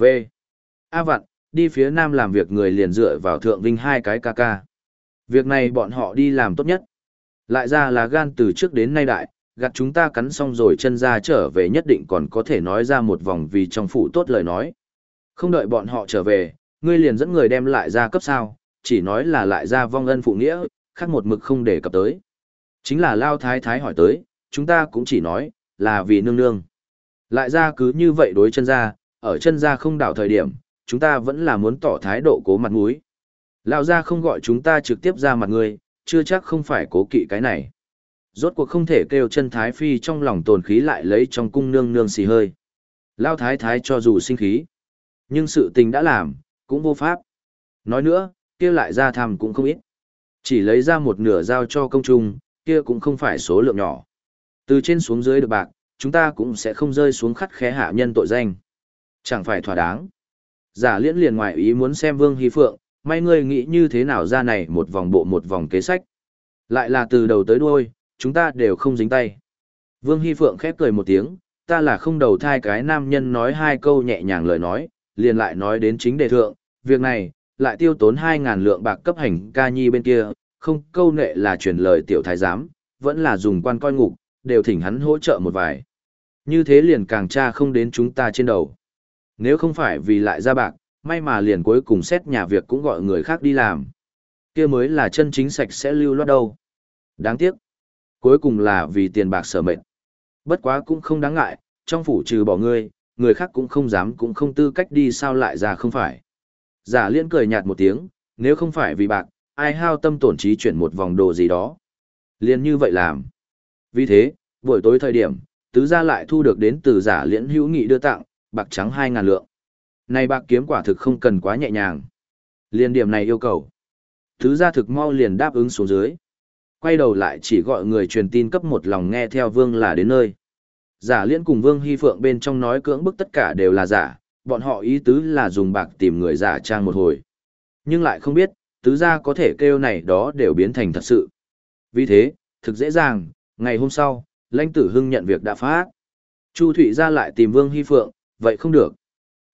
A vặn, đi phía nam làm việc người liền dựa vào thượng vinh hai cái ca ca. Việc này bọn họ đi làm tốt nhất. Lại ra là gan từ trước đến nay đại, gặt chúng ta cắn xong rồi chân ra trở về nhất định còn có thể nói ra một vòng vì trong phủ tốt lời nói. Không đợi bọn họ trở về, ngươi liền dẫn người đem lại ra cấp sao, chỉ nói là lại ra vong ân phụ nghĩa, khác một mực không để cập tới. Chính là Lao Thái Thái hỏi tới, chúng ta cũng chỉ nói, là vì nương nương. Lại ra cứ như vậy đối chân ra, ở chân ra không đảo thời điểm, chúng ta vẫn là muốn tỏ thái độ cố mặt mũi. Lao ra không gọi chúng ta trực tiếp ra mặt ngươi, chưa chắc không phải cố kỵ cái này. Rốt cuộc không thể kêu chân Thái Phi trong lòng tồn khí lại lấy trong cung nương nương xì hơi. Lao Thái Thái cho dù sinh khí, nhưng sự tình đã làm, cũng vô pháp. Nói nữa, kia lại ra tham cũng không ít. Chỉ lấy ra một nửa giao cho công trung, kia cũng không phải số lượng nhỏ. Từ trên xuống dưới được bạc, chúng ta cũng sẽ không rơi xuống khắt khé hạ nhân tội danh. Chẳng phải thỏa đáng. Giả Liễn liền ngoài ý muốn xem Vương Hy Phượng, may ngươi nghĩ như thế nào ra này một vòng bộ một vòng kế sách. Lại là từ đầu tới đuôi, chúng ta đều không dính tay. Vương Hy Phượng khép cười một tiếng, ta là không đầu thai cái nam nhân nói hai câu nhẹ nhàng lời nói, liền lại nói đến chính đề thượng, việc này, lại tiêu tốn hai ngàn lượng bạc cấp hành ca nhi bên kia, không câu nệ là truyền lời tiểu thái giám, vẫn là dùng quan coi ngục, đều thỉnh hắn hỗ trợ một vài. Như thế liền càng tra không đến chúng ta trên đầu. Nếu không phải vì lại ra bạc, may mà liền cuối cùng xét nhà việc cũng gọi người khác đi làm. Kia mới là chân chính sạch sẽ lưu loát đâu. Đáng tiếc. Cuối cùng là vì tiền bạc sở mệnh. Bất quá cũng không đáng ngại, trong phủ trừ bỏ ngươi, người khác cũng không dám cũng không tư cách đi sao lại ra không phải. Giả Liễn cười nhạt một tiếng, nếu không phải vì bạc, ai hao tâm tổn trí chuyển một vòng đồ gì đó. Liên như vậy làm. Vì thế, buổi tối thời điểm, tứ gia lại thu được đến từ Giả Liễn hữu nghị đưa tặng, bạc trắng hai ngàn lượng. Này bạc kiếm quả thực không cần quá nhẹ nhàng. Liên điểm này yêu cầu. Tứ gia thực mau liền đáp ứng xuống dưới. Quay đầu lại chỉ gọi người truyền tin cấp một lòng nghe theo Vương là đến nơi. Giả Liễn cùng Vương Hy Phượng bên trong nói cưỡng bức tất cả đều là giả, bọn họ ý tứ là dùng bạc tìm người giả trang một hồi. Nhưng lại không biết, tứ gia có thể kêu này đó đều biến thành thật sự. Vì thế, thực dễ dàng, ngày hôm sau, Lãnh Tử Hưng nhận việc đã phát. Chu Thụy ra lại tìm Vương Hy Phượng, vậy không được.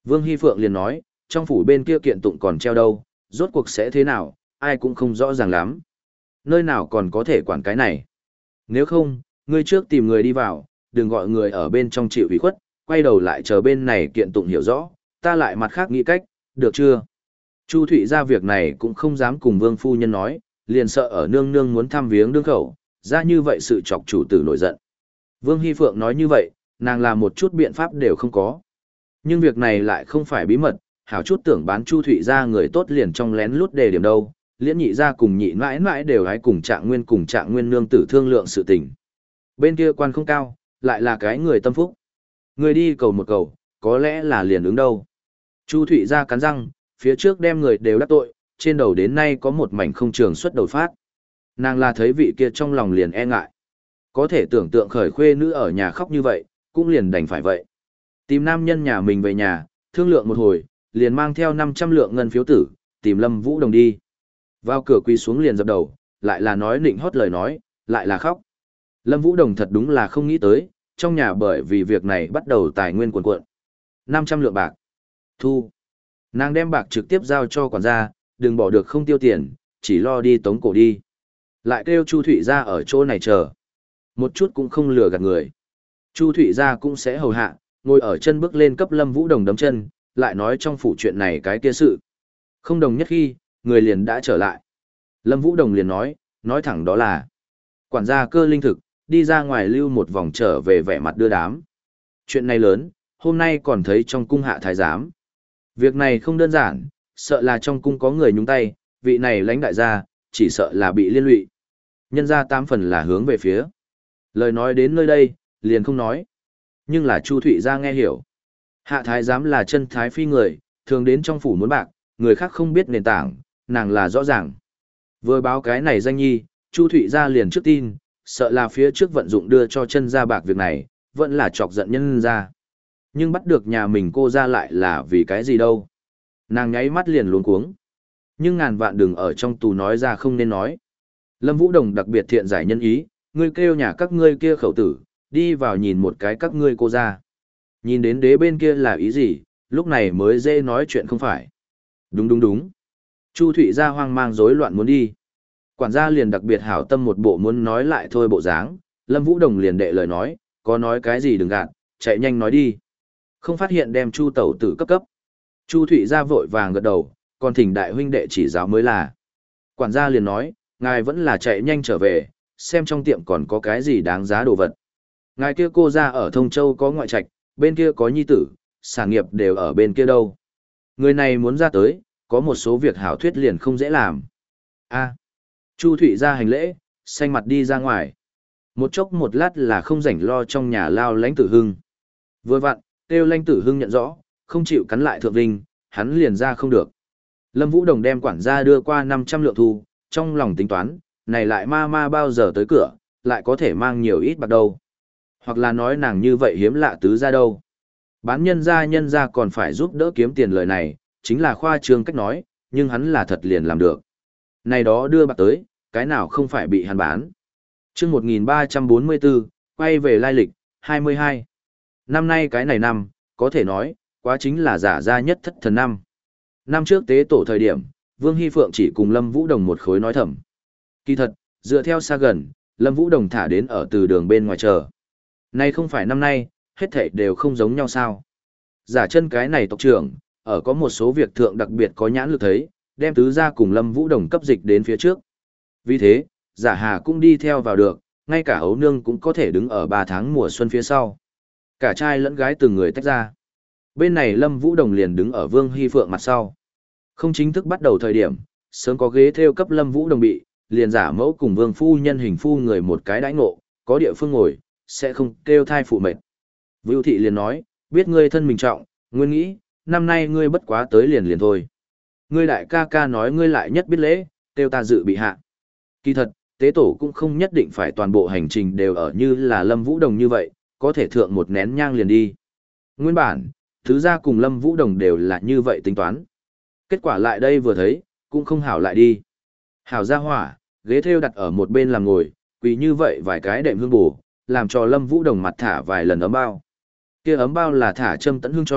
Vương Hy Phượng liền nói, trong phủ bên kia kiện tụng còn treo đâu, rốt cuộc sẽ thế nào, ai cũng không rõ ràng lắm. Nơi nào còn có thể quản cái này. Nếu không, ngươi trước tìm người đi vào, đừng gọi người ở bên trong chịu ủy khuất, quay đầu lại chờ bên này kiện tụng hiểu rõ, ta lại mặt khác nghĩ cách, được chưa? Chu Thụy ra việc này cũng không dám cùng Vương Phu Nhân nói, liền sợ ở nương nương muốn thăm viếng đương khẩu, ra như vậy sự chọc chủ tử nổi giận. Vương Hy Phượng nói như vậy, nàng làm một chút biện pháp đều không có. Nhưng việc này lại không phải bí mật, hảo chút tưởng bán Chu Thụy ra người tốt liền trong lén lút đề điểm đâu, liễn nhị ra cùng nhị mãi mãi đều hãy cùng trạng nguyên cùng trạng nguyên nương tử thương lượng sự tình. Bên kia quan không cao, lại là cái người tâm phúc. Người đi cầu một cầu, có lẽ là liền ứng đâu. Chu Thụy ra cắn răng, phía trước đem người đều đắc tội, trên đầu đến nay có một mảnh không trường xuất đầu phát. Nàng là thấy vị kia trong lòng liền e ngại. Có thể tưởng tượng khởi khuê nữ ở nhà khóc như vậy, cũng liền đành phải vậy. Tìm nam nhân nhà mình về nhà, thương lượng một hồi, liền mang theo năm trăm lượng ngân phiếu tử, tìm Lâm Vũ Đồng đi. Vào cửa quỳ xuống liền dập đầu, lại là nói nịnh hót lời nói, lại là khóc. Lâm Vũ Đồng thật đúng là không nghĩ tới, trong nhà bởi vì việc này bắt đầu tài nguyên cuồn cuộn. năm trăm lượng bạc. Thu. Nàng đem bạc trực tiếp giao cho quản gia, đừng bỏ được không tiêu tiền, chỉ lo đi tống cổ đi. Lại kêu Chu Thụy ra ở chỗ này chờ. Một chút cũng không lừa gạt người. Chu Thụy ra cũng sẽ hầu hạ, ngồi ở chân bước lên cấp Lâm Vũ Đồng đấm chân, lại nói trong phủ chuyện này cái kia sự. Không đồng nhất khi, người liền đã trở lại. Lâm Vũ Đồng liền nói, nói thẳng đó là quản gia Cơ Linh Thực, đi ra ngoài lưu một vòng trở về vẻ mặt đưa đám. Chuyện này lớn, hôm nay còn thấy trong cung hạ thái giám. Việc này không đơn giản, sợ là trong cung có người nhúng tay, vị này lãnh đại gia, chỉ sợ là bị liên lụy. Nhân ra tám phần là hướng về phía. Lời nói đến nơi đây, liền không nói. Nhưng là Chu Thụy ra nghe hiểu. Hạ thái giám là chân thái phi người, thường đến trong phủ muốn bạc, người khác không biết nền tảng, nàng là rõ ràng. Vừa báo cái này danh nhi, Chu Thụy ra liền trước tin, sợ là phía trước vận dụng đưa cho chân ra bạc việc này, vẫn là chọc giận nhân ra. Nhưng bắt được nhà mình cô ra lại là vì cái gì đâu. Nàng nháy mắt liền luống cuống. Nhưng ngàn vạn đừng ở trong tù nói ra không nên nói. Lâm Vũ Đồng đặc biệt thiện giải nhân ý, ngươi kêu nhà các ngươi kia khẩu tử, đi vào nhìn một cái các ngươi cô ra. Nhìn đến đế bên kia là ý gì, lúc này mới dễ nói chuyện không phải. Đúng đúng đúng. Chu Thụy ra hoang mang rối loạn muốn đi. Quản gia liền đặc biệt hảo tâm một bộ muốn nói lại thôi bộ dáng, Lâm Vũ Đồng liền đệ lời nói, có nói cái gì đừng gạt, chạy nhanh nói đi. Không phát hiện đem Chu tẩu tử cấp cấp. Chu Thụy ra vội vàng gật đầu, còn thỉnh đại huynh đệ chỉ giáo mới là. Quản gia liền nói, ngài vẫn là chạy nhanh trở về, xem trong tiệm còn có cái gì đáng giá đồ vật. Ngài kia cô ra ở Thông Châu có ngoại trạch, bên kia có nhi tử, sản nghiệp đều ở bên kia đâu. Người này muốn ra tới, có một số việc hảo thuyết liền không dễ làm. A. Chu Thụy ra hành lễ, xanh mặt đi ra ngoài. Một chốc một lát là không rảnh lo trong nhà lao lãnh tử hưng. Vừa vặn, kêu lãnh tử hưng nhận rõ, không chịu cắn lại thượng vinh, hắn liền ra không được. Lâm Vũ Đồng đem quản gia đưa qua năm trăm lượng thu, trong lòng tính toán, này lại ma ma bao giờ tới cửa, lại có thể mang nhiều ít bạc đâu. Hoặc là nói nàng như vậy hiếm lạ tứ ra đâu. Bán nhân ra nhân ra còn phải giúp đỡ kiếm tiền lời này, chính là khoa trương cách nói, nhưng hắn là thật liền làm được. Này đó đưa bạc tới, cái nào không phải bị hắn bán. Chương một nghìn ba trăm bốn mươi tư, quay về lai lịch, hai mươi hai. Năm nay cái này năm, có thể nói, quá chính là giả ra nhất thất thần năm. Năm trước tế tổ thời điểm, Vương Hy Phượng chỉ cùng Lâm Vũ Đồng một khối nói thầm. Kỳ thật, dựa theo xa gần, Lâm Vũ Đồng thả đến ở từ đường bên ngoài chờ. Nay không phải năm nay, hết thảy đều không giống nhau sao. Giả chân cái này tộc trưởng, ở có một số việc thượng đặc biệt có nhãn lực thấy, đem tứ gia cùng Lâm Vũ Đồng cấp dịch đến phía trước. Vì thế, giả hà cũng đi theo vào được, ngay cả ấu nương cũng có thể đứng ở ba tháng mùa xuân phía sau. Cả trai lẫn gái từng người tách ra. Bên này Lâm Vũ Đồng liền đứng ở Vương Hy Phượng mặt sau. Không chính thức bắt đầu thời điểm, sớm có ghế theo cấp Lâm Vũ Đồng bị, liền giả mẫu cùng Vương phu nhân hình phu người một cái đãi ngộ, có địa phương ngồi, sẽ không kêu thai phụ mệt. Vưu thị liền nói, biết ngươi thân mình trọng, nguyên nghĩ, năm nay ngươi bất quá tới liền liền thôi. Ngươi đại ca ca nói ngươi lại nhất biết lễ, kêu ta dự bị hạ. Kỳ thật, tế tổ cũng không nhất định phải toàn bộ hành trình đều ở như là Lâm Vũ Đồng như vậy, có thể thượng một nén nhang liền đi. Nguyên bản, thứ gia cùng Lâm Vũ Đồng đều là như vậy tính toán. Kết quả lại đây vừa thấy, cũng không hảo lại đi. Hảo ra hỏa, ghế theo đặt ở một bên làm ngồi, quỳ như vậy vài cái đệm hương bù, làm cho Lâm Vũ Đồng mặt thả vài lần ấm bao. Kia ấm bao là thả châm tẫn hương cho,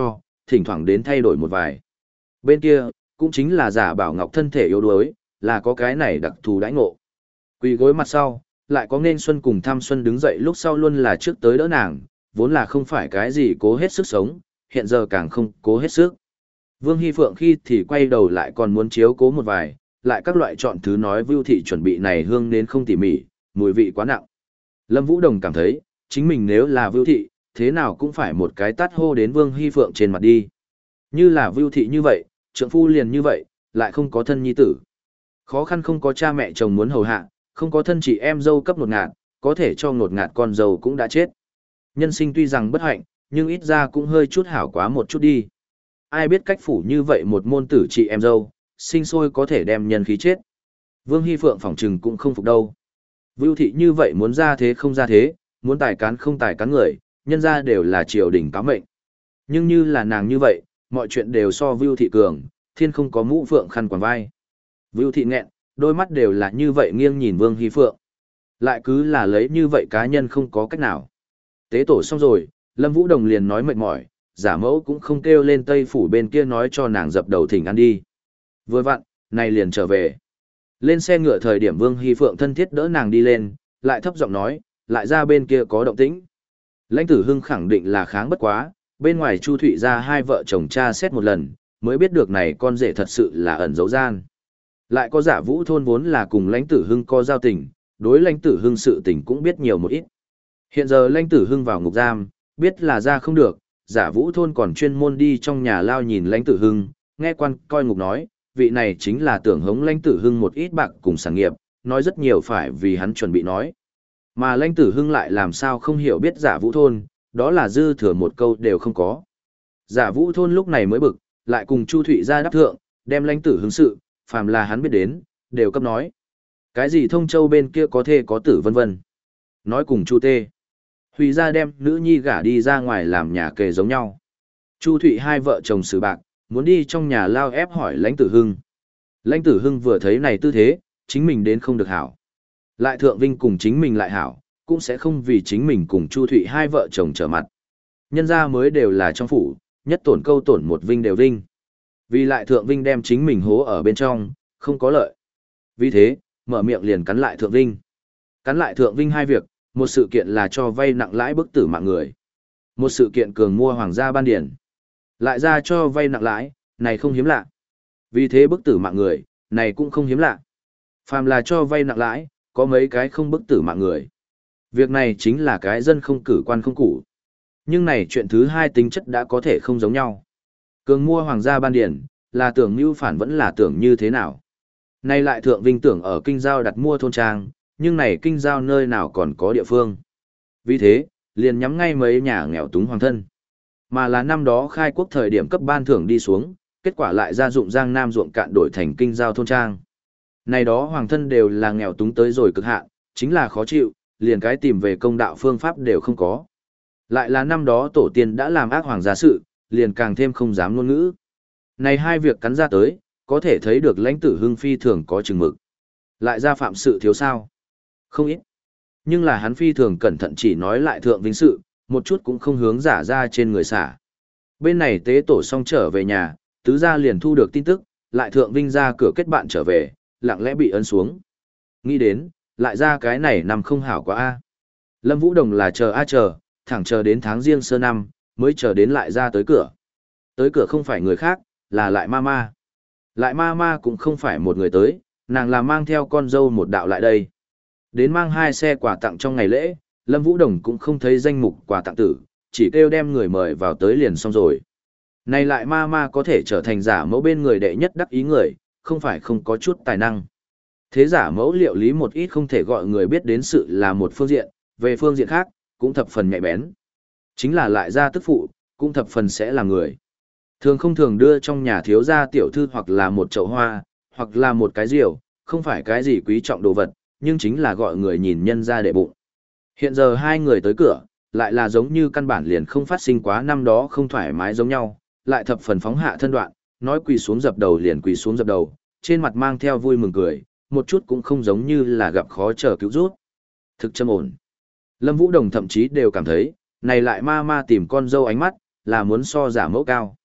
thỉnh thoảng đến thay đổi một vài. Bên kia, cũng chính là giả bảo ngọc thân thể yếu đuối, là có cái này đặc thù đãi ngộ. Quỳ gối mặt sau, lại có nên Xuân cùng Tham Xuân đứng dậy lúc sau luôn là trước tới đỡ nàng, vốn là không phải cái gì cố hết sức sống, hiện giờ càng không cố hết sức. Vương Hy Phượng khi thì quay đầu lại còn muốn chiếu cố một vài, lại các loại chọn thứ nói Vưu Thị chuẩn bị này hương đến không tỉ mỉ, mùi vị quá nặng. Lâm Vũ Đồng cảm thấy, chính mình nếu là Vưu Thị, thế nào cũng phải một cái tát hô đến Vương Hy Phượng trên mặt đi. Như là Vưu Thị như vậy, trượng phu liền như vậy, lại không có thân nhi tử. Khó khăn không có cha mẹ chồng muốn hầu hạ, không có thân chị em dâu cấp nột ngạt, có thể cho nột ngạt con dâu cũng đã chết. Nhân sinh tuy rằng bất hạnh, nhưng ít ra cũng hơi chút hảo quá một chút đi. Ai biết cách phủ như vậy một môn tử chị em dâu, sinh sôi có thể đem nhân khí chết. Vương Hy Phượng phỏng trừng cũng không phục đâu. Vưu Thị như vậy muốn ra thế không ra thế, muốn tài cán không tài cán người, nhân ra đều là triều đình cáo mệnh. Nhưng như là nàng như vậy, mọi chuyện đều so Vưu Thị cường, thiên không có mũ phượng khăn quàng vai. Vưu Thị nghẹn, đôi mắt đều là như vậy nghiêng nhìn Vương Hy Phượng. Lại cứ là lấy như vậy cá nhân không có cách nào. Tế tổ xong rồi, Lâm Vũ Đồng liền nói mệt mỏi, giả mẫu cũng không kêu lên Tây Phủ bên kia nói cho nàng dập đầu thỉnh ăn đi. Vừa vặn, này liền trở về. Lên xe ngựa thời điểm Vương Hy Phượng thân thiết đỡ nàng đi lên, lại thấp giọng nói, lại ra bên kia có động tĩnh. Lãnh Tử Hưng khẳng định là kháng bất quá, bên ngoài Chu Thụy ra hai vợ chồng cha xét một lần, mới biết được này con rể thật sự là ẩn giấu gian. Lại có giả Vũ thôn vốn là cùng Lãnh Tử Hưng có giao tình, đối Lãnh Tử Hưng sự tình cũng biết nhiều một ít. Hiện giờ Lãnh Tử Hưng vào ngục giam, biết là ra không được, giả Vũ thôn còn chuyên môn đi trong nhà lao nhìn Lãnh Tử Hưng, nghe quan coi ngục nói, vị này chính là tưởng hống Lãnh Tử Hưng một ít bạc cùng sản nghiệp, nói rất nhiều phải vì hắn chuẩn bị nói. Mà Lãnh Tử Hưng lại làm sao không hiểu biết giả Vũ thôn, đó là dư thừa một câu đều không có. Giả Vũ thôn lúc này mới bực, lại cùng Chu Thụy ra đáp thượng, đem Lãnh Tử Hưng sự, phàm là hắn biết đến, đều cấp nói. Cái gì Thông Châu bên kia có thê có tử vân vân. Nói cùng Chu Tê. Hủy ra đem nữ nhi gả đi ra ngoài làm nhà kề giống nhau. Chu Thụy hai vợ chồng xử bạc, muốn đi trong nhà lao ép hỏi Lãnh Tử Hưng. Lãnh Tử Hưng vừa thấy này tư thế, chính mình đến không được hảo. Lại Thượng Vinh cùng chính mình lại hảo, cũng sẽ không vì chính mình cùng Chu Thụy hai vợ chồng trở mặt. Nhân ra mới đều là trong phủ, nhất tổn câu tổn một Vinh đều Vinh. Vì lại Thượng Vinh đem chính mình hố ở bên trong, không có lợi. Vì thế, mở miệng liền cắn lại Thượng Vinh. Cắn lại Thượng Vinh hai việc, một sự kiện là cho vay nặng lãi bức tử mạng người. Một sự kiện cường mua hoàng gia ban điển. Lại ra cho vay nặng lãi, này không hiếm lạ. Vì thế bức tử mạng người, này cũng không hiếm lạ. Phàm là cho vay nặng lãi, có mấy cái không bức tử mạng người. Việc này chính là cái dân không cử quan không củ. Nhưng này chuyện thứ hai tính chất đã có thể không giống nhau. Cường mua hoàng gia ban điển, là tưởng mưu phản vẫn là tưởng như thế nào. Nay lại Thượng Vinh tưởng ở kinh giao đặt mua thôn trang, nhưng này kinh giao nơi nào còn có địa phương. Vì thế, liền nhắm ngay mấy nhà nghèo túng hoàng thân. Mà là năm đó khai quốc thời điểm cấp ban thưởng đi xuống, kết quả lại ra dụng giang nam ruộng cạn đổi thành kinh giao thôn trang. Này đó hoàng thân đều là nghèo túng tới rồi cực hạn, chính là khó chịu, liền cái tìm về công đạo phương pháp đều không có. Lại là năm đó tổ tiên đã làm ác hoàng gia sự, liền càng thêm không dám ngôn ngữ. Này hai việc cắn ra tới, có thể thấy được Lãnh Tử Hưng phi thường có chừng mực. Lại ra phạm sự thiếu sao? Không ít. Nhưng là hắn phi thường cẩn thận chỉ nói lại Thượng Vinh sự, một chút cũng không hướng giả ra trên người xả. Bên này tế tổ xong trở về nhà, tứ gia liền thu được tin tức, lại Thượng Vinh ra cửa kết bạn trở về, lặng lẽ bị ấn xuống. Nghĩ đến, lại ra cái này nằm không hảo quá a. Lâm Vũ Đồng là chờ a chờ, thẳng chờ đến tháng riêng sơ năm, mới chờ đến lại ra tới cửa. Tới cửa không phải người khác, là lại ma ma. Lại ma ma cũng không phải một người tới, nàng là mang theo con dâu một đạo lại đây. Đến mang hai xe quà tặng trong ngày lễ, Lâm Vũ Đồng cũng không thấy danh mục quà tặng tử, chỉ kêu đem người mời vào tới liền xong rồi. Này lại ma ma có thể trở thành giả mẫu bên người đệ nhất đắc ý người, không phải không có chút tài năng. Thế giả mẫu liệu lý một ít không thể gọi người biết đến sự là một phương diện, về phương diện khác, cũng thập phần nhạy bén. Chính là lại ra tức phụ, cũng thập phần sẽ là người. Thường không thường đưa trong nhà thiếu gia tiểu thư hoặc là một chậu hoa, hoặc là một cái rượu, không phải cái gì quý trọng đồ vật, nhưng chính là gọi người nhìn nhân ra để bụng. Hiện giờ hai người tới cửa, lại là giống như căn bản liền không phát sinh quá năm đó không thoải mái giống nhau, lại thập phần phóng hạ thân đoạn, nói quỳ xuống dập đầu liền quỳ xuống dập đầu, trên mặt mang theo vui mừng cười, một chút cũng không giống như là gặp khó chờ cứu rút. Thực châm ổn. Lâm Vũ Đồng thậm chí đều cảm thấy, này lại ma ma tìm con dâu ánh mắt, là muốn so giả mẫu cao.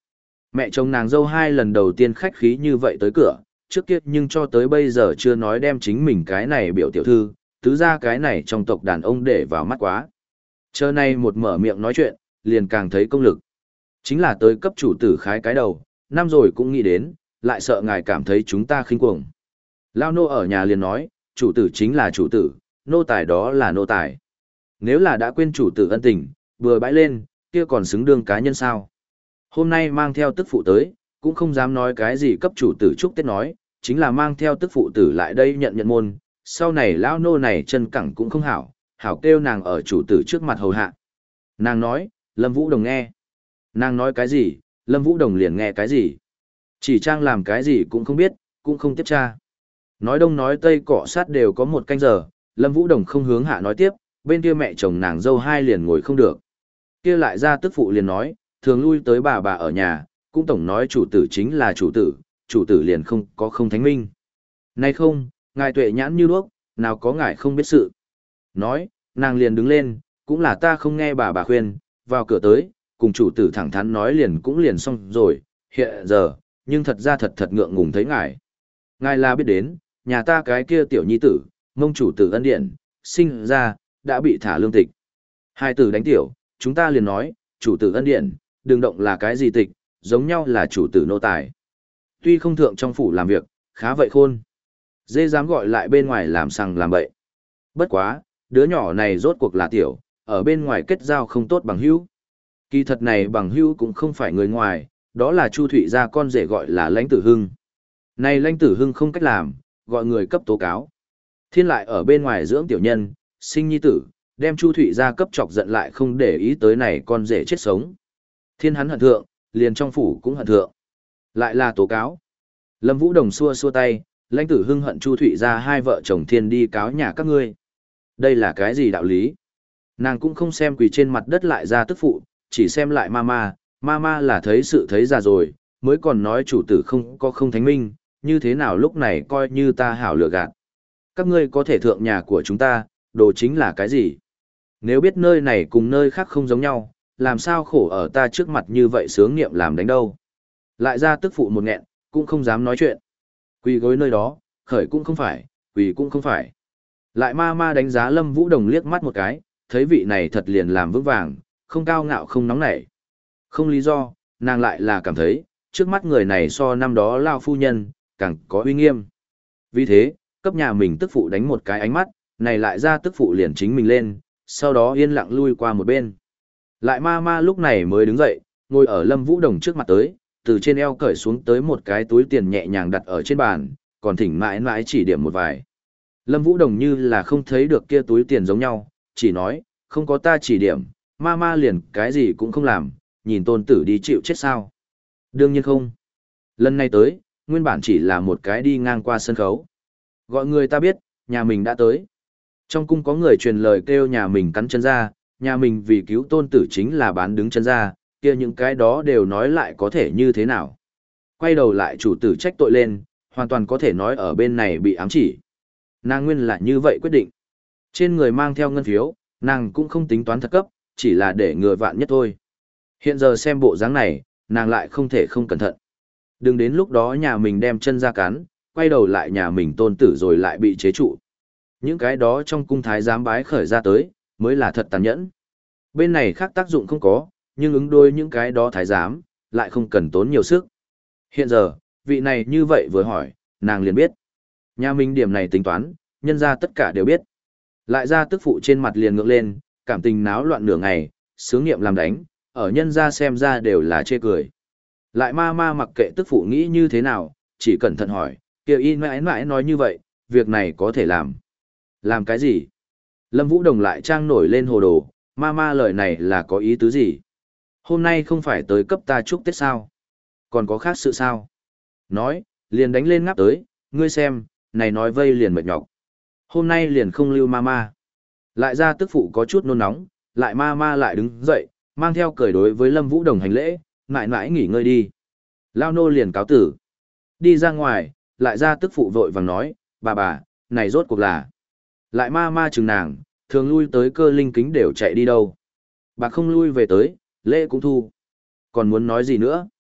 Mẹ chồng nàng dâu hai lần đầu tiên khách khí như vậy tới cửa, trước kia nhưng cho tới bây giờ chưa nói đem chính mình cái này biểu tiểu thư, tứ ra cái này trong tộc đàn ông để vào mắt quá. Chờ nay một mở miệng nói chuyện, liền càng thấy công lực. Chính là tới cấp chủ tử khái cái đầu, năm rồi cũng nghĩ đến, lại sợ ngài cảm thấy chúng ta khinh cuồng. Lao nô ở nhà liền nói, chủ tử chính là chủ tử, nô tài đó là nô tài. Nếu là đã quên chủ tử ân tình, vừa bãi lên, kia còn xứng đương cá nhân sao. Hôm nay mang theo tức phụ tới, cũng không dám nói cái gì cấp chủ tử chúc Tết nói, chính là mang theo tức phụ tử lại đây nhận nhận môn, sau này lão nô này chân cẳng cũng không hảo, hảo kêu nàng ở chủ tử trước mặt hầu hạ. Nàng nói, Lâm Vũ Đồng nghe. Nàng nói cái gì, Lâm Vũ Đồng liền nghe cái gì. Chỉ trang làm cái gì cũng không biết, cũng không tiếp tra. Nói đông nói tây cọ sát đều có một canh giờ, Lâm Vũ Đồng không hướng hạ nói tiếp, bên kia mẹ chồng nàng dâu hai liền ngồi không được. Kia lại ra tức phụ liền nói, thường lui tới bà bà ở nhà, cũng tổng nói chủ tử chính là chủ tử, chủ tử liền không có không thánh minh. Nay không, ngài tuệ nhãn như đuốc, nào có ngài không biết sự. Nói, nàng liền đứng lên, cũng là ta không nghe bà bà khuyên, vào cửa tới, cùng chủ tử thẳng thắn nói liền cũng liền xong rồi, hiện giờ, nhưng thật ra thật thật ngượng ngùng thấy ngài. Ngài là biết đến, nhà ta cái kia tiểu nhi tử, mông chủ tử ân điện, sinh ra, đã bị thả lương tịch. Hai tử đánh tiểu, chúng ta liền nói, chủ tử ân điện, đừng động là cái gì tịch, giống nhau là chủ tử nô tài. Tuy không thượng trong phủ làm việc, khá vậy khôn. Dê dám gọi lại bên ngoài làm sằng làm bậy. Bất quá, đứa nhỏ này rốt cuộc là tiểu, ở bên ngoài kết giao không tốt bằng hữu. Kỳ thật này bằng hữu cũng không phải người ngoài, đó là Chu Thụy gia con rể gọi là Lãnh Tử Hưng. Này Lãnh Tử Hưng không cách làm, gọi người cấp tố cáo. Thiên lại ở bên ngoài dưỡng tiểu nhân, sinh nhi tử, đem Chu Thụy gia cấp chọc giận lại không để ý tới này con rể chết sống. Thiên hắn hận thượng, liền trong phủ cũng hận thượng. Lại là tố cáo. Lâm Vũ Đồng xua xua tay, Lãnh Tử Hưng hận Chu Thụy gia hai vợ chồng thiên đi cáo nhà các ngươi. Đây là cái gì đạo lý? Nàng cũng không xem quỳ trên mặt đất lại ra tức phụ, chỉ xem lại mama, mama là thấy sự thấy già rồi, mới còn nói chủ tử không có không thánh minh, như thế nào lúc này coi như ta hảo lừa gạt. Các ngươi có thể thượng nhà của chúng ta, đồ chính là cái gì? Nếu biết nơi này cùng nơi khác không giống nhau, làm sao khổ ở ta trước mặt như vậy sướng nghiệm làm đánh đâu. Lại ra tức phụ một nghẹn, cũng không dám nói chuyện. Quỳ gối nơi đó, khởi cũng không phải, quỳ cũng không phải. Lại ma ma đánh giá Lâm Vũ Đồng liếc mắt một cái, thấy vị này thật liền làm vững vàng, không cao ngạo không nóng nảy. Không lý do, nàng lại là cảm thấy, trước mắt người này so năm đó lao phu nhân, càng có uy nghiêm. Vì thế, cấp nhà mình tức phụ đánh một cái ánh mắt, này lại ra tức phụ liền chính mình lên, sau đó yên lặng lui qua một bên. Lại ma ma lúc này mới đứng dậy, ngồi ở Lâm Vũ Đồng trước mặt tới, từ trên eo cởi xuống tới một cái túi tiền nhẹ nhàng đặt ở trên bàn, còn thỉnh mãi mãi chỉ điểm một vài. Lâm Vũ Đồng như là không thấy được kia túi tiền giống nhau, chỉ nói, không có ta chỉ điểm, ma ma liền cái gì cũng không làm, nhìn tôn tử đi chịu chết sao. Đương nhiên không. Lần này tới, nguyên bản chỉ là một cái đi ngang qua sân khấu. Gọi người ta biết, nhà mình đã tới. Trong cung có người truyền lời kêu nhà mình cắn chân ra, nhà mình vì cứu tôn tử chính là bán đứng chân ra, kia những cái đó đều nói lại có thể như thế nào. Quay đầu lại chủ tử trách tội lên, hoàn toàn có thể nói ở bên này bị ám chỉ. Nàng nguyên là như vậy quyết định. Trên người mang theo ngân phiếu, nàng cũng không tính toán thật cấp, chỉ là để ngừa vạn nhất thôi. Hiện giờ xem bộ dáng này, nàng lại không thể không cẩn thận. Đừng đến lúc đó nhà mình đem chân ra cắn, quay đầu lại nhà mình tôn tử rồi lại bị chế trụ. Những cái đó trong cung thái giám bái khởi ra tới, mới là thật tàn nhẫn. Bên này khác tác dụng không có, nhưng ứng đối những cái đó thái giám, lại không cần tốn nhiều sức. Hiện giờ, vị này như vậy vừa hỏi, nàng liền biết. Nhà mình điểm này tính toán, nhân ra tất cả đều biết. Lại ra tức phụ trên mặt liền ngược lên, cảm tình náo loạn nửa ngày, sướng nghiệm làm đánh, ở nhân ra xem ra đều là chê cười. Lại ma ma mặc kệ tức phụ nghĩ như thế nào, chỉ cẩn thận hỏi, kêu y mãi mãi nói như vậy, việc này có thể làm. Làm cái gì? Lâm Vũ Đồng lại trang nổi lên hồ đồ, ma ma lời này là có ý tứ gì? Hôm nay không phải tới cấp ta chúc Tết sao? Còn có khác sự sao? Nói, liền đánh lên ngáp tới, ngươi xem, này nói vây liền mệt nhọc. Hôm nay liền không lưu ma ma. Lại ra tức phụ có chút nôn nóng, lại ma ma lại đứng dậy, mang theo cười đối với Lâm Vũ Đồng hành lễ, mãi mãi nghỉ ngơi đi. Lao nô liền cáo tử. Đi ra ngoài, lại ra tức phụ vội vàng nói, bà bà, này rốt cuộc là. Lại ma ma chừng nàng, thường lui tới cơ linh kính đều chạy đi đâu. Bà không lui về tới, lễ cũng thu. Còn muốn nói gì nữa?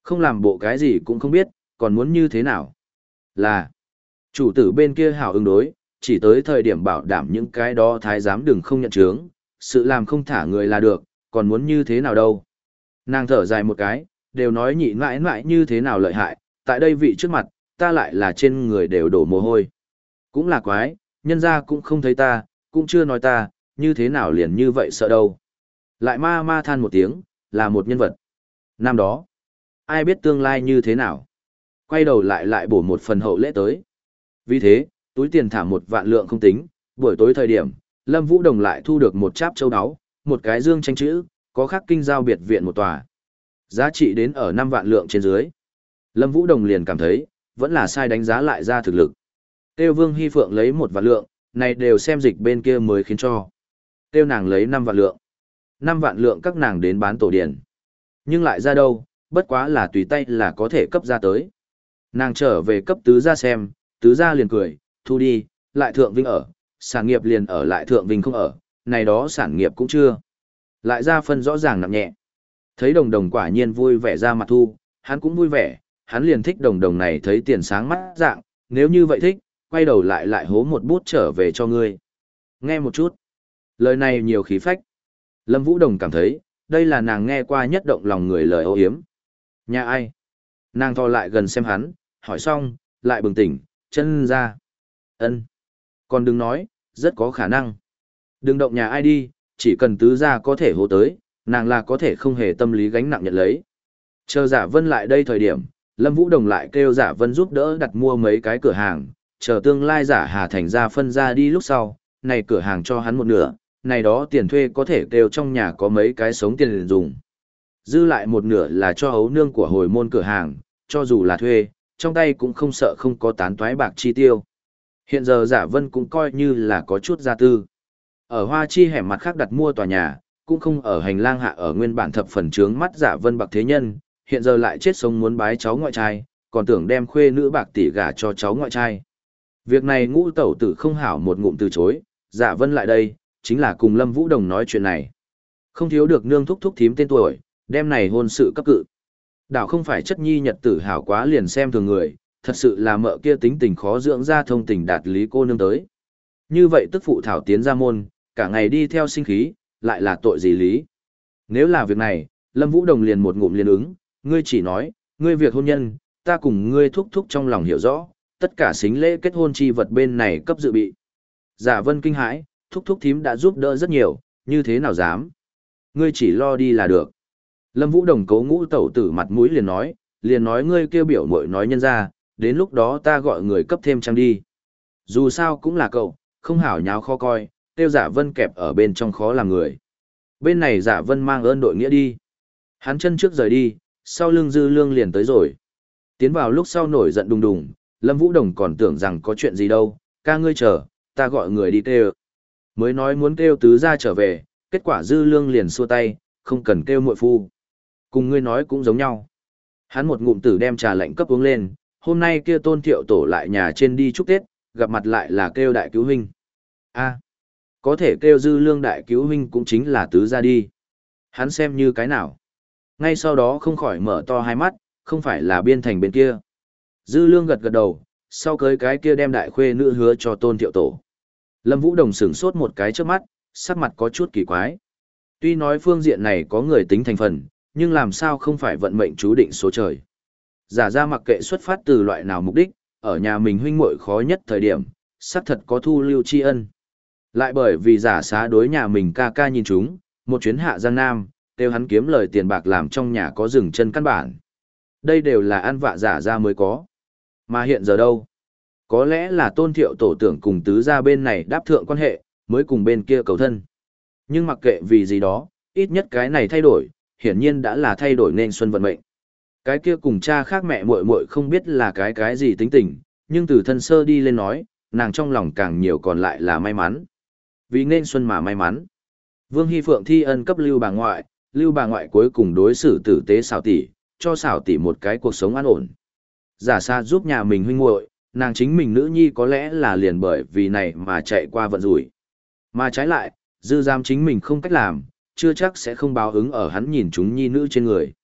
Không làm bộ cái gì cũng không biết, còn muốn như thế nào? Là, chủ tử bên kia hảo ứng đối, chỉ tới thời điểm bảo đảm những cái đó thái giám đừng không nhận chướng, sự làm không thả người là được, còn muốn như thế nào đâu. Nàng thở dài một cái, đều nói nhị mãi mãi như thế nào lợi hại, tại đây vị trước mặt, ta lại là trên người đều đổ mồ hôi. Cũng là quái, nhân ra cũng không thấy ta, cũng chưa nói ta, như thế nào liền như vậy sợ đâu. Lại ma ma than một tiếng, là một nhân vật. Năm đó, ai biết tương lai như thế nào. Quay đầu lại lại bổ một phần hậu lễ tới. Vì thế, túi tiền thả một vạn lượng không tính, buổi tối thời điểm, Lâm Vũ Đồng lại thu được một cháp châu áo, một cái dương tranh chữ, có khắc kinh giao biệt viện một tòa. Giá trị đến ở năm vạn lượng trên dưới. Lâm Vũ Đồng liền cảm thấy, vẫn là sai đánh giá lại ra thực lực. Tiêu Vương Hy Phượng lấy một vạn lượng, này đều xem dịch bên kia mới khiến cho. Tiêu nàng lấy năm vạn lượng. Năm vạn lượng các nàng đến bán tổ điển. Nhưng lại ra đâu, bất quá là tùy tay là có thể cấp ra tới. Nàng trở về cấp tứ gia xem, tứ gia liền cười, thu đi, lại thượng vinh ở, sản nghiệp liền ở lại thượng vinh không ở, này đó sản nghiệp cũng chưa. Lại ra phân rõ ràng nặng nhẹ. Thấy đồng đồng quả nhiên vui vẻ ra mặt thu, hắn cũng vui vẻ, hắn liền thích đồng đồng này thấy tiền sáng mắt dạng, nếu như vậy thích, quay đầu lại lại hố một bút trở về cho ngươi. Nghe một chút. Lời này nhiều khí phách. Lâm Vũ Đồng cảm thấy, đây là nàng nghe qua nhất động lòng người lời ô hiếm. Nhà ai? Nàng thò lại gần xem hắn, hỏi xong, lại bừng tỉnh, chân ra. Ân, còn đừng nói, rất có khả năng. Đừng động nhà ai đi, chỉ cần tứ gia có thể hô tới, nàng là có thể không hề tâm lý gánh nặng nhận lấy. Chờ Giả Vân lại đây thời điểm, Lâm Vũ Đồng lại kêu Giả Vân giúp đỡ đặt mua mấy cái cửa hàng, chờ tương lai Giả Hà Thành ra phân ra đi lúc sau, này cửa hàng cho hắn một nửa, này đó tiền thuê có thể kêu trong nhà có mấy cái sống tiền dùng. Dư lại một nửa là cho hấu nương của hồi môn cửa hàng, cho dù là thuê, trong tay cũng không sợ không có tán toái bạc chi tiêu. Hiện giờ Giả Vân cũng coi như là có chút gia tư. Ở Hoa Chi hẻm mặt khác đặt mua tòa nhà, cũng không ở hành lang hạ ở nguyên bản thập phần trướng mắt Giả Vân bạc thế nhân, hiện giờ lại chết sống muốn bái cháu ngoại trai, còn tưởng đem khuê nữ bạc tỷ gả cho cháu ngoại trai. Việc này ngũ tẩu tử không hảo một ngụm từ chối, Giả Vân lại đây, chính là cùng Lâm Vũ Đồng nói chuyện này. Không thiếu được nương thúc thúc thím tên tuổi, đem này hôn sự cấp cự. Đảo không phải chất nhi nhật tử hảo quá liền xem thường người, thật sự là mợ kia tính tình khó dưỡng ra thông tình đạt lý cô nương tới. Như vậy tức phụ thảo tiến ra môn, cả ngày đi theo sinh khí, lại là tội gì lý. Nếu là việc này, Lâm Vũ Đồng liền một ngụm liền ứng, ngươi chỉ nói, ngươi việc hôn nhân, ta cùng ngươi thúc thúc trong lòng hiểu rõ, tất cả xính lễ kết hôn chi vật bên này cấp dự bị. Giả Vân kinh hãi, thúc thúc thím đã giúp đỡ rất nhiều, như thế nào dám. Ngươi chỉ lo đi là được. Lâm Vũ Đồng cố ngũ tẩu tử mặt mũi liền nói, liền nói ngươi kêu biểu muội nói nhân ra, đến lúc đó ta gọi người cấp thêm trang đi. Dù sao cũng là cậu, không hảo nháo khó coi, tiêu Giả Vân kẹp ở bên trong khó làm người. Bên này Giả Vân mang ơn đội nghĩa đi. Hắn chân trước rời đi, sau lưng Dư Lương liền tới rồi. Tiến vào lúc sau nổi giận đùng đùng, Lâm Vũ Đồng còn tưởng rằng có chuyện gì đâu, ca ngươi chờ, ta gọi người đi kêu. Mới nói muốn kêu tứ gia trở về, kết quả Dư Lương liền xua tay, không cần kêu muội phu. Cùng ngươi nói cũng giống nhau. Hắn một ngụm tử đem trà lạnh cấp uống lên, hôm nay kia Tôn Thiệu Tổ lại nhà trên đi chúc Tết, gặp mặt lại là kêu đại cứu huynh. A, có thể kêu Dư Lương đại cứu huynh cũng chính là tứ gia đi. Hắn xem như cái nào. Ngay sau đó không khỏi mở to hai mắt, không phải là biên thành bên kia. Dư Lương gật gật đầu, sau cưới cái kia đem đại khuê nữ hứa cho Tôn Thiệu Tổ. Lâm Vũ Đồng sửng sốt một cái trước mắt, sắc mặt có chút kỳ quái. Tuy nói phương diện này có người tính thành phần, nhưng làm sao không phải vận mệnh chú định số trời. Giả ra mặc kệ xuất phát từ loại nào mục đích, ở nhà mình huynh muội khó nhất thời điểm, xác thật có thu lưu tri ân. Lại bởi vì giả xá đối nhà mình ca ca nhìn chúng, một chuyến hạ Giang Nam, kêu hắn kiếm lời tiền bạc làm trong nhà có dừng chân căn bản. Đây đều là ăn vạ giả ra mới có. Mà hiện giờ đâu? Có lẽ là Tôn Thiệu Tổ tưởng cùng tứ gia bên này đáp thượng quan hệ, mới cùng bên kia cầu thân. Nhưng mặc kệ vì gì đó, ít nhất cái này thay đổi, hiển nhiên đã là thay đổi nên xuân vận mệnh. Cái kia cùng cha khác mẹ muội muội không biết là cái cái gì tính tình, nhưng từ thân sơ đi lên nói, nàng trong lòng càng nhiều còn lại là may mắn. Vì nên xuân mà may mắn. Vương Hy Phượng thi ân cấp Lưu bà ngoại, Lưu bà ngoại cuối cùng đối xử tử tế xảo tỷ, cho xảo tỷ một cái cuộc sống an ổn. Giả xa giúp nhà mình huynh muội, nàng chính mình nữ nhi có lẽ là liền bởi vì này mà chạy qua vận rủi. Mà trái lại, dư giam chính mình không cách làm, chưa chắc sẽ không báo ứng ở hắn nhìn chúng nhi nữ trên người.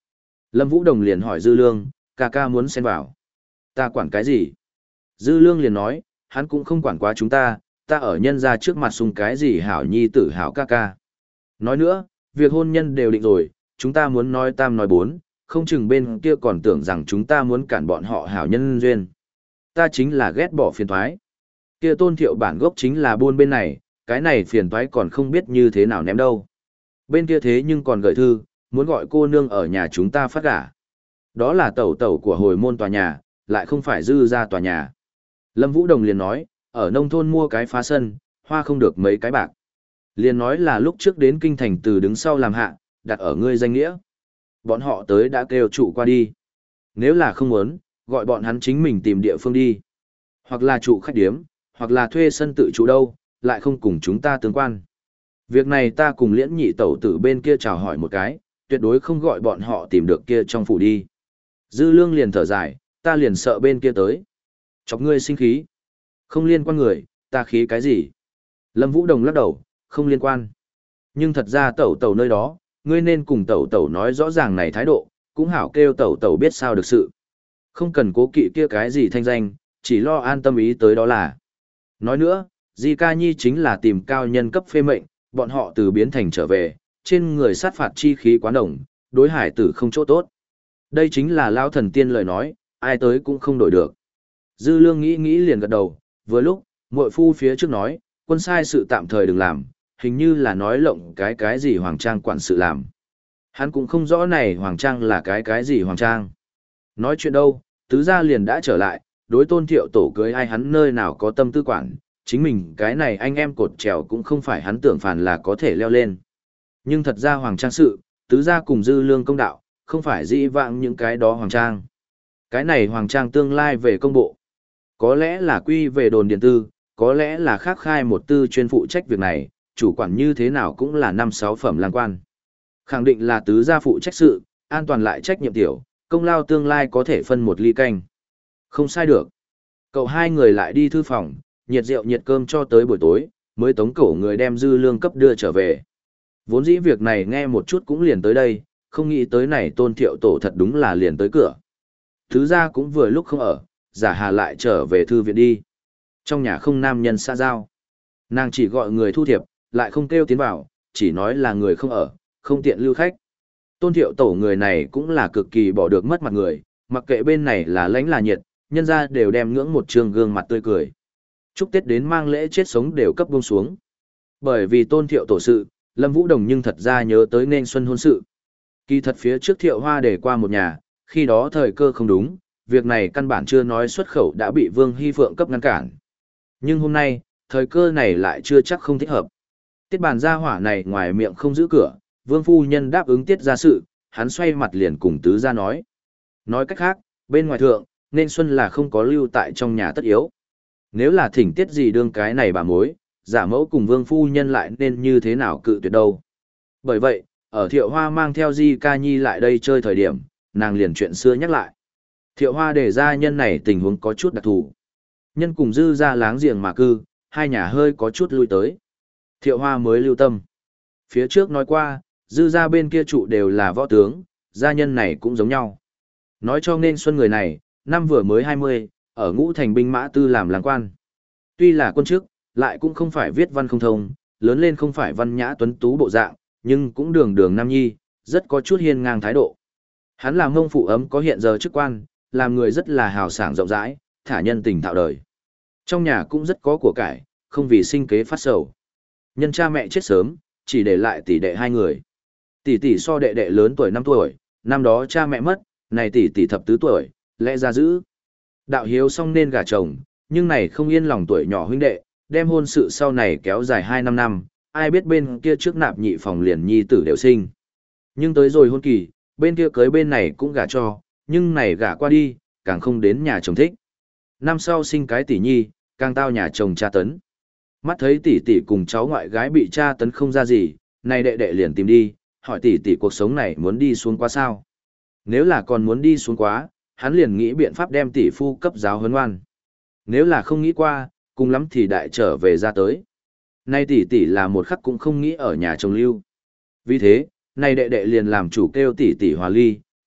Lâm Vũ Đồng liền hỏi Dư Lương, ca ca muốn xen vào. Ta quản cái gì? Dư Lương liền nói, hắn cũng không quản quá chúng ta, ta ở nhân ra trước mặt sung cái gì hảo nhi tử hảo ca ca. Nói nữa, việc hôn nhân đều định rồi, chúng ta muốn nói tam nói bốn, không chừng bên kia còn tưởng rằng chúng ta muốn cản bọn họ hảo nhân duyên. Ta chính là ghét bỏ phiền thoái. Kia Tôn Thiệu bản gốc chính là buôn bên này, cái này phiền thoái còn không biết như thế nào ném đâu. Bên kia thế nhưng còn gửi thư, muốn gọi cô nương ở nhà chúng ta phát gả. Đó là tẩu tẩu của hồi môn tòa nhà, lại không phải Dư ra tòa nhà. Lâm Vũ Đồng liền nói, ở nông thôn mua cái phá sân, hoa không được mấy cái bạc. Liền nói là lúc trước đến kinh thành từ đứng sau làm hạ, đặt ở ngươi danh nghĩa. Bọn họ tới đã kêu trụ qua đi. Nếu là không muốn, gọi bọn hắn chính mình tìm địa phương đi. Hoặc là trụ khách điếm, hoặc là thuê sân tự trụ đâu, lại không cùng chúng ta tương quan. Việc này ta cùng liễn nhị tẩu tử bên kia chào hỏi một cái, tuyệt đối không gọi bọn họ tìm được kia trong phủ đi. Dư Lương liền thở dài, ta liền sợ bên kia tới. Chọc ngươi sinh khí. Không liên quan người, ta khí cái gì? Lâm Vũ Đồng lắc đầu, không liên quan. Nhưng thật ra tẩu tẩu nơi đó, ngươi nên cùng tẩu tẩu nói rõ ràng này thái độ, cũng hảo kêu tẩu tẩu biết sao được sự. Không cần cố kỵ kia cái gì thanh danh, chỉ lo an tâm ý tới đó là. Nói nữa, Di Ca Nhi chính là tìm cao nhân cấp phê mệnh, bọn họ từ biến thành trở về, trên người sát phạt chi khí quá đồng, đối hải tử không chỗ tốt. Đây chính là lao thần tiên lời nói, ai tới cũng không đổi được. Dư Lương nghĩ nghĩ liền gật đầu, vừa lúc, muội phu phía trước nói, quân sai sự tạm thời đừng làm, hình như là nói lộng cái cái gì Hoàng Trang quản sự làm. Hắn cũng không rõ này Hoàng Trang là cái cái gì Hoàng Trang. Nói chuyện đâu, tứ gia liền đã trở lại, đối Tôn Thiệu tổ cưới ai hắn nơi nào có tâm tư quản, chính mình cái này anh em cột trèo cũng không phải hắn tưởng phản là có thể leo lên. Nhưng thật ra Hoàng Trang sự, tứ gia cùng Dư Lương công đạo, không phải dĩ vãng những cái đó Hoàng Trang. Cái này Hoàng Trang tương lai về công bộ. Có lẽ là quy về đồn điện tư, có lẽ là khác khai một tư chuyên phụ trách việc này, chủ quản như thế nào cũng là năm sáu phẩm lang quan. Khẳng định là tứ gia phụ trách sự, an toàn lại trách nhiệm tiểu, công lao tương lai có thể phân một ly canh. Không sai được. Cậu hai người lại đi thư phòng, nhiệt rượu nhiệt cơm cho tới buổi tối, mới tống cổ người đem Dư Lương cấp đưa trở về. Vốn dĩ việc này nghe một chút cũng liền tới đây, không nghĩ tới này Tôn Thiệu tổ thật đúng là liền tới cửa. Thứ ra cũng vừa lúc không ở, giả hà lại trở về thư viện đi. Trong nhà không nam nhân xa giao. Nàng chỉ gọi người thu thiệp, lại không kêu tiến vào, chỉ nói là người không ở, không tiện lưu khách. Tôn Thiệu tổ người này cũng là cực kỳ bỏ được mất mặt người, mặc kệ bên này là lãnh là nhiệt, nhân ra đều đem ngưỡng một trường gương mặt tươi cười. Chúc Tết đến mang lễ chết sống đều cấp buông xuống. Bởi vì Tôn Thiệu tổ sự, Lâm Vũ Đồng nhưng thật ra nhớ tới nên xuân hôn sự. Kỳ thật phía trước Thiệu Hoa để qua một nhà, khi đó thời cơ không đúng, việc này căn bản chưa nói xuất khẩu đã bị Vương Hy Phượng cấp ngăn cản. Nhưng hôm nay, thời cơ này lại chưa chắc không thích hợp. Tiết bàn gia hỏa này ngoài miệng không giữ cửa, Vương Phu Nhân đáp ứng tiết ra sự, hắn xoay mặt liền cùng tứ gia nói. Nói cách khác, bên ngoài thượng, nên xuân là không có lưu tại trong nhà tất yếu. Nếu là thỉnh tiết gì đương cái này bà mối, giả mẫu cùng Vương Phu Nhân lại nên như thế nào cự tuyệt đâu. Bởi vậy, ở Thiệu Hoa mang theo Di Ca Nhi lại đây chơi thời điểm, nàng liền chuyện xưa nhắc lại. Thiệu Hoa đề ra nhân này tình huống có chút đặc thù. Nhân cùng Dư ra láng giềng mà cư, hai nhà hơi có chút lui tới. Thiệu Hoa mới lưu tâm. Phía trước nói qua, Dư ra bên kia trụ đều là võ tướng, gia nhân này cũng giống nhau. Nói cho nên xuân người này, năm vừa mới hai mươi, ở ngũ thành binh mã tư làm làng quan. Tuy là quân chức, lại cũng không phải viết văn không thông, lớn lên không phải văn nhã tuấn tú bộ dạng, nhưng cũng đường đường nam nhi, rất có chút hiên ngang thái độ. Hắn làm mông phụ ấm có hiện giờ chức quan, làm người rất là hào sảng rộng rãi, thả nhân tình thạo đời. Trong nhà cũng rất có của cải, không vì sinh kế phát sầu. Nhân cha mẹ chết sớm, chỉ để lại tỷ đệ hai người. Tỷ tỷ so đệ đệ lớn tuổi năm tuổi, năm đó cha mẹ mất, này tỷ tỷ thập tứ tuổi, lẽ ra giữ. Đạo hiếu xong nên gả chồng, nhưng này không yên lòng tuổi nhỏ huynh đệ, đem hôn sự sau này kéo dài hai năm năm, ai biết bên kia trước nạp nhị phòng liền nhi tử đều sinh. Nhưng tới rồi hôn kỳ, bên kia cưới bên này cũng gả cho, nhưng này gả qua đi, càng không đến nhà chồng thích. Năm sau sinh cái tỷ nhi, càng tao nhà chồng cha tấn. Mắt thấy tỷ tỷ cùng cháu ngoại gái bị cha tấn không ra gì, này đệ đệ liền tìm đi, hỏi tỷ tỷ cuộc sống này muốn đi xuống quá sao. Nếu là còn muốn đi xuống quá, hắn liền nghĩ biện pháp đem tỷ phu cấp giáo huấn oan. Nếu là không nghĩ qua, cùng lắm thì đại trở về ra tới. Nay tỷ tỷ là một khắc cũng không nghĩ ở nhà chồng lưu. Vì thế, nay đệ đệ liền làm chủ kêu tỷ tỷ hòa ly,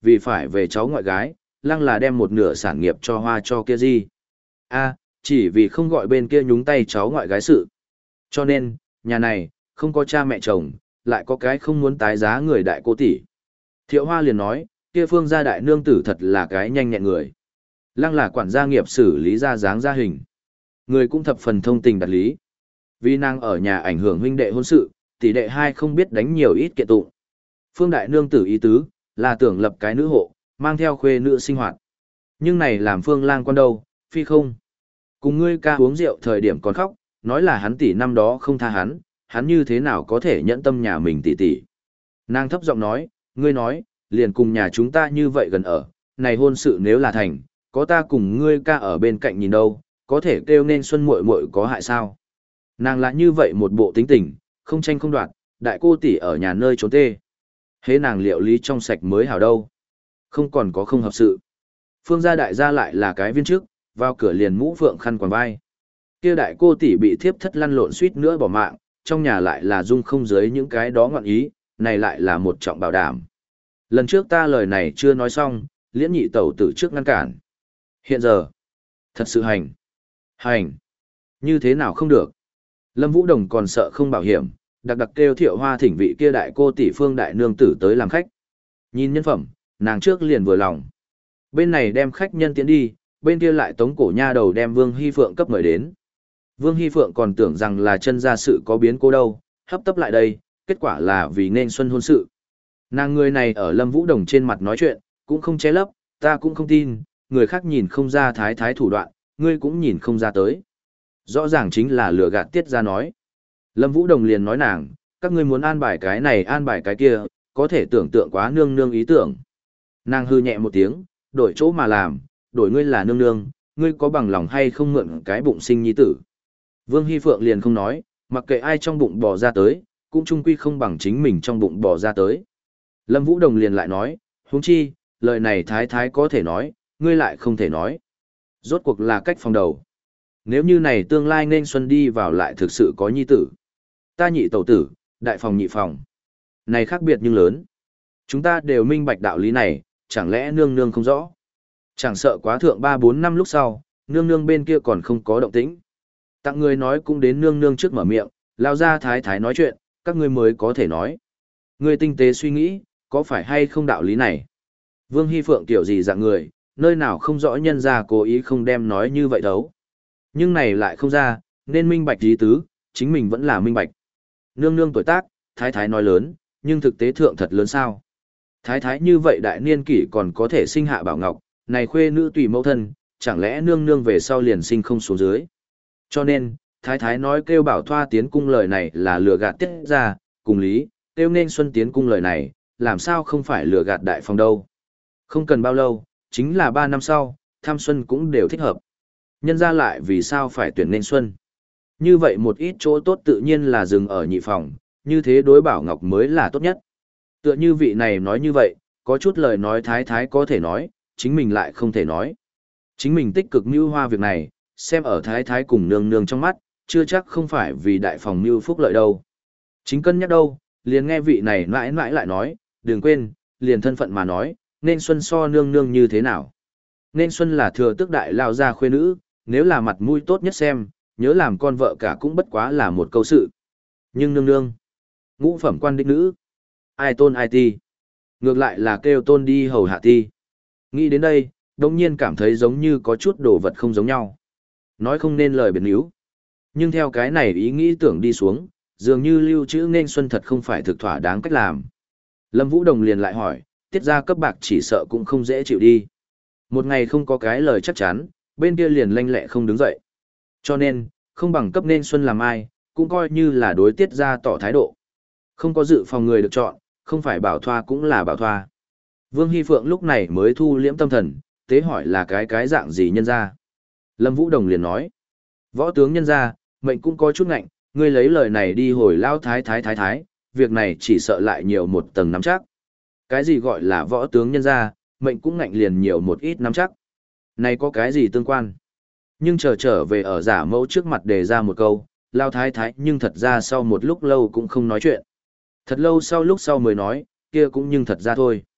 vì phải về cháu ngoại gái, lăng là đem một nửa sản nghiệp cho hoa cho kia gì. A, chỉ vì không gọi bên kia nhúng tay cháu ngoại gái sự. Cho nên, nhà này, không có cha mẹ chồng, lại có cái không muốn tái giá người đại cô tỷ. Thiệu Hoa liền nói, kia Phương gia đại nương tử thật là cái nhanh nhẹn người. Lăng là quản gia nghiệp xử lý ra dáng ra hình. Người cũng thập phần thông tình đặt lý. Vì nàng ở nhà ảnh hưởng huynh đệ hôn sự, tỷ đệ hai không biết đánh nhiều ít kiện tụng. Phương đại nương tử ý tứ, là tưởng lập cái nữ hộ, mang theo khuê nữ sinh hoạt. Nhưng này làm Phương lang quan đâu, phi không. Cùng ngươi ca uống rượu thời điểm còn khóc, nói là hắn tỷ năm đó không tha hắn, hắn như thế nào có thể nhẫn tâm nhà mình tỷ tỷ. Nàng thấp giọng nói, ngươi nói, liền cùng nhà chúng ta như vậy gần ở, này hôn sự nếu là thành, có ta cùng ngươi ca ở bên cạnh nhìn đâu, có thể kêu nên xuân muội muội có hại sao. Nàng là như vậy một bộ tính tình, không tranh không đoạt, đại cô tỷ ở nhà nơi trốn tê. Hế nàng liệu lý trong sạch mới hảo đâu. Không còn có không hợp sự. Phương gia đại gia lại là cái viên trước, vào cửa liền mũ phượng khăn quàng vai. Kia đại cô tỷ bị thiếp thất lăn lộn suýt nữa bỏ mạng, trong nhà lại là dung không dưới những cái đó ngọn ý, này lại là một trọng bảo đảm. Lần trước ta lời này chưa nói xong, liễn nhị tẩu tử trước ngăn cản. Hiện giờ, thật sự hành. Hành. Như thế nào không được. Lâm Vũ Đồng còn sợ không bảo hiểm, đặc đặc kêu Thiệu Hoa thỉnh vị kia đại cô tỷ Phương đại nương tử tới làm khách. Nhìn nhân phẩm, nàng trước liền vừa lòng. Bên này đem khách nhân tiến đi, bên kia lại tống cổ nha đầu đem Vương Hy Phượng cấp mời đến. Vương Hy Phượng còn tưởng rằng là chân gia sự có biến cố đâu, hấp tấp lại đây, kết quả là vì nên xuân hôn sự. Nàng người này ở Lâm Vũ Đồng trên mặt nói chuyện, cũng không che lấp, ta cũng không tin, người khác nhìn không ra thái thái thủ đoạn, ngươi cũng nhìn không ra tới. Rõ ràng chính là lừa gạt tiết ra nói. Lâm Vũ Đồng liền nói nàng, các ngươi muốn an bài cái này an bài cái kia, có thể tưởng tượng quá nương nương ý tưởng. Nàng hư nhẹ một tiếng, đổi chỗ mà làm, đổi ngươi là nương nương, ngươi có bằng lòng hay không mượn cái bụng sinh nhi tử. Vương Hy Phượng liền không nói, mặc kệ ai trong bụng bò ra tới, cũng chung quy không bằng chính mình trong bụng bò ra tới. Lâm Vũ Đồng liền lại nói, huống chi, lời này thái thái có thể nói, ngươi lại không thể nói. Rốt cuộc là cách phòng đầu. Nếu như này tương lai nên xuân đi vào lại thực sự có nhi tử. Ta nhị tẩu tử, đại phòng nhị phòng. Này khác biệt nhưng lớn. Chúng ta đều minh bạch đạo lý này, chẳng lẽ nương nương không rõ. Chẳng sợ quá thượng ba bốn năm lúc sau, nương nương bên kia còn không có động tĩnh. Tặng người nói cũng đến nương nương trước mở miệng, lao ra thái thái nói chuyện, các ngươi mới có thể nói. Ngươi tinh tế suy nghĩ, có phải hay không đạo lý này? Vương Hy Phượng kiểu gì dạng người, nơi nào không rõ nhân ra cố ý không đem nói như vậy đâu. Nhưng này lại không ra, nên minh bạch ý tứ, chính mình vẫn là minh bạch. Nương nương tuổi tác, thái thái nói lớn, nhưng thực tế thượng thật lớn sao. Thái thái như vậy đại niên kỷ còn có thể sinh hạ bảo ngọc, này khuê nữ tùy mẫu thân, chẳng lẽ nương nương về sau liền sinh không xuống dưới. Cho nên, thái thái nói kêu bảo thoa tiến cung lời này là lừa gạt tiết ra, cùng lý, kêu nên xuân tiến cung lời này, làm sao không phải lừa gạt đại phòng đâu. Không cần bao lâu, chính là ba năm sau, tham xuân cũng đều thích hợp. Nhân ra lại vì sao phải tuyển nên xuân. Như vậy một ít chỗ tốt tự nhiên là dừng ở nhị phòng, như thế đối bảo ngọc mới là tốt nhất. Tựa như vị này nói như vậy, có chút lời nói thái thái có thể nói, chính mình lại không thể nói. Chính mình tích cực mưu hoa việc này, xem ở thái thái cùng nương nương trong mắt, chưa chắc không phải vì đại phòng mưu phúc lợi đâu. Chính cân nhắc đâu, liền nghe vị này mãi mãi lại nói, đừng quên, liền thân phận mà nói, nên xuân so nương nương như thế nào. Nên xuân là thừa tước đại lao gia khuê nữ, nếu là mặt mũi tốt nhất xem, nhớ làm con vợ cả cũng bất quá là một câu sự. Nhưng nương nương, ngũ phẩm quan đích nữ, ai tôn ai ti. Ngược lại là kêu tôn đi hầu hạ ti. Nghĩ đến đây, đồng nhiên cảm thấy giống như có chút đồ vật không giống nhau. Nói không nên lời biệt níu. Nhưng theo cái này ý nghĩ tưởng đi xuống, dường như lưu trữ nên xuân thật không phải thực thỏa đáng cách làm. Lâm Vũ Đồng liền lại hỏi, tiết ra cấp bạc chỉ sợ cũng không dễ chịu đi. Một ngày không có cái lời chắc chắn, bên kia liền lanh lẹ không đứng dậy. Cho nên, không bằng cấp nên xuân làm ai, cũng coi như là đối tiết ra tỏ thái độ. Không có dự phòng người được chọn, không phải bảo thoa cũng là bảo thoa. Vương Hy Phượng lúc này mới thu liễm tâm thần, tế hỏi là cái cái dạng gì nhân ra. Lâm Vũ Đồng liền nói, võ tướng nhân ra, mệnh cũng có chút ngạnh, ngươi lấy lời này đi hồi lao thái thái thái thái, việc này chỉ sợ lại nhiều một tầng nắm chắc. Cái gì gọi là võ tướng nhân ra, mệnh cũng ngạnh liền nhiều một ít nắm chắc. Này có cái gì tương quan? Nhưng chờ trở về ở giả mẫu trước mặt đề ra một câu, lao thái thái nhưng thật ra sau một lúc lâu cũng không nói chuyện. Thật lâu sau lúc sau mới nói, kia cũng nhưng thật ra thôi.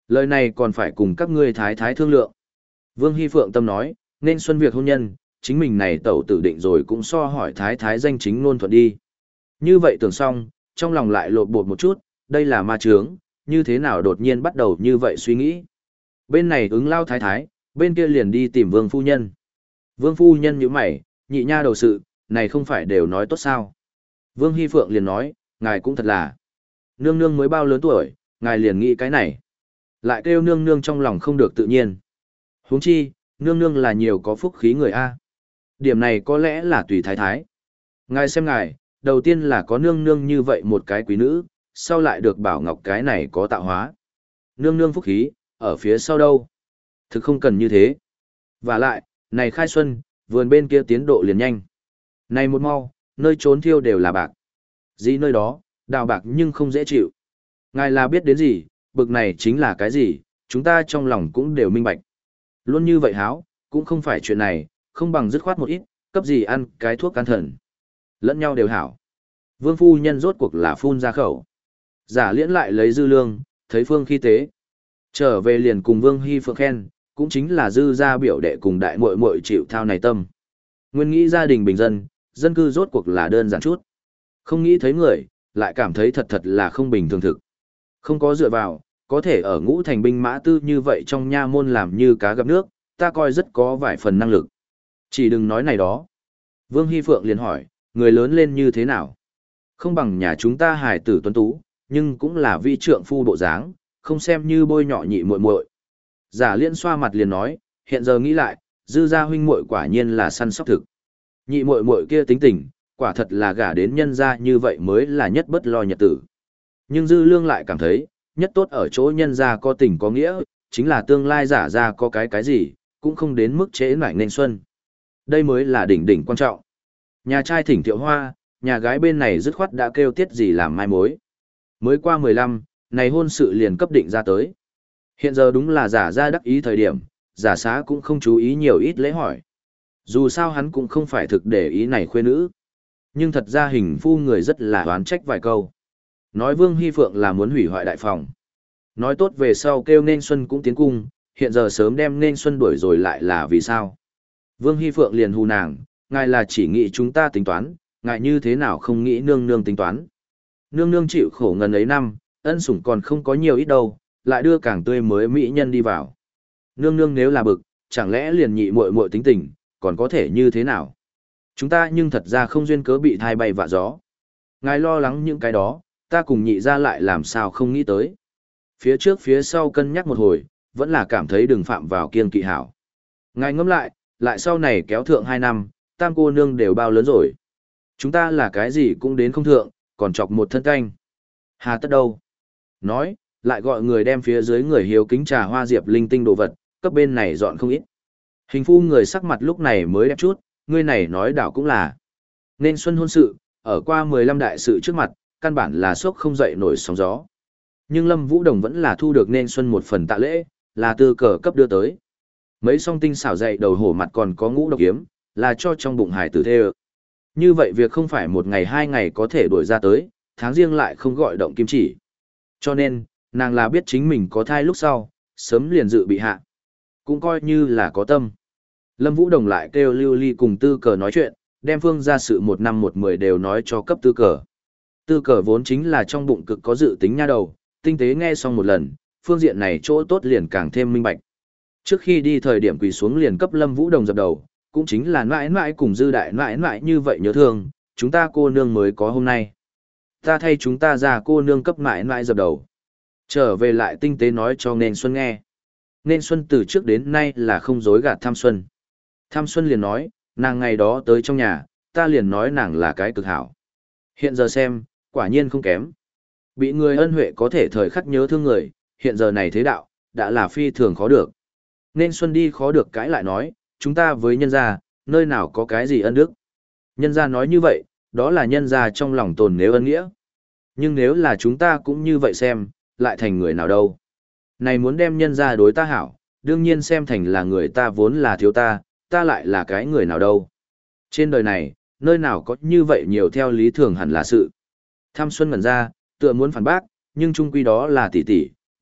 Lời này còn phải cùng các ngươi thái thái thương lượng. Vương Hy Phượng tâm nói, nên xuân việc hôn nhân, chính mình này tẩu tử định rồi cũng so hỏi thái thái danh chính ngôn thuận đi. Như vậy tưởng xong, trong lòng lại lột bột một chút, đây là ma trướng, như thế nào đột nhiên bắt đầu như vậy suy nghĩ. Bên này ứng lao thái thái, bên kia liền đi tìm vương phu nhân. Vương phu nhân như mày, nhị nha đầu sự, này không phải đều nói tốt sao. Vương Hy Phượng liền nói, ngài cũng thật là. Nương nương mới bao lớn tuổi, ngài liền nghĩ cái này. Lại kêu nương nương trong lòng không được tự nhiên. Huống chi, nương nương là nhiều có phúc khí người A. Điểm này có lẽ là tùy thái thái. Ngài xem ngài, đầu tiên là có nương nương như vậy một cái quý nữ, sau lại được bảo ngọc cái này có tạo hóa. Nương nương phúc khí, ở phía sau đâu? Thực không cần như thế. Và lại, này khai xuân, vườn bên kia tiến độ liền nhanh. Này một mau, nơi trốn thiêu đều là bạc. Gì nơi đó, đào bạc nhưng không dễ chịu. Ngài là biết đến gì, bực này chính là cái gì, chúng ta trong lòng cũng đều minh bạch. Luôn như vậy háo, cũng không phải chuyện này, không bằng dứt khoát một ít, cấp gì ăn cái thuốc can thần. Lẫn nhau đều hảo. Vương phu nhân rốt cuộc là phun ra khẩu. Giả liễn lại lấy dư lương, thấy phương khi tế. Trở về liền cùng Vương Hy Phượng khen, cũng chính là dư gia biểu đệ cùng đại muội muội chịu thao này tâm. Nguyên nghĩ gia đình bình dân, dân cư rốt cuộc là đơn giản chút. Không nghĩ thấy người, lại cảm thấy thật thật là không bình thường thực. Không có dựa vào, có thể ở ngũ thành binh mã tư như vậy trong nha môn làm như cá gặp nước, ta coi rất có vài phần năng lực. Chỉ đừng nói này đó. Vương Hy Phượng liền hỏi, người lớn lên như thế nào? Không bằng nhà chúng ta hài tử tuấn tú, nhưng cũng là vi trượng phu bộ dáng, không xem như bôi nhọ nhị muội muội. Giả Liên xoa mặt liền nói, hiện giờ nghĩ lại, dư gia huynh muội quả nhiên là săn sóc thực. Nhị muội muội kia tính tình, quả thật là gả đến nhân gia như vậy mới là nhất bất lo nhật tử. Nhưng dư lương lại cảm thấy, nhất tốt ở chỗ nhân gia có tình có nghĩa, chính là tương lai giả ra có cái cái gì, cũng không đến mức trễ nải nên xuân. Đây mới là đỉnh đỉnh quan trọng. Nhà trai thỉnh Thiệu Hoa, nhà gái bên này dứt khoát đã kêu tiết gì làm mai mối. Mới qua mười lăm, này hôn sự liền cấp định ra tới. Hiện giờ đúng là giả ra đắc ý thời điểm, giả xá cũng không chú ý nhiều ít lễ hỏi. Dù sao hắn cũng không phải thực để ý này khuê nữ. Nhưng thật ra hình phu người rất là oán trách vài câu. Nói Vương Hy Phượng là muốn hủy hoại đại phòng. Nói tốt về sau kêu nên xuân cũng tiến cung, hiện giờ sớm đem nên xuân đuổi rồi lại là vì sao. Vương Hy Phượng liền hù nàng, ngài là chỉ nghĩ chúng ta tính toán, ngài như thế nào không nghĩ nương nương tính toán. Nương nương chịu khổ ngần ấy năm, ân sủng còn không có nhiều ít đâu, lại đưa càng tươi mới mỹ nhân đi vào. Nương nương nếu là bực, chẳng lẽ liền nhị muội muội tính tình, còn có thể như thế nào? Chúng ta nhưng thật ra không duyên cớ bị thai bay vạ gió. Ngài lo lắng những cái đó, ta cùng nhị ra lại làm sao không nghĩ tới. Phía trước phía sau cân nhắc một hồi, vẫn là cảm thấy đừng phạm vào kiêng kỵ hảo. Ngài ngẫm lại, lại sau này kéo thượng hai năm, tam cô nương đều bao lớn rồi. Chúng ta là cái gì cũng đến không thượng, còn chọc một thân canh. Hà tất đâu? Nói, lại gọi người đem phía dưới người hiếu kính trà hoa diệp linh tinh đồ vật, cấp bên này dọn không ít. Hình phu người sắc mặt lúc này mới đẹp chút, người này nói đảo cũng là. Nên xuân hôn sự, ở qua mười lăm đại sự trước mặt, căn bản là sốc không dậy nổi sóng gió. Nhưng Lâm Vũ Đồng vẫn là thu được nên xuân một phần tạ lễ, là từ cờ cấp đưa tới. Mấy song tinh xảo dậy đầu hổ mặt còn có ngũ độc kiếm, là cho trong bụng hải tử thê ơ. Như vậy việc không phải một ngày hai ngày có thể đuổi ra tới, tháng riêng lại không gọi động kim chỉ. Cho nên, nàng là biết chính mình có thai lúc sau, sớm liền dự bị hạ. Cũng coi như là có tâm. Lâm Vũ Đồng lại kêu Lưu Ly cùng tư cờ nói chuyện, đem phương ra sự một năm một mười đều nói cho cấp tư cờ. Tư cờ vốn chính là trong bụng cực có dự tính nha đầu, tinh tế nghe xong một lần, phương diện này chỗ tốt liền càng thêm minh bạch. Trước khi đi thời điểm quỳ xuống liền cấp Lâm Vũ Đồng dập đầu, cũng chính là mãi mãi cùng dư đại mãi mãi như vậy nhớ thương, chúng ta cô nương mới có hôm nay. Ta thay chúng ta ra cô nương cấp mãi mãi dập đầu. Trở về lại tinh tế nói cho Nên Xuân nghe. Nên Xuân từ trước đến nay là không dối gạt Tham Xuân. Tham Xuân liền nói, nàng ngày đó tới trong nhà, ta liền nói nàng là cái cực hảo. Hiện giờ xem, quả nhiên không kém. Bị người ân huệ có thể thời khắc nhớ thương người, hiện giờ này thế đạo, đã là phi thường khó được. Nên Xuân đi khó được cãi lại nói, chúng ta với nhân gia, nơi nào có cái gì ân đức. Nhân gia nói như vậy, đó là nhân gia trong lòng tồn nếu ân nghĩa. Nhưng nếu là chúng ta cũng như vậy xem, lại thành người nào đâu. Này muốn đem nhân gia đối ta hảo, đương nhiên xem thành là người ta vốn là thiếu ta, ta lại là cái người nào đâu. Trên đời này, nơi nào có như vậy nhiều theo lý thường hẳn là sự. Tham Xuân ngẩn ra, tựa muốn phản bác, nhưng chung quy đó là tỷ tỷ,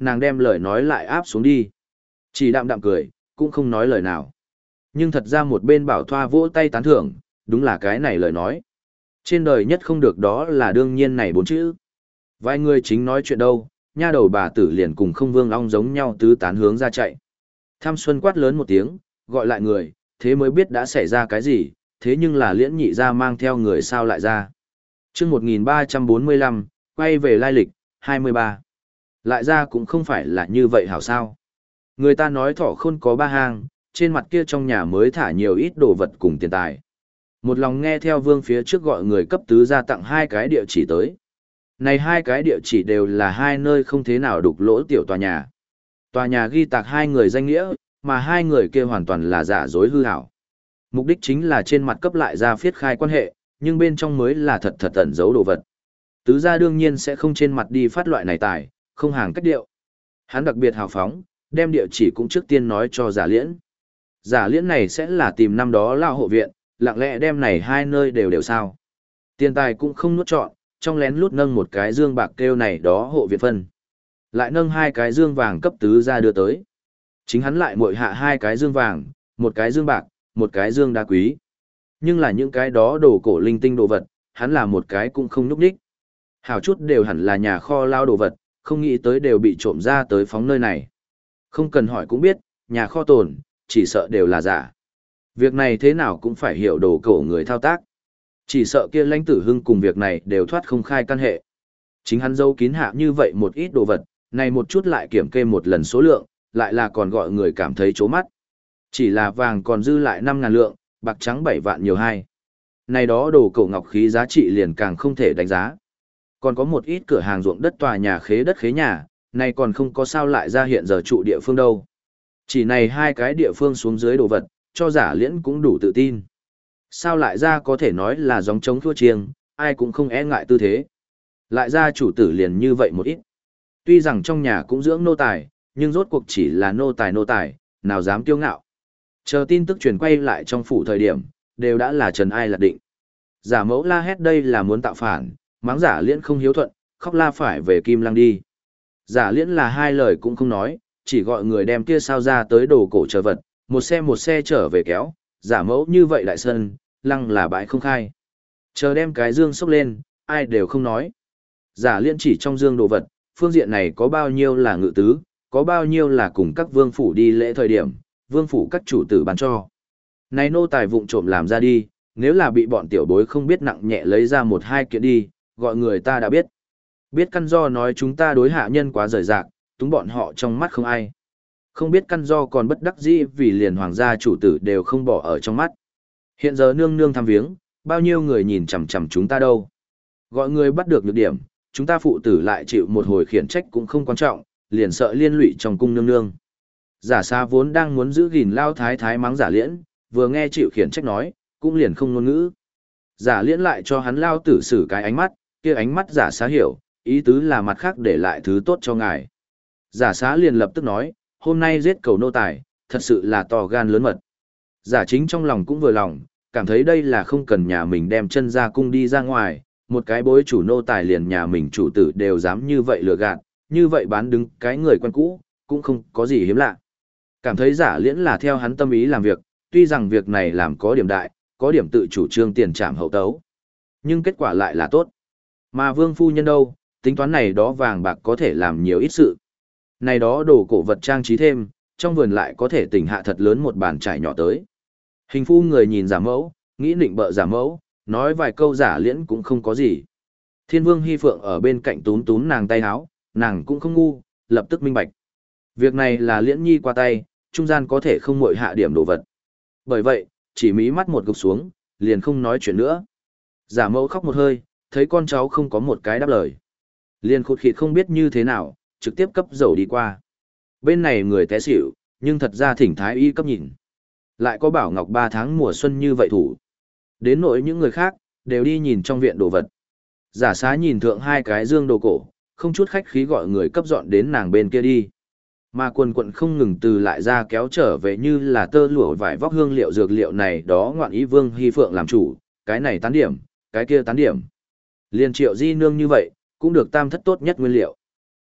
nàng đem lời nói lại áp xuống đi. Chỉ đạm đạm cười, cũng không nói lời nào. Nhưng thật ra một bên Bảo Thoa vỗ tay tán thưởng, đúng là cái này lời nói. Trên đời nhất không được đó là đương nhiên này bốn chữ. Vài người chính nói chuyện đâu, nha đầu bà tử liền cùng không vương long giống nhau tứ tán hướng ra chạy. Tham Xuân quát lớn một tiếng, gọi lại người, thế mới biết đã xảy ra cái gì, thế nhưng là liễn nhị ra mang theo người sao lại ra. chương một nghìn ba trăm bốn mươi lăm, quay về lai lịch, hai mươi ba. Lại ra cũng không phải là như vậy hảo sao. Người ta nói thỏ khôn có ba hang, trên mặt kia trong nhà mới thả nhiều ít đồ vật cùng tiền tài. Một lòng nghe theo vương phía trước gọi người cấp tứ ra tặng hai cái địa chỉ tới. Này hai cái địa chỉ đều là hai nơi không thế nào đục lỗ tiểu tòa nhà. Tòa nhà ghi tạc hai người danh nghĩa, mà hai người kia hoàn toàn là giả dối hư hảo. Mục đích chính là trên mặt cấp lại ra phiết khai quan hệ, nhưng bên trong mới là thật thật ẩn giấu đồ vật. Tứ gia đương nhiên sẽ không trên mặt đi phát loại này tài, không hàng cách điệu. Hắn đặc biệt hào phóng, đem địa chỉ cũng trước tiên nói cho giả liễn. Giả liễn này sẽ là tìm năm đó lao hộ viện, lặng lẽ đem này hai nơi đều đều sao. Tiền tài cũng không nuốt trọn, trong lén lút nâng một cái dương bạc kêu này đó hộ viện phân. Lại nâng hai cái dương vàng cấp tứ gia đưa tới. Chính hắn lại muội hạ hai cái dương vàng, một cái dương bạc, một cái dương đá quý. Nhưng là những cái đó đồ cổ linh tinh đồ vật, hắn là một cái cũng không nhúc nhích. Hảo chút đều hẳn là nhà kho lao đồ vật, không nghĩ tới đều bị trộm ra tới phóng nơi này. Không cần hỏi cũng biết, nhà kho tồn, chỉ sợ đều là giả. Việc này thế nào cũng phải hiểu đồ cổ người thao tác. Chỉ sợ kia lãnh tử hưng cùng việc này đều thoát không khai căn hệ. Chính hắn dâu kín hạ như vậy một ít đồ vật, này một chút lại kiểm kê một lần số lượng, lại là còn gọi người cảm thấy chố mắt. Chỉ là vàng còn dư lại năm ngàn lượng, bạc trắng bảy vạn nhiều hai. Này đó đồ cổ ngọc khí giá trị liền càng không thể đánh giá. Còn có một ít cửa hàng ruộng đất tòa nhà khế đất khế nhà, này còn không có sao lại ra hiện giờ trụ địa phương đâu. Chỉ này hai cái địa phương xuống dưới đồ vật, cho giả liễn cũng đủ tự tin. Sao lại ra có thể nói là gióng trống thua chiêng, ai cũng không e ngại tư thế. Lại ra chủ tử liền như vậy một ít. Tuy rằng trong nhà cũng dưỡng nô tài, nhưng rốt cuộc chỉ là nô tài nô tài, nào dám kiêu ngạo. Chờ tin tức truyền quay lại trong phủ thời điểm, đều đã là Trần Ai lạc định. Giả mẫu la hét đây là muốn tạo phản, mắng giả liễn không hiếu thuận, khóc la phải về Kim Lăng đi. Giả liễn là hai lời cũng không nói, chỉ gọi người đem kia sao ra tới đồ cổ chờ vật, một xe một xe trở về kéo, giả mẫu như vậy đại sân, lăng là bãi không khai. Chờ đem cái dương xốc lên, ai đều không nói. Giả liễn chỉ trong dương đồ vật, phương diện này có bao nhiêu là ngự tứ, có bao nhiêu là cùng các vương phủ đi lễ thời điểm, vương phủ các chủ tử bán cho. Này nô tài vụng trộm làm ra đi, nếu là bị bọn tiểu bối không biết nặng nhẹ lấy ra một hai kiện đi, gọi người ta đã biết. Biết căn do nói chúng ta đối hạ nhân quá rời rạc, túng bọn họ trong mắt không ai. Không biết căn do còn bất đắc dĩ vì liền hoàng gia chủ tử đều không bỏ ở trong mắt. Hiện giờ nương nương thăm viếng, bao nhiêu người nhìn chằm chằm chúng ta đâu. Gọi người bắt được nhược điểm, chúng ta phụ tử lại chịu một hồi khiển trách cũng không quan trọng, liền sợ liên lụy trong cung nương nương. Giả xa vốn đang muốn giữ gìn lao thái thái mắng giả liễn, vừa nghe chịu khiển trách nói, cũng liền không ngôn ngữ. Giả liễn lại cho hắn lao tử xử cái ánh mắt, kia ánh mắt giả xá hiểu, ý tứ là mặt khác để lại thứ tốt cho ngài. Giả xá liền lập tức nói, hôm nay giết cầu nô tài, thật sự là to gan lớn mật. Giả chính trong lòng cũng vừa lòng, cảm thấy đây là không cần nhà mình đem chân ra cung đi ra ngoài, một cái bối chủ nô tài liền nhà mình chủ tử đều dám như vậy lừa gạt, như vậy bán đứng cái người quen cũ, cũng không có gì hiếm lạ. Cảm thấy giả liễn là theo hắn tâm ý làm việc, tuy rằng việc này làm có điểm đại, có điểm tự chủ trương tiền trảm hậu tấu. Nhưng kết quả lại là tốt. Mà vương phu nhân đâu, tính toán này đó vàng bạc có thể làm nhiều ít sự. Này đó đồ cổ vật trang trí thêm, trong vườn lại có thể tỉnh hạ thật lớn một bàn trải nhỏ tới. Hình phu người nhìn giả mẫu, nghĩ định bợ giả mẫu, nói vài câu giả liễn cũng không có gì. Thiên vương hy phượng ở bên cạnh tún tún nàng tay háo, nàng cũng không ngu, lập tức minh bạch. Việc này là liễn nhi qua tay, trung gian có thể không muội hạ điểm đồ vật. Bởi vậy, chỉ mí mắt một gục xuống, liền không nói chuyện nữa. Giả mẫu khóc một hơi, thấy con cháu không có một cái đáp lời. Liền khụt khịt không biết như thế nào, trực tiếp cấp dầu đi qua. Bên này người té xỉu, nhưng thật ra thỉnh thái y cấp nhìn. Lại có bảo ngọc ba tháng mùa xuân như vậy thủ. Đến nỗi những người khác, đều đi nhìn trong viện đồ vật. Giả xá nhìn thượng hai cái dương đồ cổ, không chút khách khí gọi người cấp dọn đến nàng bên kia đi. Mà quần quận không ngừng từ lại ra kéo trở về như là tơ lụa vải vóc hương liệu dược liệu này đó ngoạn ý vương hy phượng làm chủ, cái này tán điểm, cái kia tán điểm. Liên triệu di nương như vậy, cũng được tam thất tốt nhất nguyên liệu.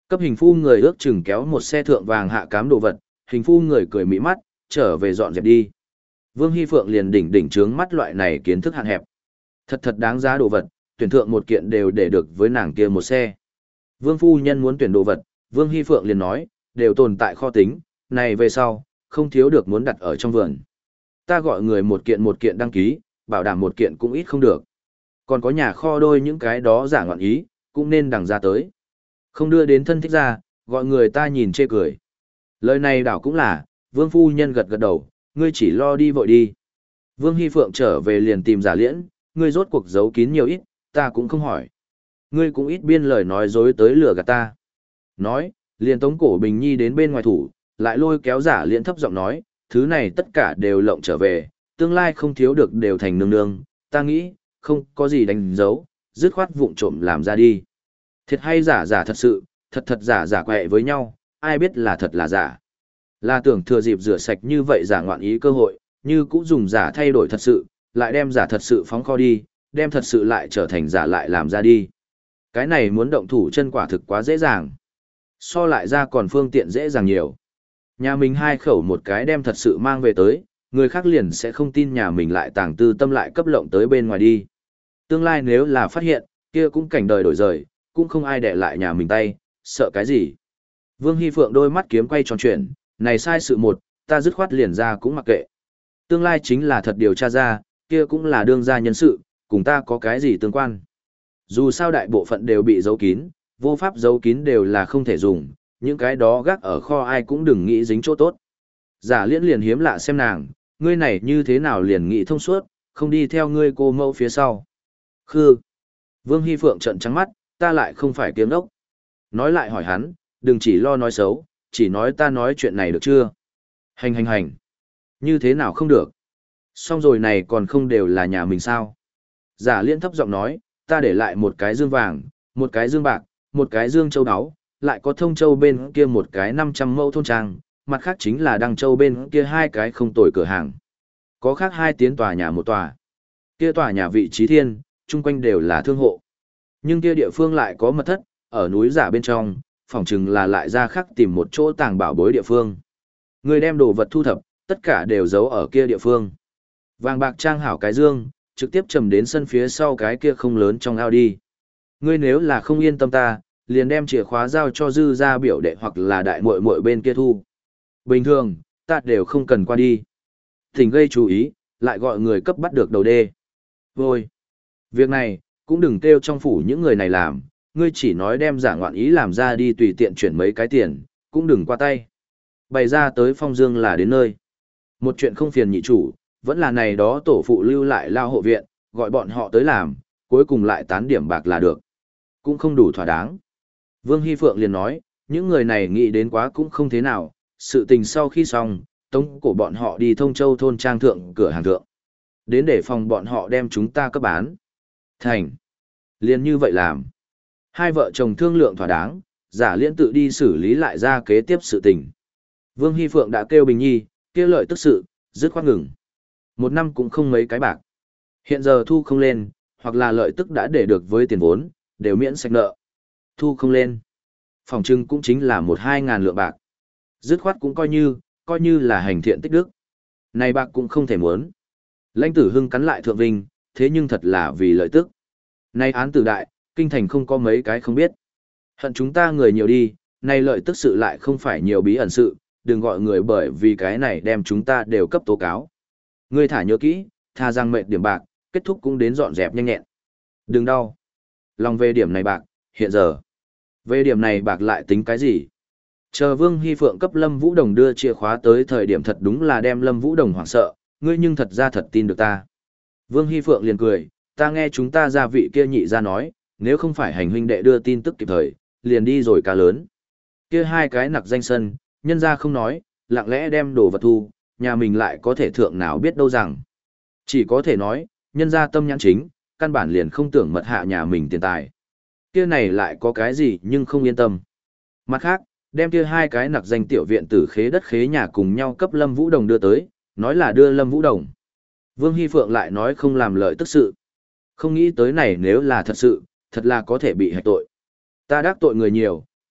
Cấp hình phu người ước chừng kéo một xe thượng vàng hạ cám đồ vật, hình phu người cười mỹ mắt, trở về dọn dẹp đi. Vương Hy Phượng liền đỉnh đỉnh trướng mắt loại này kiến thức hạn hẹp. Thật thật đáng giá đồ vật, tuyển thượng một kiện đều để được với nàng kia một xe. Vương phu nhân muốn tuyển đồ vật, Vương Hy Phượng liền nói, đều tồn tại kho tính, này về sau, không thiếu được muốn đặt ở trong vườn. Ta gọi người một kiện một kiện đăng ký, bảo đảm một kiện cũng ít không được. Còn có nhà kho đôi những cái đó giả ngọn ý, cũng nên đằng ra tới. Không đưa đến thân thích ra, gọi người ta nhìn chê cười. Lời này đảo cũng là, Vương phu nhân gật gật đầu, ngươi chỉ lo đi vội đi. Vương Hy Phượng trở về liền tìm giả liễn, ngươi rốt cuộc giấu kín nhiều ít, ta cũng không hỏi. Ngươi cũng ít biên lời nói dối tới lừa gạt ta. Nói, liền tống cổ Bình Nhi đến bên ngoài thủ, lại lôi kéo giả liễn thấp giọng nói, thứ này tất cả đều lộng trở về, tương lai không thiếu được đều thành nương nương, ta nghĩ, không có gì đánh dấu, dứt khoát vụng trộm làm ra đi. Thiệt hay giả giả thật sự, thật thật giả giả quẹ với nhau, ai biết là thật là giả. Là tưởng thừa dịp rửa sạch như vậy giả ngoạn ý cơ hội, như cũng dùng giả thay đổi thật sự, lại đem giả thật sự phóng kho đi, đem thật sự lại trở thành giả lại làm ra đi. Cái này muốn động thủ chân quả thực quá dễ dàng. So lại ra còn phương tiện dễ dàng nhiều. Nhà mình hai khẩu một cái đem thật sự mang về tới, người khác liền sẽ không tin nhà mình lại tàng tư tâm lại cấp lộng tới bên ngoài đi. Tương lai nếu là phát hiện, kia cũng cảnh đời đổi rời, cũng không ai để lại nhà mình tay, sợ cái gì. Vương Hy Phượng đôi mắt kiếm quay tròn chuyển, này sai sự một, ta dứt khoát liền ra cũng mặc kệ. Tương lai chính là thật điều tra ra, kia cũng là đương gia nhân sự, cùng ta có cái gì tương quan. Dù sao đại bộ phận đều bị giấu kín, vô pháp giấu kín đều là không thể dùng, những cái đó gác ở kho ai cũng đừng nghĩ dính chỗ tốt. Giả liễn liền hiếm lạ xem nàng, ngươi này như thế nào liền nghĩ thông suốt, không đi theo ngươi cô mẫu phía sau. Khư. Vương Hy Phượng trợn trắng mắt, ta lại không phải kiếm đốc. Nói lại hỏi hắn, đừng chỉ lo nói xấu, chỉ nói ta nói chuyện này được chưa? Hành hành hành. Như thế nào không được? Xong rồi này còn không đều là nhà mình sao? Giả liễn thấp giọng nói, ta để lại một cái dương vàng, một cái dương bạc, một cái dương châu áo, lại có thông châu bên kia một cái năm trăm mẫu thôn trang, mặt khác chính là đăng châu bên kia hai cái không tồi cửa hàng. Có khác hai tiến tòa nhà một tòa. Kia tòa nhà vị trí thiên, chung quanh đều là thương hộ. Nhưng kia địa phương lại có mật thất, ở núi giả bên trong, phỏng chừng là lại ra khắc tìm một chỗ tàng bảo bối địa phương. Người đem đồ vật thu thập, tất cả đều giấu ở kia địa phương. Vàng bạc trang hảo cái dương, trực tiếp trầm đến sân phía sau cái kia không lớn trong ao đi. Ngươi nếu là không yên tâm ta, liền đem chìa khóa giao cho dư ra biểu đệ hoặc là đại muội muội bên kia thu. Bình thường, ta đều không cần qua đi. Thỉnh gây chú ý, lại gọi người cấp bắt được đầu đê. Vôi. Việc này, cũng đừng kêu trong phủ những người này làm, ngươi chỉ nói đem giả ngoạn ý làm ra đi tùy tiện chuyển mấy cái tiền, cũng đừng qua tay. Bày ra tới phong dương là đến nơi. Một chuyện không phiền nhị chủ, vẫn là này đó tổ phụ lưu lại lao hộ viện, gọi bọn họ tới làm, cuối cùng lại tán điểm bạc là được. Cũng không đủ thỏa đáng. Vương Hy Phượng liền nói, những người này nghĩ đến quá cũng không thế nào, sự tình sau khi xong, tống cổ bọn họ đi thông châu thôn trang thượng cửa hàng thượng. Đến để phòng bọn họ đem chúng ta cấp bán. Thành. Liền như vậy làm. Hai vợ chồng thương lượng thỏa đáng, giả liễn tự đi xử lý lại ra kế tiếp sự tình. Vương Hy Phượng đã kêu Bình Nhi, kêu lợi tức sự, dứt khoát ngừng. Một năm cũng không mấy cái bạc. Hiện giờ thu không lên, hoặc là lợi tức đã để được với tiền vốn, đều miễn sạch nợ. Thu không lên. Phòng trưng cũng chính là một hai ngàn lượng bạc. Dứt khoát cũng coi như, coi như là hành thiện tích đức. Này bạc cũng không thể muốn. Lãnh tử hưng cắn lại thượng vinh, thế nhưng thật là vì lợi tức. Này án tử đại, kinh thành không có mấy cái không biết. Hận chúng ta người nhiều đi, này lợi tức sự lại không phải nhiều bí ẩn sự, đừng gọi người bởi vì cái này đem chúng ta đều cấp tố cáo. Ngươi thả nhớ kỹ, tha rằng mệt điểm bạc, kết thúc cũng đến dọn dẹp nhanh nhẹn. Đừng đau. Lòng về điểm này bạc, hiện giờ. Về điểm này bạc lại tính cái gì? Chờ Vương Hy Phượng cấp Lâm Vũ Đồng đưa chìa khóa tới thời điểm thật đúng là đem Lâm Vũ Đồng hoảng sợ, ngươi nhưng thật ra thật tin được ta. Vương Hy Phượng liền cười, ta nghe chúng ta gia vị kia nhị ra nói, nếu không phải hành huynh đệ đưa tin tức kịp thời, liền đi rồi cá lớn. Kia hai cái nặc danh sân, nhân ra không nói, lặng lẽ đem đồ vật thu, nhà mình lại có thể thượng nào biết đâu rằng. Chỉ có thể nói, nhân ra tâm nhãn chính, căn bản liền không tưởng mật hạ nhà mình tiền tài. Kia này lại có cái gì nhưng không yên tâm. Mặt khác, đem kia hai cái nặc danh tiểu viện tử khế đất khế nhà cùng nhau cấp Lâm Vũ Đồng đưa tới, nói là đưa Lâm Vũ Đồng. Vương Hy Phượng lại nói không làm lợi tức sự. Không nghĩ tới này nếu là thật sự, thật là có thể bị hạch tội. Ta đắc tội người nhiều,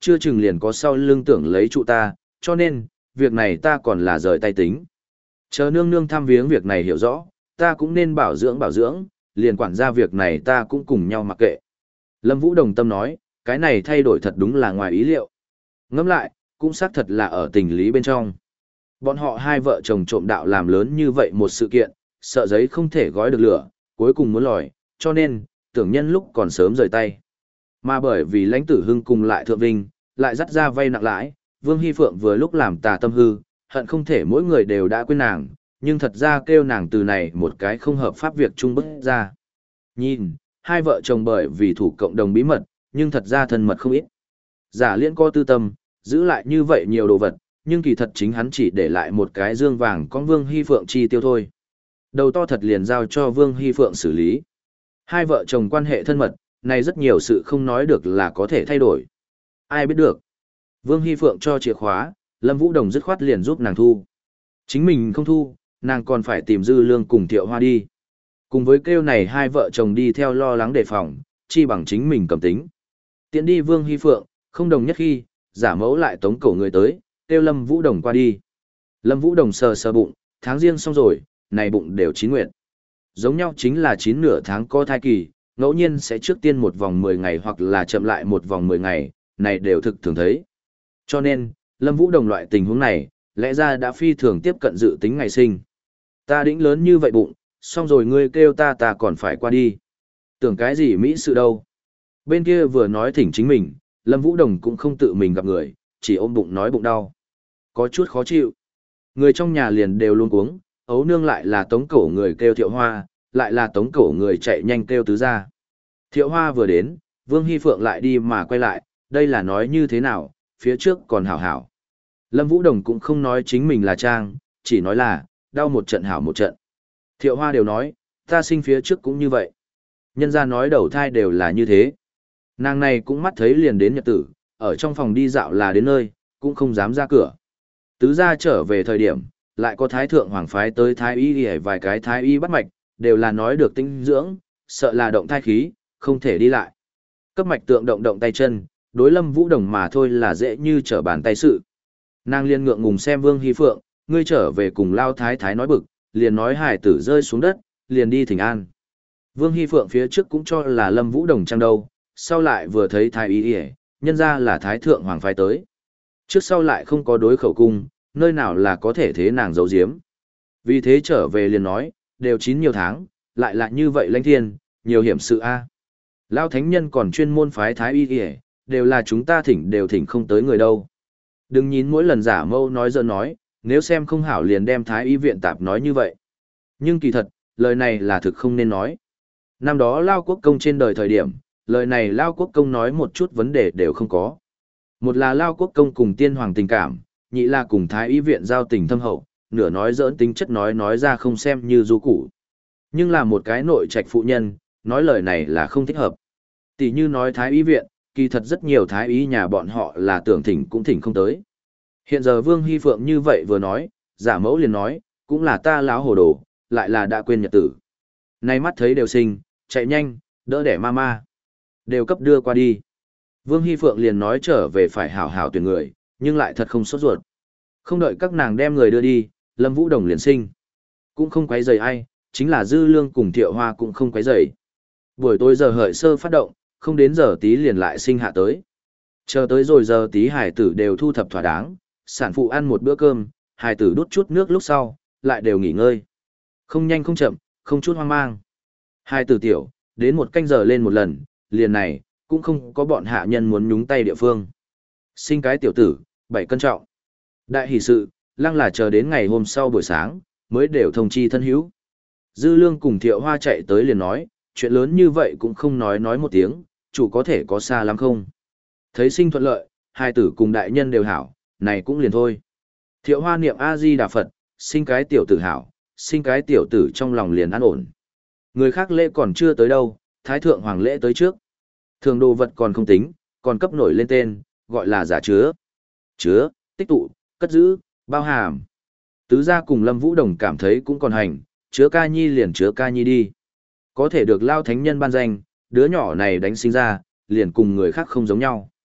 chưa chừng liền có sau lưng tưởng lấy trụ ta, cho nên, việc này ta còn là rời tay tính. Chờ nương nương thăm viếng việc này hiểu rõ, ta cũng nên bảo dưỡng bảo dưỡng, liền quản gia việc này ta cũng cùng nhau mặc kệ. Lâm Vũ đồng tâm nói, cái này thay đổi thật đúng là ngoài ý liệu. Ngẫm lại, cũng xác thật là ở tình lý bên trong. Bọn họ hai vợ chồng trộm đạo làm lớn như vậy một sự kiện, sợ giấy không thể gói được lửa, cuối cùng muốn lòi, cho nên, tưởng nhân lúc còn sớm rời tay. Mà bởi vì lãnh tử hưng cùng lại thượng vinh, lại dắt ra vay nặng lãi, Vương Hy Phượng vừa lúc làm tà tâm hư, hận không thể mỗi người đều đã quên nàng, nhưng thật ra kêu nàng từ này một cái không hợp pháp việc chung bức ra. Nhìn, hai vợ chồng bởi vì thủ cộng đồng bí mật, nhưng thật ra thân mật không ít. Giả liên co tư tâm, giữ lại như vậy nhiều đồ vật, nhưng kỳ thật chính hắn chỉ để lại một cái dương vàng con Vương Hy Phượng chi tiêu thôi. Đầu to thật liền giao cho Vương Hy Phượng xử lý. Hai vợ chồng quan hệ thân mật, này rất nhiều sự không nói được là có thể thay đổi. Ai biết được. Vương Hy Phượng cho chìa khóa, Lâm Vũ Đồng dứt khoát liền giúp nàng thu. Chính mình không thu, nàng còn phải tìm Dư Lương cùng Thiệu Hoa đi. Cùng với kêu này hai vợ chồng đi theo lo lắng đề phòng, chi bằng chính mình cầm tính. Tiện đi Vương Hy Phượng, không đồng nhất khi, giả mẫu lại tống cổ người tới, kêu Lâm Vũ Đồng qua đi. Lâm Vũ Đồng sờ sờ bụng, tháng riêng xong rồi, này bụng đều chín nguyện. Giống nhau chính là chín nửa tháng có thai kỳ, ngẫu nhiên sẽ trước tiên một vòng mười ngày hoặc là chậm lại một vòng mười ngày, này đều thực thường thấy. Cho nên, Lâm Vũ Đồng loại tình huống này, lẽ ra đã phi thường tiếp cận dự tính ngày sinh. Ta đĩnh lớn như vậy bụng, xong rồi ngươi kêu ta ta còn phải qua đi. Tưởng cái gì mỹ sự đâu. Bên kia vừa nói thỉnh chính mình, Lâm Vũ Đồng cũng không tự mình gặp người, chỉ ôm bụng nói bụng đau. Có chút khó chịu. Người trong nhà liền đều luôn cuống, ấu nương lại là tống cổ người kêu Thiệu Hoa, lại là tống cổ người chạy nhanh kêu tứ gia. Thiệu Hoa vừa đến, Vương Hy Phượng lại đi mà quay lại, đây là nói như thế nào, phía trước còn hảo hảo. Lâm Vũ Đồng cũng không nói chính mình là trang, chỉ nói là, đau một trận hảo một trận. Thiệu Hoa đều nói, ta sinh phía trước cũng như vậy. Nhân gia nói đầu thai đều là như thế. Nàng này cũng mắt thấy liền đến nhật tử, ở trong phòng đi dạo là đến nơi, cũng không dám ra cửa. Tứ gia trở về thời điểm, lại có thái thượng hoàng phái tới thái y đi vài cái thái y bắt mạch, đều là nói được tinh dưỡng, sợ là động thai khí, không thể đi lại. Cấp mạch tượng động động tay chân, đối Lâm Vũ Đồng mà thôi là dễ như trở bàn tay sự. Nàng liên ngượng ngùng xem Vương Hy Phượng, ngươi trở về cùng lao thái thái nói bực, liền nói hải tử rơi xuống đất, liền đi thỉnh an. Vương Hy Phượng phía trước cũng cho là Lâm Vũ Đồng trang đâu, sau lại vừa thấy thái y y, nhân ra là thái thượng hoàng phái tới. Trước sau lại không có đối khẩu cung, nơi nào là có thể thế nàng giấu giếm. Vì thế trở về liền nói, đều chín nhiều tháng, lại là như vậy lãnh thiên, nhiều hiểm sự a. Lao thánh nhân còn chuyên môn phái thái y y, đều là chúng ta thỉnh đều thỉnh không tới người đâu. Đừng nhìn mỗi lần giả mâu nói dơ nói, nếu xem không hảo liền đem thái y viện tạp nói như vậy. Nhưng kỳ thật, lời này là thực không nên nói. Năm đó Lao Quốc Công trên đời thời điểm, lời này Lao Quốc Công nói một chút vấn đề đều không có. Một là Lao Quốc Công cùng tiên hoàng tình cảm, nhị là cùng thái y viện giao tình thâm hậu, nửa nói dỡn tính chất nói nói ra không xem như du củ. Nhưng là một cái nội trạch phụ nhân, nói lời này là không thích hợp. Tỷ như nói thái y viện, kỳ thật rất nhiều thái y nhà bọn họ là tưởng thỉnh cũng thỉnh không tới. Hiện giờ Vương Hy Phượng như vậy vừa nói, giả mẫu liền nói, cũng là ta láo hồ đồ, lại là đã quên nhật tử. Nay mắt thấy đều sinh, chạy nhanh, đỡ đẻ ma ma. Đều cấp đưa qua đi. Vương Hy Phượng liền nói trở về phải hảo hảo tuyển người, nhưng lại thật không sốt ruột. Không đợi các nàng đem người đưa đi, Lâm Vũ Đồng liền sinh. Cũng không quấy rầy ai, chính là Dư Lương cùng Thiệu Hoa cũng không quấy rầy. Buổi tối giờ hợi sơ phát động, không đến giờ tí liền lại sinh hạ tới. Chờ tới rồi giờ tí hải tử đều thu thập thỏa đáng, sản phụ ăn một bữa cơm, hải tử đút chút nước lúc sau, lại đều nghỉ ngơi. Không nhanh không chậm, không chút hoang mang. Hải tử tiểu, đến một canh giờ lên một lần, liền này, cũng không có bọn hạ nhân muốn nhúng tay địa phương. Sinh cái tiểu tử, bảy cân trọng. Đại hỷ sự, lăng là chờ đến ngày hôm sau buổi sáng, mới đều thông chi thân hữu. Dư Lương cùng Thiệu Hoa chạy tới liền nói, chuyện lớn như vậy cũng không nói nói một tiếng, chủ có thể có xa lắm không. Thấy sinh thuận lợi, hai tử cùng đại nhân đều hảo, này cũng liền thôi. Thiệu Hoa niệm A-di-đà Phật, sinh cái tiểu tử hảo, sinh cái tiểu tử trong lòng liền an ổn. Người khác lễ còn chưa tới đâu, Thái Thượng Hoàng lễ tới trước. Thường đồ vật còn không tính, còn cấp nổi lên tên, gọi là giả chứa. Chứa, tích tụ, cất giữ, bao hàm. Tứ gia cùng Lâm Vũ Đồng cảm thấy cũng còn hành, chứa ca nhi liền chứa ca nhi đi. Có thể được lao thánh nhân ban danh, đứa nhỏ này đánh sinh ra, liền cùng người khác không giống nhau.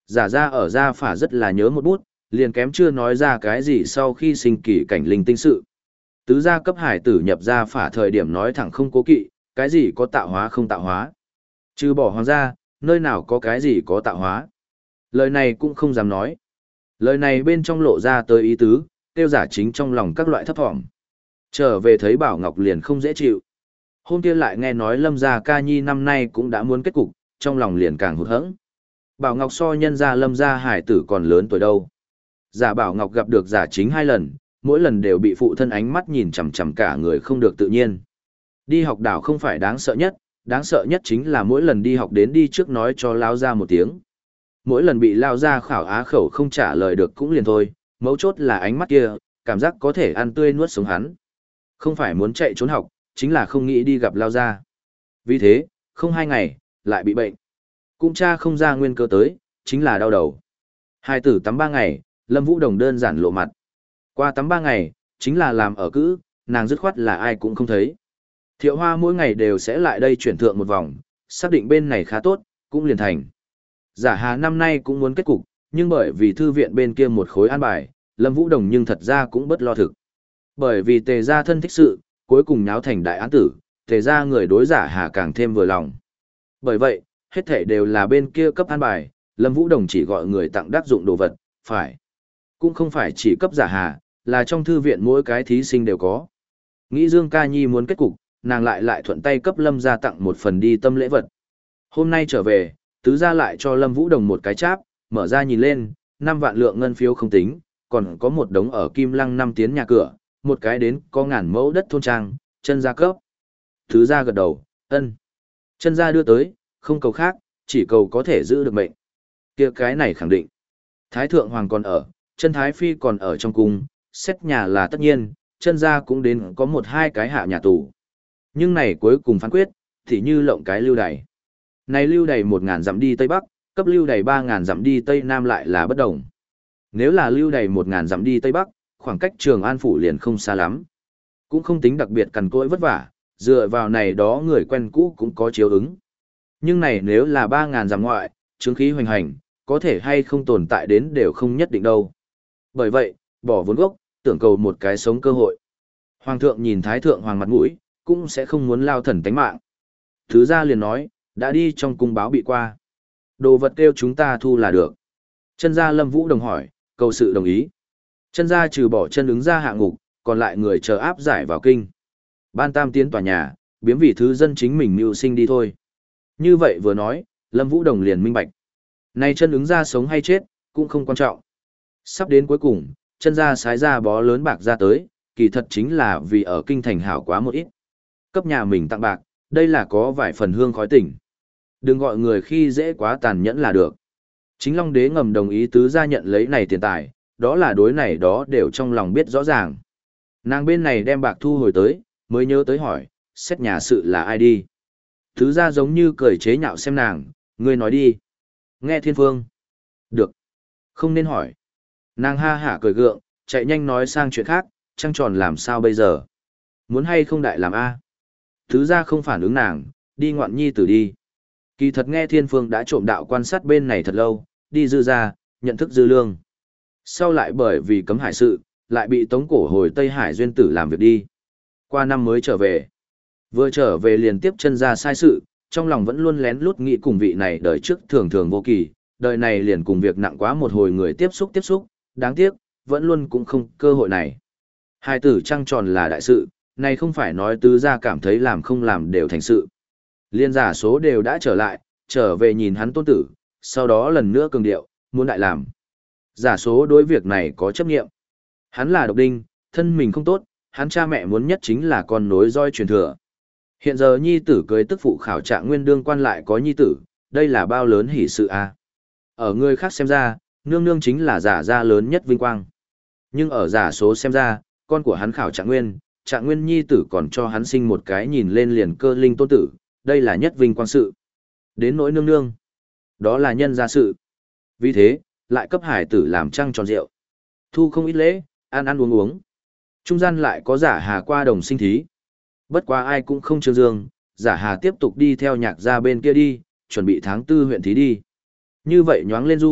Giả ra ở gia phả rất là nhớ một bút, liền kém chưa nói ra cái gì sau khi sinh kỳ cảnh linh tinh sự. Tứ gia cấp hải tử nhập gia phả thời điểm nói thẳng không cố kỵ, cái gì có tạo hóa không tạo hóa. Trừ bỏ hoàng gia, nơi nào có cái gì có tạo hóa. Lời này cũng không dám nói. Lời này bên trong lộ ra tới ý tứ, tiêu giả chính trong lòng các loại thấp thỏm. Trở về thấy Bảo Ngọc liền không dễ chịu. Hôm kia lại nghe nói Lâm gia ca nhi năm nay cũng đã muốn kết cục, trong lòng liền càng hụt hẫng. Bảo Ngọc so nhân gia Lâm gia hải tử còn lớn tuổi đâu. Giả Bảo Ngọc gặp được giả chính hai lần, mỗi lần đều bị phụ thân ánh mắt nhìn chằm chằm cả người không được tự nhiên. Đi học đảo không phải đáng sợ nhất, đáng sợ nhất chính là mỗi lần đi học đến đi trước nói cho lao ra một tiếng. Mỗi lần bị lao ra khảo á khẩu không trả lời được cũng liền thôi, mấu chốt là ánh mắt kia, cảm giác có thể ăn tươi nuốt sống hắn. Không phải muốn chạy trốn học, chính là không nghĩ đi gặp lao ra. Vì thế, không hai ngày, lại bị bệnh. Cũng cha không ra nguyên cơ tới, chính là đau đầu. Hai tử tắm ba ngày, Lâm Vũ Đồng đơn giản lộ mặt. Qua tắm ba ngày, chính là làm ở cữ, nàng dứt khoát là ai cũng không thấy. Thiệu Hoa mỗi ngày đều sẽ lại đây chuyển thượng một vòng, xác định bên này khá tốt, cũng liền thành. Giả Hà năm nay cũng muốn kết cục, nhưng bởi vì thư viện bên kia một khối an bài, Lâm Vũ Đồng nhưng thật ra cũng bất lo thực. Bởi vì Tề gia thân thích sự, cuối cùng nháo thành đại án tử, Tề gia người đối Giả Hà càng thêm vừa lòng. Bởi vậy, hết thảy đều là bên kia cấp an bài, Lâm Vũ Đồng chỉ gọi người tặng đắc dụng đồ vật, phải. Cũng không phải chỉ cấp Giả Hà, là trong thư viện mỗi cái thí sinh đều có. Nghĩ Dương Ca Nhi muốn kết cục, nàng lại lại thuận tay cấp Lâm gia tặng một phần đi tâm lễ vật. Hôm nay trở về, tứ gia lại cho Lâm Vũ Đồng một cái cháp, mở ra nhìn lên, năm vạn lượng ngân phiếu không tính, còn có một đống ở Kim Lăng năm tiến nhà cửa, một cái đến có ngàn mẫu đất thôn trang, chân gia cấp. Tứ gia gật đầu, ân. Chân gia đưa tới, không cầu khác, chỉ cầu có thể giữ được mệnh. Kia cái này khẳng định. Thái thượng hoàng còn ở, chân thái phi còn ở trong cung, xét nhà là tất nhiên, chân gia cũng đến có một hai cái hạ nhà tù. Nhưng này cuối cùng phán quyết, thì như lộng cái lưu đày. Này lưu đày một ngàn dặm đi Tây Bắc, cấp lưu đày ba ngàn dặm đi Tây Nam lại là bất đồng. Nếu là lưu đày một ngàn dặm đi Tây Bắc, khoảng cách Trường An Phủ liền không xa lắm. Cũng không tính đặc biệt cằn cỗi vất vả, dựa vào này đó người quen cũ cũng có chiếu ứng. Nhưng này nếu là ba ngàn dặm ngoại, chứng khí hoành hành, có thể hay không tồn tại đến đều không nhất định đâu. Bởi vậy, bỏ vốn gốc, tưởng cầu một cái sống cơ hội. Hoàng thượng nhìn Thái thượng hoàng mặt mũi, cũng sẽ không muốn lao thần tánh mạng. Thứ gia liền nói, đã đi trong cung báo bị qua. Đồ vật kêu chúng ta thu là được. Chân gia Lâm Vũ Đồng hỏi, cầu sự đồng ý. Chân gia trừ bỏ chân ứng ra hạ ngục, còn lại người chờ áp giải vào kinh. Ban tam tiến tòa nhà, biếm vị thứ dân chính mình mưu sinh đi thôi. Như vậy vừa nói, Lâm Vũ Đồng liền minh bạch. Này chân ứng ra sống hay chết, cũng không quan trọng. Sắp đến cuối cùng, chân gia sái ra bó lớn bạc ra tới, kỳ thật chính là vì ở kinh thành hảo quá một ít. Cấp nhà mình tặng bạc, đây là có vài phần hương khói tỉnh. Đừng gọi người khi dễ quá tàn nhẫn là được. Chính Long Đế ngầm đồng ý tứ gia nhận lấy này tiền tài, đó là đối này đó đều trong lòng biết rõ ràng. Nàng bên này đem bạc thu hồi tới, mới nhớ tới hỏi, xét nhà sự là ai đi. Tứ gia giống như cười chế nhạo xem nàng, ngươi nói đi. Nghe Thiên Phương. Được. Không nên hỏi. Nàng ha hả cười gượng, chạy nhanh nói sang chuyện khác, trăng tròn làm sao bây giờ. Muốn hay không đại làm A. Tứ gia không phản ứng nàng, đi ngoạn nhi tử đi. Kỳ thật nghe Thiên Phương đã trộm đạo quan sát bên này thật lâu, đi dư ra, nhận thức dư lương. Sau lại bởi vì cấm hải sự, lại bị tống cổ hồi Tây Hải duyên tử làm việc đi. Qua năm mới trở về. Vừa trở về liền tiếp chân ra sai sự, trong lòng vẫn luôn lén lút nghĩ cùng vị này đời trước thường thường vô kỳ, đời này liền cùng việc nặng quá một hồi người tiếp xúc tiếp xúc, đáng tiếc, vẫn luôn cũng không cơ hội này. Hai tử trăng tròn là đại sự, này không phải nói tứ gia cảm thấy làm không làm đều thành sự. Liên giả số đều đã trở lại, trở về nhìn hắn tôn tử, sau đó lần nữa cường điệu, muốn đại làm. Giả số đối việc này có chấp nghiệm. Hắn là độc đinh, thân mình không tốt, hắn cha mẹ muốn nhất chính là con nối roi truyền thừa. Hiện giờ nhi tử cưới tức phụ khảo trạng nguyên đương quan lại có nhi tử, đây là bao lớn hỷ sự a. Ở người khác xem ra, nương nương chính là giả gia lớn nhất vinh quang. Nhưng ở giả số xem ra, con của hắn khảo trạng nguyên, trạng nguyên nhi tử còn cho hắn sinh một cái nhìn lên liền cơ linh tôn tử, đây là nhất vinh quang sự. Đến nỗi nương nương, đó là nhân gia sự. Vì thế, lại cấp hải tử làm trăng tròn rượu. Thu không ít lễ, ăn ăn uống uống. Trung gian lại có giả hà qua đồng sinh thí. Bất quá ai cũng không trương dương, giả hà tiếp tục đi theo nhạc gia bên kia đi, chuẩn bị tháng tư huyện thí đi. Như vậy nhoáng lên du,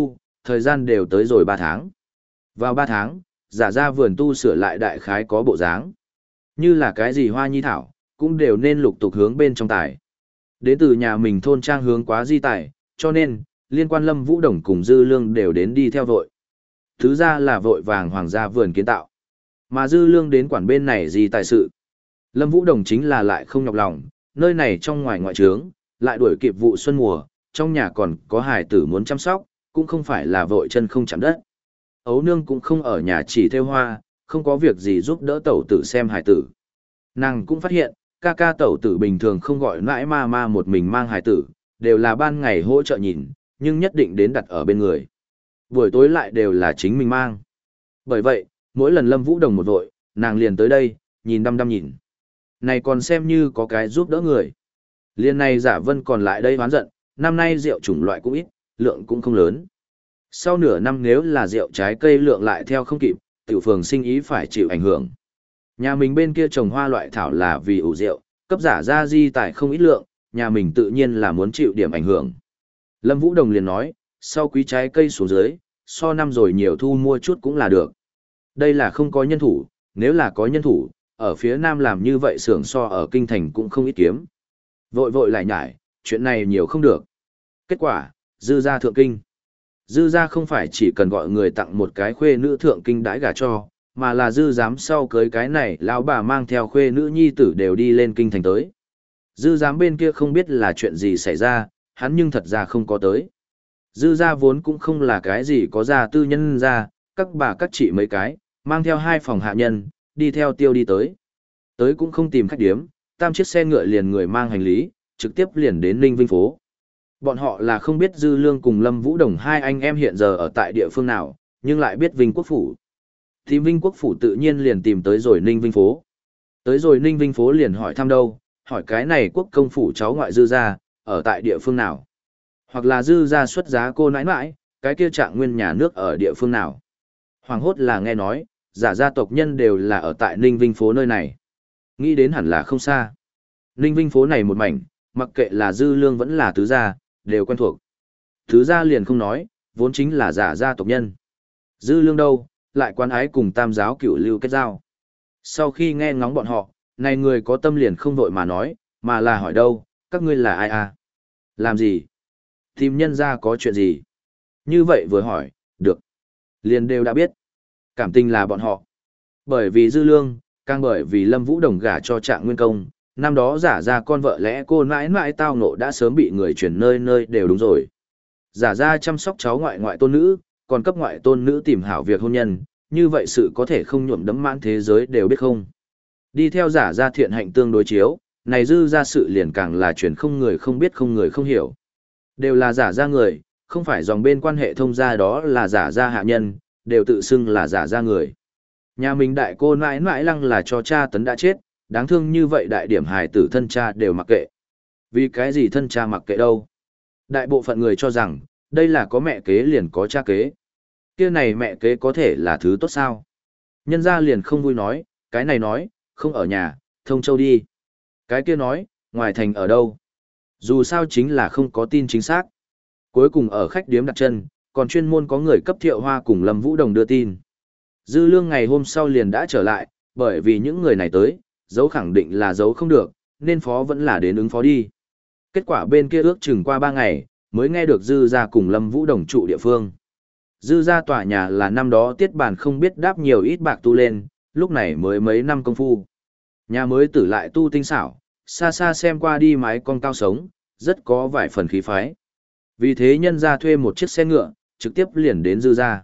thời gian đều tới rồi ba tháng. Vào ba tháng, giả ra vườn tu sửa lại đại khái có bộ dáng. Như là cái gì hoa nhi thảo, cũng đều nên lục tục hướng bên trong tài. Đến từ nhà mình thôn trang hướng quá di tài, cho nên, liên quan Lâm Vũ Đồng cùng Dư Lương đều đến đi theo vội. Thứ ra là vội vàng hoàng gia vườn kiến tạo. Mà Dư Lương đến quản bên này gì tài sự. Lâm Vũ Đồng chính là lại không nhọc lòng, nơi này trong ngoài ngoại trướng, lại đuổi kịp vụ xuân mùa, trong nhà còn có hài tử muốn chăm sóc, cũng không phải là vội chân không chạm đất. Ấu nương cũng không ở nhà chỉ theo hoa, không có việc gì giúp đỡ tẩu tử xem hài tử. Nàng cũng phát hiện, ca ca tẩu tử bình thường không gọi mãi ma ma một mình mang hài tử, đều là ban ngày hỗ trợ nhìn, nhưng nhất định đến đặt ở bên người. Buổi tối lại đều là chính mình mang. Bởi vậy, mỗi lần Lâm Vũ Đồng một vội, nàng liền tới đây, nhìn đăm đăm nhìn. Này còn xem như có cái giúp đỡ người. Liên này Giả Vân còn lại đây hoán giận, năm nay rượu chủng loại cũng ít, lượng cũng không lớn. Sau nửa năm nếu là rượu trái cây lượng lại theo không kịp, tiểu phường sinh ý phải chịu ảnh hưởng. Nhà mình bên kia trồng hoa loại thảo là vì ủ rượu, cấp giả ra di tài không ít lượng, nhà mình tự nhiên là muốn chịu điểm ảnh hưởng. Lâm Vũ Đồng liền nói, sau quý trái cây xuống dưới, so năm rồi nhiều thu mua chút cũng là được. Đây là không có nhân thủ, nếu là có nhân thủ, ở phía nam làm như vậy xưởng so ở kinh thành cũng không ít kiếm. Vội vội lại nhải, chuyện này nhiều không được. Kết quả, dư ra thượng kinh. Dư ra không phải chỉ cần gọi người tặng một cái khuê nữ thượng kinh đãi gả cho, mà là dư giám sau cưới cái này lão bà mang theo khuê nữ nhi tử đều đi lên kinh thành tới. Dư giám bên kia không biết là chuyện gì xảy ra, hắn nhưng thật ra không có tới. Dư ra vốn cũng không là cái gì có gia tư nhân ra, các bà các chị mấy cái, mang theo hai phòng hạ nhân, đi theo tiêu đi tới. Tới cũng không tìm khách điếm, tam chiếc xe ngựa liền người mang hành lý, trực tiếp liền đến Ninh Vinh phố. Bọn họ là không biết Dư Lương cùng Lâm Vũ Đồng hai anh em hiện giờ ở tại địa phương nào, nhưng lại biết Vinh Quốc Phủ. Thì Vinh Quốc Phủ tự nhiên liền tìm tới rồi Ninh Vinh phố. Tới rồi Ninh Vinh phố liền hỏi thăm đâu, hỏi cái này quốc công phủ cháu ngoại Dư gia, ở tại địa phương nào. Hoặc là Dư gia xuất giá cô nãi nãi, cái kia trạng nguyên nhà nước ở địa phương nào. Hoàng hốt là nghe nói, giả gia tộc nhân đều là ở tại Ninh Vinh phố nơi này. Nghĩ đến hẳn là không xa. Ninh Vinh phố này một mảnh, mặc kệ là Dư Lương vẫn là tứ gia, đều quen thuộc. Tứ gia liền không nói, vốn chính là giả gia tộc nhân. Dư Lương đâu, lại quan ái cùng tam giáo cửu lưu kết giao. Sau khi nghe ngóng bọn họ, này người có tâm liền không vội mà nói, mà là hỏi đâu, các ngươi là ai à? Làm gì? Tìm nhân ra có chuyện gì? Như vậy vừa hỏi, được. Liền đều đã biết. Cảm tình là bọn họ. Bởi vì Dư Lương, càng bởi vì Lâm Vũ Đồng gả cho Trạng Nguyên Công, năm đó giả ra con vợ lẽ cô nãi nãi tao ngộ đã sớm bị người chuyển nơi nơi đều đúng rồi. Giả ra chăm sóc cháu ngoại ngoại tôn nữ, còn cấp ngoại tôn nữ tìm hảo việc hôn nhân, như vậy sự có thể không nhuộm đẫm mãn thế giới đều biết không. Đi theo giả ra thiện hạnh tương đối chiếu, này Dư ra sự liền càng là chuyển không người không biết không người không hiểu. Đều là giả ra người, không phải dòng bên quan hệ thông gia đó là giả ra hạ nhân, đều tự xưng là giả ra người. Nhà mình đại cô nãi nãi lăng là cho cha tấn đã chết, đáng thương như vậy đại điểm hài tử thân cha đều mặc kệ. Vì cái gì thân cha mặc kệ đâu? Đại bộ phận người cho rằng, đây là có mẹ kế liền có cha kế. Kia này mẹ kế có thể là thứ tốt sao? Nhân gia liền không vui nói, cái này nói, không ở nhà, thông châu đi. Cái kia nói, ngoài thành ở đâu? Dù sao chính là không có tin chính xác. Cuối cùng ở khách điếm đặt chân, còn chuyên môn có người cấp Thiệu Hoa cùng Lâm Vũ Đồng đưa tin. Dư Lương ngày hôm sau liền đã trở lại, bởi vì những người này tới, dấu khẳng định là dấu không được, nên phó vẫn là đến ứng phó đi. Kết quả bên kia ước chừng qua ba ngày, mới nghe được Dư gia cùng Lâm Vũ Đồng trụ địa phương. Dư gia tòa nhà là năm đó tiết bàn không biết đáp nhiều ít bạc tu lên, lúc này mới mấy năm công phu. Nhà mới tử lại tu tinh xảo, xa xa xem qua đi mái con cao sống, rất có vài phần khí phái. Vì thế nhân gia thuê một chiếc xe ngựa, trực tiếp liền đến Dư gia.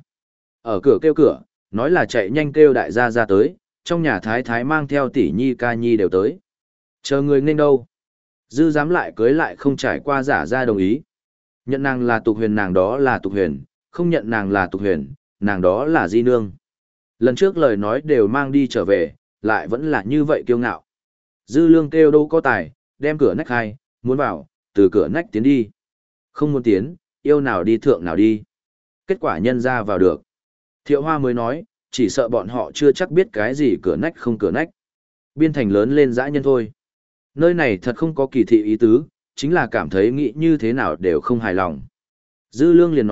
Ở cửa kêu cửa, nói là chạy nhanh kêu đại gia ra tới, trong nhà thái thái mang theo tỷ nhi ca nhi đều tới. Chờ người nên đâu? Dư dám lại cưới lại không trải qua giả ra đồng ý. Nhận nàng là tục huyền nàng đó là tục huyền, không nhận nàng là tục huyền, nàng đó là di nương. Lần trước lời nói đều mang đi trở về, lại vẫn là như vậy kiêu ngạo. Dư Lương kêu đâu có tài, đem cửa nách hai, muốn vào, từ cửa nách tiến đi. Không muốn tiến, yêu nào đi thượng nào đi. Kết quả nhân ra vào được. Thiệu Hoa mới nói, chỉ sợ bọn họ chưa chắc biết cái gì cửa nách không cửa nách. Biên thành lớn lên dã nhân thôi. Nơi này thật không có kỳ thị ý tứ, chính là cảm thấy nghĩ như thế nào đều không hài lòng. Dư Lương liền nói,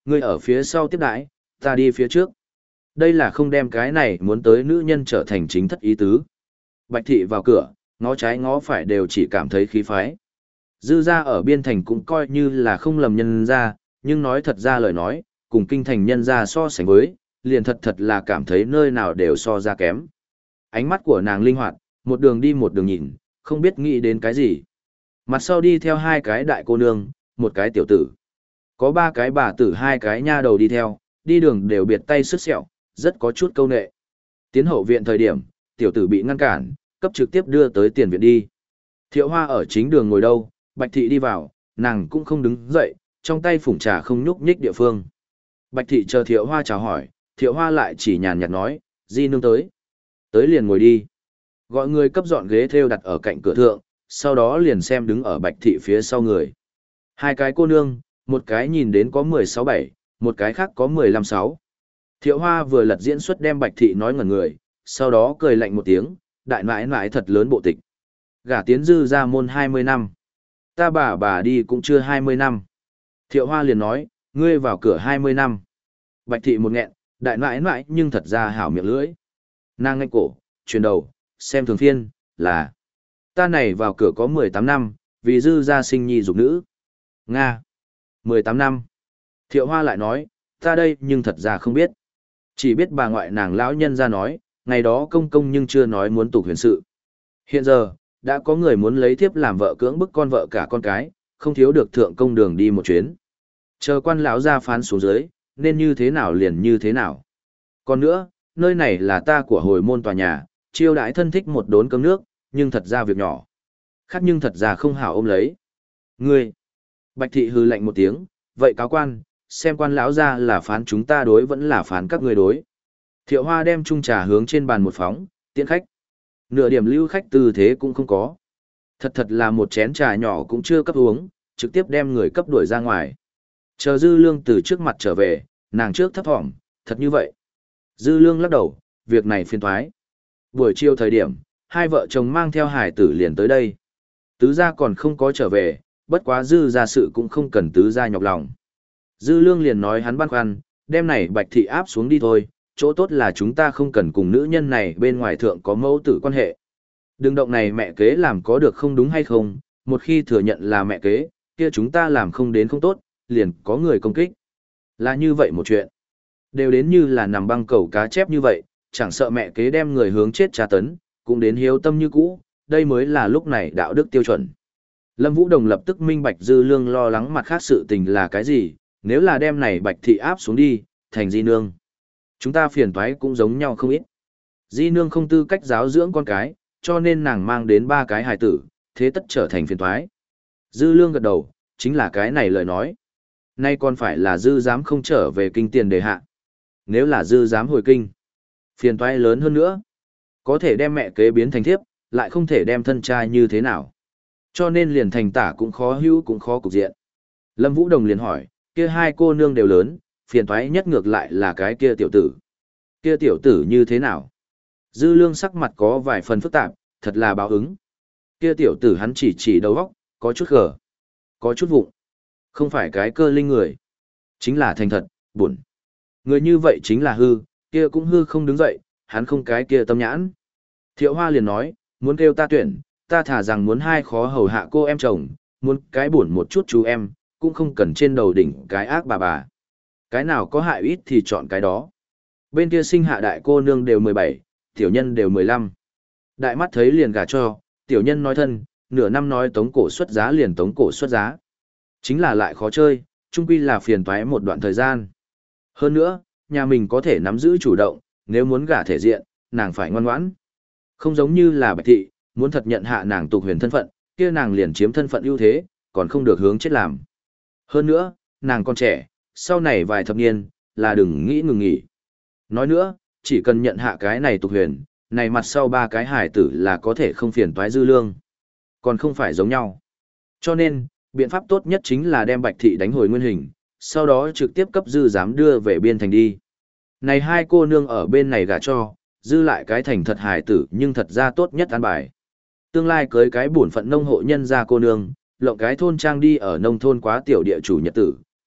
Ngươi ở phía sau tiếp đãi, ta đi phía trước. Đây là không đem cái này muốn tới nữ nhân trở thành chính thất ý tứ. Bạch thị vào cửa, ngó trái ngó phải đều chỉ cảm thấy khí phái. Dư ra ở biên thành cũng coi như là không lầm nhân ra, nhưng nói thật ra lời nói, cùng kinh thành nhân ra so sánh với, liền thật thật là cảm thấy nơi nào đều so ra kém. Ánh mắt của nàng linh hoạt, một đường đi một đường nhìn, không biết nghĩ đến cái gì. Mặt sau đi theo hai cái đại cô nương, một cái tiểu tử. Có ba cái bà tử hai cái nha đầu đi theo, đi đường đều biệt tay sức sẹo, rất có chút câu nệ. Tiến hậu viện thời điểm, tiểu tử bị ngăn cản, cấp trực tiếp đưa tới tiền viện đi. Thiệu Hoa ở chính đường ngồi đâu, Bạch thị đi vào, nàng cũng không đứng dậy, trong tay phủng trà không nhúc nhích địa phương. Bạch thị chờ Thiệu Hoa chào hỏi, Thiệu Hoa lại chỉ nhàn nhạt nói, di nương tới. Tới liền ngồi đi. Gọi người cấp dọn ghế theo đặt ở cạnh cửa thượng, sau đó liền xem đứng ở Bạch thị phía sau người. Hai cái cô nương, một cái nhìn đến có mười sáu bảy, một cái khác có mười lăm sáu. Thiệu Hoa vừa lật diễn xuất đem Bạch thị nói ngẩn người, sau đó cười lạnh một tiếng, đại nãi nãi thật lớn bộ tịch. Gả tiến dư ra môn hai mươi năm. Ta bà bà đi cũng chưa hai mươi năm. Thiệu Hoa liền nói, ngươi vào cửa hai mươi năm. Bạch thị một nghẹn, đại nãi nãi nhưng thật ra hảo miệng lưỡi. Nàng ngạnh cổ, chuyển đầu, xem thường phiên, là. Ta này vào cửa có mười tám năm, vì dư ra sinh nhi dục nữ. Nga. mười tám năm. Thiệu Hoa lại nói, ta đây nhưng thật ra không biết. Chỉ biết bà ngoại nàng lão nhân ra nói, ngày đó công công nhưng chưa nói muốn tục huyền sự. Hiện giờ, đã có người muốn lấy thiếp làm vợ cưỡng bức con vợ cả con cái, không thiếu được thượng công đường đi một chuyến. Chờ quan lão ra phán xuống dưới, nên như thế nào liền như thế nào. Còn nữa, nơi này là ta của hồi môn tòa nhà, chiêu đãi thân thích một đốn cơm nước, nhưng thật ra việc nhỏ. Khác nhưng thật ra không hảo ôm lấy. Ngươi! Bạch thị hư lạnh một tiếng, vậy cáo quan, xem quan lão ra là phán chúng ta đối vẫn là phán các ngươi đối. Thiệu Hoa đem chung trà hướng trên bàn một phóng, tiễn khách. Nửa điểm lưu khách tư thế cũng không có. Thật thật là một chén trà nhỏ cũng chưa cấp uống, trực tiếp đem người cấp đuổi ra ngoài. Chờ Dư Lương từ trước mặt trở về, nàng trước thấp thỏm, thật như vậy. Dư Lương lắc đầu, việc này phiền thoái. Buổi chiều thời điểm, hai vợ chồng mang theo hải tử liền tới đây. Tứ gia còn không có trở về, bất quá Dư gia sự cũng không cần tứ gia nhọc lòng. Dư Lương liền nói hắn băn khoăn, đem này Bạch thị áp xuống đi thôi, chỗ tốt là chúng ta không cần cùng nữ nhân này bên ngoài thượng có mẫu tử quan hệ. Đừng động này mẹ kế làm có được không đúng hay không, một khi thừa nhận là mẹ kế, kia chúng ta làm không đến không tốt, liền có người công kích. Là như vậy một chuyện. Đều đến như là nằm băng cầu cá chép như vậy, chẳng sợ mẹ kế đem người hướng chết tra tấn, cũng đến hiếu tâm như cũ, đây mới là lúc này đạo đức tiêu chuẩn. Lâm Vũ Đồng lập tức minh bạch Dư Lương lo lắng mặt khác sự tình là cái gì, nếu là đem này Bạch thị áp xuống đi, thành di nương. Chúng ta phiền toái cũng giống nhau không ít. Di nương không tư cách giáo dưỡng con cái, cho nên nàng mang đến ba cái hài tử, thế tất trở thành phiền toái. Dư Lương gật đầu, chính là cái này lời nói. Nay còn phải là Dư dám không trở về kinh tiền đề hạ. Nếu là Dư dám hồi kinh, phiền toái lớn hơn nữa. Có thể đem mẹ kế biến thành thiếp, lại không thể đem thân trai như thế nào. Cho nên liền thành tả cũng khó hữu cũng khó cục diện. Lâm Vũ Đồng liền hỏi, kia hai cô nương đều lớn, phiền toái nhất ngược lại là cái kia tiểu tử. Kia tiểu tử như thế nào? Dư Lương sắc mặt có vài phần phức tạp, thật là báo ứng. Kia tiểu tử hắn chỉ chỉ đầu óc, có chút gở, có chút vụng. Không phải cái cơ linh người, chính là thành thật, buồn. Người như vậy chính là hư, kia cũng hư không đứng dậy, hắn không cái kia tâm nhãn. Thiệu Hoa liền nói, muốn kêu ta tuyển, ta thả rằng muốn hai khó hầu hạ cô em chồng, muốn cái buồn một chút chú em, cũng không cần trên đầu đỉnh cái ác bà bà. Cái nào có hại ít thì chọn cái đó. Bên kia sinh hạ đại cô nương đều mười bảy, tiểu nhân đều mười lăm. Đại mắt thấy liền gả cho, tiểu nhân nói thân, nửa năm nói tống cổ xuất giá liền tống cổ xuất giá. Chính là lại khó chơi, chung quy là phiền toái một đoạn thời gian. Hơn nữa, nhà mình có thể nắm giữ chủ động, nếu muốn gả thể diện, nàng phải ngoan ngoãn. Không giống như là Bạch thị, muốn thật nhận hạ nàng tục huyền thân phận, kia nàng liền chiếm thân phận ưu thế, còn không được hướng chết làm. Hơn nữa, nàng còn trẻ, sau này vài thập niên, là đừng nghĩ ngừng nghỉ. Nói nữa, chỉ cần nhận hạ cái này tục huyền, này mặt sau ba cái hải tử là có thể không phiền toái Dư Lương. Còn không phải giống nhau. Cho nên, biện pháp tốt nhất chính là đem Bạch thị đánh hồi nguyên hình, sau đó trực tiếp cấp Dư dám đưa về biên thành đi. Này hai cô nương ở bên này gả cho, Dư lại cái thành thật hải tử nhưng thật ra tốt nhất an bài. Tương lai cưới cái bổn phận nông hộ nhân gia cô nương, lộng cái thôn trang đi ở nông thôn quá tiểu địa chủ nhật tử,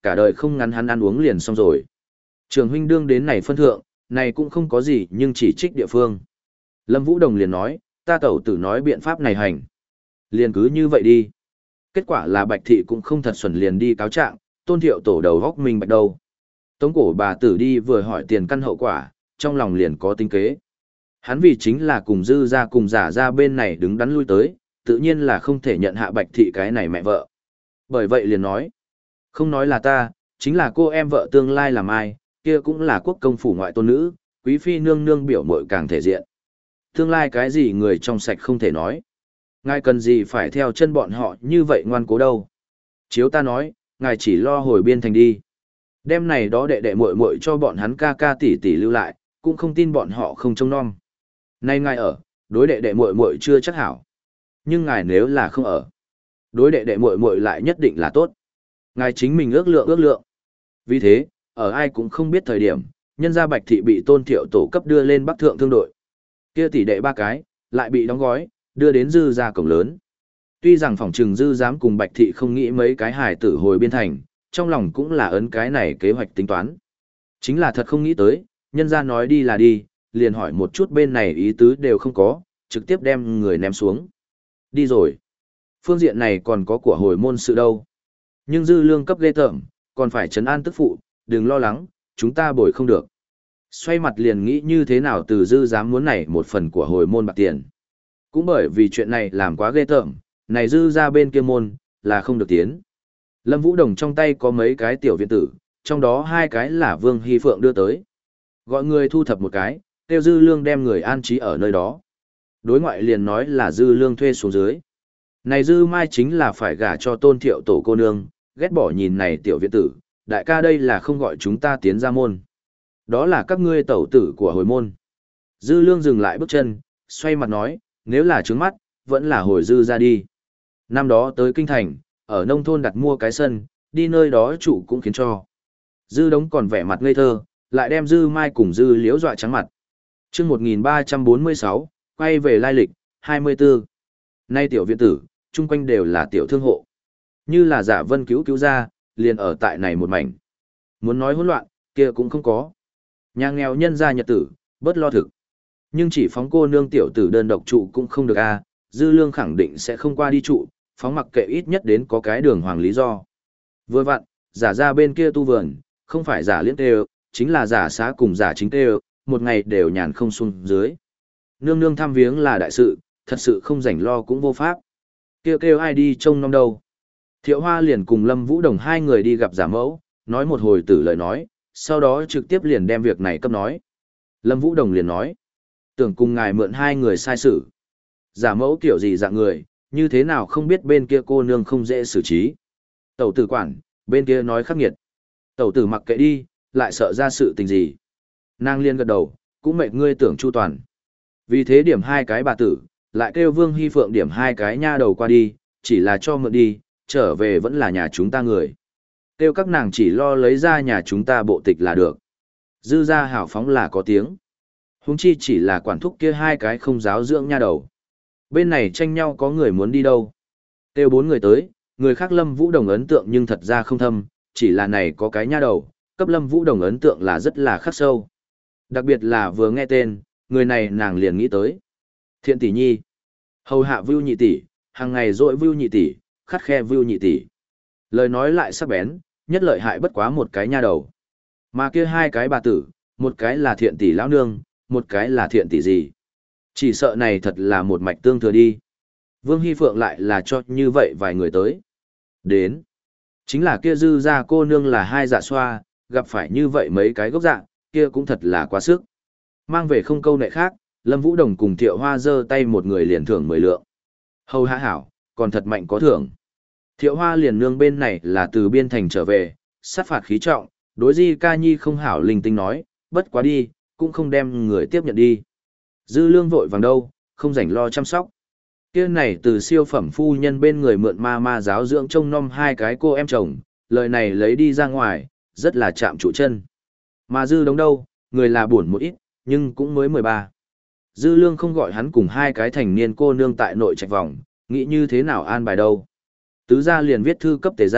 cả đời không ngắn hắn ăn uống liền xong rồi. Trường huynh đương đến này phân thượng, này cũng không có gì nhưng chỉ trích địa phương. Lâm Vũ Đồng liền nói, ta tẩu tử nói biện pháp này hành. Liền cứ như vậy đi. Kết quả là Bạch Thị cũng không thật xuẩn liền đi cáo trạng, Tôn Thiệu Tổ đầu góc mình bạch đầu. Tống cổ bà tử đi vừa hỏi tiền căn hậu quả, trong lòng liền có tính kế. Hắn vì chính là cùng dư ra cùng giả ra bên này đứng đắn lui tới, tự nhiên là không thể nhận hạ Bạch Thị cái này mẹ vợ. Bởi vậy liền nói, không nói là ta, chính là cô em vợ tương lai làm ai, kia cũng là quốc công phủ ngoại tôn nữ, quý phi nương nương biểu mội càng thể diện. Tương lai cái gì người trong sạch không thể nói. Ngài cần gì phải theo chân bọn họ như vậy ngoan cố đâu. Chiếu ta nói, ngài chỉ lo hồi biên thành đi. Đêm này đó đệ đệ muội muội cho bọn hắn ca ca tỷ tỷ lưu lại, cũng không tin bọn họ không trông nom. Nay ngài ở, đối đệ đệ muội muội chưa chắc hảo. Nhưng ngài nếu là không ở, đối đệ đệ muội muội lại nhất định là tốt. Ngài chính mình ước lượng ước lượng. Vì thế, ở ai cũng không biết thời điểm, nhân gia Bạch Thị bị Tôn Thiệu Tổ cấp đưa lên Bắc Thượng thương đội. Kia tỷ đệ ba cái, lại bị đóng gói, đưa đến dư ra cổng lớn. Tuy rằng phòng trừng dư dám cùng Bạch Thị không nghĩ mấy cái hài tử hồi biên thành, trong lòng cũng là ấn cái này kế hoạch tính toán. Chính là thật không nghĩ tới, nhân gia nói đi là đi, liền hỏi một chút bên này ý tứ đều không có, trực tiếp đem người ném xuống. Đi rồi. Phương diện này còn có của hồi môn sự đâu. Nhưng dư lương cấp ghê tởm, còn phải trấn an tức phụ, đừng lo lắng, chúng ta bồi không được. Xoay mặt liền nghĩ như thế nào từ dư dám muốn này một phần của hồi môn bạc tiền. Cũng bởi vì chuyện này làm quá ghê tởm, này dư ra bên kia môn, là không được tiến. Lâm Vũ Đồng trong tay có mấy cái tiểu viện tử, trong đó hai cái là Vương Hy Phượng đưa tới. Gọi người thu thập một cái, tiêu dư lương đem người an trí ở nơi đó. Đối ngoại liền nói là dư lương thuê xuống dưới. Này dư mai chính là phải gả cho Tôn Thiệu Tổ cô nương, ghét bỏ nhìn này tiểu viện tử, đại ca đây là không gọi chúng ta tiến ra môn. Đó là các ngươi tẩu tử của hồi môn. Dư lương dừng lại bước chân, xoay mặt nói, nếu là trướng mắt, vẫn là hồi dư ra đi. Năm đó tới kinh thành, ở nông thôn đặt mua cái sân, đi nơi đó trụ cũng khiến cho. Dư đống còn vẻ mặt ngây thơ, lại đem dư mai cùng dư liễu dọa trắng mặt. chương một nghìn ba trăm bốn mươi sáu, quay về lai lịch, hai mươi tư. Nay tiểu viện tử, chung quanh đều là tiểu thương hộ. Như là giả vân cứu cứu ra, liền ở tại này một mảnh. Muốn nói hỗn loạn, kia cũng không có. Nhà nghèo nhân gia nhật tử, bớt lo thực. Nhưng chỉ phóng cô nương tiểu tử đơn độc trụ cũng không được a, dư lương khẳng định sẽ không qua đi trụ, phóng mặc kệ ít nhất đến có cái đường hoàng lý do. Vừa vặn, giả ra bên kia tu vườn, không phải giả liễn tê chính là giả xá cùng giả chính tê một ngày đều nhàn không xuống dưới. Nương nương thăm viếng là đại sự, thật sự không rảnh lo cũng vô pháp. Kêu kêu ai đi trông nom đâu. Thiệu Hoa liền cùng Lâm Vũ Đồng hai người đi gặp giả mẫu, nói một hồi tử lời nói, sau đó trực tiếp liền đem việc này cấp nói. Lâm Vũ Đồng liền nói, tưởng cùng ngài mượn hai người sai sự. Giả mẫu kiểu gì dạng người, như thế nào không biết bên kia cô nương không dễ xử trí. Tẩu tử quản, bên kia nói khắc nghiệt. Tẩu tử mặc kệ đi, lại sợ ra sự tình gì. Nàng liên gật đầu, cũng mệt ngươi tưởng chu toàn. Vì thế điểm hai cái bà tử, lại kêu Vương Hy Phượng điểm hai cái nha đầu qua đi, chỉ là cho mượn đi, trở về vẫn là nhà chúng ta người. Kêu các nàng chỉ lo lấy ra nhà chúng ta bộ tịch là được. Dư ra hảo phóng là có tiếng. Huống chi chỉ là quản thúc kia hai cái không giáo dưỡng nha đầu. Bên này tranh nhau có người muốn đi đâu. Kêu bốn người tới, người khác Lâm Vũ Đồng ấn tượng nhưng thật ra không thâm, chỉ là này có cái nha đầu, cấp Lâm Vũ Đồng ấn tượng là rất là khắc sâu. Đặc biệt là vừa nghe tên, người này nàng liền nghĩ tới. Thiện tỷ nhi. Hầu hạ Vưu nhị tỷ, hàng ngày dội Vưu nhị tỷ, khắt khe Vưu nhị tỷ. Lời nói lại sắc bén, nhất lợi hại bất quá một cái nha đầu. Mà kia hai cái bà tử, một cái là thiện tỷ lão nương, một cái là thiện tỷ gì. Chỉ sợ này thật là một mạch tương thừa đi. Vương Hy Phượng lại là cho như vậy vài người tới. Đến. Chính là kia dư ra cô nương là hai dạ xoa, gặp phải như vậy mấy cái gốc dạ, kia cũng thật là quá sức. Mang về không câu nệ khác, Lâm Vũ Đồng cùng Thiệu Hoa giơ tay một người liền thưởng mười lượng. Hầu hạ hảo, còn thật mạnh có thưởng. Thiệu Hoa liền nương bên này là từ biên thành trở về, sát phạt khí trọng, đối Di Ca Nhi không hảo linh tinh nói, bất quá đi, cũng không đem người tiếp nhận đi. Dư lương vội vàng đâu, không rảnh lo chăm sóc. Kia này từ siêu phẩm phu nhân bên người mượn ma ma giáo dưỡng trông nom hai cái cô em chồng, lời này lấy đi ra ngoài, rất là chạm trụ chân. Mà dư đống đâu, người là buồn một ít, nhưng cũng mới mười ba. Dư lương không gọi hắn cùng hai cái thành niên cô nương tại nội trạch vòng, nghĩ như thế nào an bài đâu. Tứ gia liền viết thư cấp tề gia,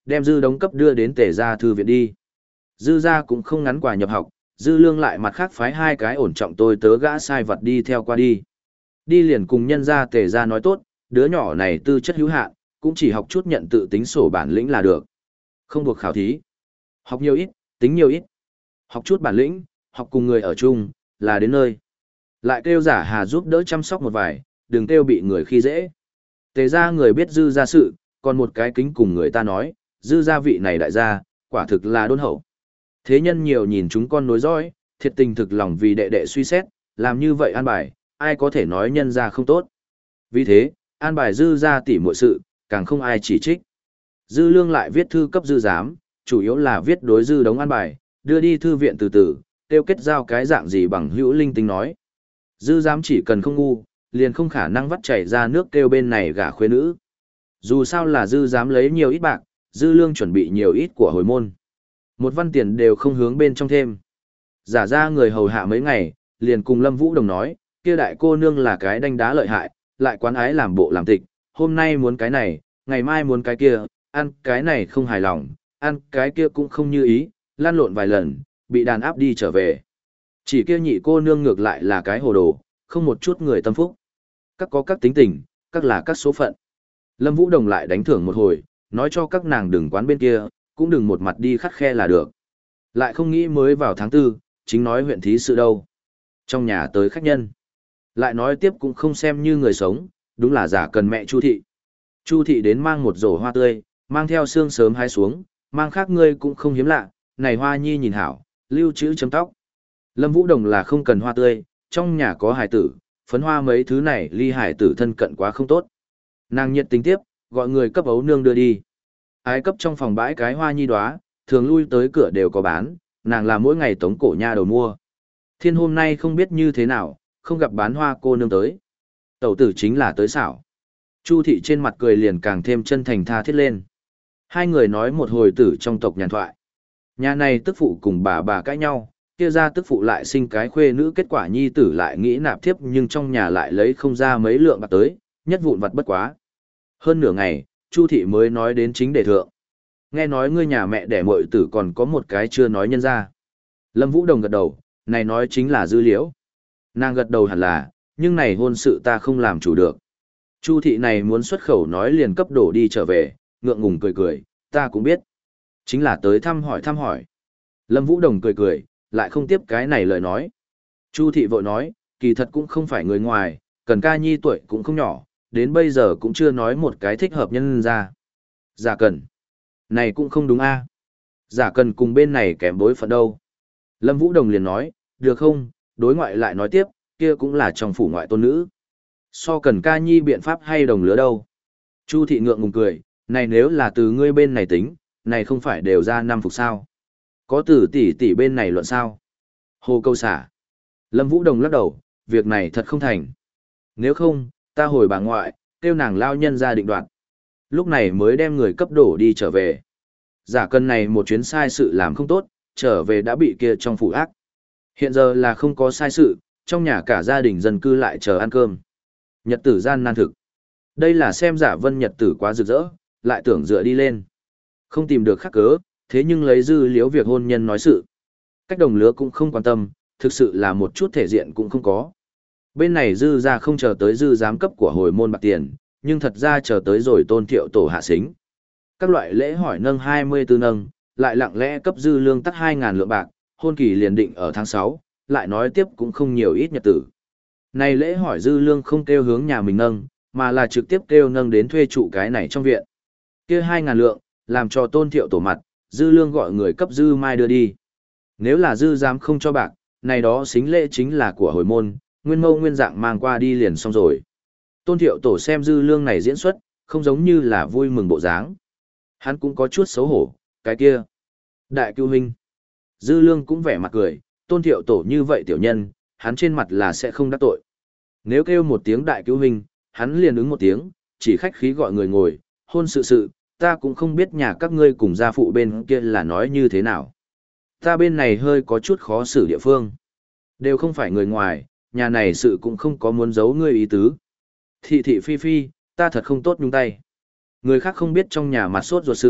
đem dư đống cấp đưa đến tề gia thư viện đi. Dư gia cũng không ngắn quà nhập học, dư lương lại mặt khác phái hai cái ổn trọng tôi tớ gã sai vật đi theo qua đi. Đi liền cùng nhân gia tề gia nói tốt, đứa nhỏ này tư chất hữu hạn, cũng chỉ học chút nhận tự tính sổ bản lĩnh là được. Không buộc khảo thí. Học nhiều ít, tính nhiều ít. Học chút bản lĩnh, học cùng người ở chung, là đến nơi. Lại kêu giả hà giúp đỡ chăm sóc một vài, đừng kêu bị người khi dễ. Tề ra người biết dư ra sự, còn một cái kính cùng người ta nói, dư gia vị này đại gia, quả thực là đôn hậu. Thế nhân nhiều nhìn chúng con nối dõi, thiệt tình thực lòng vì đệ đệ suy xét, làm như vậy an bài, ai có thể nói nhân ra không tốt. Vì thế, an bài dư ra tỉ muội sự, càng không ai chỉ trích. Dư lương lại viết thư cấp dư giám, chủ yếu là viết đối dư đống an bài, đưa đi thư viện từ từ, tiêu kết giao cái dạng gì bằng hữu linh tinh nói. Dư giám chỉ cần không ngu, liền không khả năng vắt chảy ra nước kêu bên này gả khuê nữ. Dù sao là dư giám lấy nhiều ít bạc, dư lương chuẩn bị nhiều ít của hồi môn. Một văn tiền đều không hướng bên trong thêm. Giả ra người hầu hạ mấy ngày, liền cùng Lâm Vũ Đồng nói, kia đại cô nương là cái đanh đá lợi hại, lại quán ái làm bộ làm tịch, hôm nay muốn cái này, ngày mai muốn cái kia, ăn cái này không hài lòng, ăn cái kia cũng không như ý, lan lộn vài lần, bị đàn áp đi trở về. Chỉ kia nhị cô nương ngược lại là cái hồ đồ, không một chút người tâm phúc. Các có các tính tình, các là các số phận. Lâm Vũ Đồng lại đánh thưởng một hồi, nói cho các nàng đừng quán bên kia, cũng đừng một mặt đi khắt khe là được. Lại không nghĩ mới vào tháng tư, chính nói huyện thí sự đâu. Trong nhà tới khách nhân. Lại nói tiếp cũng không xem như người sống, đúng là giả cần mẹ Chu thị. Chu thị đến mang một rổ hoa tươi, mang theo xương sớm hai xuống, mang khác ngươi cũng không hiếm lạ, này hoa nhi nhìn hảo, lưu trữ chấm tóc. Lâm Vũ Đồng là không cần hoa tươi, trong nhà có hải tử, phấn hoa mấy thứ này ly hải tử thân cận quá không tốt. Nàng nhiệt tình tiếp, gọi người cấp ấu nương đưa đi. Ái cấp trong phòng bãi cái hoa nhi đóa, thường lui tới cửa đều có bán, nàng là mỗi ngày tống cổ nha đầu mua. Thiên hôm nay không biết như thế nào, không gặp bán hoa cô nương tới. Tẩu tử chính là tới xảo. Chu thị trên mặt cười liền càng thêm chân thành tha thiết lên. Hai người nói một hồi tử trong tộc nhàn thoại. Nhà này tức phụ cùng bà bà cãi nhau, kia ra tức phụ lại sinh cái khuê nữ, kết quả nhi tử lại nghĩ nạp thiếp nhưng trong nhà lại lấy không ra mấy lượng bạc tới, nhất vụn vặt bất quá. Hơn nửa ngày, Chu thị mới nói đến chính đề thượng. Nghe nói ngươi nhà mẹ đẻ muội tử còn có một cái chưa nói nhân ra. Lâm Vũ Đồng gật đầu, này nói chính là dư liễu. Nàng gật đầu hẳn là, nhưng này hôn sự ta không làm chủ được. Chu thị này muốn xuất khẩu nói liền cấp đổ đi trở về, ngượng ngùng cười cười, ta cũng biết. Chính là tới thăm hỏi thăm hỏi. Lâm Vũ Đồng cười cười, lại không tiếp cái này lời nói. Chu thị vội nói, kỳ thật cũng không phải người ngoài, Cần Ca Nhi tuổi cũng không nhỏ, đến bây giờ cũng chưa nói một cái thích hợp nhân ra. Giả Cần. Này cũng không đúng a. Giả Cần cùng bên này kém bối phận đâu. Lâm Vũ Đồng liền nói, được không, đối ngoại lại nói tiếp, kia cũng là trong phủ ngoại tôn nữ. So Cần Ca Nhi biện pháp hay đồng lứa đâu. Chu thị ngượng ngùng cười, này nếu là từ ngươi bên này tính, này không phải đều ra năm phục sao. Có tử tỷ tỷ bên này luận sao. Hồ câu xả. Lâm Vũ Đồng lắc đầu, việc này thật không thành. Nếu không, ta hồi bà ngoại, kêu nàng lao nhân ra định đoạt. Lúc này mới đem người cấp đổ đi trở về. Giả Cần này một chuyến sai sự làm không tốt, trở về đã bị kia trong phủ ác. Hiện giờ là không có sai sự, trong nhà cả gia đình dân cư lại chờ ăn cơm. Nhật tử gian nan thực. Đây là xem Giả Vân nhật tử quá rực rỡ, lại tưởng dựa đi lên. Không tìm được khắc cớ, thế nhưng lấy dư liếu việc hôn nhân nói sự. Cách đồng lứa cũng không quan tâm, thực sự là một chút thể diện cũng không có. Bên này dư ra không chờ tới dư giám cấp của hồi môn bạc tiền, nhưng thật ra chờ tới rồi tôn thiệu tổ hạ xính. Các loại lễ hỏi nâng hai mươi tư nâng, lại lặng lẽ cấp dư lương tắc hai ngàn lượng bạc, hôn kỳ liền định ở tháng sáu, lại nói tiếp cũng không nhiều ít nhật tử. Này lễ hỏi dư lương không kêu hướng nhà mình nâng, mà là trực tiếp kêu nâng đến thuê trụ cái này trong viện. Kia hai ngàn lượng, làm cho tôn thiệu tổ mặt, dư lương gọi người cấp dư mai đưa đi. Nếu là dư dám không cho bạc, này đó xính lễ chính là của hồi môn, nguyên mâu nguyên dạng mang qua đi liền xong rồi. Tôn thiệu tổ xem dư lương này diễn xuất, không giống như là vui mừng bộ dáng. Hắn cũng có chút xấu hổ, cái kia. Đại cứu huynh. Dư lương cũng vẻ mặt cười, tôn thiệu tổ như vậy tiểu nhân, hắn trên mặt là sẽ không đắc tội. Nếu kêu một tiếng đại cứu huynh, hắn liền ứng một tiếng, chỉ khách khí gọi người ngồi, hôn sự sự, ta cũng không biết nhà các ngươi cùng gia phụ bên kia là nói như thế nào. Ta bên này hơi có chút khó xử địa phương. Đều không phải người ngoài, nhà này sự cũng không có muốn giấu ngươi ý tứ. Thị thị phi phi, ta thật không tốt nhung tay. Người khác không biết trong nhà mặt sốt ruột sự,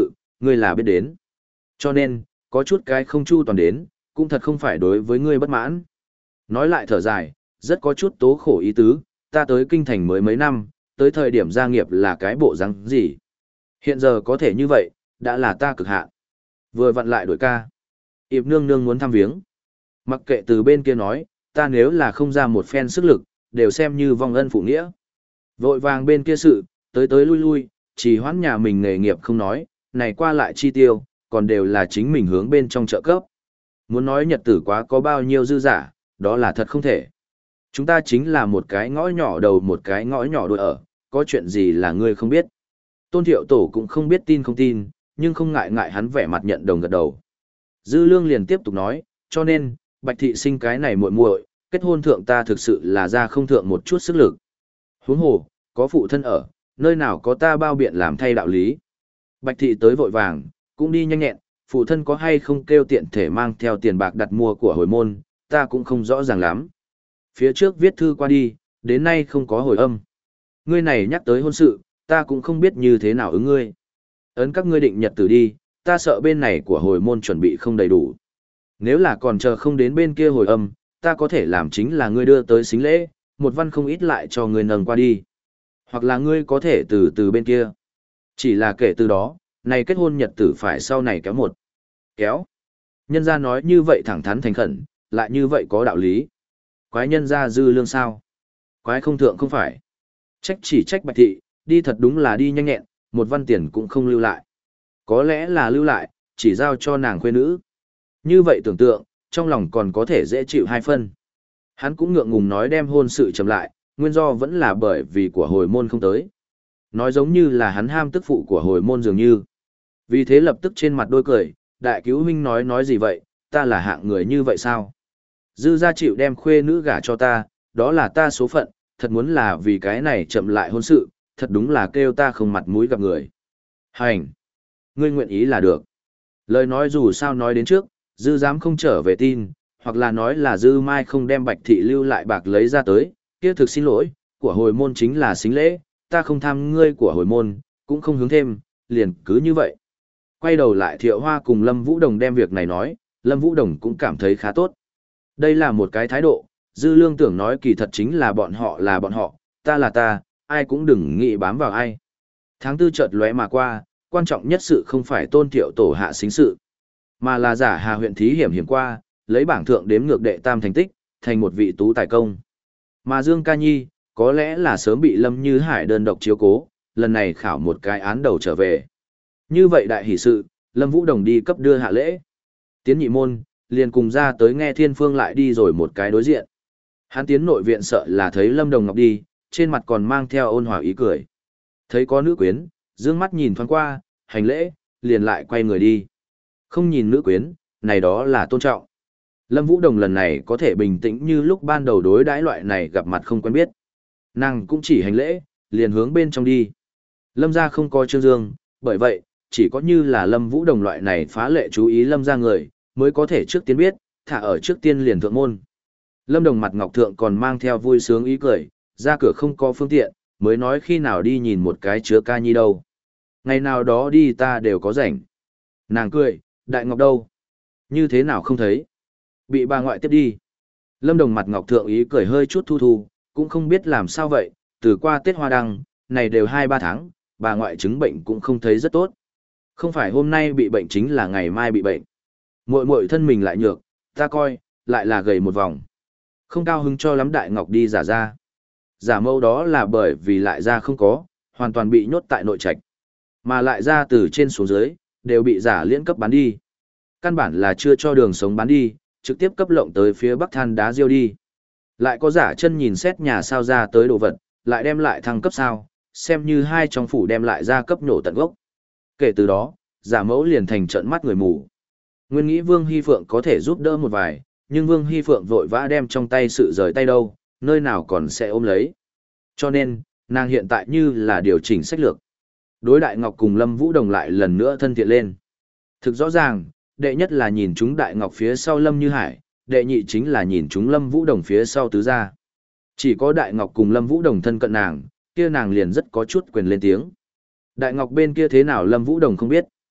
ngươi là biết đến. Cho nên, có chút cái không chu toàn đến, cũng thật không phải đối với ngươi bất mãn. Nói lại thở dài, rất có chút tố khổ ý tứ, ta tới kinh thành mới mấy năm, tới thời điểm gia nghiệp là cái bộ răng gì. Hiện giờ có thể như vậy, đã là ta cực hạn. Vừa vặn lại đổi ca. Yệp nương nương muốn thăm viếng. Mặc kệ từ bên kia nói, ta nếu là không ra một phen sức lực, đều xem như vong ân phụ nghĩa. Vội vàng bên kia sự, tới tới lui lui, chỉ hoãn nhà mình nghề nghiệp không nói, này qua lại chi tiêu, còn đều là chính mình hướng bên trong trợ cấp. Muốn nói nhật tử quá có bao nhiêu dư giả, đó là thật không thể. Chúng ta chính là một cái ngõ nhỏ đầu một cái ngõ nhỏ đuôi ở, có chuyện gì là ngươi không biết. Tôn Thiệu Tổ cũng không biết tin không tin, nhưng không ngại ngại hắn vẻ mặt nhận đồng gật đầu. Dư Lương liền tiếp tục nói, cho nên, Bạch Thị sinh cái này muội muội, kết hôn thượng ta thực sự là ra không thượng một chút sức lực. Huống hồ, có phụ thân ở, nơi nào có ta bao biện làm thay đạo lý. Bạch Thị tới vội vàng, cũng đi nhanh nhẹn, phụ thân có hay không kêu tiện thể mang theo tiền bạc đặt mua của hồi môn, ta cũng không rõ ràng lắm. Phía trước viết thư qua đi, đến nay không có hồi âm. Ngươi này nhắc tới hôn sự, ta cũng không biết như thế nào ứng ngươi. Ấn các ngươi định nhật tử đi, ta sợ bên này của hồi môn chuẩn bị không đầy đủ. Nếu là còn chờ không đến bên kia hồi âm, ta có thể làm chính là ngươi đưa tới xính lễ, một văn không ít lại cho ngươi nâng qua đi. Hoặc là ngươi có thể từ từ bên kia. Chỉ là kể từ đó, này kết hôn nhật tử phải sau này kéo một. Kéo. Nhân gia nói như vậy thẳng thắn thành khẩn, lại như vậy có đạo lý. Quái nhân gia dư lương sao? Quái không thượng không phải. Trách chỉ trách Bạch Thị, đi thật đúng là đi nhanh nhẹn, một văn tiền cũng không lưu lại. Có lẽ là lưu lại, chỉ giao cho nàng khuê nữ. Như vậy tưởng tượng, trong lòng còn có thể dễ chịu hai phân. Hắn cũng ngượng ngùng nói đem hôn sự chậm lại, nguyên do vẫn là bởi vì của hồi môn không tới. Nói giống như là hắn ham tức phụ của hồi môn dường như. Vì thế lập tức trên mặt đôi cười, đại cứu huynh nói nói gì vậy, ta là hạng người như vậy sao? Dư gia chịu đem khuê nữ gả cho ta, đó là ta số phận, thật muốn là vì cái này chậm lại hôn sự, thật đúng là kêu ta không mặt mũi gặp người. Hành! Ngươi nguyện ý là được. Lời nói dù sao nói đến trước, dư dám không trở về tin, hoặc là nói là dư mai không đem Bạch Thị lưu lại bạc lấy ra tới, kia thực xin lỗi, của hồi môn chính là xính lễ, ta không tham ngươi của hồi môn, cũng không hướng thêm, liền cứ như vậy. Quay đầu lại Thiệu Hoa cùng Lâm Vũ Đồng đem việc này nói, Lâm Vũ Đồng cũng cảm thấy khá tốt. Đây là một cái thái độ, Dư Lương tưởng nói kỳ thật chính là bọn họ là bọn họ, ta là ta, ai cũng đừng nghĩ bám vào ai. Tháng tư chợt lóe mà qua, quan trọng nhất sự không phải Tôn Thiệu Tổ hạ xính sự, mà là giả Hà huyện thí hiểm hiểm qua, lấy bảng thượng đếm ngược đệ tam thành tích, thành một vị tú tài công. Mà Dương Ca Nhi, có lẽ là sớm bị Lâm Như Hải đơn độc chiếu cố, lần này khảo một cái án đầu trở về. Như vậy đại hỷ sự, Lâm Vũ Đồng đi cấp đưa hạ lễ. Tiến nhị môn, liền cùng ra tới nghe Thiên Phương lại đi rồi một cái đối diện. Hắn tiến nội viện sợ là thấy Lâm Đồng Ngọc đi, trên mặt còn mang theo ôn hòa ý cười. Thấy có nữ quyến, dương mắt nhìn thoáng qua, hành lễ, liền lại quay người đi. Không nhìn nữ quyến, này đó là tôn trọng. Lâm Vũ Đồng lần này có thể bình tĩnh như lúc ban đầu đối đãi loại này gặp mặt không quen biết. Nàng cũng chỉ hành lễ, liền hướng bên trong đi. Lâm gia không có Trương Dương, bởi vậy, chỉ có như là Lâm Vũ Đồng loại này phá lệ chú ý Lâm gia người, mới có thể trước tiên biết, thả ở trước tiên liền thượng môn. Lâm Đồng mặt ngọc thượng còn mang theo vui sướng ý cười, ra cửa không có phương tiện, mới nói khi nào đi nhìn một cái chứa ca nhi đâu. Ngày nào đó đi ta đều có rảnh. Nàng cười, đại ngọc đâu? Như thế nào không thấy? Bị bà ngoại tiếp đi. Lâm Đồng mặt ngọc thượng ý cười hơi chút thu thu, cũng không biết làm sao vậy, từ qua Tết Hoa Đăng, này đều hai ba tháng, bà ngoại chứng bệnh cũng không thấy rất tốt. Không phải hôm nay bị bệnh chính là ngày mai bị bệnh. Muội muội thân mình lại nhược, ta coi, lại là gầy một vòng. Không cao hứng cho lắm đại ngọc đi giả ra. Giả mâu đó là bởi vì lại ra không có, hoàn toàn bị nhốt tại nội trạch. Mà lại ra từ trên xuống dưới, đều bị giả liễn cấp bán đi. Căn bản là chưa cho đường sống bán đi, trực tiếp cấp lộng tới phía bắc than đá diêu đi. Lại có giả chân nhìn xét nhà sao ra tới đồ vật, lại đem lại thăng cấp sao, xem như hai trong phủ đem lại ra cấp nhổ tận gốc. Kể từ đó, giả mẫu liền thành trận mắt người mù. Nguyên nghĩ Vương Hy Phượng có thể giúp đỡ một vài, nhưng Vương Hy Phượng vội vã đem trong tay sự rời tay đâu, nơi nào còn sẽ ôm lấy. Cho nên, nàng hiện tại như là điều chỉnh sách lược. Đối Đại Ngọc cùng Lâm Vũ Đồng lại lần nữa thân thiện lên. Thực rõ ràng, đệ nhất là nhìn chúng Đại Ngọc phía sau Lâm Như Hải, đệ nhị chính là nhìn chúng Lâm Vũ Đồng phía sau tứ gia. Chỉ có Đại Ngọc cùng Lâm Vũ Đồng thân cận nàng, kia nàng liền rất có chút quyền lên tiếng. Đại Ngọc bên kia thế nào Lâm Vũ Đồng không biết.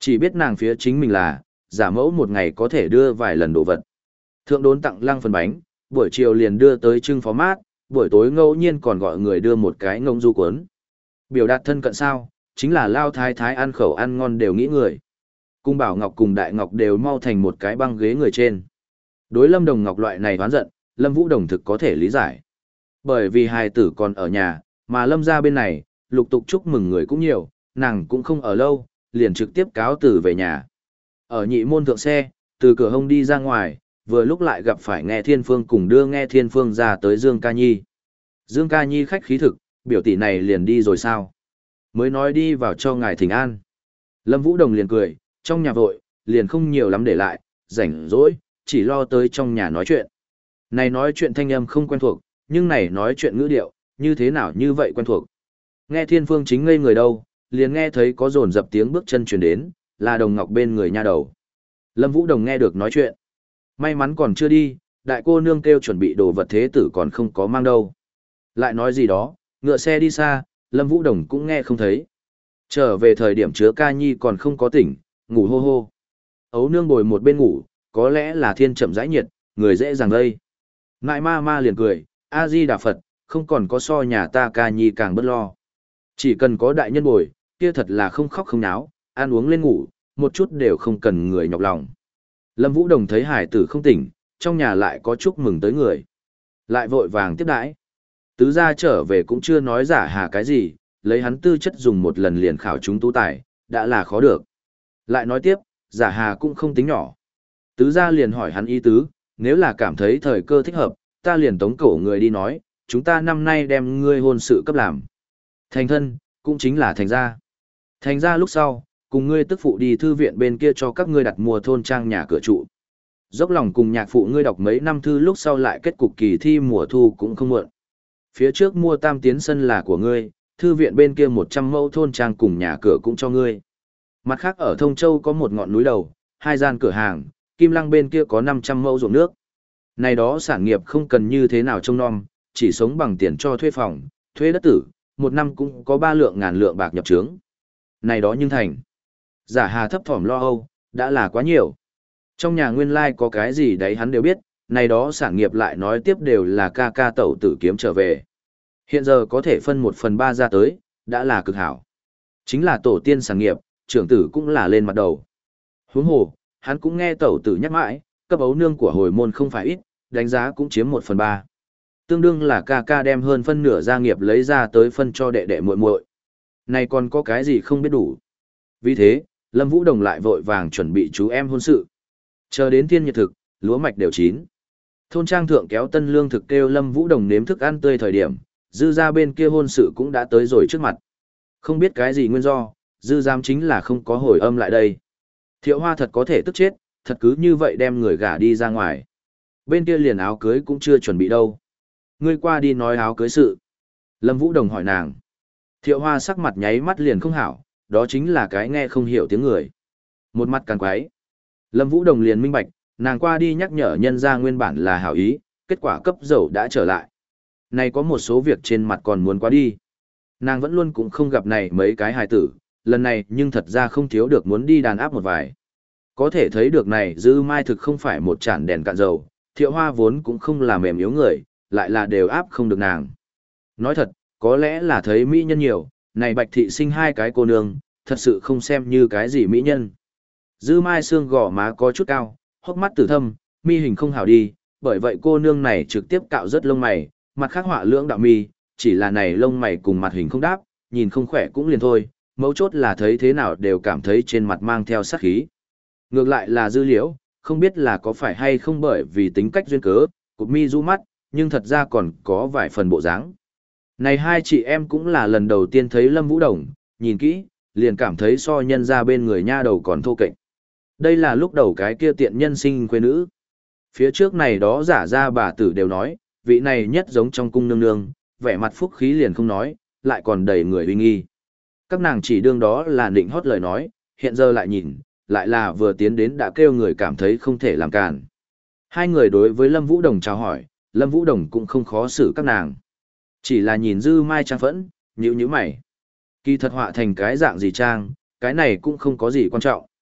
Chỉ biết nàng phía chính mình là, giả mẫu một ngày có thể đưa vài lần đồ vật. Thượng đốn tặng lăng phần bánh, buổi chiều liền đưa tới trưng phó mát, buổi tối ngẫu nhiên còn gọi người đưa một cái ngông du cuốn. Biểu đạt thân cận sao, chính là lao thái thái ăn khẩu ăn ngon đều nghĩ người. Cung Bảo Ngọc cùng Đại Ngọc đều mau thành một cái băng ghế người trên. Đối Lâm Đồng Ngọc loại này hoán giận, Lâm Vũ Đồng thực có thể lý giải. Bởi vì hài tử còn ở nhà, mà Lâm ra bên này, lục tục chúc mừng người cũng nhiều, nàng cũng không ở lâu, liền trực tiếp cáo từ về nhà. Ở nhị môn thượng xe, từ cửa hông đi ra ngoài, vừa lúc lại gặp phải Nghe Thiên Phương cùng đưa Nghe Thiên Phương ra tới Dương Ca Nhi. Dương Ca Nhi khách khí thực, biểu tỷ này liền đi rồi sao? Mới nói đi vào cho ngài thỉnh an. Lâm Vũ Đồng liền cười, trong nhà vội, liền không nhiều lắm để lại, rảnh rỗi, chỉ lo tới trong nhà nói chuyện. Này nói chuyện thanh âm không quen thuộc, nhưng này nói chuyện ngữ điệu, như thế nào như vậy quen thuộc. Nghe Thiên Phương chính ngây người đâu, liền nghe thấy có dồn dập tiếng bước chân truyền đến, là Đồng Ngọc bên người nha đầu. Lâm Vũ Đồng nghe được nói chuyện. May mắn còn chưa đi, đại cô nương kêu chuẩn bị đồ vật thế tử còn không có mang đâu. Lại nói gì đó, ngựa xe đi xa, Lâm Vũ Đồng cũng nghe không thấy. Trở về thời điểm chứa Ca Nhi còn không có tỉnh, ngủ hô hô. Ấu nương bồi một bên ngủ, có lẽ là thiên chậm rãi nhiệt, người dễ dàng đây. Ngại ma ma liền cười, A-di-đà Phật, không còn có so nhà ta Ca Nhi càng bất lo. Chỉ cần có đại nhân bồi, kia thật là không khóc không náo, ăn uống lên ngủ, một chút đều không cần người nhọc lòng. Lâm Vũ Đồng thấy hải tử không tỉnh, trong nhà lại có chúc mừng tới người. Lại vội vàng tiếp đãi. Tứ gia trở về cũng chưa nói giả hà cái gì, lấy hắn tư chất dùng một lần liền khảo chúng tú tài, đã là khó được. Lại nói tiếp, giả hà cũng không tính nhỏ. Tứ gia liền hỏi hắn ý tứ, nếu là cảm thấy thời cơ thích hợp, ta liền tống cổ người đi nói, chúng ta năm nay đem ngươi hôn sự cấp làm. Thành thân, cũng chính là thành gia. Thành gia lúc sau, cùng ngươi tức phụ đi thư viện bên kia cho các ngươi đặt mua thôn trang nhà cửa trụ. Dốc lòng cùng nhạc phụ ngươi đọc mấy năm thư lúc sau lại kết cục kỳ thi mùa thu cũng không muộn. Phía trước mua tam tiến sân là của ngươi, thư viện bên kia một trăm mẫu thôn trang cùng nhà cửa cũng cho ngươi. Mặt khác ở Thông Châu có một ngọn núi đầu, hai gian cửa hàng, Kim Lăng bên kia có năm trăm mẫu ruộng nước. Này đó sản nghiệp không cần như thế nào trông nom, chỉ sống bằng tiền cho thuê phòng, thuê đất tử, một năm cũng có ba lượng ngàn lượng bạc nhập trướng. Này đó nhưng thành. Giả hà thấp thỏm lo âu, đã là quá nhiều. Trong nhà nguyên lai có cái gì đấy hắn đều biết, này đó sản nghiệp lại nói tiếp đều là ca ca tẩu tử kiếm trở về. Hiện giờ có thể phân một phần ba ra tới, đã là cực hảo. Chính là tổ tiên sản nghiệp, trưởng tử cũng là lên mặt đầu. Huống hồ, hắn cũng nghe tẩu tử nhắc mãi, cấp ấu nương của hồi môn không phải ít, đánh giá cũng chiếm một phần ba. Tương đương là ca ca đem hơn phân nửa gia nghiệp lấy ra tới phân cho đệ đệ muội muội. Này còn có cái gì không biết đủ. Vì thế, Lâm Vũ Đồng lại vội vàng chuẩn bị chú em hôn sự. Chờ đến thiên nhật thực, lúa mạch đều chín. Thôn trang thượng kéo tân lương thực kêu Lâm Vũ Đồng nếm thức ăn tươi thời điểm, dư ra bên kia hôn sự cũng đã tới rồi trước mặt. Không biết cái gì nguyên do, dư giam chính là không có hồi âm lại đây. Thiệu Hoa thật có thể tức chết, thật cứ như vậy đem người gả đi ra ngoài. Bên kia liền áo cưới cũng chưa chuẩn bị đâu. Ngươi qua đi nói áo cưới sự. Lâm Vũ Đồng hỏi nàng. Thiệu Hoa sắc mặt nháy mắt liền không hảo, đó chính là cái nghe không hiểu tiếng người. Một mặt càng quái. Lâm Vũ Đồng liền minh bạch, nàng qua đi nhắc nhở nhân ra nguyên bản là hảo ý, kết quả cấp dầu đã trở lại. Này có một số việc trên mặt còn muốn qua đi. Nàng vẫn luôn cũng không gặp này mấy cái hài tử, lần này nhưng thật ra không thiếu được muốn đi đàn áp một vài. Có thể thấy được này Dư Mai thực không phải một chản đèn cạn dầu, Thiệu Hoa vốn cũng không là mềm yếu người, lại là đều áp không được nàng. Nói thật, có lẽ là thấy mỹ nhân nhiều, này Bạch Thị sinh hai cái cô nương, thật sự không xem như cái gì mỹ nhân. Dư Mai xương gò má có chút cao, hốc mắt tử thâm, mi hình không hảo đi, bởi vậy cô nương này trực tiếp cạo rất lông mày, mặt khác họa lưỡng đạo mi, chỉ là này lông mày cùng mặt hình không đáp, nhìn không khỏe cũng liền thôi, mấu chốt là thấy thế nào đều cảm thấy trên mặt mang theo sát khí. Ngược lại là Dư Liễu, không biết là có phải hay không bởi vì tính cách duyên cớ, cụp mi du mắt, nhưng thật ra còn có vài phần bộ dáng. Này hai chị em cũng là lần đầu tiên thấy Lâm Vũ Đồng, nhìn kỹ, liền cảm thấy so nhân ra bên người nha đầu còn thô kệch. Đây là lúc đầu cái kia tiện nhân sinh quê nữ. Phía trước này đó giả ra bà tử đều nói, vị này nhất giống trong cung nương nương, vẻ mặt phúc khí liền không nói, lại còn đầy người uy nghi. Các nàng chỉ đương đó là định hót lời nói, hiện giờ lại nhìn, lại là vừa tiến đến đã kêu người cảm thấy không thể làm cản. Hai người đối với Lâm Vũ Đồng chào hỏi, Lâm Vũ Đồng cũng không khó xử các nàng. Chỉ là nhìn Dư Mai trang phẫn, nhíu nhíu mày. Kỳ thật họa thành cái dạng gì trang, cái này cũng không có gì quan trọng.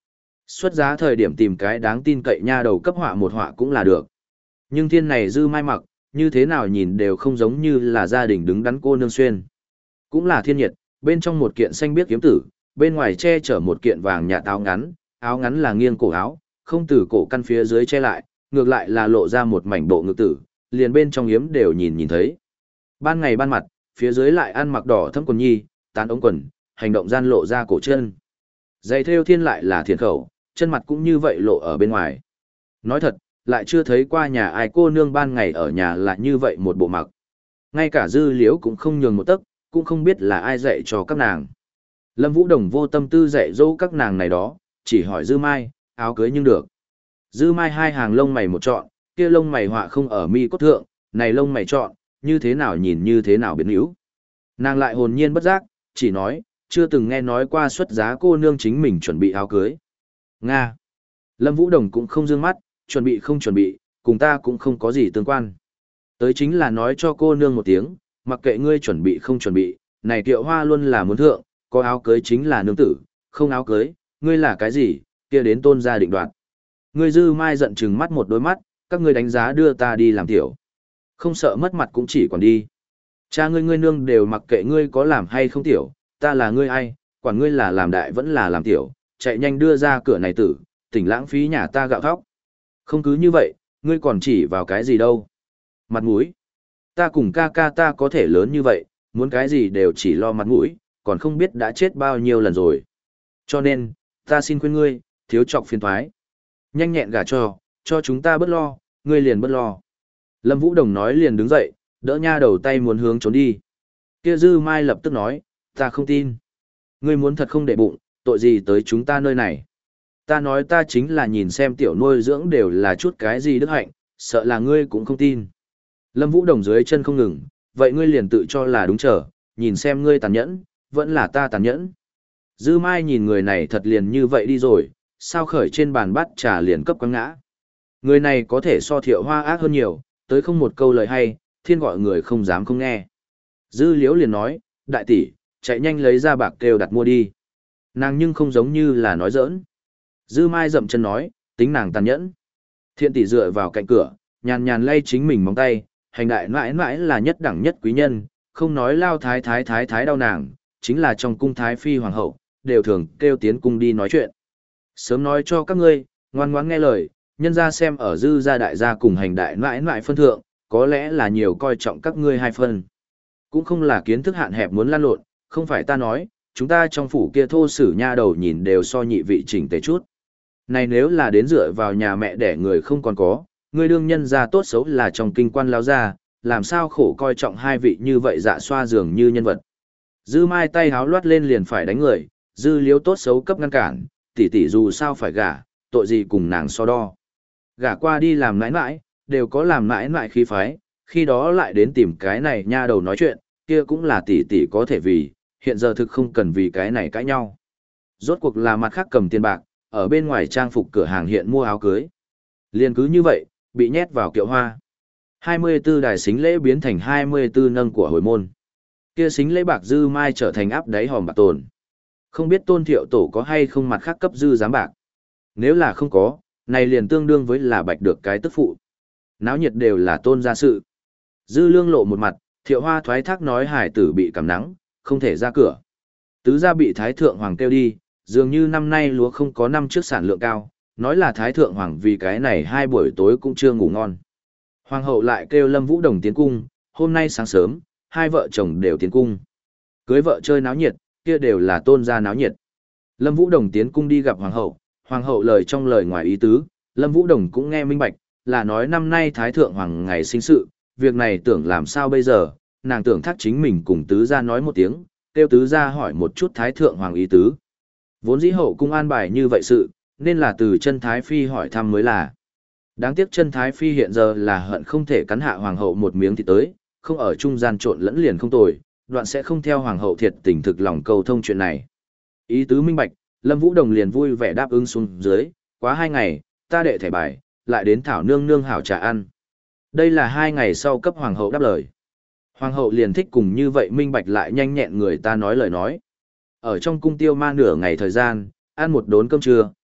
Xuất giá thời điểm tìm cái đáng tin cậy nha đầu cấp họa một họa cũng là được. Nhưng thiên này Dư Mai mặc, như thế nào nhìn đều không giống như là gia đình đứng đắn cô nương xuyên. Cũng là thiên nhiệt, bên trong một kiện xanh biếc kiếm tử, bên ngoài che chở một kiện vàng nhạt áo ngắn, áo ngắn là nghiêng cổ áo, không từ cổ căn phía dưới che lại, ngược lại là lộ ra một mảnh bộ ngực tử, liền bên trong yếm đều nhìn nhìn thấy. Ban ngày ban mặt, phía dưới lại ăn mặc đỏ thâm quần nhi, tán ống quần, hành động gian lộ ra cổ chân. Giày thêu thiên lại là thiền khẩu, chân mặt cũng như vậy lộ ở bên ngoài. Nói thật, lại chưa thấy qua nhà ai cô nương ban ngày ở nhà là như vậy một bộ mặc. Ngay cả Dư Liễu cũng không nhường một tấc, cũng không biết là ai dạy cho các nàng. Lâm Vũ Đồng vô tâm tư dạy dỗ các nàng này đó, chỉ hỏi Dư Mai, áo cưới nhưng được. Dư Mai hai hàng lông mày một trọn, kia lông mày họa không ở mi cốt thượng, này lông mày trọn, như thế nào nhìn như thế nào biến yếu. Nàng lại hồn nhiên bất giác, chỉ nói, chưa từng nghe nói qua xuất giá cô nương chính mình chuẩn bị áo cưới. Nga. Lâm Vũ Đồng cũng không dương mắt, chuẩn bị không chuẩn bị, cùng ta cũng không có gì tương quan. Tới chính là nói cho cô nương một tiếng, mặc kệ ngươi chuẩn bị không chuẩn bị, này Kiệu Hoa luôn là muốn thượng, có áo cưới chính là nương tử, không áo cưới, ngươi là cái gì, kia đến tôn gia định đoạt. Ngươi Dư Mai giận chừng mắt một đôi mắt, các ngươi đánh giá đưa ta đi làm tiểu. Không sợ mất mặt cũng chỉ còn đi. Cha ngươi ngươi nương đều mặc kệ ngươi có làm hay không tiểu, ta là ngươi ai, quản ngươi là làm đại vẫn là làm tiểu, chạy nhanh đưa ra cửa này tử, tỉnh lãng phí nhà ta gạo thóc. Không cứ như vậy, ngươi còn chỉ vào cái gì đâu. Mặt mũi. Ta cùng ca ca ta có thể lớn như vậy, muốn cái gì đều chỉ lo mặt mũi, còn không biết đã chết bao nhiêu lần rồi. Cho nên, ta xin khuyên ngươi, thiếu trọc phiền thoái. Nhanh nhẹn gả cho, cho chúng ta bớt lo, ngươi liền bớt lo. Lâm Vũ Đồng nói liền đứng dậy, đỡ nha đầu tay muốn hướng trốn đi. Kia Dư Mai lập tức nói, ta không tin. Ngươi muốn thật không để bụng, tội gì tới chúng ta nơi này. Ta nói ta chính là nhìn xem tiểu nuôi dưỡng đều là chút cái gì đức hạnh, sợ là ngươi cũng không tin. Lâm Vũ Đồng dưới chân không ngừng, vậy ngươi liền tự cho là đúng trở, nhìn xem ngươi tàn nhẫn, vẫn là ta tàn nhẫn. Dư Mai nhìn người này thật liền như vậy đi rồi, sao khởi trên bàn bát trà liền cấp quăng ngã. Người này có thể so Thiệu Hoa ác hơn nhiều, tới không một câu lời hay, thiên gọi người không dám không nghe. Dư Liễu liền nói, đại tỷ, chạy nhanh lấy ra bạc kêu đặt mua đi. Nàng nhưng không giống như là nói giỡn. Dư Mai dậm chân nói, tính nàng tàn nhẫn. Thiện tỷ dựa vào cạnh cửa, nhàn nhàn lay chính mình móng tay, hành đại mãi mãi là nhất đẳng nhất quý nhân, không nói lao thái thái thái thái đau nàng, chính là trong cung thái phi hoàng hậu, đều thường kêu tiến cung đi nói chuyện. Sớm nói cho các ngươi, ngoan ngoãn nghe lời, nhân ra xem ở Dư gia đại gia cùng hành đại mãi mãi phân thượng, có lẽ là nhiều coi trọng các ngươi hai phân. Cũng không là kiến thức hạn hẹp muốn lan lộn, không phải ta nói, chúng ta trong phủ kia thô sử nha đầu nhìn đều so nhị vị chỉnh tề chút. Này nếu là đến dựa vào nhà mẹ đẻ người không còn có, người đương nhân ra tốt xấu là trong kinh quan lao ra, làm sao khổ coi trọng hai vị như vậy dạ xoa dường như nhân vật. Dư Mai tay háo loát lên liền phải đánh người, Dư Liếu tốt xấu cấp ngăn cản, tỷ tỷ dù sao phải gả, tội gì cùng nàng so đo. Gả qua đi làm nãi nãi, đều có làm nãi nãi khí phái, khi đó lại đến tìm cái này nha đầu nói chuyện, kia cũng là tỷ tỷ có thể vì, hiện giờ thực không cần vì cái này cãi nhau. Rốt cuộc là mặt khác cầm tiền bạc, ở bên ngoài trang phục cửa hàng hiện mua áo cưới. Liền cứ như vậy, bị nhét vào Kiệu Hoa. hai mươi tư đài xính lễ biến thành hai mươi tư nâng của hồi môn. Kia xính lễ bạc Dư Mai trở thành áp đáy hòm bạc tồn. Không biết Tôn Thiệu Tổ có hay không mặt khác cấp dư giám bạc. Nếu là không có, này liền tương đương với là bạch được cái tức phụ. Náo nhiệt đều là Tôn gia sự. Dư Lương lộ một mặt, Thiệu Hoa thoái thác nói hải tử bị cảm nắng, không thể ra cửa. Tứ gia bị Thái Thượng Hoàng kêu đi, dường như năm nay lúa không có năm trước sản lượng cao, nói là Thái Thượng Hoàng vì cái này hai buổi tối cũng chưa ngủ ngon. Hoàng hậu lại kêu Lâm Vũ Đồng tiến cung, hôm nay sáng sớm, hai vợ chồng đều tiến cung. Cưới vợ chơi náo nhiệt, kia đều là Tôn gia náo nhiệt. Lâm Vũ Đồng tiến cung đi gặp Hoàng hậu, Hoàng hậu lời trong lời ngoài ý tứ, Lâm Vũ Đồng cũng nghe minh bạch, là nói năm nay Thái Thượng Hoàng ngày sinh sự, việc này tưởng làm sao bây giờ, nàng tưởng thác chính mình cùng tứ gia nói một tiếng, kêu tứ gia hỏi một chút Thái Thượng Hoàng ý tứ. Vốn dĩ hậu cung an bài như vậy sự, nên là từ chân Thái Phi hỏi thăm mới là. Đáng tiếc chân Thái Phi hiện giờ là hận không thể cắn hạ Hoàng hậu một miếng thịt tới, không ở trung gian trộn lẫn liền không tồi, đoạn sẽ không theo Hoàng hậu thiệt tình thực lòng cầu thông chuyện này. Ý tứ minh bạch, Lâm Vũ Đồng liền vui vẻ đáp ứng xuống dưới, quá hai ngày, ta đệ thẻ bài, lại đến thảo nương nương hảo trà ăn. Đây là hai ngày sau cấp Hoàng hậu đáp lời. Hoàng hậu liền thích cùng như vậy minh bạch lại nhanh nhẹn người ta nói lời nói. Ở trong cung tiêu ma nửa ngày thời gian, ăn một đốn cơm trưa,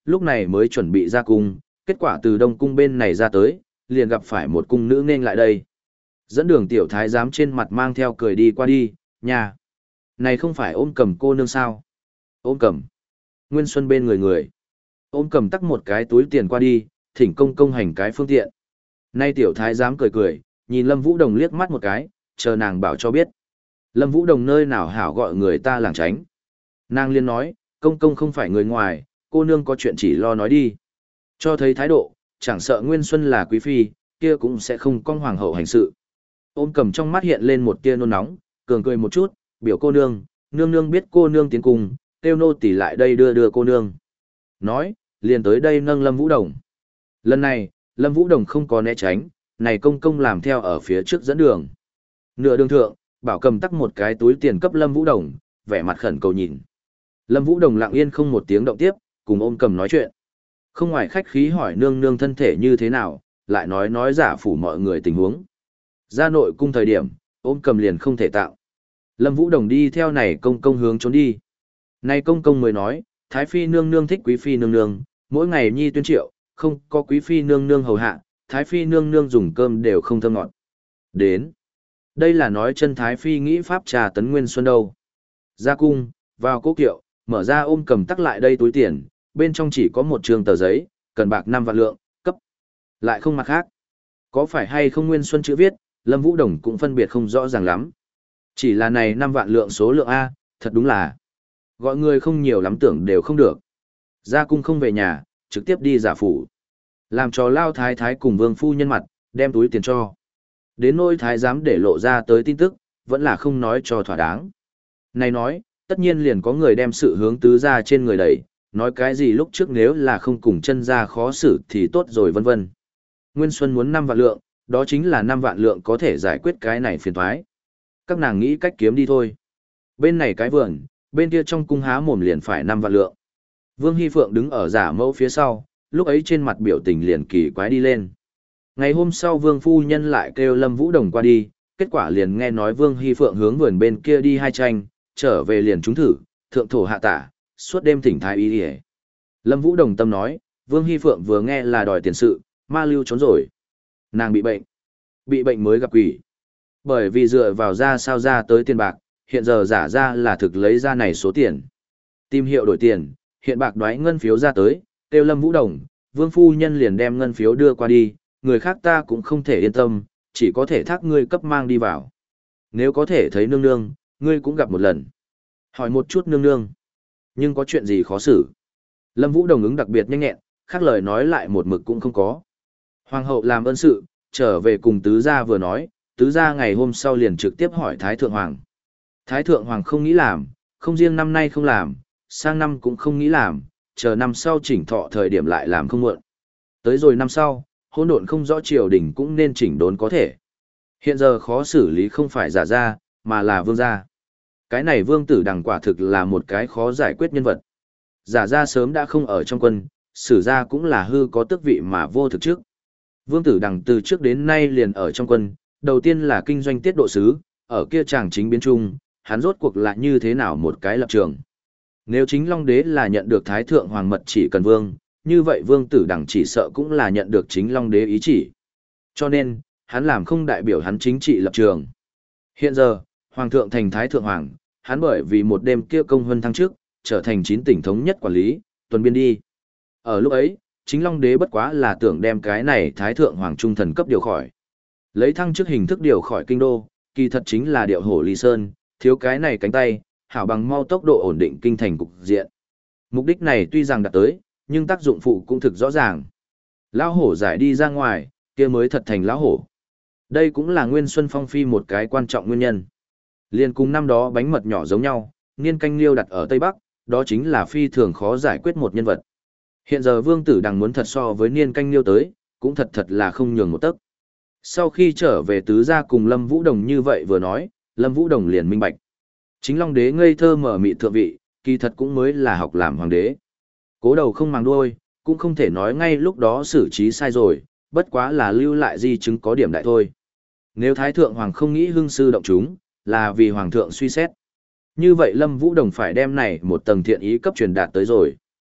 lúc này mới chuẩn bị ra cung, kết quả từ Đông cung bên này ra tới, liền gặp phải một cung nữ nên lại đây. Dẫn đường tiểu thái giám trên mặt mang theo cười đi qua đi, nhà. Này không phải ôm cầm cô nương sao? Ôm cầm. Nguyên Xuân bên người người. Ôm cầm tắc một cái túi tiền qua đi, thỉnh công công hành cái phương tiện. Nay tiểu thái giám cười cười, nhìn Lâm Vũ Đồng liếc mắt một cái, chờ nàng bảo cho biết. Lâm Vũ Đồng nơi nào hảo gọi người ta làng tránh. Nàng liên nói, công công không phải người ngoài, cô nương có chuyện chỉ lo nói đi. Cho thấy thái độ, chẳng sợ Nguyên Xuân là quý phi, kia cũng sẽ không con hoàng hậu hành sự. Ôm cầm trong mắt hiện lên một tia nôn nóng, cường cười một chút, biểu cô nương, nương nương biết cô nương tiến cùng, tiêu nô tỉ lại đây đưa đưa cô nương. Nói, liền tới đây nâng Lâm Vũ Đồng. Lần này, Lâm Vũ Đồng không có né tránh, này công công làm theo ở phía trước dẫn đường. Nửa đường thượng, bảo cầm tắc một cái túi tiền cấp Lâm Vũ Đồng, vẻ mặt khẩn cầu nhìn. Lâm Vũ Đồng lặng yên không một tiếng động tiếp, cùng ôm cầm nói chuyện. Không ngoài khách khí hỏi nương nương thân thể như thế nào, lại nói nói giả phủ mọi người tình huống. Ra nội cung thời điểm, ôm cầm liền không thể tạo. Lâm Vũ Đồng đi theo này công công hướng trốn đi. Này công công mới nói, Thái Phi nương nương thích Quý Phi nương nương, mỗi ngày nhi tuyên triệu, không có Quý Phi nương nương hầu hạ, Thái Phi nương nương dùng cơm đều không thơm ngọt. Đến. Đây là nói chân Thái Phi nghĩ pháp trà tấn Nguyên Xuân đâu. Ra cung, vào cố kiệu, mở ra ôm cầm tắc lại đây túi tiền, bên trong chỉ có một trường tờ giấy, cần bạc năm vạn lượng, cấp. Lại không mặt khác. Có phải hay không Nguyên Xuân chữ viết, Lâm Vũ Đồng cũng phân biệt không rõ ràng lắm. Chỉ là này năm vạn lượng số lượng A, thật đúng là. Gọi người không nhiều lắm tưởng đều không được. Ra cung không về nhà, trực tiếp đi giả phủ. Làm cho lao thái thái cùng vương phu nhân mặt, đem túi tiền cho. Đến nỗi thái giám để lộ ra tới tin tức, vẫn là không nói cho thỏa đáng. Này nói, tất nhiên liền có người đem sự hướng tứ ra trên người đẩy, nói cái gì lúc trước nếu là không cùng chân ra khó xử thì tốt rồi vân vân. Nguyên Xuân muốn năm vạn lượng, đó chính là năm vạn lượng có thể giải quyết cái này phiền thoái. Các nàng nghĩ cách kiếm đi thôi. Bên này cái vườn, bên kia trong cung há mồm liền phải năm vạn lượng. Vương Hy Phượng đứng ở giả mẫu phía sau, lúc ấy trên mặt biểu tình liền kỳ quái đi lên. Ngày hôm sau Vương Phu Nhân lại kêu Lâm Vũ Đồng qua đi, kết quả liền nghe nói Vương Hy Phượng hướng vườn bên kia đi hai tranh, trở về liền trúng thử, thượng thổ hạ tả, suốt đêm thỉnh thái y đi. Lâm Vũ Đồng tâm nói, Vương Hy Phượng vừa nghe là đòi tiền sự, ma lưu trốn rồi. Nàng bị bệnh. Bị bệnh mới gặp quỷ. Bởi vì dựa vào ra sao ra tới tiền bạc, hiện giờ giả ra là thực lấy ra này số tiền. Tìm hiệu đổi tiền, hiện bạc đoái ngân phiếu ra tới, kêu Lâm Vũ Đồng, Vương Phu Nhân liền đem ngân phiếu đưa qua đi, người khác ta cũng không thể yên tâm, chỉ có thể thác ngươi cấp mang đi vào. Nếu có thể thấy nương nương, ngươi cũng gặp một lần. Hỏi một chút nương nương. Nhưng có chuyện gì khó xử? Lâm Vũ Đồng ứng đặc biệt nhanh nhẹn, khác lời nói lại một mực cũng không có. Hoàng hậu làm ơn sự, trở về cùng tứ gia vừa nói, tứ gia ngày hôm sau liền trực tiếp hỏi Thái Thượng Hoàng. Thái Thượng Hoàng không nghĩ làm, không riêng năm nay không làm, sang năm cũng không nghĩ làm, chờ năm sau chỉnh thọ thời điểm lại làm không muộn. Tới rồi năm sau, hỗn độn không rõ triều đình cũng nên chỉnh đốn có thể. Hiện giờ khó xử lý không phải giả gia, mà là vương gia. Cái này vương tử đằng quả thực là một cái khó giải quyết nhân vật. Giả gia sớm đã không ở trong quân, sử gia cũng là hư có tước vị mà vô thực trước. Vương tử đằng từ trước đến nay liền ở trong quân, đầu tiên là kinh doanh tiết độ sứ, ở kia chàng chính biến trung, hắn rốt cuộc là như thế nào một cái lập trường. Nếu chính Long Đế là nhận được Thái Thượng Hoàng mật chỉ cần vương, như vậy vương tử đằng chỉ sợ cũng là nhận được chính Long Đế ý chỉ. Cho nên, hắn làm không đại biểu hắn chính trị lập trường. Hiện giờ, Hoàng thượng thành Thái Thượng Hoàng, hắn bởi vì một đêm kia công huân thăng trước, trở thành chín tỉnh thống nhất quản lý, tuần biên đi. Ở lúc ấy, chính Long Đế bất quá là tưởng đem cái này Thái Thượng Hoàng trung thần cấp điều khỏi. Lấy thăng chức hình thức điều khỏi kinh đô, kỳ thật chính là điệu hổ ly sơn, thiếu cái này cánh tay, hảo bằng mau tốc độ ổn định kinh thành cục diện. Mục đích này tuy rằng đạt tới, nhưng tác dụng phụ cũng thực rõ ràng. Lão hổ giải đi ra ngoài, kia mới thật thành lão hổ. Đây cũng là Nguyên Xuân Phong phi một cái quan trọng nguyên nhân. Liên cùng năm đó bánh mật nhỏ giống nhau, Niên Canh Liêu đặt ở Tây Bắc, đó chính là phi thường khó giải quyết một nhân vật. Hiện giờ Vương Tử Đằng muốn thật so với Niên Canh Liêu tới, cũng thật thật là không nhường một tấc. Sau khi trở về tứ gia cùng Lâm Vũ Đồng như vậy vừa nói, Lâm Vũ Đồng liền minh bạch. Chính Long Đế ngây thơ mở mị thượng vị, kỳ thật cũng mới là học làm hoàng đế. Cố đầu không màng đuôi, cũng không thể nói ngay lúc đó xử trí sai rồi, bất quá là lưu lại di chứng có điểm đại thôi. Nếu Thái Thượng Hoàng không nghĩ hưng sư động chúng, là vì Hoàng thượng suy xét. Như vậy Lâm Vũ Đồng phải đem này một tầng thiện ý cấp truyền đạt tới rồi.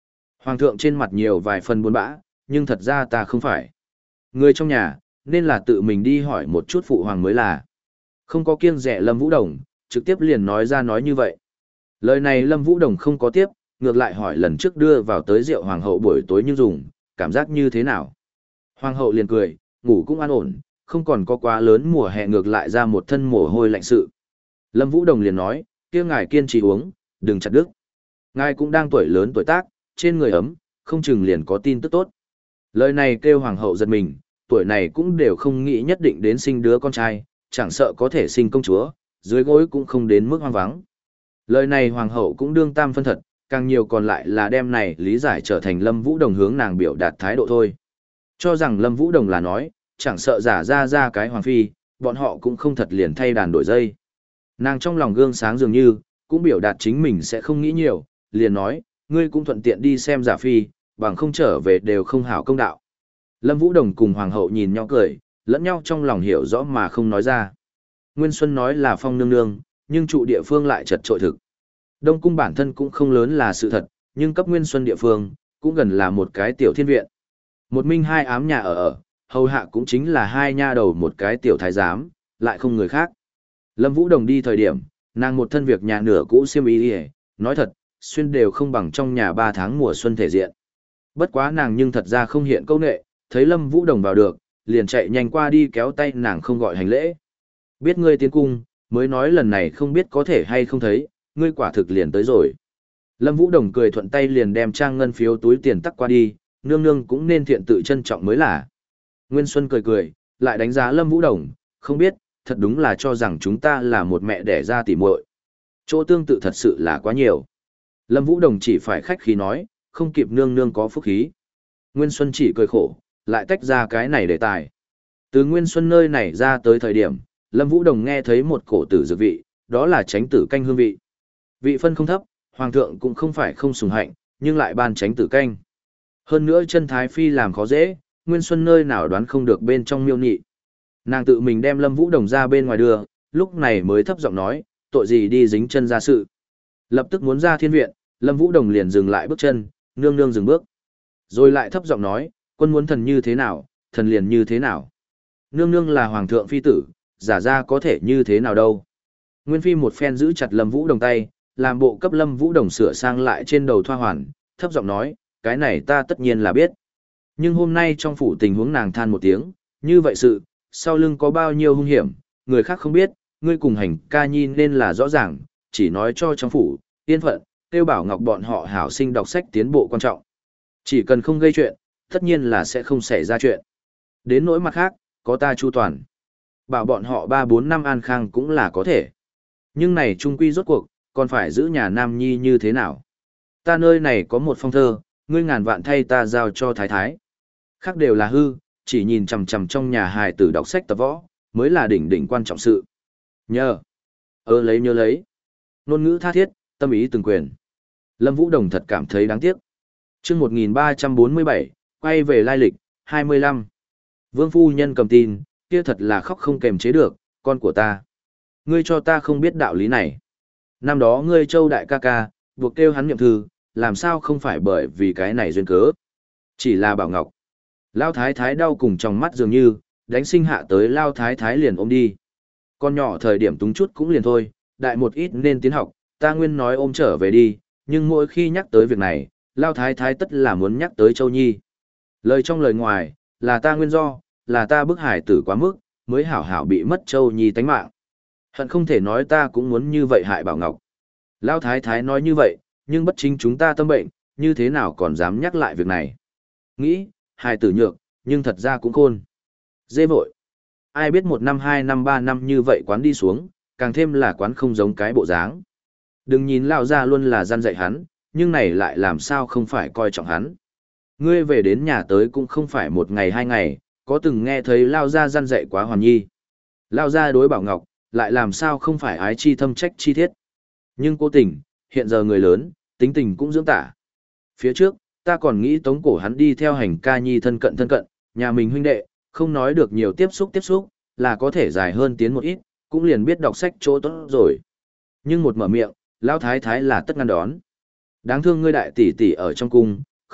Hoàng thượng trên mặt nhiều vài phần buồn bã, nhưng thật ra ta không phải. Người trong nhà, nên là tự mình đi hỏi một chút phụ hoàng mới là. Không có kiêng dè Lâm Vũ Đồng, trực tiếp liền nói ra nói như vậy. Lời này Lâm Vũ Đồng không có tiếp, ngược lại hỏi lần trước đưa vào tới rượu hoàng hậu buổi tối như dùng, cảm giác như thế nào. Hoàng hậu liền cười, ngủ cũng an ổn, không còn có quá lớn mùa hè ngược lại ra một thân mồ hôi lạnh sự. Lâm Vũ Đồng liền nói, kia ngài kiên trì uống, đừng chặt đứt. Ngài cũng đang tuổi lớn tuổi tác, trên người ấm, không chừng liền có tin tức tốt. Lời này kêu hoàng hậu giật mình, tuổi này cũng đều không nghĩ nhất định đến sinh đứa con trai, chẳng sợ có thể sinh công chúa, dưới gối cũng không đến mức hoang vắng. Lời này hoàng hậu cũng đương tam phân thật, càng nhiều còn lại là đem này lý giải trở thành Lâm Vũ Đồng hướng nàng biểu đạt thái độ thôi. Cho rằng Lâm Vũ Đồng là nói, chẳng sợ giả ra ra cái hoàng phi, bọn họ cũng không thật liền thay đàn đổi dây. Nàng trong lòng gương sáng dường như, cũng biểu đạt chính mình sẽ không nghĩ nhiều, liền nói, ngươi cũng thuận tiện đi xem giả phi, bằng không trở về đều không hảo công đạo. Lâm Vũ Đồng cùng hoàng hậu nhìn nhau cười, lẫn nhau trong lòng hiểu rõ mà không nói ra. Nguyên Xuân nói là phong nương nương, nhưng trụ địa phương lại chật trội thực. Đông cung bản thân cũng không lớn là sự thật, nhưng cấp Nguyên Xuân địa phương, cũng gần là một cái tiểu thiên viện. Một minh hai ám nhà ở ở, hầu hạ cũng chính là hai nha đầu một cái tiểu thái giám, lại không người khác. Lâm Vũ Đồng đi thời điểm, nàng một thân việc nhà nửa cũ xiêm y đi, nói thật, xuyên đều không bằng trong nhà ba tháng mùa xuân thể diện. Bất quá nàng nhưng thật ra không hiện câu nệ, thấy Lâm Vũ Đồng vào được, liền chạy nhanh qua đi kéo tay nàng không gọi hành lễ. Biết ngươi tiến cung, mới nói lần này không biết có thể hay không thấy, ngươi quả thực liền tới rồi. Lâm Vũ Đồng cười thuận tay liền đem trang ngân phiếu túi tiền tắc qua đi, nương nương cũng nên thiện tự trân trọng mới là. Nguyên Xuân cười cười, lại đánh giá Lâm Vũ Đồng, không biết, thật đúng là cho rằng chúng ta là một mẹ đẻ ra tỉ muội. Chỗ tương tự thật sự là quá nhiều. Lâm Vũ Đồng chỉ phải khách khí nói, không kịp nương nương có phúc khí. Nguyên Xuân chỉ cười khổ, lại tách ra cái này đề tài. Từ Nguyên Xuân nơi này ra tới thời điểm, Lâm Vũ Đồng nghe thấy một cổ tử dược vị, đó là tránh tử canh hương vị. Vị phân không thấp, hoàng thượng cũng không phải không sùng hạnh, nhưng lại ban tránh tử canh. Hơn nữa chân thái phi làm khó dễ, Nguyên Xuân nơi nào đoán không được bên trong miêu nhị. Nàng tự mình đem Lâm Vũ Đồng ra bên ngoài đưa, lúc này mới thấp giọng nói, tội gì đi dính chân ra sự. Lập tức muốn ra thiên viện, Lâm Vũ Đồng liền dừng lại bước chân, nương nương dừng bước. Rồi lại thấp giọng nói, quân muốn thần như thế nào, thần liền như thế nào. Nương nương là hoàng thượng phi tử, giả ra có thể như thế nào đâu. Nguyên phi một phen giữ chặt Lâm Vũ Đồng tay, làm bộ cấp Lâm Vũ Đồng sửa sang lại trên đầu thoa hoàn, thấp giọng nói, cái này ta tất nhiên là biết. Nhưng hôm nay trong phủ tình huống nàng than một tiếng, như vậy sự, sau lưng có bao nhiêu hung hiểm, người khác không biết, ngươi cùng hành ca nhi nên là rõ ràng, chỉ nói cho trong phủ, yên phận, kêu bảo ngọc bọn họ hảo sinh đọc sách tiến bộ quan trọng. Chỉ cần không gây chuyện, tất nhiên là sẽ không xảy ra chuyện. Đến nỗi mặt khác, có ta chu toàn. Bảo bọn họ ba bốn năm an khang cũng là có thể. Nhưng này trung quy rốt cuộc, còn phải giữ nhà Nam Nhi như thế nào? Ta nơi này có một phong thơ, ngươi ngàn vạn thay ta giao cho thái thái. Khác đều là hư, chỉ nhìn chằm chằm trong nhà hài tử đọc sách tập võ, mới là đỉnh đỉnh quan trọng sự. Nhờ. Ơ lấy nhớ lấy. Nôn ngữ tha thiết, tâm ý từng quyền. Lâm Vũ Đồng thật cảm thấy đáng tiếc. Chương một nghìn ba trăm bốn mươi bảy, quay về lai lịch, hai mươi lăm. Vương phu nhân cầm tin, kia thật là khóc không kềm chế được, con của ta. Ngươi cho ta không biết đạo lý này. Năm đó ngươi Châu đại ca ca, buộc kêu hắn nhậm thư, làm sao không phải bởi vì cái này duyên cớ. Chỉ là Bảo Ngọc. Lao thái thái đau cùng trong mắt dường như, đánh sinh hạ tới Lao thái thái liền ôm đi. Con nhỏ thời điểm túng chút cũng liền thôi, đại một ít nên tiến học, ta nguyên nói ôm trở về đi, nhưng mỗi khi nhắc tới việc này, Lao thái thái tất là muốn nhắc tới Châu Nhi. Lời trong lời ngoài, là ta nguyên do, là ta bức hải tử quá mức, mới hảo hảo bị mất Châu Nhi tánh mạng. Hận không thể nói ta cũng muốn như vậy hại Bảo Ngọc. Lao thái thái nói như vậy, nhưng bất chính chúng ta tâm bệnh, như thế nào còn dám nhắc lại việc này. Nghĩ, hài tử nhược, nhưng thật ra cũng khôn. Dê vội. Ai biết một năm hai năm ba năm như vậy quán đi xuống, càng thêm là quán không giống cái bộ dáng. Đừng nhìn Lao ra luôn là gian dạy hắn, nhưng này lại làm sao không phải coi trọng hắn. Ngươi về đến nhà tới cũng không phải một ngày hai ngày, có từng nghe thấy Lao ra gian dạy quá hoàn nhi. Lao ra đối Bảo Ngọc, lại làm sao không phải ái chi thâm trách chi thiết. Nhưng cố tình, hiện giờ người lớn, tính tình cũng dưỡng tả. Phía trước, ta còn nghĩ tống cổ hắn đi theo hành ca nhi thân cận thân cận, nhà mình huynh đệ, không nói được nhiều tiếp xúc tiếp xúc, là có thể dài hơn tiến một ít, cũng liền biết đọc sách chỗ tốt rồi. Nhưng một mở miệng, Lão thái thái là tất ngăn đón. Đáng thương ngươi đại tỷ tỷ ở trong cung,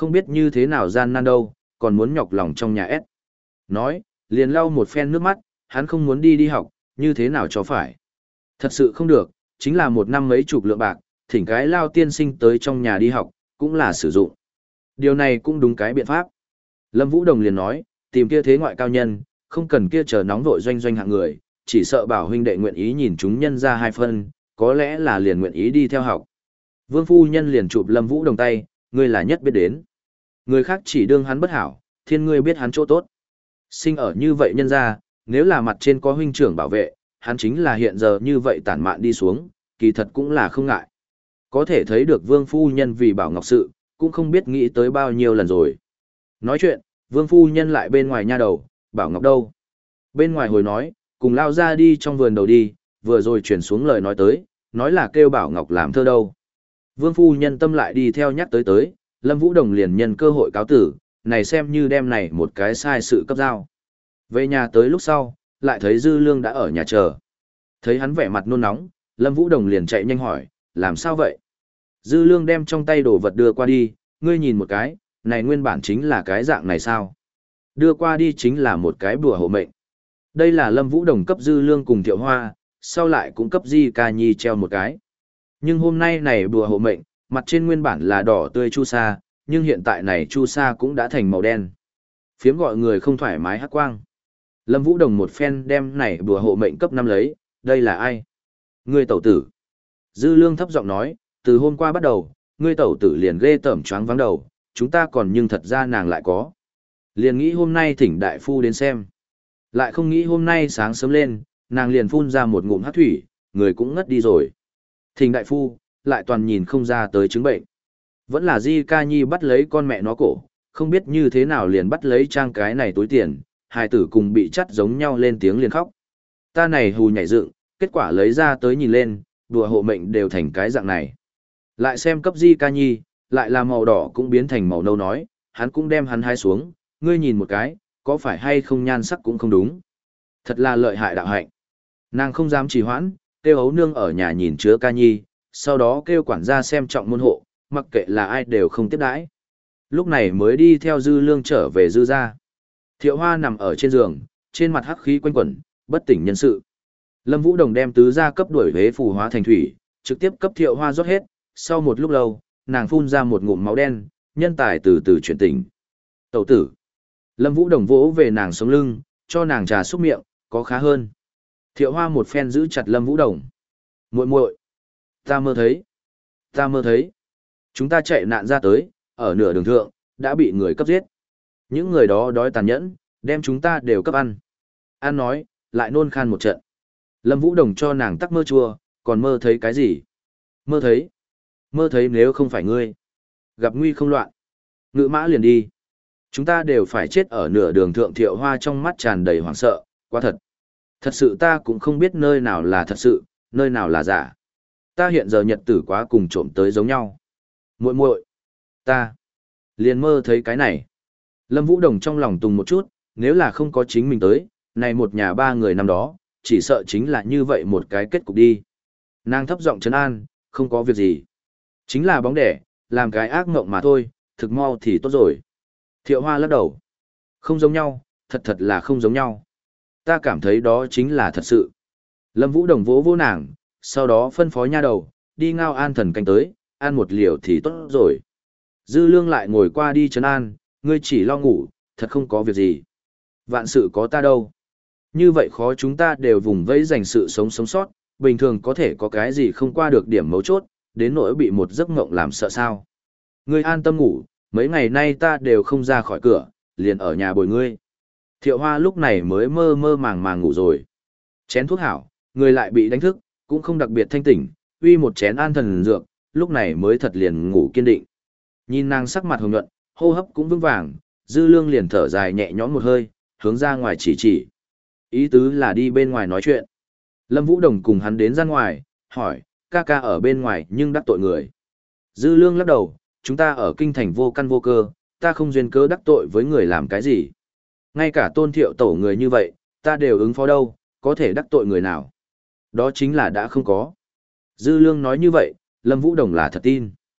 không biết như thế nào gian nan đâu, còn muốn nhọc lòng trong nhà ép. Nói, liền lau một phen nước mắt, hắn không muốn đi đi học, như thế nào cho phải. Thật sự không được, chính là một năm mấy chục lượng bạc, thỉnh cái lao tiên sinh tới trong nhà đi học, cũng là sử dụng. Điều này cũng đúng cái biện pháp. Lâm Vũ Đồng liền nói, tìm kia thế ngoại cao nhân, không cần kia chờ nóng vội doanh doanh hạng người, chỉ sợ bảo huynh đệ nguyện ý nhìn chúng nhân ra hai phân, có lẽ là liền nguyện ý đi theo học. Vương phu nhân liền chụp Lâm Vũ Đồng tay, ngươi là nhất biết đến. Người khác chỉ đương hắn bất hảo, thiên ngươi biết hắn chỗ tốt. Sinh ở như vậy nhân ra, nếu là mặt trên có huynh trưởng bảo vệ, hắn chính là hiện giờ như vậy tản mạn đi xuống, kỳ thật cũng là không ngại. Có thể thấy được Vương phu nhân vì Bảo Ngọc sự, cũng không biết nghĩ tới bao nhiêu lần rồi. Nói chuyện, Vương phu nhân lại bên ngoài nha đầu, Bảo Ngọc đâu? Bên ngoài hồi nói, cùng lao ra đi trong vườn đầu đi, vừa rồi chuyển xuống lời nói tới, nói là kêu Bảo Ngọc làm thơ đâu. Vương phu nhân tâm lại đi theo nhắc tới tới, Lâm Vũ Đồng liền nhân cơ hội cáo tử, này xem như đem này một cái sai sự cấp giao. Về nhà tới lúc sau, lại thấy Dư Lương đã ở nhà chờ. Thấy hắn vẻ mặt nôn nóng, Lâm Vũ Đồng liền chạy nhanh hỏi, làm sao vậy? Dư Lương đem trong tay đồ vật đưa qua đi, ngươi nhìn một cái, này nguyên bản chính là cái dạng này sao? Đưa qua đi chính là một cái bùa hộ mệnh. Đây là Lâm Vũ Đồng cấp Dư Lương cùng Thiệu Hoa, sau lại cũng cấp Di Ca Nhi treo một cái. Nhưng hôm nay này bùa hộ mệnh, mặt trên nguyên bản là đỏ tươi chu sa, nhưng hiện tại này chu sa cũng đã thành màu đen. Phiếm gọi người không thoải mái hắc quang. Lâm Vũ Đồng một phen đem này bùa hộ mệnh cấp năm lấy, đây là ai? Ngươi tẩu tử. Dư Lương thấp giọng nói, từ hôm qua bắt đầu, ngươi tẩu tử liền ghê tởm choáng vắng đầu, chúng ta còn nhưng thật ra nàng lại có. Liền nghĩ hôm nay thỉnh đại phu đến xem. Lại không nghĩ hôm nay sáng sớm lên, nàng liền phun ra một ngụm hắc thủy, người cũng ngất đi rồi. Thỉnh đại phu, lại toàn nhìn không ra tới chứng bệnh. Vẫn là Di Ca Nhi bắt lấy con mẹ nó cổ, không biết như thế nào liền bắt lấy trang cái này túi tiền, hai tử cùng bị chắt giống nhau lên tiếng liền khóc. Ta này hù nhảy dựng, kết quả lấy ra tới nhìn lên, đùa hộ mệnh đều thành cái dạng này. Lại xem cấp Di Ca Nhi, lại là màu đỏ cũng biến thành màu nâu nói, hắn cũng đem hắn hai xuống, ngươi nhìn một cái, có phải hay không nhan sắc cũng không đúng. Thật là lợi hại đạo hạnh. Nàng không dám trì hoãn, kêu ấu nương ở nhà nhìn chứa Ca Nhi, sau đó kêu quản gia xem trọng môn hộ, mặc kệ là ai đều không tiếp đãi. Lúc này mới đi theo Dư Lương trở về Dư gia. Thiệu Hoa nằm ở trên giường, trên mặt hắc khí quanh quẩn, bất tỉnh nhân sự. Lâm Vũ Đồng đem tứ gia cấp đuổi huế phù hóa thành thủy, trực tiếp cấp Thiệu Hoa rót hết, sau một lúc lâu, nàng phun ra một ngụm máu đen, nhân tài từ từ chuyển tỉnh. Tẩu tử. Lâm Vũ Đồng vỗ về nàng sống lưng, cho nàng trà xúc miệng, có khá hơn. Thiệu Hoa một phen giữ chặt Lâm Vũ Đồng. Muội muội, ta mơ thấy, ta mơ thấy. Chúng ta chạy nạn ra tới, ở nửa đường thượng, đã bị người cấp giết. Những người đó đói tàn nhẫn, đem chúng ta đều cấp ăn. Ăn nói, lại nôn khan một trận. Lâm Vũ Đồng cho nàng tắc mơ chua, còn mơ thấy cái gì? Mơ thấy. Mơ thấy nếu không phải ngươi. Gặp nguy không loạn. Ngự mã liền đi. Chúng ta đều phải chết ở nửa đường thượng. Thiệu Hoa trong mắt tràn đầy hoảng sợ, quá thật. Thật sự ta cũng không biết nơi nào là thật sự, nơi nào là giả. Ta hiện giờ nhật tử quá cùng trộm tới giống nhau. Muội muội, ta liền mơ thấy cái này. Lâm Vũ Đồng trong lòng tùng một chút, nếu là không có chính mình tới, này một nhà ba người năm đó, chỉ sợ chính là như vậy một cái kết cục đi. Nàng thấp giọng trấn an, không có việc gì. Chính là bóng đẻ, làm cái ác mộng mà thôi, thực mau thì tốt rồi. Thiệu Hoa lắc đầu. Không giống nhau, thật thật là không giống nhau. Ta cảm thấy đó chính là thật sự. Lâm Vũ Đồng vỗ vỗ nàng, sau đó phân phó nha đầu, đi ngao an thần canh tới, ăn một liều thì tốt rồi. Dư Lương lại ngồi qua đi trấn an, ngươi chỉ lo ngủ, thật không có việc gì. Vạn sự có ta đâu. Như vậy khó chúng ta đều vùng vẫy dành sự sống sống sót, bình thường có thể có cái gì không qua được điểm mấu chốt, đến nỗi bị một giấc mộng làm sợ sao. Ngươi an tâm ngủ, mấy ngày nay ta đều không ra khỏi cửa, liền ở nhà bồi ngươi. Thiệu Hoa lúc này mới mơ mơ màng màng ngủ rồi. Chén thuốc hảo, người lại bị đánh thức, cũng không đặc biệt thanh tỉnh, uy một chén an thần dược, lúc này mới thật liền ngủ kiên định. Nhìn nàng sắc mặt hồng nhuận, hô hấp cũng vững vàng, Dư Lương liền thở dài nhẹ nhõm một hơi, hướng ra ngoài chỉ chỉ. Ý tứ là đi bên ngoài nói chuyện. Lâm Vũ Đồng cùng hắn đến ra ngoài, hỏi, ca ca ở bên ngoài nhưng đắc tội người. Dư Lương lắc đầu, chúng ta ở kinh thành vô căn vô cơ, ta không duyên cớ đắc tội với người làm cái gì. Ngay cả Tôn Thiệu tổ người như vậy, ta đều ứng phó đâu, có thể đắc tội người nào. Đó chính là đã không có. Dư Lương nói như vậy, Lâm Vũ Đồng là thật tin.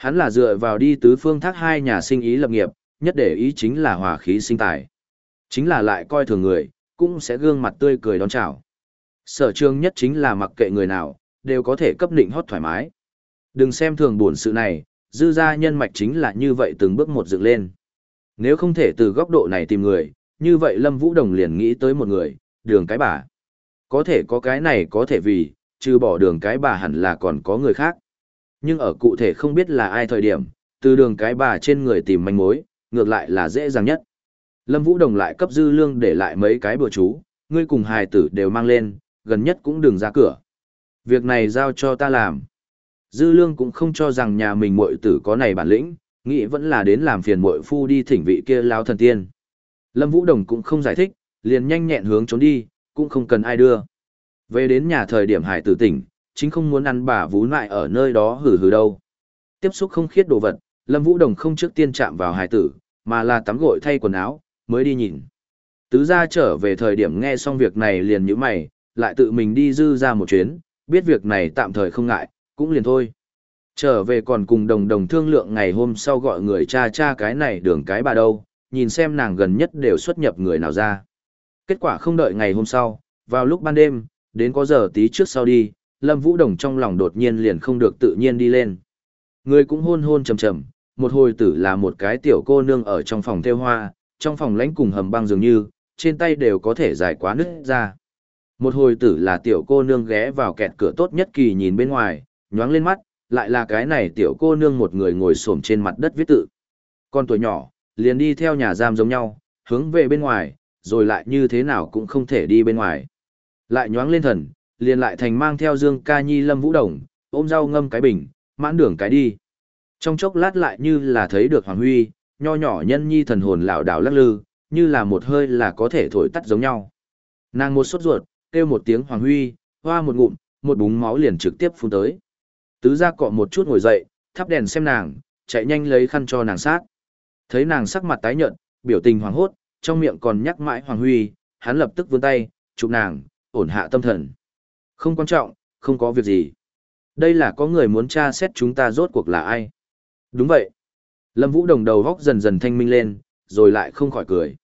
Hắn là dựa vào đi tứ phương thác hai nhà sinh ý lập nghiệp, nhất để ý chính là hòa khí sinh tài. Chính là lại coi thường người, cũng sẽ gương mặt tươi cười đón chào. Sở trường nhất chính là mặc kệ người nào, đều có thể cấp định hót thoải mái. Đừng xem thường buồn sự này, dư gia nhân mạch chính là như vậy từng bước một dựng lên. Nếu không thể từ góc độ này tìm người, như vậy Lâm Vũ Đồng liền nghĩ tới một người, đường cái bà. Có thể có cái này có thể vì, trừ bỏ đường cái bà hẳn là còn có người khác. Nhưng ở cụ thể không biết là ai thời điểm, từ đường cái bà trên người tìm manh mối, ngược lại là dễ dàng nhất. Lâm Vũ Đồng lại cấp dư lương để lại mấy cái bừa chú, ngươi cùng hài tử đều mang lên, gần nhất cũng đừng ra cửa. Việc này giao cho ta làm. Dư lương cũng không cho rằng nhà mình muội tử có này bản lĩnh, nghĩ vẫn là đến làm phiền muội phu đi thỉnh vị kia lão thần tiên. Lâm Vũ Đồng cũng không giải thích, liền nhanh nhẹn hướng trốn đi, cũng không cần ai đưa. Về đến nhà thời điểm hải tử tỉnh, chính không muốn ăn bà vú lại ở nơi đó hử hử đâu. Tiếp xúc không khiết đồ vật, Lâm Vũ Đồng không trước tiên chạm vào hải tử, mà là tắm gội thay quần áo, mới đi nhìn. Tứ gia trở về thời điểm nghe xong việc này liền nhíu mày, lại tự mình đi dư ra một chuyến, biết việc này tạm thời không ngại, cũng liền thôi. Trở về còn cùng đồng đồng thương lượng ngày hôm sau gọi người cha cha cái này đường cái bà đâu, nhìn xem nàng gần nhất đều xuất nhập người nào ra. Kết quả không đợi ngày hôm sau, vào lúc ban đêm, đến có giờ tí trước sau đi, Lâm Vũ Đồng trong lòng đột nhiên liền không được tự nhiên đi lên. Người cũng hôn hôn trầm trầm, một hồi tử là một cái tiểu cô nương ở trong phòng theo hoa, trong phòng lánh cùng hầm băng dường như, trên tay đều có thể dài quá nứt ra. Một hồi tử là tiểu cô nương ghé vào kẹt cửa tốt nhất kỳ nhìn bên ngoài, nhoáng lên mắt, lại là cái này tiểu cô nương một người ngồi xổm trên mặt đất viết tự. Con tuổi nhỏ, liền đi theo nhà giam giống nhau, hướng về bên ngoài, rồi lại như thế nào cũng không thể đi bên ngoài. Lại nhoáng lên thần, liền lại thành mang theo Dương Ca Nhi Lâm Vũ Đồng, ôm rau ngâm cái bình, mãn đường cái đi. Trong chốc lát lại như là thấy được Hoàng Huy, nho nhỏ nhân nhi thần hồn lảo đảo lắc lư, như là một hơi là có thể thổi tắt giống nhau. Nàng một sốt ruột, kêu một tiếng Hoàng Huy, hoa một ngụm, một búng máu liền trực tiếp phun tới. Tứ gia cọ một chút ngồi dậy, thắp đèn xem nàng, chạy nhanh lấy khăn cho nàng sát. Thấy nàng sắc mặt tái nhợt, biểu tình hoảng hốt, trong miệng còn nhắc mãi Hoàng Huy, hắn lập tức vươn tay, chụp nàng, ổn hạ tâm thần. Không quan trọng, không có việc gì. Đây là có người muốn tra xét chúng ta rốt cuộc là ai. Đúng vậy. Lâm Vũ Đồng đầu góc dần dần thanh minh lên, rồi lại không khỏi cười.